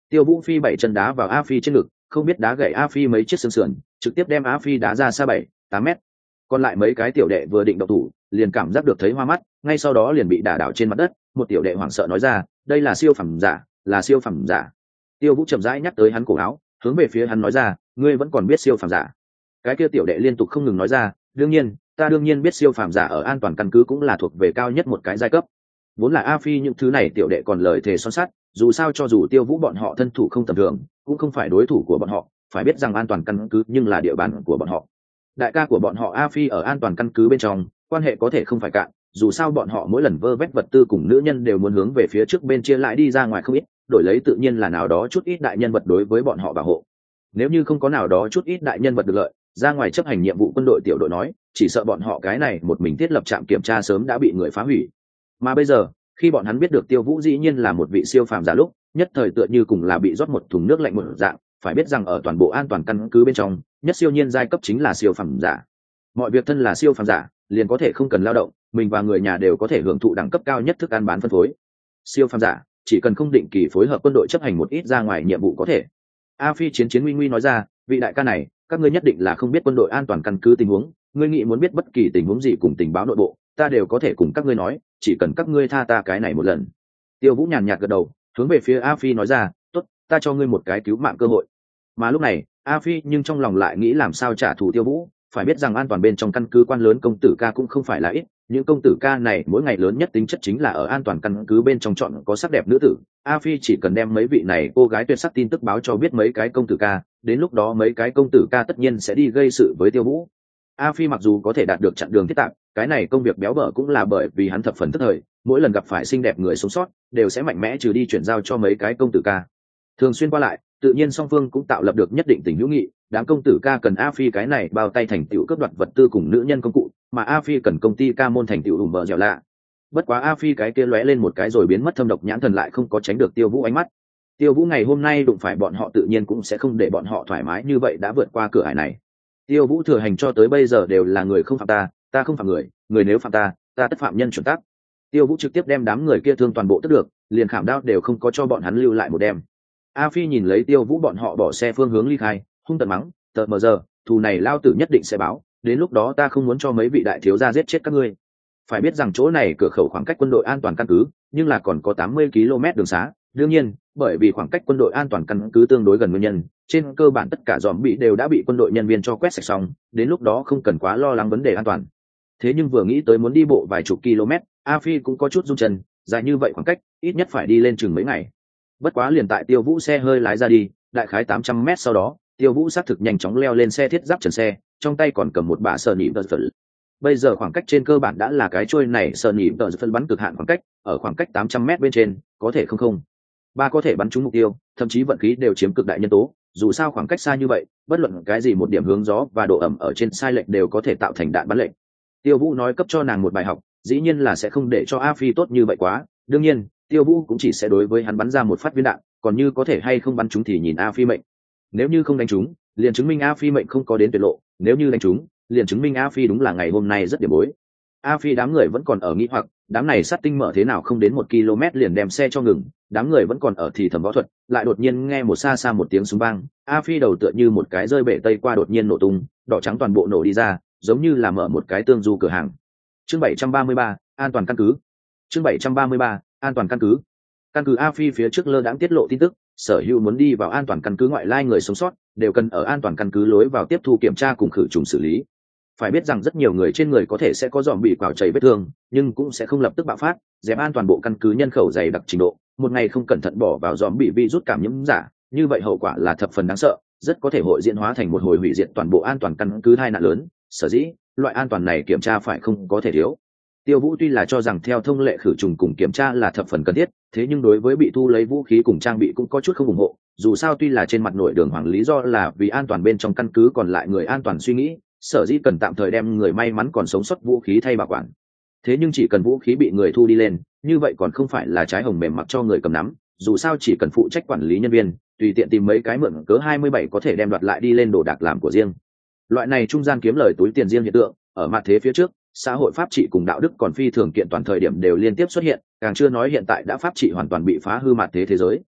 [SPEAKER 1] Tiêu Vũ phi bảy chân đá vào A Phi trên ngực, không biết đá gãy A Phi mấy chiếc xương sườn, trực tiếp đem A Phi đá ra xa bảy tám mét. Còn lại mấy cái tiểu đệ vừa định động thủ, liền cảm giác được thấy hoa mắt, ngay sau đó liền bị đả đảo trên mặt đất. Một tiểu đệ hoảng sợ nói ra, đây là siêu phẩm giả, là siêu phẩm giả. Tiêu Vũ chậm rãi nhắc tới hắn cổ áo, hướng về phía hắn nói ra, ngươi vẫn còn biết siêu phẩm giả? Cái kia tiểu đệ liên tục không ngừng nói ra, đương nhiên, ta đương nhiên biết siêu phẩm giả ở an toàn căn cứ cũng là thuộc về cao nhất một cái giai cấp. Vốn là A Phi những thứ này tiểu đệ còn lời thề son sắt, dù sao cho dù Tiêu Vũ bọn họ thân thủ không tầm thường, cũng không phải đối thủ của bọn họ, phải biết rằng an toàn căn cứ nhưng là địa bàn của bọn họ. Đại ca của bọn họ A Phi ở an toàn căn cứ bên trong, quan hệ có thể không phải cạn, dù sao bọn họ mỗi lần vơ vét vật tư cùng nữ nhân đều muốn hướng về phía trước bên chia lại đi ra ngoài không ít, đổi lấy tự nhiên là nào đó chút ít đại nhân vật đối với bọn họ bảo hộ. Nếu như không có nào đó chút ít đại nhân vật được lợi, ra ngoài chấp hành nhiệm vụ quân đội tiểu đội nói, chỉ sợ bọn họ cái này một mình thiết lập trạm kiểm tra sớm đã bị người phá hủy. Mà bây giờ, khi bọn hắn biết được Tiêu Vũ dĩ nhiên là một vị siêu phàm giả lúc, nhất thời tựa như cùng là bị rót một thùng nước lạnh một dạng, phải biết rằng ở toàn bộ an toàn căn cứ bên trong, nhất siêu nhiên giai cấp chính là siêu phàm giả. Mọi việc thân là siêu phàm giả, liền có thể không cần lao động, mình và người nhà đều có thể hưởng thụ đẳng cấp cao nhất thức ăn bán phân phối. Siêu phàm giả, chỉ cần không định kỳ phối hợp quân đội chấp hành một ít ra ngoài nhiệm vụ có thể. A Phi chiến chiến nguy nguy nói ra, vị đại ca này, các ngươi nhất định là không biết quân đội an toàn căn cứ tình huống, ngươi nghĩ muốn biết bất kỳ tình huống gì cùng tình báo nội bộ, ta đều có thể cùng các ngươi nói, chỉ cần các ngươi tha ta cái này một lần. Tiêu Vũ nhàn nhạt gật đầu, hướng về phía A Phi nói ra, tốt, ta cho ngươi một cái cứu mạng cơ hội. Mà lúc này, A Phi nhưng trong lòng lại nghĩ làm sao trả thù Tiêu Vũ, phải biết rằng an toàn bên trong căn cứ quan lớn công tử ca cũng không phải là ít, những công tử ca này mỗi ngày lớn nhất tính chất chính là ở an toàn căn cứ bên trong chọn có sắc đẹp nữ tử. A Phi chỉ cần đem mấy vị này cô gái tuyệt sắc tin tức báo cho biết mấy cái công tử ca, đến lúc đó mấy cái công tử ca tất nhiên sẽ đi gây sự với Tiêu Vũ. A Phi mặc dù có thể đạt được chặn đường thiết tạp, cái này công việc béo bở cũng là bởi vì hắn thập phần tức thời, mỗi lần gặp phải xinh đẹp người sống sót, đều sẽ mạnh mẽ trừ đi chuyển giao cho mấy cái công tử ca. Thường xuyên qua lại, tự nhiên song phương cũng tạo lập được nhất định tình hữu nghị, đám công tử ca cần A Phi cái này bao tay thành tựu cướp đoạt vật tư cùng nữ nhân công cụ, mà A Phi cần công ty ca môn thành tựu ủng vợ dẻo lạ. Bất quá A Phi cái kia lóe lên một cái rồi biến mất thâm độc nhãn thần lại không có tránh được Tiêu Vũ ánh mắt. Tiêu Vũ ngày hôm nay đụng phải bọn họ tự nhiên cũng sẽ không để bọn họ thoải mái như vậy đã vượt qua cửa ải này. Tiêu Vũ thừa hành cho tới bây giờ đều là người không phạm ta, ta không phạm người, người nếu phạm ta, ta tất phạm nhân chuẩn tắc. Tiêu Vũ trực tiếp đem đám người kia thương toàn bộ tất được, liền khảm đao đều không có cho bọn hắn lưu lại một đêm. A Phi nhìn lấy Tiêu Vũ bọn họ bỏ xe phương hướng ly khai, hung tợn mắng, tợt mờ giờ, thù này lao tử nhất định sẽ báo, đến lúc đó ta không muốn cho mấy vị đại thiếu gia giết chết các ngươi. Phải biết rằng chỗ này cửa khẩu khoảng cách quân đội an toàn căn cứ, nhưng là còn có tám mươi ki lô mét đường xá, đương nhiên, bởi vì khoảng cách quân đội an toàn căn cứ tương đối gần nguyên nhân, trên cơ bản tất cả dòm bị đều đã bị quân đội nhân viên cho quét sạch xong, đến lúc đó không cần quá lo lắng vấn đề an toàn. Thế nhưng vừa nghĩ tới muốn đi bộ vài chục km, A Phi cũng có chút run chân, dài như vậy khoảng cách, ít nhất phải đi lên chừng mấy ngày. Bất quá liền tại Tiêu Vũ xe hơi lái ra đi, đại khái tám trăm mét sau đó, Tiêu Vũ xác thực nhanh chóng leo lên xe thiết giáp trần xe, trong tay còn cầm một bả sờ nhị đợt phân. Bây giờ khoảng cách trên cơ bản đã là cái trôi này sờ nhị đợt phân bắn cực hạn khoảng cách, ở khoảng cách tám trăm mét bên trên, có thể không không. Ba có thể bắn trúng mục tiêu, thậm chí vận khí đều chiếm cực đại nhân tố, dù sao khoảng cách xa như vậy, bất luận cái gì một điểm hướng gió và độ ẩm ở trên sai lệch đều có thể tạo thành đạn bắn lệnh. Tiêu Vũ nói cấp cho nàng một bài học, dĩ nhiên là sẽ không để cho A Phi tốt như vậy quá, đương nhiên, Tiêu Vũ cũng chỉ sẽ đối với hắn bắn ra một phát viên đạn, còn như có thể hay không bắn trúng thì nhìn A Phi mệnh. Nếu như không đánh trúng, liền chứng minh A Phi mệnh không có đến tuyệt lộ, nếu như đánh trúng, liền chứng minh A Phi đúng là ngày hôm nay rất điểm bối. A Phi đám người vẫn còn ở nghĩ hoặc, đám này sát tinh mở thế nào không đến một km liền đem xe cho ngừng, đám người vẫn còn ở thì thầm võ thuật, lại đột nhiên nghe một xa xa một tiếng súng vang, A Phi đầu tựa như một cái rơi bể tây qua đột nhiên nổ tung, đỏ trắng toàn bộ nổ đi ra, giống như là mở một cái tương du cửa hàng. Chương bảy trăm ba mươi ba, an toàn căn cứ. Chương bảy trăm ba mươi ba, an toàn căn cứ. Căn cứ A Phi phía trước lơ đãng tiết lộ tin tức, sở hữu muốn đi vào an toàn căn cứ ngoại lai người sống sót đều cần ở an toàn căn cứ lối vào tiếp thu kiểm tra cùng khử trùng xử lý. Phải biết rằng rất nhiều người trên người có thể sẽ có dòm bị quào chảy vết thương, nhưng cũng sẽ không lập tức bạo phát, dẹp an toàn bộ căn cứ nhân khẩu dày đặc trình độ, một ngày không cẩn thận bỏ vào dòm bị virus cảm nhiễm giả, như vậy hậu quả là thập phần đáng sợ, rất có thể hội diễn hóa thành một hồi hủy diệt toàn bộ an toàn căn cứ tai nạn lớn. Sở dĩ, loại an toàn này kiểm tra phải không có thể thiếu. Tiêu Vũ tuy là cho rằng theo thông lệ khử trùng cùng kiểm tra là thập phần cần thiết, thế nhưng đối với bị thu lấy vũ khí cùng trang bị cũng có chút không ủng hộ, dù sao tuy là trên mặt nội đường hoàng lý do là vì an toàn bên trong căn cứ còn lại người an toàn suy nghĩ, sở dĩ cần tạm thời đem người may mắn còn sống sót vũ khí thay bảo quản. Thế nhưng chỉ cần vũ khí bị người thu đi lên, như vậy còn không phải là trái hồng mềm mặc cho người cầm nắm, dù sao chỉ cần phụ trách quản lý nhân viên, tùy tiện tìm mấy cái mượn cớ hai mươi bảy có thể đem đoạt lại đi lên đồ đạc làm của riêng. Loại này trung gian kiếm lời túi tiền riêng hiện tượng, ở mặt thế phía trước, xã hội pháp trị cùng đạo đức còn phi thường kiện toàn thời điểm đều liên tiếp xuất hiện, càng chưa nói hiện tại đã pháp trị hoàn toàn bị phá hư mặt thế thế giới.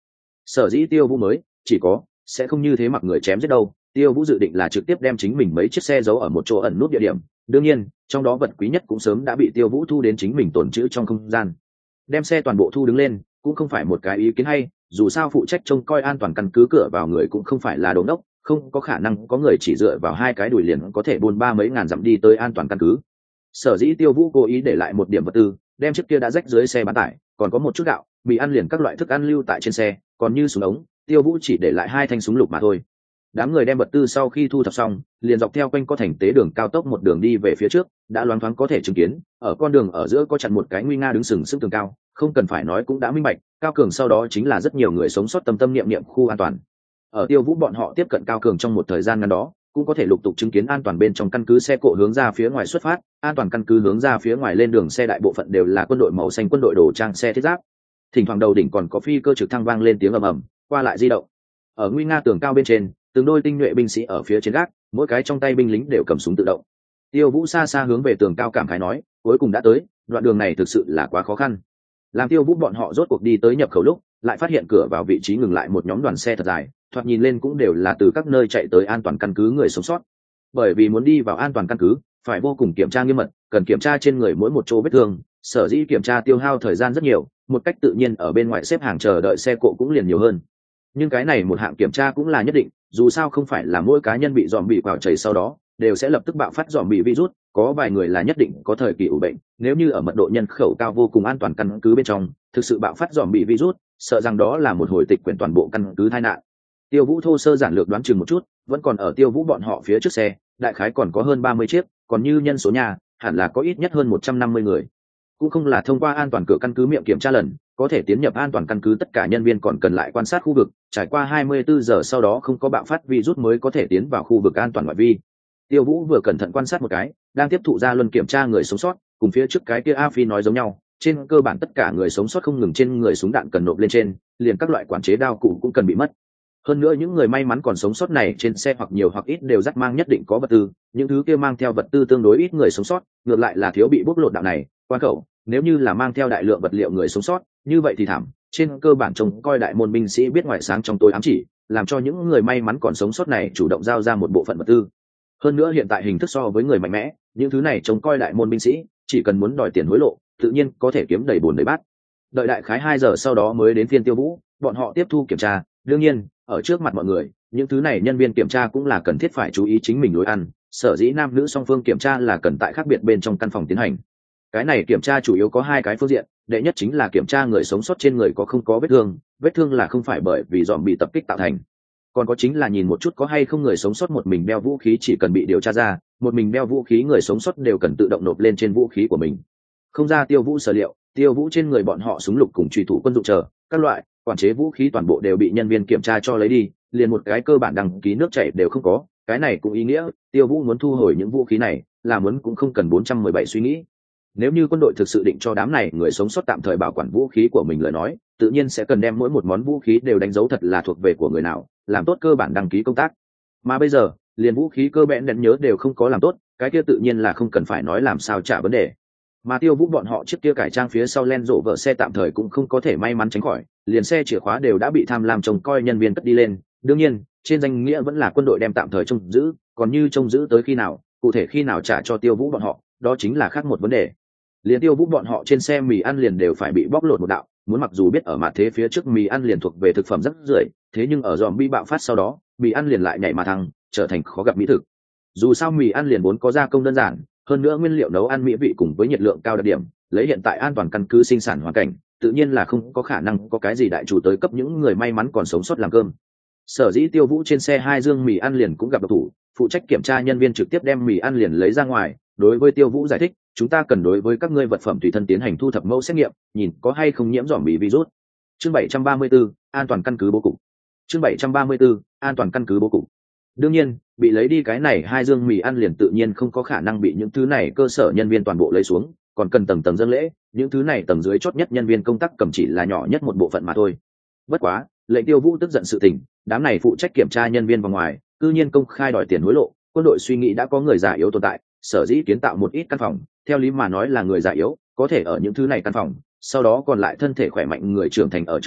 [SPEAKER 1] Sở dĩ Tiêu Vũ mới chỉ có sẽ không như thế mặc người chém giết đâu. Tiêu Vũ dự định là trực tiếp đem chính mình mấy chiếc xe giấu ở một chỗ ẩn nút địa điểm, đương nhiên trong đó vật quý nhất cũng sớm đã bị Tiêu Vũ thu đến chính mình tồn trữ trong không gian. Đem xe toàn bộ thu đứng lên cũng không phải một cái ý kiến hay, dù sao phụ trách trông coi an toàn căn cứ cửa vào người cũng không phải là đồ ngốc, không có khả năng có người chỉ dựa vào hai cái đùi liền có thể buôn ba mấy ngàn dặm đi tới an toàn căn cứ. Sở dĩ Tiêu Vũ cố ý để lại một điểm vật tư, đem chiếc kia đã rách dưới xe bán tải, còn có một chút gạo, bị ăn liền các loại thức ăn lưu tại trên xe, còn như súng ống, Tiêu Vũ chỉ để lại hai thanh súng lục mà thôi. Đám người đem vật tư sau khi thu thập xong, liền dọc theo quanh co thành tế đường cao tốc một đường đi về phía trước, đã loáng thoáng có thể chứng kiến, ở con đường ở giữa có chặn một cái nguy nga đứng sừng sững tường cao, không cần phải nói cũng đã minh bạch, Cao Cường sau đó chính là rất nhiều người sống sót tâm tâm niệm niệm khu an toàn. Ở Tiêu Vũ bọn họ tiếp cận Cao Cường trong một thời gian ngắn đó, cũng có thể lục tục chứng kiến an toàn bên trong căn cứ xe cộ hướng ra phía ngoài xuất phát, an toàn căn cứ hướng ra phía ngoài lên đường xe đại bộ phận đều là quân đội màu xanh quân đội đồ trang xe thiết giáp. Thỉnh thoảng đầu đỉnh còn có phi cơ trực thăng vang lên tiếng ầm ầm, qua lại di động. Ở nguy nga tường cao bên trên, từng đôi tinh nhuệ binh sĩ ở phía trên gác, mỗi cái trong tay binh lính đều cầm súng tự động. Tiêu Vũ xa xa hướng về tường cao cảm khái nói, cuối cùng đã tới, đoạn đường này thực sự là quá khó khăn. Làm Tiêu Vũ bọn họ rốt cuộc đi tới nhập khẩu lúc, lại phát hiện cửa vào vị trí ngừng lại một nhóm đoàn xe thật dài, thoạt nhìn lên cũng đều là từ các nơi chạy tới an toàn căn cứ người sống sót. Bởi vì muốn đi vào an toàn căn cứ, phải vô cùng kiểm tra nghiêm mật, cần kiểm tra trên người mỗi một chỗ vết thương, sở dĩ kiểm tra tiêu hao thời gian rất nhiều, một cách tự nhiên ở bên ngoài xếp hàng chờ đợi xe cộ cũng liền nhiều hơn. Nhưng cái này một hạng kiểm tra cũng là nhất định, dù sao không phải là mỗi cá nhân bị dòm bị quào chảy sau đó đều sẽ lập tức bạo phát dòm bị virus, có vài người là nhất định có thời kỳ ủ bệnh, nếu như ở mật độ nhân khẩu cao vô cùng an toàn căn cứ bên trong thực sự bạo phát dòm bị virus, sợ rằng đó là một hồi tịch quyển toàn bộ căn cứ tai nạn. Tiêu Vũ thô sơ giản lược đoán chừng một chút, vẫn còn ở Tiêu Vũ bọn họ phía trước xe, đại khái còn có hơn ba mươi chiếc, còn như nhân số nhà, hẳn là có ít nhất hơn một trăm năm mươi người. Cũng không là thông qua an toàn cửa căn cứ miệng kiểm tra lần, có thể tiến nhập an toàn căn cứ tất cả nhân viên còn cần lại quan sát khu vực, trải qua hai mươi bốn giờ sau đó không có bạo phát virus mới có thể tiến vào khu vực an toàn ngoại vi. Tiêu Vũ vừa cẩn thận quan sát một cái, đang tiếp thụ ra luân kiểm tra người sống sót, cùng phía trước cái kia A Phi nói giống nhau, trên cơ bản tất cả người sống sót không ngừng trên người súng đạn cần nộp lên trên, liền các loại quản chế đao cụ cũng cần bị mất. Hơn nữa những người may mắn còn sống sót này trên xe hoặc nhiều hoặc ít đều dắt mang nhất định có vật tư, những thứ kia mang theo vật tư tương đối ít người sống sót, ngược lại là thiếu bị bóc lột đạo này, quan khẩu, nếu như là mang theo đại lượng vật liệu người sống sót, như vậy thì thảm, trên cơ bản trông coi đại môn binh sĩ biết ngoài sáng trong tối ám chỉ, làm cho những người may mắn còn sống sót này chủ động giao ra một bộ phận vật tư. Hơn nữa hiện tại hình thức so với người mạnh mẽ, những thứ này trông coi đại môn binh sĩ, chỉ cần muốn đòi tiền hối lộ, tự nhiên có thể kiếm đầy bồn đầy bát. Đợi đại khái hai giờ sau đó mới đến phiên Tiêu Vũ, bọn họ tiếp thu kiểm tra, đương nhiên, ở trước mặt mọi người, những thứ này nhân viên kiểm tra cũng là cần thiết phải chú ý chính mình lối ăn, sở dĩ nam nữ song phương kiểm tra là cần tại khác biệt bên trong căn phòng tiến hành. Cái này kiểm tra chủ yếu có hai cái phương diện, đệ nhất chính là kiểm tra người sống sót trên người có không có vết thương, vết thương là không phải bởi vì dòm bị tập kích tạo thành. Còn có chính là nhìn một chút có hay không người sống sót một mình đeo vũ khí, chỉ cần bị điều tra ra, một mình đeo vũ khí người sống sót đều cần tự động nộp lên trên vũ khí của mình. Không ra Tiêu Vũ sở liệu, Tiêu Vũ trên người bọn họ súng lục cùng truy thủ quân dụng chờ, các loại quản chế vũ khí toàn bộ đều bị nhân viên kiểm tra cho lấy đi, liền một cái cơ bản đăng ký nước chảy đều không có. Cái này cũng ý nghĩa Tiêu Vũ muốn thu hồi những vũ khí này, là muốn cũng không cần bốn trăm mười bảy suy nghĩ. Nếu như quân đội thực sự định cho đám này người sống sót tạm thời bảo quản vũ khí của mình lời nói, tự nhiên sẽ cần đem mỗi một món vũ khí đều đánh dấu thật là thuộc về của người nào, làm tốt cơ bản đăng ký công tác. Mà bây giờ liền vũ khí cơ bản đèn nhớ đều không có làm tốt, cái kia tự nhiên là không cần phải nói làm sao trả vấn đề. Mà Tiêu Vũ bọn họ chiếc kia cải trang phía sau len rộ vợ xe tạm thời cũng không có thể may mắn tránh khỏi, liền xe chìa khóa đều đã bị tham lam trông coi nhân viên cất đi lên, đương nhiên trên danh nghĩa vẫn là quân đội đem tạm thời trông giữ, còn như trông giữ tới khi nào, cụ thể khi nào trả cho Tiêu Vũ bọn họ, đó chính là khác một vấn đề. Liền Tiêu Vũ bọn họ trên xe mì ăn liền đều phải bị bóc lột một đạo, muốn mặc dù biết ở mặt thế phía trước mì ăn liền thuộc về thực phẩm rất rưởi, thế nhưng ở zombie bạo phát sau đó, mì ăn liền lại nhảy mà thăng, trở thành khó gặp mỹ thực. Dù sao mì ăn liền vốn có gia công đơn giản, hơn nữa nguyên liệu nấu ăn mỹ vị cùng với nhiệt lượng cao đặc điểm, lấy hiện tại an toàn căn cứ sinh sản hoàn cảnh, tự nhiên là không có khả năng có cái gì đại chủ tới cấp những người may mắn còn sống sót làm cơm. Sở dĩ Tiêu Vũ trên xe hai dương mì ăn liền cũng gặp độc thủ, phụ trách kiểm tra nhân viên trực tiếp đem mì ăn liền lấy ra ngoài, đối với Tiêu Vũ giải thích, chúng ta cần đối với các ngươi vật phẩm tùy thân tiến hành thu thập mẫu xét nghiệm, nhìn có hay không nhiễm dòm bị virus. Chương bảy trăm ba mươi tư, an toàn căn cứ bố cục. Chương bảy trăm ba mươi tư, an toàn căn cứ bố cục. Đương nhiên, bị lấy đi cái này hai dương mì ăn liền tự nhiên không có khả năng bị những thứ này cơ sở nhân viên toàn bộ lấy xuống, còn cần tầng tầng dâng lễ, những thứ này tầng dưới chót nhất nhân viên công tác cầm chỉ là nhỏ nhất một bộ phận mà thôi. Bất quá, lệnh Tiêu Vũ tức giận sự tình, đám này phụ trách kiểm tra nhân viên vào ngoài, cư nhiên công khai đòi tiền hối lộ, quân đội suy nghĩ đã có người già yếu tồn tại, sở dĩ kiến tạo một ít căn phòng, theo lý mà nói là người già yếu có thể ở những thứ này căn phòng, sau đó còn lại thân thể khỏe mạnh người trưởng thành ở trứng đồng,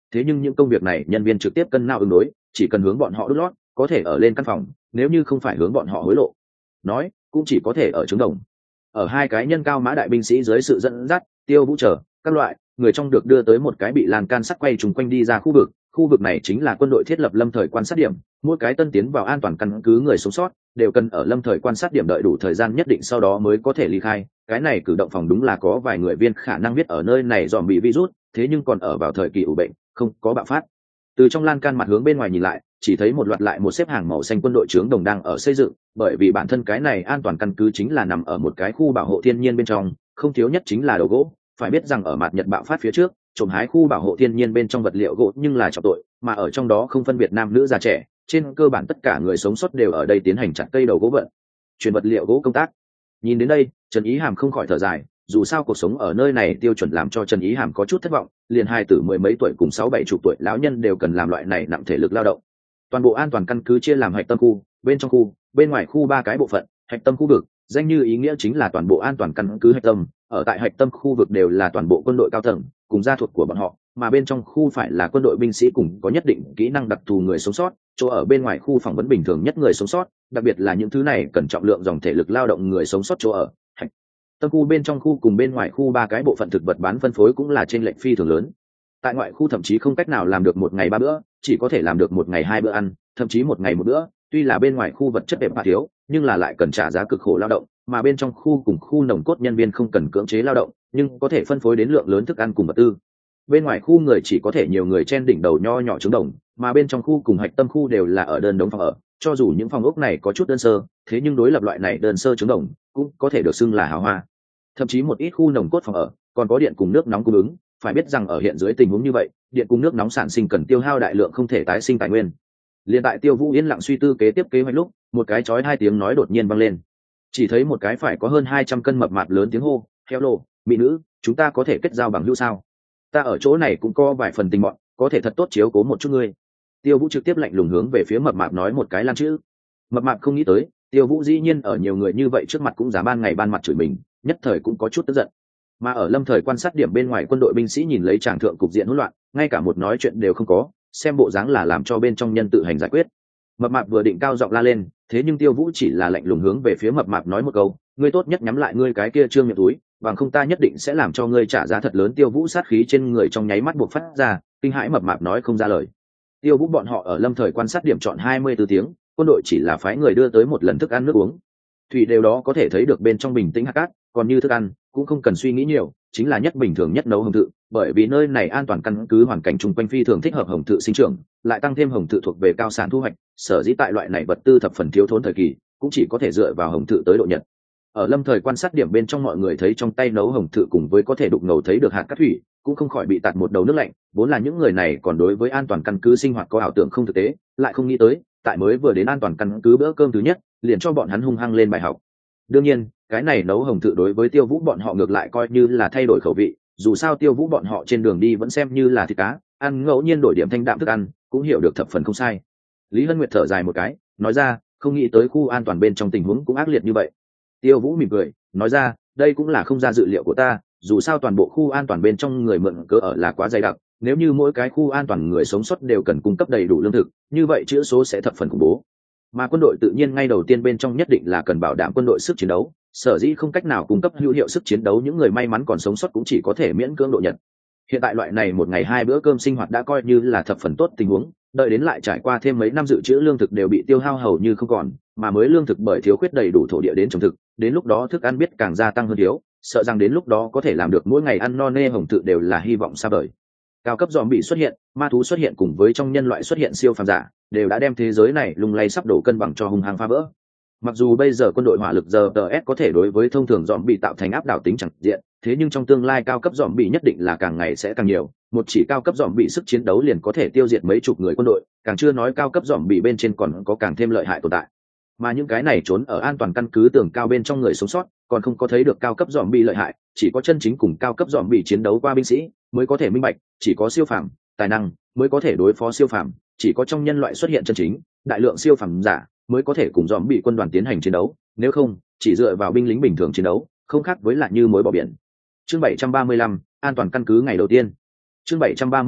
[SPEAKER 1] thế nhưng những công việc này nhân viên trực tiếp cân não ứng đối, chỉ cần hướng bọn họ đút lót có thể ở lên căn phòng, nếu như không phải hướng bọn họ hối lộ nói cũng chỉ có thể ở trứng đồng. Ở hai cái nhân cao mã đại binh sĩ dưới sự dẫn dắt, Tiêu Vũ chờ các loại người trong được đưa tới một cái bị lan can sắt quay trùng quanh đi ra khu vực. Khu vực này chính là quân đội thiết lập lâm thời quan sát điểm, mỗi cái tân tiến vào an toàn căn cứ người sống sót đều cần ở lâm thời quan sát điểm đợi đủ thời gian nhất định sau đó mới có thể ly khai. Cái này cử động phòng đúng là có vài người viên khả năng biết ở nơi này dòm bị virus, thế nhưng còn ở vào thời kỳ ủ bệnh, không có bạo phát. Từ trong lan can mặt hướng bên ngoài nhìn lại, chỉ thấy một loạt lại một xếp hàng màu xanh quân đội trướng đồng đang ở xây dựng, bởi vì bản thân cái này an toàn căn cứ chính là nằm ở một cái khu bảo hộ thiên nhiên bên trong, không thiếu nhất chính là đầu gỗ. Phải biết rằng ở mặt Nhật bạo phát phía trước, trộm hái khu bảo hộ thiên nhiên bên trong vật liệu gỗ nhưng là trọng tội, mà ở trong đó không phân biệt nam nữ già trẻ, trên cơ bản tất cả người sống sót đều ở đây tiến hành chặt cây đầu gỗ vận chuyển vật liệu gỗ công tác. Nhìn đến đây, Trần Ý Hàm không khỏi thở dài, dù sao cuộc sống ở nơi này tiêu chuẩn làm cho Trần Ý Hàm có chút thất vọng, liền hai tử mười mấy tuổi cùng sáu bảy chục tuổi lão nhân đều cần làm loại này nặng thể lực lao động. Toàn bộ an toàn căn cứ chia làm hạch tâm khu, bên trong khu, bên ngoài khu ba cái bộ phận. Hạch tâm khu vực danh như ý nghĩa chính là toàn bộ an toàn căn cứ hạch tâm, ở tại hạch tâm khu vực đều là toàn bộ quân đội cao tầng cùng gia thuộc của bọn họ, mà bên trong khu phải là quân đội binh sĩ cùng có nhất định kỹ năng đặc thù người sống sót. Chỗ ở bên ngoài khu phỏng vấn bình thường nhất người sống sót, đặc biệt là những thứ này cần trọng lượng dòng thể lực lao động người sống sót chỗ ở. Hạch tâm khu bên trong khu cùng bên ngoài khu ba cái bộ phận thực vật bán phân phối cũng là trên lệnh phi thường lớn. Tại ngoại khu thậm chí không cách nào làm được một ngày ba bữa, chỉ có thể làm được một ngày hai bữa ăn, thậm chí một ngày một bữa. Tuy là bên ngoài khu vật chất đẹp bạc thiếu, nhưng là lại cần trả giá cực khổ lao động, mà bên trong khu cùng khu nồng cốt nhân viên không cần cưỡng chế lao động, nhưng có thể phân phối đến lượng lớn thức ăn cùng vật tư. Bên ngoài khu người chỉ có thể nhiều người chen đỉnh đầu nho nhỏ trứng đồng, mà bên trong khu cùng hạch tâm khu đều là ở đơn đống phòng ở. Cho dù những phòng ốc này có chút đơn sơ, thế nhưng đối lập loại này đơn sơ trứng đồng cũng có thể được xưng là hào hoa. Thậm chí một ít khu nồng cốt phòng ở còn có điện cùng nước nóng cung ứng. Phải biết rằng ở hiện dưới tình huống như vậy, điện cùng nước nóng sản sinh cần tiêu hao đại lượng không thể tái sinh tài nguyên. Liên tại Tiêu Vũ yên lặng suy tư kế tiếp kế hoạch lúc, một cái chói hai tiếng nói đột nhiên vang lên. Chỉ thấy một cái phải có hơn hai trăm cân mập mạp lớn tiếng hô, "Hello, mỹ nữ, chúng ta có thể kết giao bằng hữu sao? Ta ở chỗ này cũng có vài phần tình bọn, có thể thật tốt chiếu cố một chút ngươi." Tiêu Vũ trực tiếp lạnh lùng hướng về phía mập mạp nói một cái lan chữ. Mập mạp không nghĩ tới, Tiêu Vũ dĩ nhiên ở nhiều người như vậy trước mặt cũng dám ban ngày ban mặt chửi mình, nhất thời cũng có chút tức giận. Mà ở lâm thời quan sát điểm bên ngoài, quân đội binh sĩ nhìn lấy tràng thượng cục diện hỗn loạn, ngay cả một nói chuyện đều không có, xem bộ dáng là làm cho bên trong nhân tự hành giải quyết. Mập mạp vừa định cao giọng la lên, thế nhưng Tiêu Vũ chỉ là lạnh lùng hướng về phía mập mạp nói một câu, ngươi tốt nhất nhắm lại ngươi cái kia trương miệng túi, bằng không ta nhất định sẽ làm cho ngươi trả giá thật lớn. Tiêu Vũ sát khí trên người trong nháy mắt buộc phát ra, kinh hãi mập mạp nói không ra lời. Tiêu Vũ bọn họ ở lâm thời quan sát điểm chọn hai mươi tư tiếng, quân đội chỉ là phái người đưa tới một lần thức ăn nước uống, thủy đều đó có thể thấy được bên trong bình tĩnh hạt cát, còn như thức ăn cũng không cần suy nghĩ nhiều, chính là nhất bình thường nhất nấu hồng thự, bởi vì nơi này an toàn căn cứ hoàn cảnh chung quanh phi thường thích hợp hồng thự sinh trưởng, lại tăng thêm hồng thự thuộc về cao sản thu hoạch, sở dĩ tại loại này vật tư thập phần thiếu thốn thời kỳ, cũng chỉ có thể dựa vào hồng thự tới độ nhật. Ở lâm thời quan sát điểm bên trong, mọi người thấy trong tay nấu hồng thự cùng với có thể đục ngầu thấy được hạt cát thủy, cũng không khỏi bị tạt một đầu nước lạnh. Vốn là những người này còn đối với an toàn căn cứ sinh hoạt có ảo tưởng không thực tế, lại không nghĩ tới tại mới vừa đến an toàn căn cứ bữa cơm thứ nhất, liền cho bọn hắn hung hăng lên bài học. Đương nhiên, cái này nấu hồng thự đối với Tiêu Vũ bọn họ ngược lại coi như là thay đổi khẩu vị, dù sao Tiêu Vũ bọn họ trên đường đi vẫn xem như là thịt cá, ăn ngẫu nhiên đổi điểm thanh đạm thức ăn, cũng hiểu được thập phần không sai. Lý Hân Nguyệt thở dài một cái, nói ra, không nghĩ tới khu an toàn bên trong tình huống cũng ác liệt như vậy. Tiêu Vũ mỉm cười, nói ra, đây cũng là không ra dự liệu của ta, dù sao toàn bộ khu an toàn bên trong người mượn cớ ở là quá dày đặc, nếu như mỗi cái khu an toàn người sống sót đều cần cung cấp đầy đủ lương thực, như vậy chữ số sẽ thập phần khủng bố. Mà quân đội tự nhiên ngay đầu tiên bên trong nhất định là cần bảo đảm quân đội sức chiến đấu, sở dĩ không cách nào cung cấp hữu hiệu sức chiến đấu, những người may mắn còn sống sót cũng chỉ có thể miễn cưỡng độ nhật. Hiện tại loại này một ngày hai bữa cơm sinh hoạt đã coi như là thập phần tốt tình huống, đợi đến lại trải qua thêm mấy năm dự trữ lương thực đều bị tiêu hao hầu như không còn, mà mới lương thực bởi thiếu khuyết đầy đủ thổ địa đến trồng thực, đến lúc đó thức ăn biết càng gia tăng hơn thiếu, sợ rằng đến lúc đó có thể làm được mỗi ngày ăn no nê hồng tự đều là hy vọng xa vời. Cao cấp zombie xuất hiện, ma thú xuất hiện cùng với trong nhân loại xuất hiện siêu phàm giả, đều đã đem thế giới này lung lay sắp đổ cân bằng cho hung hăng phá vỡ. Mặc dù bây giờ quân đội hỏa lực giờ tê ét có thể đối với thông thường zombie tạo thành áp đảo tính chẳng diện, thế nhưng trong tương lai cao cấp zombie nhất định là càng ngày sẽ càng nhiều, một chỉ cao cấp zombie sức chiến đấu liền có thể tiêu diệt mấy chục người quân đội, càng chưa nói cao cấp zombie bên trên còn có càng thêm lợi hại tồn tại. Mà những cái này trốn ở an toàn căn cứ tường cao bên trong người sống sót, còn không có thấy được cao cấp zombie lợi hại, chỉ có chân chính cùng cao cấp zombie chiến đấu qua binh sĩ mới có thể minh bạch, chỉ có siêu phàm tài năng mới có thể đối phó siêu phàm, chỉ có trong nhân loại xuất hiện chân chính đại lượng siêu phàm giả mới có thể cùng zombie quân đoàn tiến hành chiến đấu, nếu không chỉ dựa vào binh lính bình thường chiến đấu không khác với lại như mối bỏ biển. Chương bảy trăm ba mươi lăm, an toàn căn cứ ngày đầu tiên. Chương bảy trăm ba mươi lăm,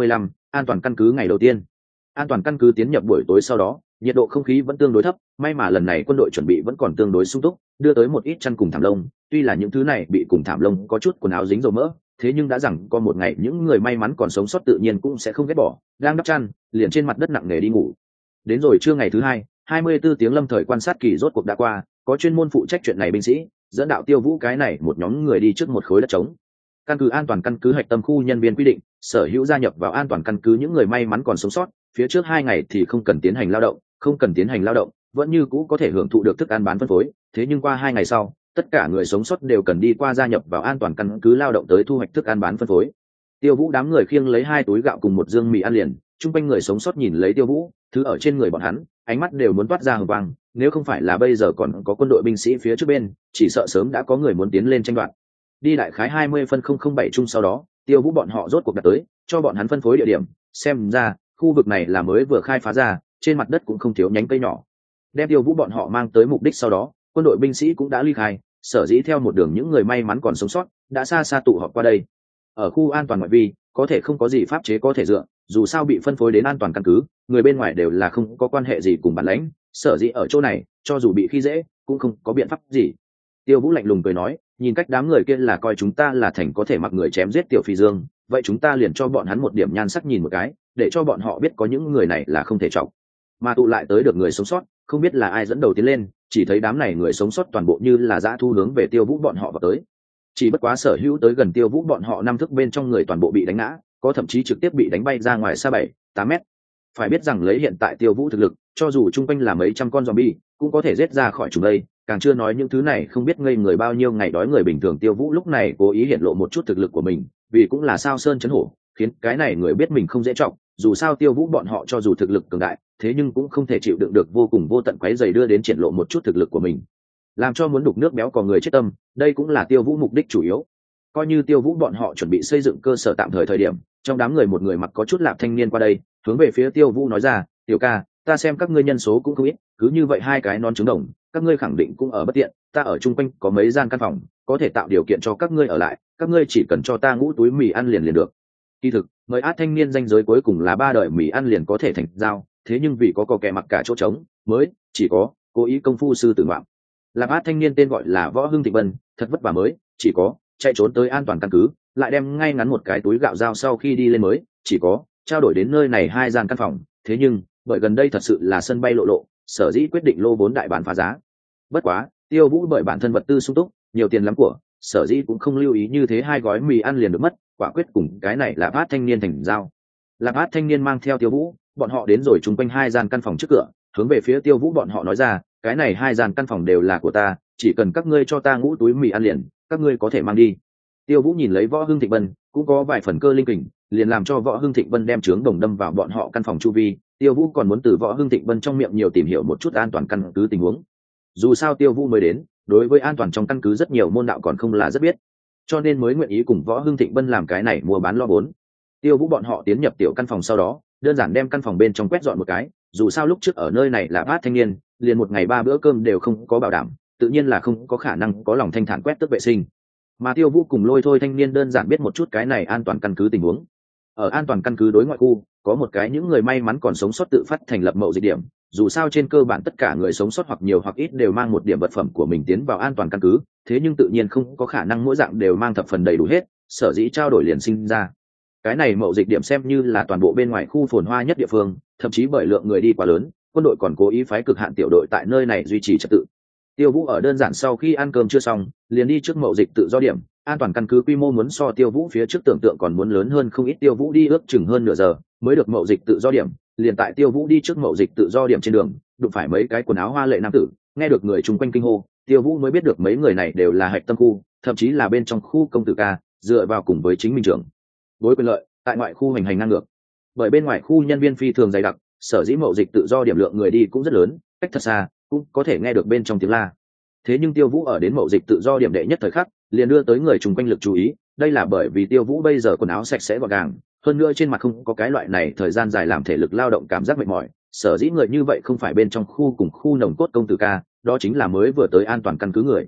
[SPEAKER 1] an toàn căn cứ ngày đầu tiên. An toàn căn cứ tiến nhập buổi tối sau đó, nhiệt độ không khí vẫn tương đối thấp, may mà lần này quân đội chuẩn bị vẫn còn tương đối sung túc, đưa tới một ít chăn cùng thảm lông, tuy là những thứ này bị cùng thảm lông có chút quần áo dính dầu mỡ, thế nhưng đã rằng có một ngày những người may mắn còn sống sót tự nhiên cũng sẽ không ghét bỏ, đang đắp chăn, liền trên mặt đất nặng nề đi ngủ. Đến rồi trưa ngày thứ hai, hai mươi bốn tiếng lâm thời quan sát kỳ rốt cuộc đã qua, có chuyên môn phụ trách chuyện này binh sĩ, dẫn đạo Tiêu Vũ cái này một nhóm người đi trước một khối đất trống. Căn cứ an toàn căn cứ hạch tâm khu nhân viên quy định, sở hữu gia nhập vào an toàn căn cứ những người may mắn còn sống sót, phía trước hai ngày thì không cần tiến hành lao động, không cần tiến hành lao động, vẫn như cũ có thể hưởng thụ được thức ăn bán phân phối, thế nhưng qua hai ngày sau, tất cả người sống sót đều cần đi qua gia nhập vào an toàn căn cứ lao động tới thu hoạch thức ăn bán phân phối. Tiêu Vũ đám người khiêng lấy hai túi gạo cùng một dương mì ăn liền, chung quanh người sống sót nhìn lấy Tiêu Vũ, thứ ở trên người bọn hắn, ánh mắt đều muốn toát ra hừng quang, nếu không phải là bây giờ còn có quân đội binh sĩ phía trước bên, chỉ sợ sớm đã có người muốn tiến lên tranh đoạt. Đi đại khái hai mươi phân không không bảy chung sau đó, Tiêu Vũ bọn họ rốt cuộc đã tới, cho bọn hắn phân phối địa điểm, xem ra khu vực này là mới vừa khai phá ra, trên mặt đất cũng không thiếu nhánh cây nhỏ. Đem Tiêu Vũ bọn họ mang tới mục đích sau đó, quân đội binh sĩ cũng đã ly khai, sở dĩ theo một đường những người may mắn còn sống sót đã xa xa tụ họp qua đây. Ở khu an toàn ngoại vi, có thể không có gì pháp chế có thể dựa, dù sao bị phân phối đến an toàn căn cứ, người bên ngoài đều là không có quan hệ gì cùng bản lãnh, sở dĩ ở chỗ này, cho dù bị khi dễ, cũng không có biện pháp gì. Tiêu Vũ lạnh lùng cười nói, nhìn cách đám người kia là coi chúng ta là thành có thể mặc người chém giết tiểu phi dương, vậy chúng ta liền cho bọn hắn một điểm nhan sắc nhìn một cái, để cho bọn họ biết có những người này là không thể trọng. Mà tụ lại tới được người sống sót, không biết là ai dẫn đầu tiến lên, chỉ thấy đám này người sống sót toàn bộ như là dã thu hướng về Tiêu Vũ bọn họ vào tới. Chỉ bất quá sở hữu tới gần Tiêu Vũ bọn họ năm thước bên trong người toàn bộ bị đánh ngã, có thậm chí trực tiếp bị đánh bay ra ngoài xa bảy, tám mét. Phải biết rằng lấy hiện tại Tiêu Vũ thực lực, cho dù chung quanh là mấy trăm con zombie, cũng có thể giết ra khỏi chúng đây, càng chưa nói những thứ này không biết ngây người bao nhiêu ngày đói người bình thường. Tiêu Vũ lúc này cố ý hiện lộ một chút thực lực của mình, vì cũng là sao sơn chấn hổ, khiến cái này người biết mình không dễ trọng, dù sao Tiêu Vũ bọn họ cho dù thực lực cường đại, thế nhưng cũng không thể chịu đựng được vô cùng vô tận quấy rầy đưa đến triển lộ một chút thực lực của mình, làm cho muốn đục nước béo cò người chết tâm, đây cũng là Tiêu Vũ mục đích chủ yếu. Coi như Tiêu Vũ bọn họ chuẩn bị xây dựng cơ sở tạm thời thời điểm, trong đám người một người mặc có chút lạp thanh niên qua đây, hướng về phía Tiêu Vũ nói ra, "Tiểu ca, ta xem các ngươi nhân số cũng không ít, cứ như vậy hai cái non trứng đồng, các ngươi khẳng định cũng ở bất tiện, ta ở chung quanh có mấy gian căn phòng, có thể tạo điều kiện cho các ngươi ở lại, các ngươi chỉ cần cho ta ngũ túi mì ăn liền liền được." Kỳ thực, mời át thanh niên danh giới cuối cùng là ba đời mì ăn liền có thể thành giao, thế nhưng vì có cò kẻ mặc cả chỗ trống, mới chỉ có cố ý công phu sư tử ngoạm. Làm át thanh niên tên gọi là Võ Hưng Thịnh Vân, thật vất vả mới chỉ có chạy trốn tới an toàn căn cứ, lại đem ngay ngắn một cái túi gạo giao sau khi đi lên mới chỉ có trao đổi đến nơi này hai gian căn phòng, thế nhưng bởi gần đây thật sự là sân bay lộ lộ, sở dĩ quyết định lô vốn đại bán phá giá. Bất quá, Tiêu Vũ bởi bản thân vật tư sung túc, nhiều tiền lắm của, sở dĩ cũng không lưu ý như thế hai gói mì ăn liền được mất, quả quyết cùng cái này là Bát thanh niên thành giao. Là Bát thanh niên mang theo Tiêu Vũ, bọn họ đến rồi chung quanh hai gian căn phòng trước cửa, hướng về phía Tiêu Vũ bọn họ nói ra, cái này hai gian căn phòng đều là của ta, chỉ cần các ngươi cho ta ngũ túi mì ăn liền, các ngươi có thể mang đi. Tiêu Vũ nhìn lấy Võ Hưng Thịnh Vân, cũng có vài phần cơ linh kình, liền làm cho Võ Hưng Thịnh Vân đem trướng đồng đâm vào bọn họ căn phòng chu vi. Tiêu Vũ còn muốn từ Võ Hưng Thịnh Vân trong miệng nhiều tìm hiểu một chút an toàn căn cứ tình huống. Dù sao Tiêu Vũ mới đến, đối với an toàn trong căn cứ rất nhiều môn đạo còn không là rất biết, cho nên mới nguyện ý cùng Võ Hưng Thịnh Vân làm cái này mua bán lo vốn. Tiêu Vũ bọn họ tiến nhập tiểu căn phòng sau đó, đơn giản đem căn phòng bên trong quét dọn một cái, dù sao lúc trước ở nơi này là Bát thanh niên, liền một ngày ba bữa cơm đều không có bảo đảm, tự nhiên là không có khả năng có lòng thanh thản quét tước vệ sinh. Mà Tiêu Vũ cùng Lôi Thôi thanh niên đơn giản biết một chút cái này an toàn căn cứ tình huống. Ở an toàn căn cứ đối ngoại khu, có một cái những người may mắn còn sống sót tự phát thành lập mậu dịch điểm, dù sao trên cơ bản tất cả người sống sót hoặc nhiều hoặc ít đều mang một điểm vật phẩm của mình tiến vào an toàn căn cứ, thế nhưng tự nhiên không có khả năng mỗi dạng đều mang thập phần đầy đủ hết, sở dĩ trao đổi liền sinh ra. Cái này mậu dịch điểm xem như là toàn bộ bên ngoài khu phồn hoa nhất địa phương, thậm chí bởi lượng người đi quá lớn, quân đội còn cố ý phái cực hạn tiểu đội tại nơi này duy trì trật tự. Tiêu Vũ ở đơn giản sau khi ăn cơm chưa xong, liền đi trước mậu dịch tự do điểm, an toàn căn cứ quy mô muốn so Tiêu Vũ phía trước tưởng tượng còn muốn lớn hơn không ít. Tiêu Vũ đi ước chừng hơn nửa giờ mới được mậu dịch tự do điểm, liền tại Tiêu Vũ đi trước mậu dịch tự do điểm trên đường, đụng phải mấy cái quần áo hoa lệ nam tử, nghe được người chung quanh kinh hô, Tiêu Vũ mới biết được mấy người này đều là hạch tâm khu, thậm chí là bên trong khu công tử ca, dựa vào cùng với chính minh trưởng đối quyền lợi, tại ngoại khu hành hành ngang ngược. Bởi bên ngoài khu nhân viên phi thường dày đặc, sở dĩ mậu dịch tự do điểm lượng người đi cũng rất lớn, cách thật xa cũng có thể nghe được bên trong tiếng la. Thế nhưng Tiêu Vũ ở đến mậu dịch tự do điểm đệ nhất thời khắc, liền đưa tới người chung quanh lực chú ý, đây là bởi vì Tiêu Vũ bây giờ quần áo sạch sẽ gọn gàng, hơn nữa trên mặt không có cái loại này thời gian dài làm thể lực lao động cảm giác mệt mỏi, sở dĩ người như vậy không phải bên trong khu cùng khu nồng cốt công tử ca, đó chính là mới vừa tới an toàn căn cứ người.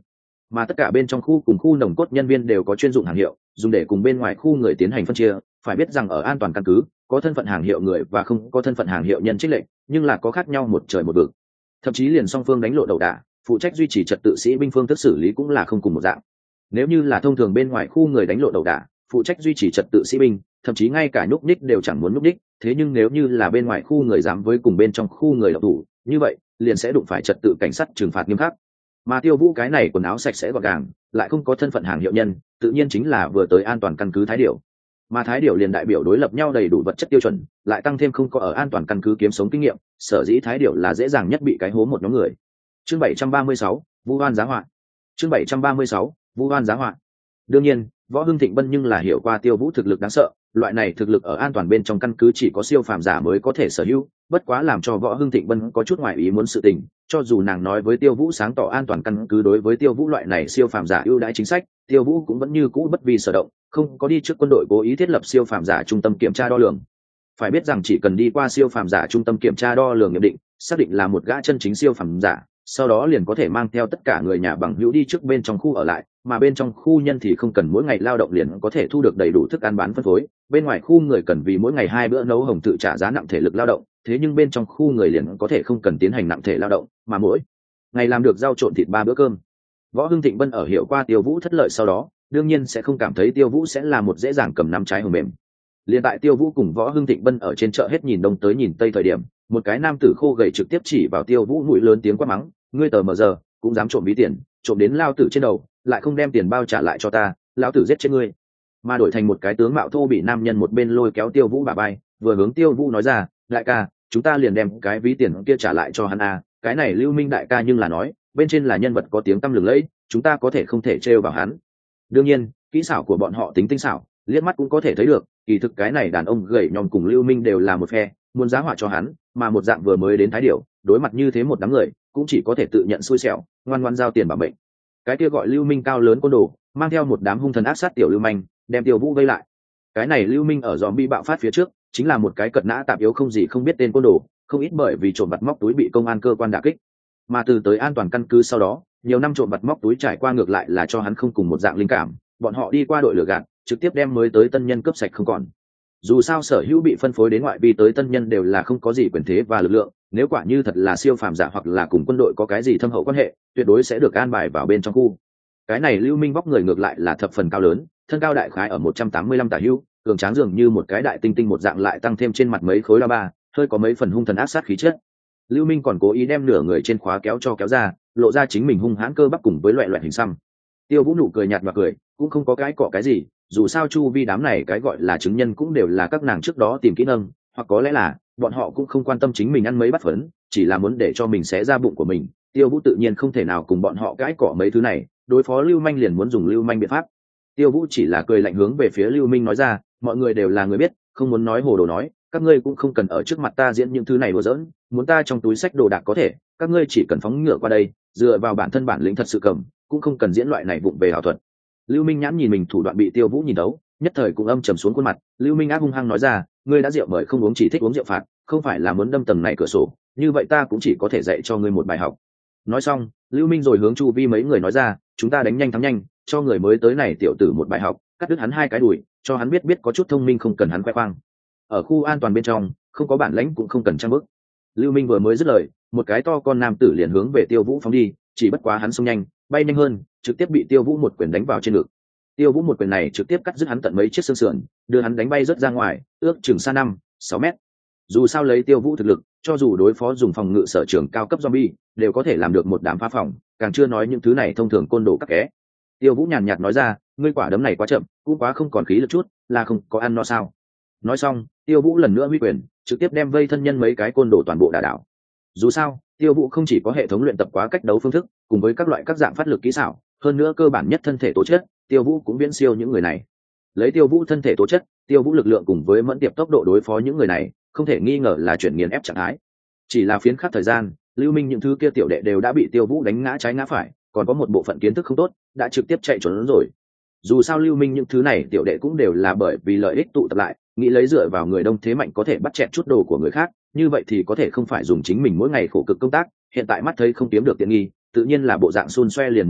[SPEAKER 1] mà tất cả bên trong khu cùng khu nồng cốt nhân viên đều có chuyên dụng hàng hiệu dùng để cùng bên ngoài khu người tiến hành phân chia. Phải biết rằng ở an toàn căn cứ có thân phận hàng hiệu người và không có thân phận hàng hiệu nhân trích lệnh, nhưng là có khác nhau một trời một vực. Thậm chí liền song phương đánh lộ đầu đả, phụ trách duy trì trật tự sĩ binh phương thức xử lý cũng là không cùng một dạng. Nếu như là thông thường bên ngoài khu người đánh lộ đầu đả, phụ trách duy trì trật tự sĩ binh thậm chí ngay cả nhúc nhích đều chẳng muốn nhúc nhích, thế nhưng nếu như là bên ngoài khu người dám với cùng bên trong khu người độc thủ, như vậy liền sẽ đụng phải trật tự cảnh sát trừng phạt nghiêm khắc. Mà Tiêu Vũ cái này quần áo sạch sẽ gọn gàng, lại không có thân phận hàng hiệu nhân, tự nhiên chính là vừa tới an toàn căn cứ Thái Điểu. Mà Thái Điểu liền đại biểu đối lập nhau đầy đủ vật chất tiêu chuẩn, lại tăng thêm không có ở an toàn căn cứ kiếm sống kinh nghiệm, sở dĩ Thái Điểu là dễ dàng nhất bị cái hố một nhóm người. Chương bảy trăm ba mươi sáu, Vu Oan giá họa. Chương bảy trăm ba mươi sáu, Vu Oan giá họa. Đương nhiên, Võ Hưng Thịnh Bân nhưng là hiểu qua Tiêu Vũ thực lực đáng sợ, loại này thực lực ở an toàn bên trong căn cứ chỉ có siêu phàm giả mới có thể sở hữu, bất quá làm cho Võ Hưng Thịnh Bân có chút ngoài ý muốn sự tình, cho dù nàng nói với Tiêu Vũ sáng tỏ an toàn căn cứ đối với Tiêu Vũ loại này siêu phàm giả ưu đãi chính sách, Tiêu Vũ cũng vẫn như cũ bất vi sở động, không có đi trước quân đội cố ý thiết lập siêu phàm giả trung tâm kiểm tra đo lường. Phải biết rằng chỉ cần đi qua siêu phàm giả trung tâm kiểm tra đo lường nghiệm định, xác định là một gã chân chính siêu phàm giả, sau đó liền có thể mang theo tất cả người nhà bằng hữu đi trước bên trong khu ở lại, mà bên trong khu nhân thì không cần mỗi ngày lao động liền có thể thu được đầy đủ thức ăn bán phân phối. Bên ngoài khu người cần vì mỗi ngày hai bữa nấu hồng tự trả giá nặng thể lực lao động, thế nhưng bên trong khu người liền có thể không cần tiến hành nặng thể lao động, mà mỗi ngày làm được rau trộn thịt ba bữa cơm. Võ Hưng Thịnh Bân ở hiểu qua Tiêu Vũ thất lợi sau đó, đương nhiên sẽ không cảm thấy Tiêu Vũ sẽ là một dễ dàng cầm nắm trái hồng mềm. Liên tại Tiêu Vũ cùng Võ Hưng Thịnh Bân ở trên chợ hết nhìn đông tới nhìn tây thời điểm, một cái nam tử khô gầy trực tiếp chỉ vào Tiêu Vũ mũi lớn tiếng quát mắng, ngươi tờ mờ giờ cũng dám trộm ví tiền, trộm đến lao tử trên đầu, lại không đem tiền bao trả lại cho ta, lão tử giết chết ngươi. Mà đổi thành một cái tướng mạo thô bị nam nhân một bên lôi kéo Tiêu Vũ bả vai, vừa hướng Tiêu Vũ nói ra, đại ca, chúng ta liền đem cái ví tiền kia trả lại cho hắn a, cái này Lưu Minh đại ca nhưng là nói, bên trên là nhân vật có tiếng tăm lừng lẫy, chúng ta có thể không thể trêu vào hắn. Đương nhiên, kỹ xảo của bọn họ tính tinh xảo, liếc mắt cũng có thể thấy được, kỳ thực cái này đàn ông gầy nhom cùng Lưu Minh đều là một phe, muốn giá họa cho hắn, mà một dạng vừa mới đến Thái Điểu, đối mặt như thế một đám người, cũng chỉ có thể tự nhận xui xẻo, ngoan ngoãn giao tiền bảo mệnh. Cái kia gọi Lưu Minh cao lớn côn đồ, mang theo một đám hung thần ác sát tiểu lưu manh, đem Tiêu Vũ vây lại. Cái này Lưu Minh ở zombie bạo phát phía trước, chính là một cái cật nã tạp yếu không gì không biết tên côn đồ, không ít bởi vì trộm vặt móc túi bị công an cơ quan đả kích. Mà từ tới an toàn căn cứ sau đó, nhiều năm trộm vặt móc túi trải qua ngược lại là cho hắn không cùng một dạng linh cảm, bọn họ đi qua đội lửa gạt, trực tiếp đem mới tới tân nhân cướp sạch không còn. Dù sao sở hữu bị phân phối đến ngoại vi tới tân nhân đều là không có gì quyền thế và lực lượng, nếu quả như thật là siêu phàm giả hoặc là cùng quân đội có cái gì thâm hậu quan hệ, tuyệt đối sẽ được an bài vào bên trong khu. Cái này Lưu Minh vóc người ngược lại là thập phần cao lớn, thân cao đại khái ở một trăm tám mươi lăm tả hữu, cường tráng dường như một cái đại tinh tinh một dạng, lại tăng thêm trên mặt mấy khối la ba, hơi có mấy phần hung thần ác sát khí chất. Lưu Minh còn cố ý đem nửa người trên khóa kéo cho kéo ra, lộ ra chính mình hung hãn cơ bắp cùng với loại loại hình xăm. Tiêu Vũ nụ cười nhạt và cười, cũng không có cái cọ cái gì, dù sao chu vi đám này cái gọi là chứng nhân cũng đều là các nàng trước đó tìm kỹ nâng, hoặc có lẽ là bọn họ cũng không quan tâm chính mình ăn mấy bát phấn, chỉ là muốn để cho mình xé ra bụng của mình. Tiêu Vũ tự nhiên không thể nào cùng bọn họ cãi cọ mấy thứ này, đối phó Lưu Manh liền muốn dùng Lưu Manh biện pháp. Tiêu Vũ chỉ là cười lạnh hướng về phía Lưu Minh nói ra, mọi người đều là người biết, không muốn nói hồ đồ nói, các ngươi cũng không cần ở trước mặt ta diễn những thứ này đùa giỡn, muốn ta trong túi sách đồ đạc có thể, các ngươi chỉ cần phóng ngựa qua đây, dựa vào bản thân bản lĩnh thật sự cầm, cũng không cần diễn loại này vụng về ảo thuật. Lưu Minh nhãn nhìn mình thủ đoạn bị Tiêu Vũ nhìn đấu, nhất thời cũng âm trầm xuống khuôn mặt. Lưu Minh ác hung hăng nói ra, ngươi đã rượu mời không uống, chỉ thích uống rượu phạt, không phải là muốn đâm tầng này cửa sổ, như vậy ta cũng chỉ có thể dạy cho ngươi một bài học. Nói xong, Lưu Minh rồi hướng chu vi mấy người nói ra, chúng ta đánh nhanh thắng nhanh, cho người mới tới này tiểu tử một bài học, cắt đứt hắn hai cái đùi, cho hắn biết biết có chút thông minh không cần hắn khoe khoang. Ở khu an toàn bên trong, không có bản lãnh cũng không cần trang bức. Lưu Minh vừa mới dứt lời, một cái to con nam tử liền hướng về Tiêu Vũ phóng đi, chỉ bất quá hắn xông nhanh, bay nhanh hơn, trực tiếp bị Tiêu Vũ một quyền đánh vào trên ngực. Tiêu Vũ một quyền này trực tiếp cắt đứt hắn tận mấy chiếc xương sườn, đưa hắn đánh bay rớt ra ngoài, ước chừng xa năm, sáu mét. Dù sao lấy Tiêu Vũ thực lực, cho dù đối phó dùng phòng ngự sở trường cao cấp zombie, đều có thể làm được một đám phá phòng, càng chưa nói những thứ này thông thường côn đồ các ké. Tiêu Vũ nhàn nhạt nói ra, ngươi quả đấm này quá chậm, cũng quá không còn khí lực chút, là không có ăn no sao? Nói xong, Tiêu Vũ lần nữa huy quyền, trực tiếp đem vây thân nhân mấy cái côn đồ toàn bộ đả đảo. Dù sao, Tiêu Vũ không chỉ có hệ thống luyện tập quá cách đấu phương thức, cùng với các loại các dạng phát lực kỹ xảo, hơn nữa cơ bản nhất thân thể tố chất, Tiêu Vũ cũng viễn siêu những người này. Lấy Tiêu Vũ thân thể tố chất, Tiêu Vũ lực lượng cùng với mẫn tiệp tốc độ đối phó những người này, không thể nghi ngờ là chuyển nghiền ép trạng thái. Chỉ là phiến khắc thời gian, Lưu Minh những thứ kia tiểu đệ đều đã bị Tiêu Vũ đánh ngã trái ngã phải, còn có một bộ phận kiến thức không tốt, đã trực tiếp chạy trốn rồi. Dù sao Lưu Minh những thứ này tiểu đệ cũng đều là bởi vì lợi ích tụ tập lại, nghĩ lấy dựa vào người đông thế mạnh có thể bắt chẹt chút đồ của người khác, như vậy thì có thể không phải dùng chính mình mỗi ngày khổ cực công tác, hiện tại mắt thấy không kiếm được tiện nghi, tự nhiên là bộ dạng xun xoe liền muốn chạy,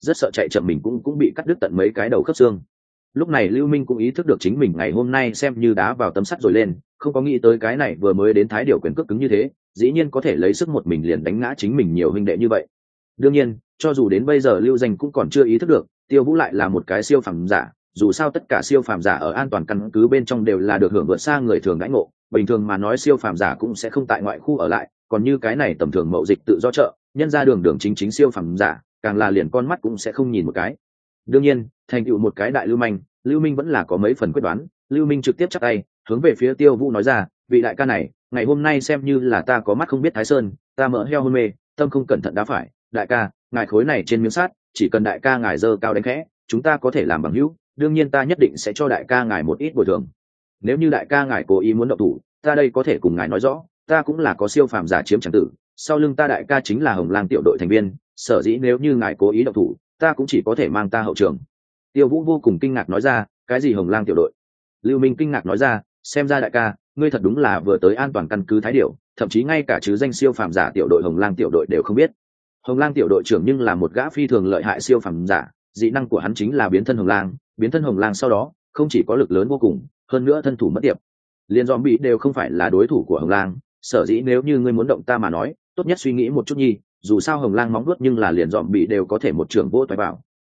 [SPEAKER 1] rất sợ chạy chậm mình cũng cũng bị cắt đứt tận mấy cái đầu khớp xương. Lúc này Lưu Minh cũng ý thức được chính mình ngày hôm nay xem như đá vào tấm sắt rồi lên, không có nghĩ tới cái này vừa mới đến thái điều quyền cước cứng như thế, dĩ nhiên có thể lấy sức một mình liền đánh ngã chính mình nhiều huynh đệ như vậy. Đương nhiên, cho dù đến bây giờ Lưu Danh cũng còn chưa ý thức được, Tiêu Vũ lại là một cái siêu phàm giả, dù sao tất cả siêu phàm giả ở an toàn căn cứ bên trong đều là được hưởng vượt xa người thường đãi ngộ, bình thường mà nói siêu phàm giả cũng sẽ không tại ngoại khu ở lại, còn như cái này tầm thường mậu dịch tự do chợ, nhân ra đường đường chính chính siêu phàm giả, càng là liền con mắt cũng sẽ không nhìn một cái. Đương nhiên, thành tựu một cái đại lưu manh, Lưu Minh vẫn là có mấy phần quyết đoán, Lưu Minh trực tiếp chắp tay, hướng về phía Tiêu Vũ nói ra, vị đại ca này, ngày hôm nay xem như là ta có mắt không biết Thái Sơn, ta mỡ heo hôn mê, tâm không cẩn thận đã phải, đại ca, ngài khối này trên miếng sắt, chỉ cần đại ca ngài giơ cao đánh khẽ, chúng ta có thể làm bằng hữu, đương nhiên ta nhất định sẽ cho đại ca ngài một ít bồi thường. Nếu như đại ca ngài cố ý muốn động thủ, ta đây có thể cùng ngài nói rõ, ta cũng là có siêu phàm giả chiếm chẳng tử, sau lưng ta đại ca chính là Hồng Lang tiểu đội thành viên, sở dĩ nếu như ngài cố ý động thủ, ta cũng chỉ có thể mang ta hậu trường. Tiêu Vũ vô cùng kinh ngạc nói ra, cái gì Hồng Lang tiểu đội? Lưu Minh kinh ngạc nói ra, xem ra đại ca, ngươi thật đúng là vừa tới an toàn căn cứ Thái Điểu, thậm chí ngay cả chứ danh siêu phàm giả tiểu đội Hồng Lang tiểu đội đều không biết. Hồng Lang tiểu đội trưởng nhưng là một gã phi thường lợi hại siêu phàm giả, dị năng của hắn chính là biến thân Hồng Lang, biến thân Hồng Lang sau đó, không chỉ có lực lớn vô cùng, hơn nữa thân thủ mất tiệp. Liên zombie đều không phải là đối thủ của Hồng Lang, sở dĩ nếu như ngươi muốn động ta mà nói, tốt nhất suy nghĩ một chút nhi, dù sao Hồng Lang móng vuốt nhưng là liền zombie đều có thể một trường vô toái vào,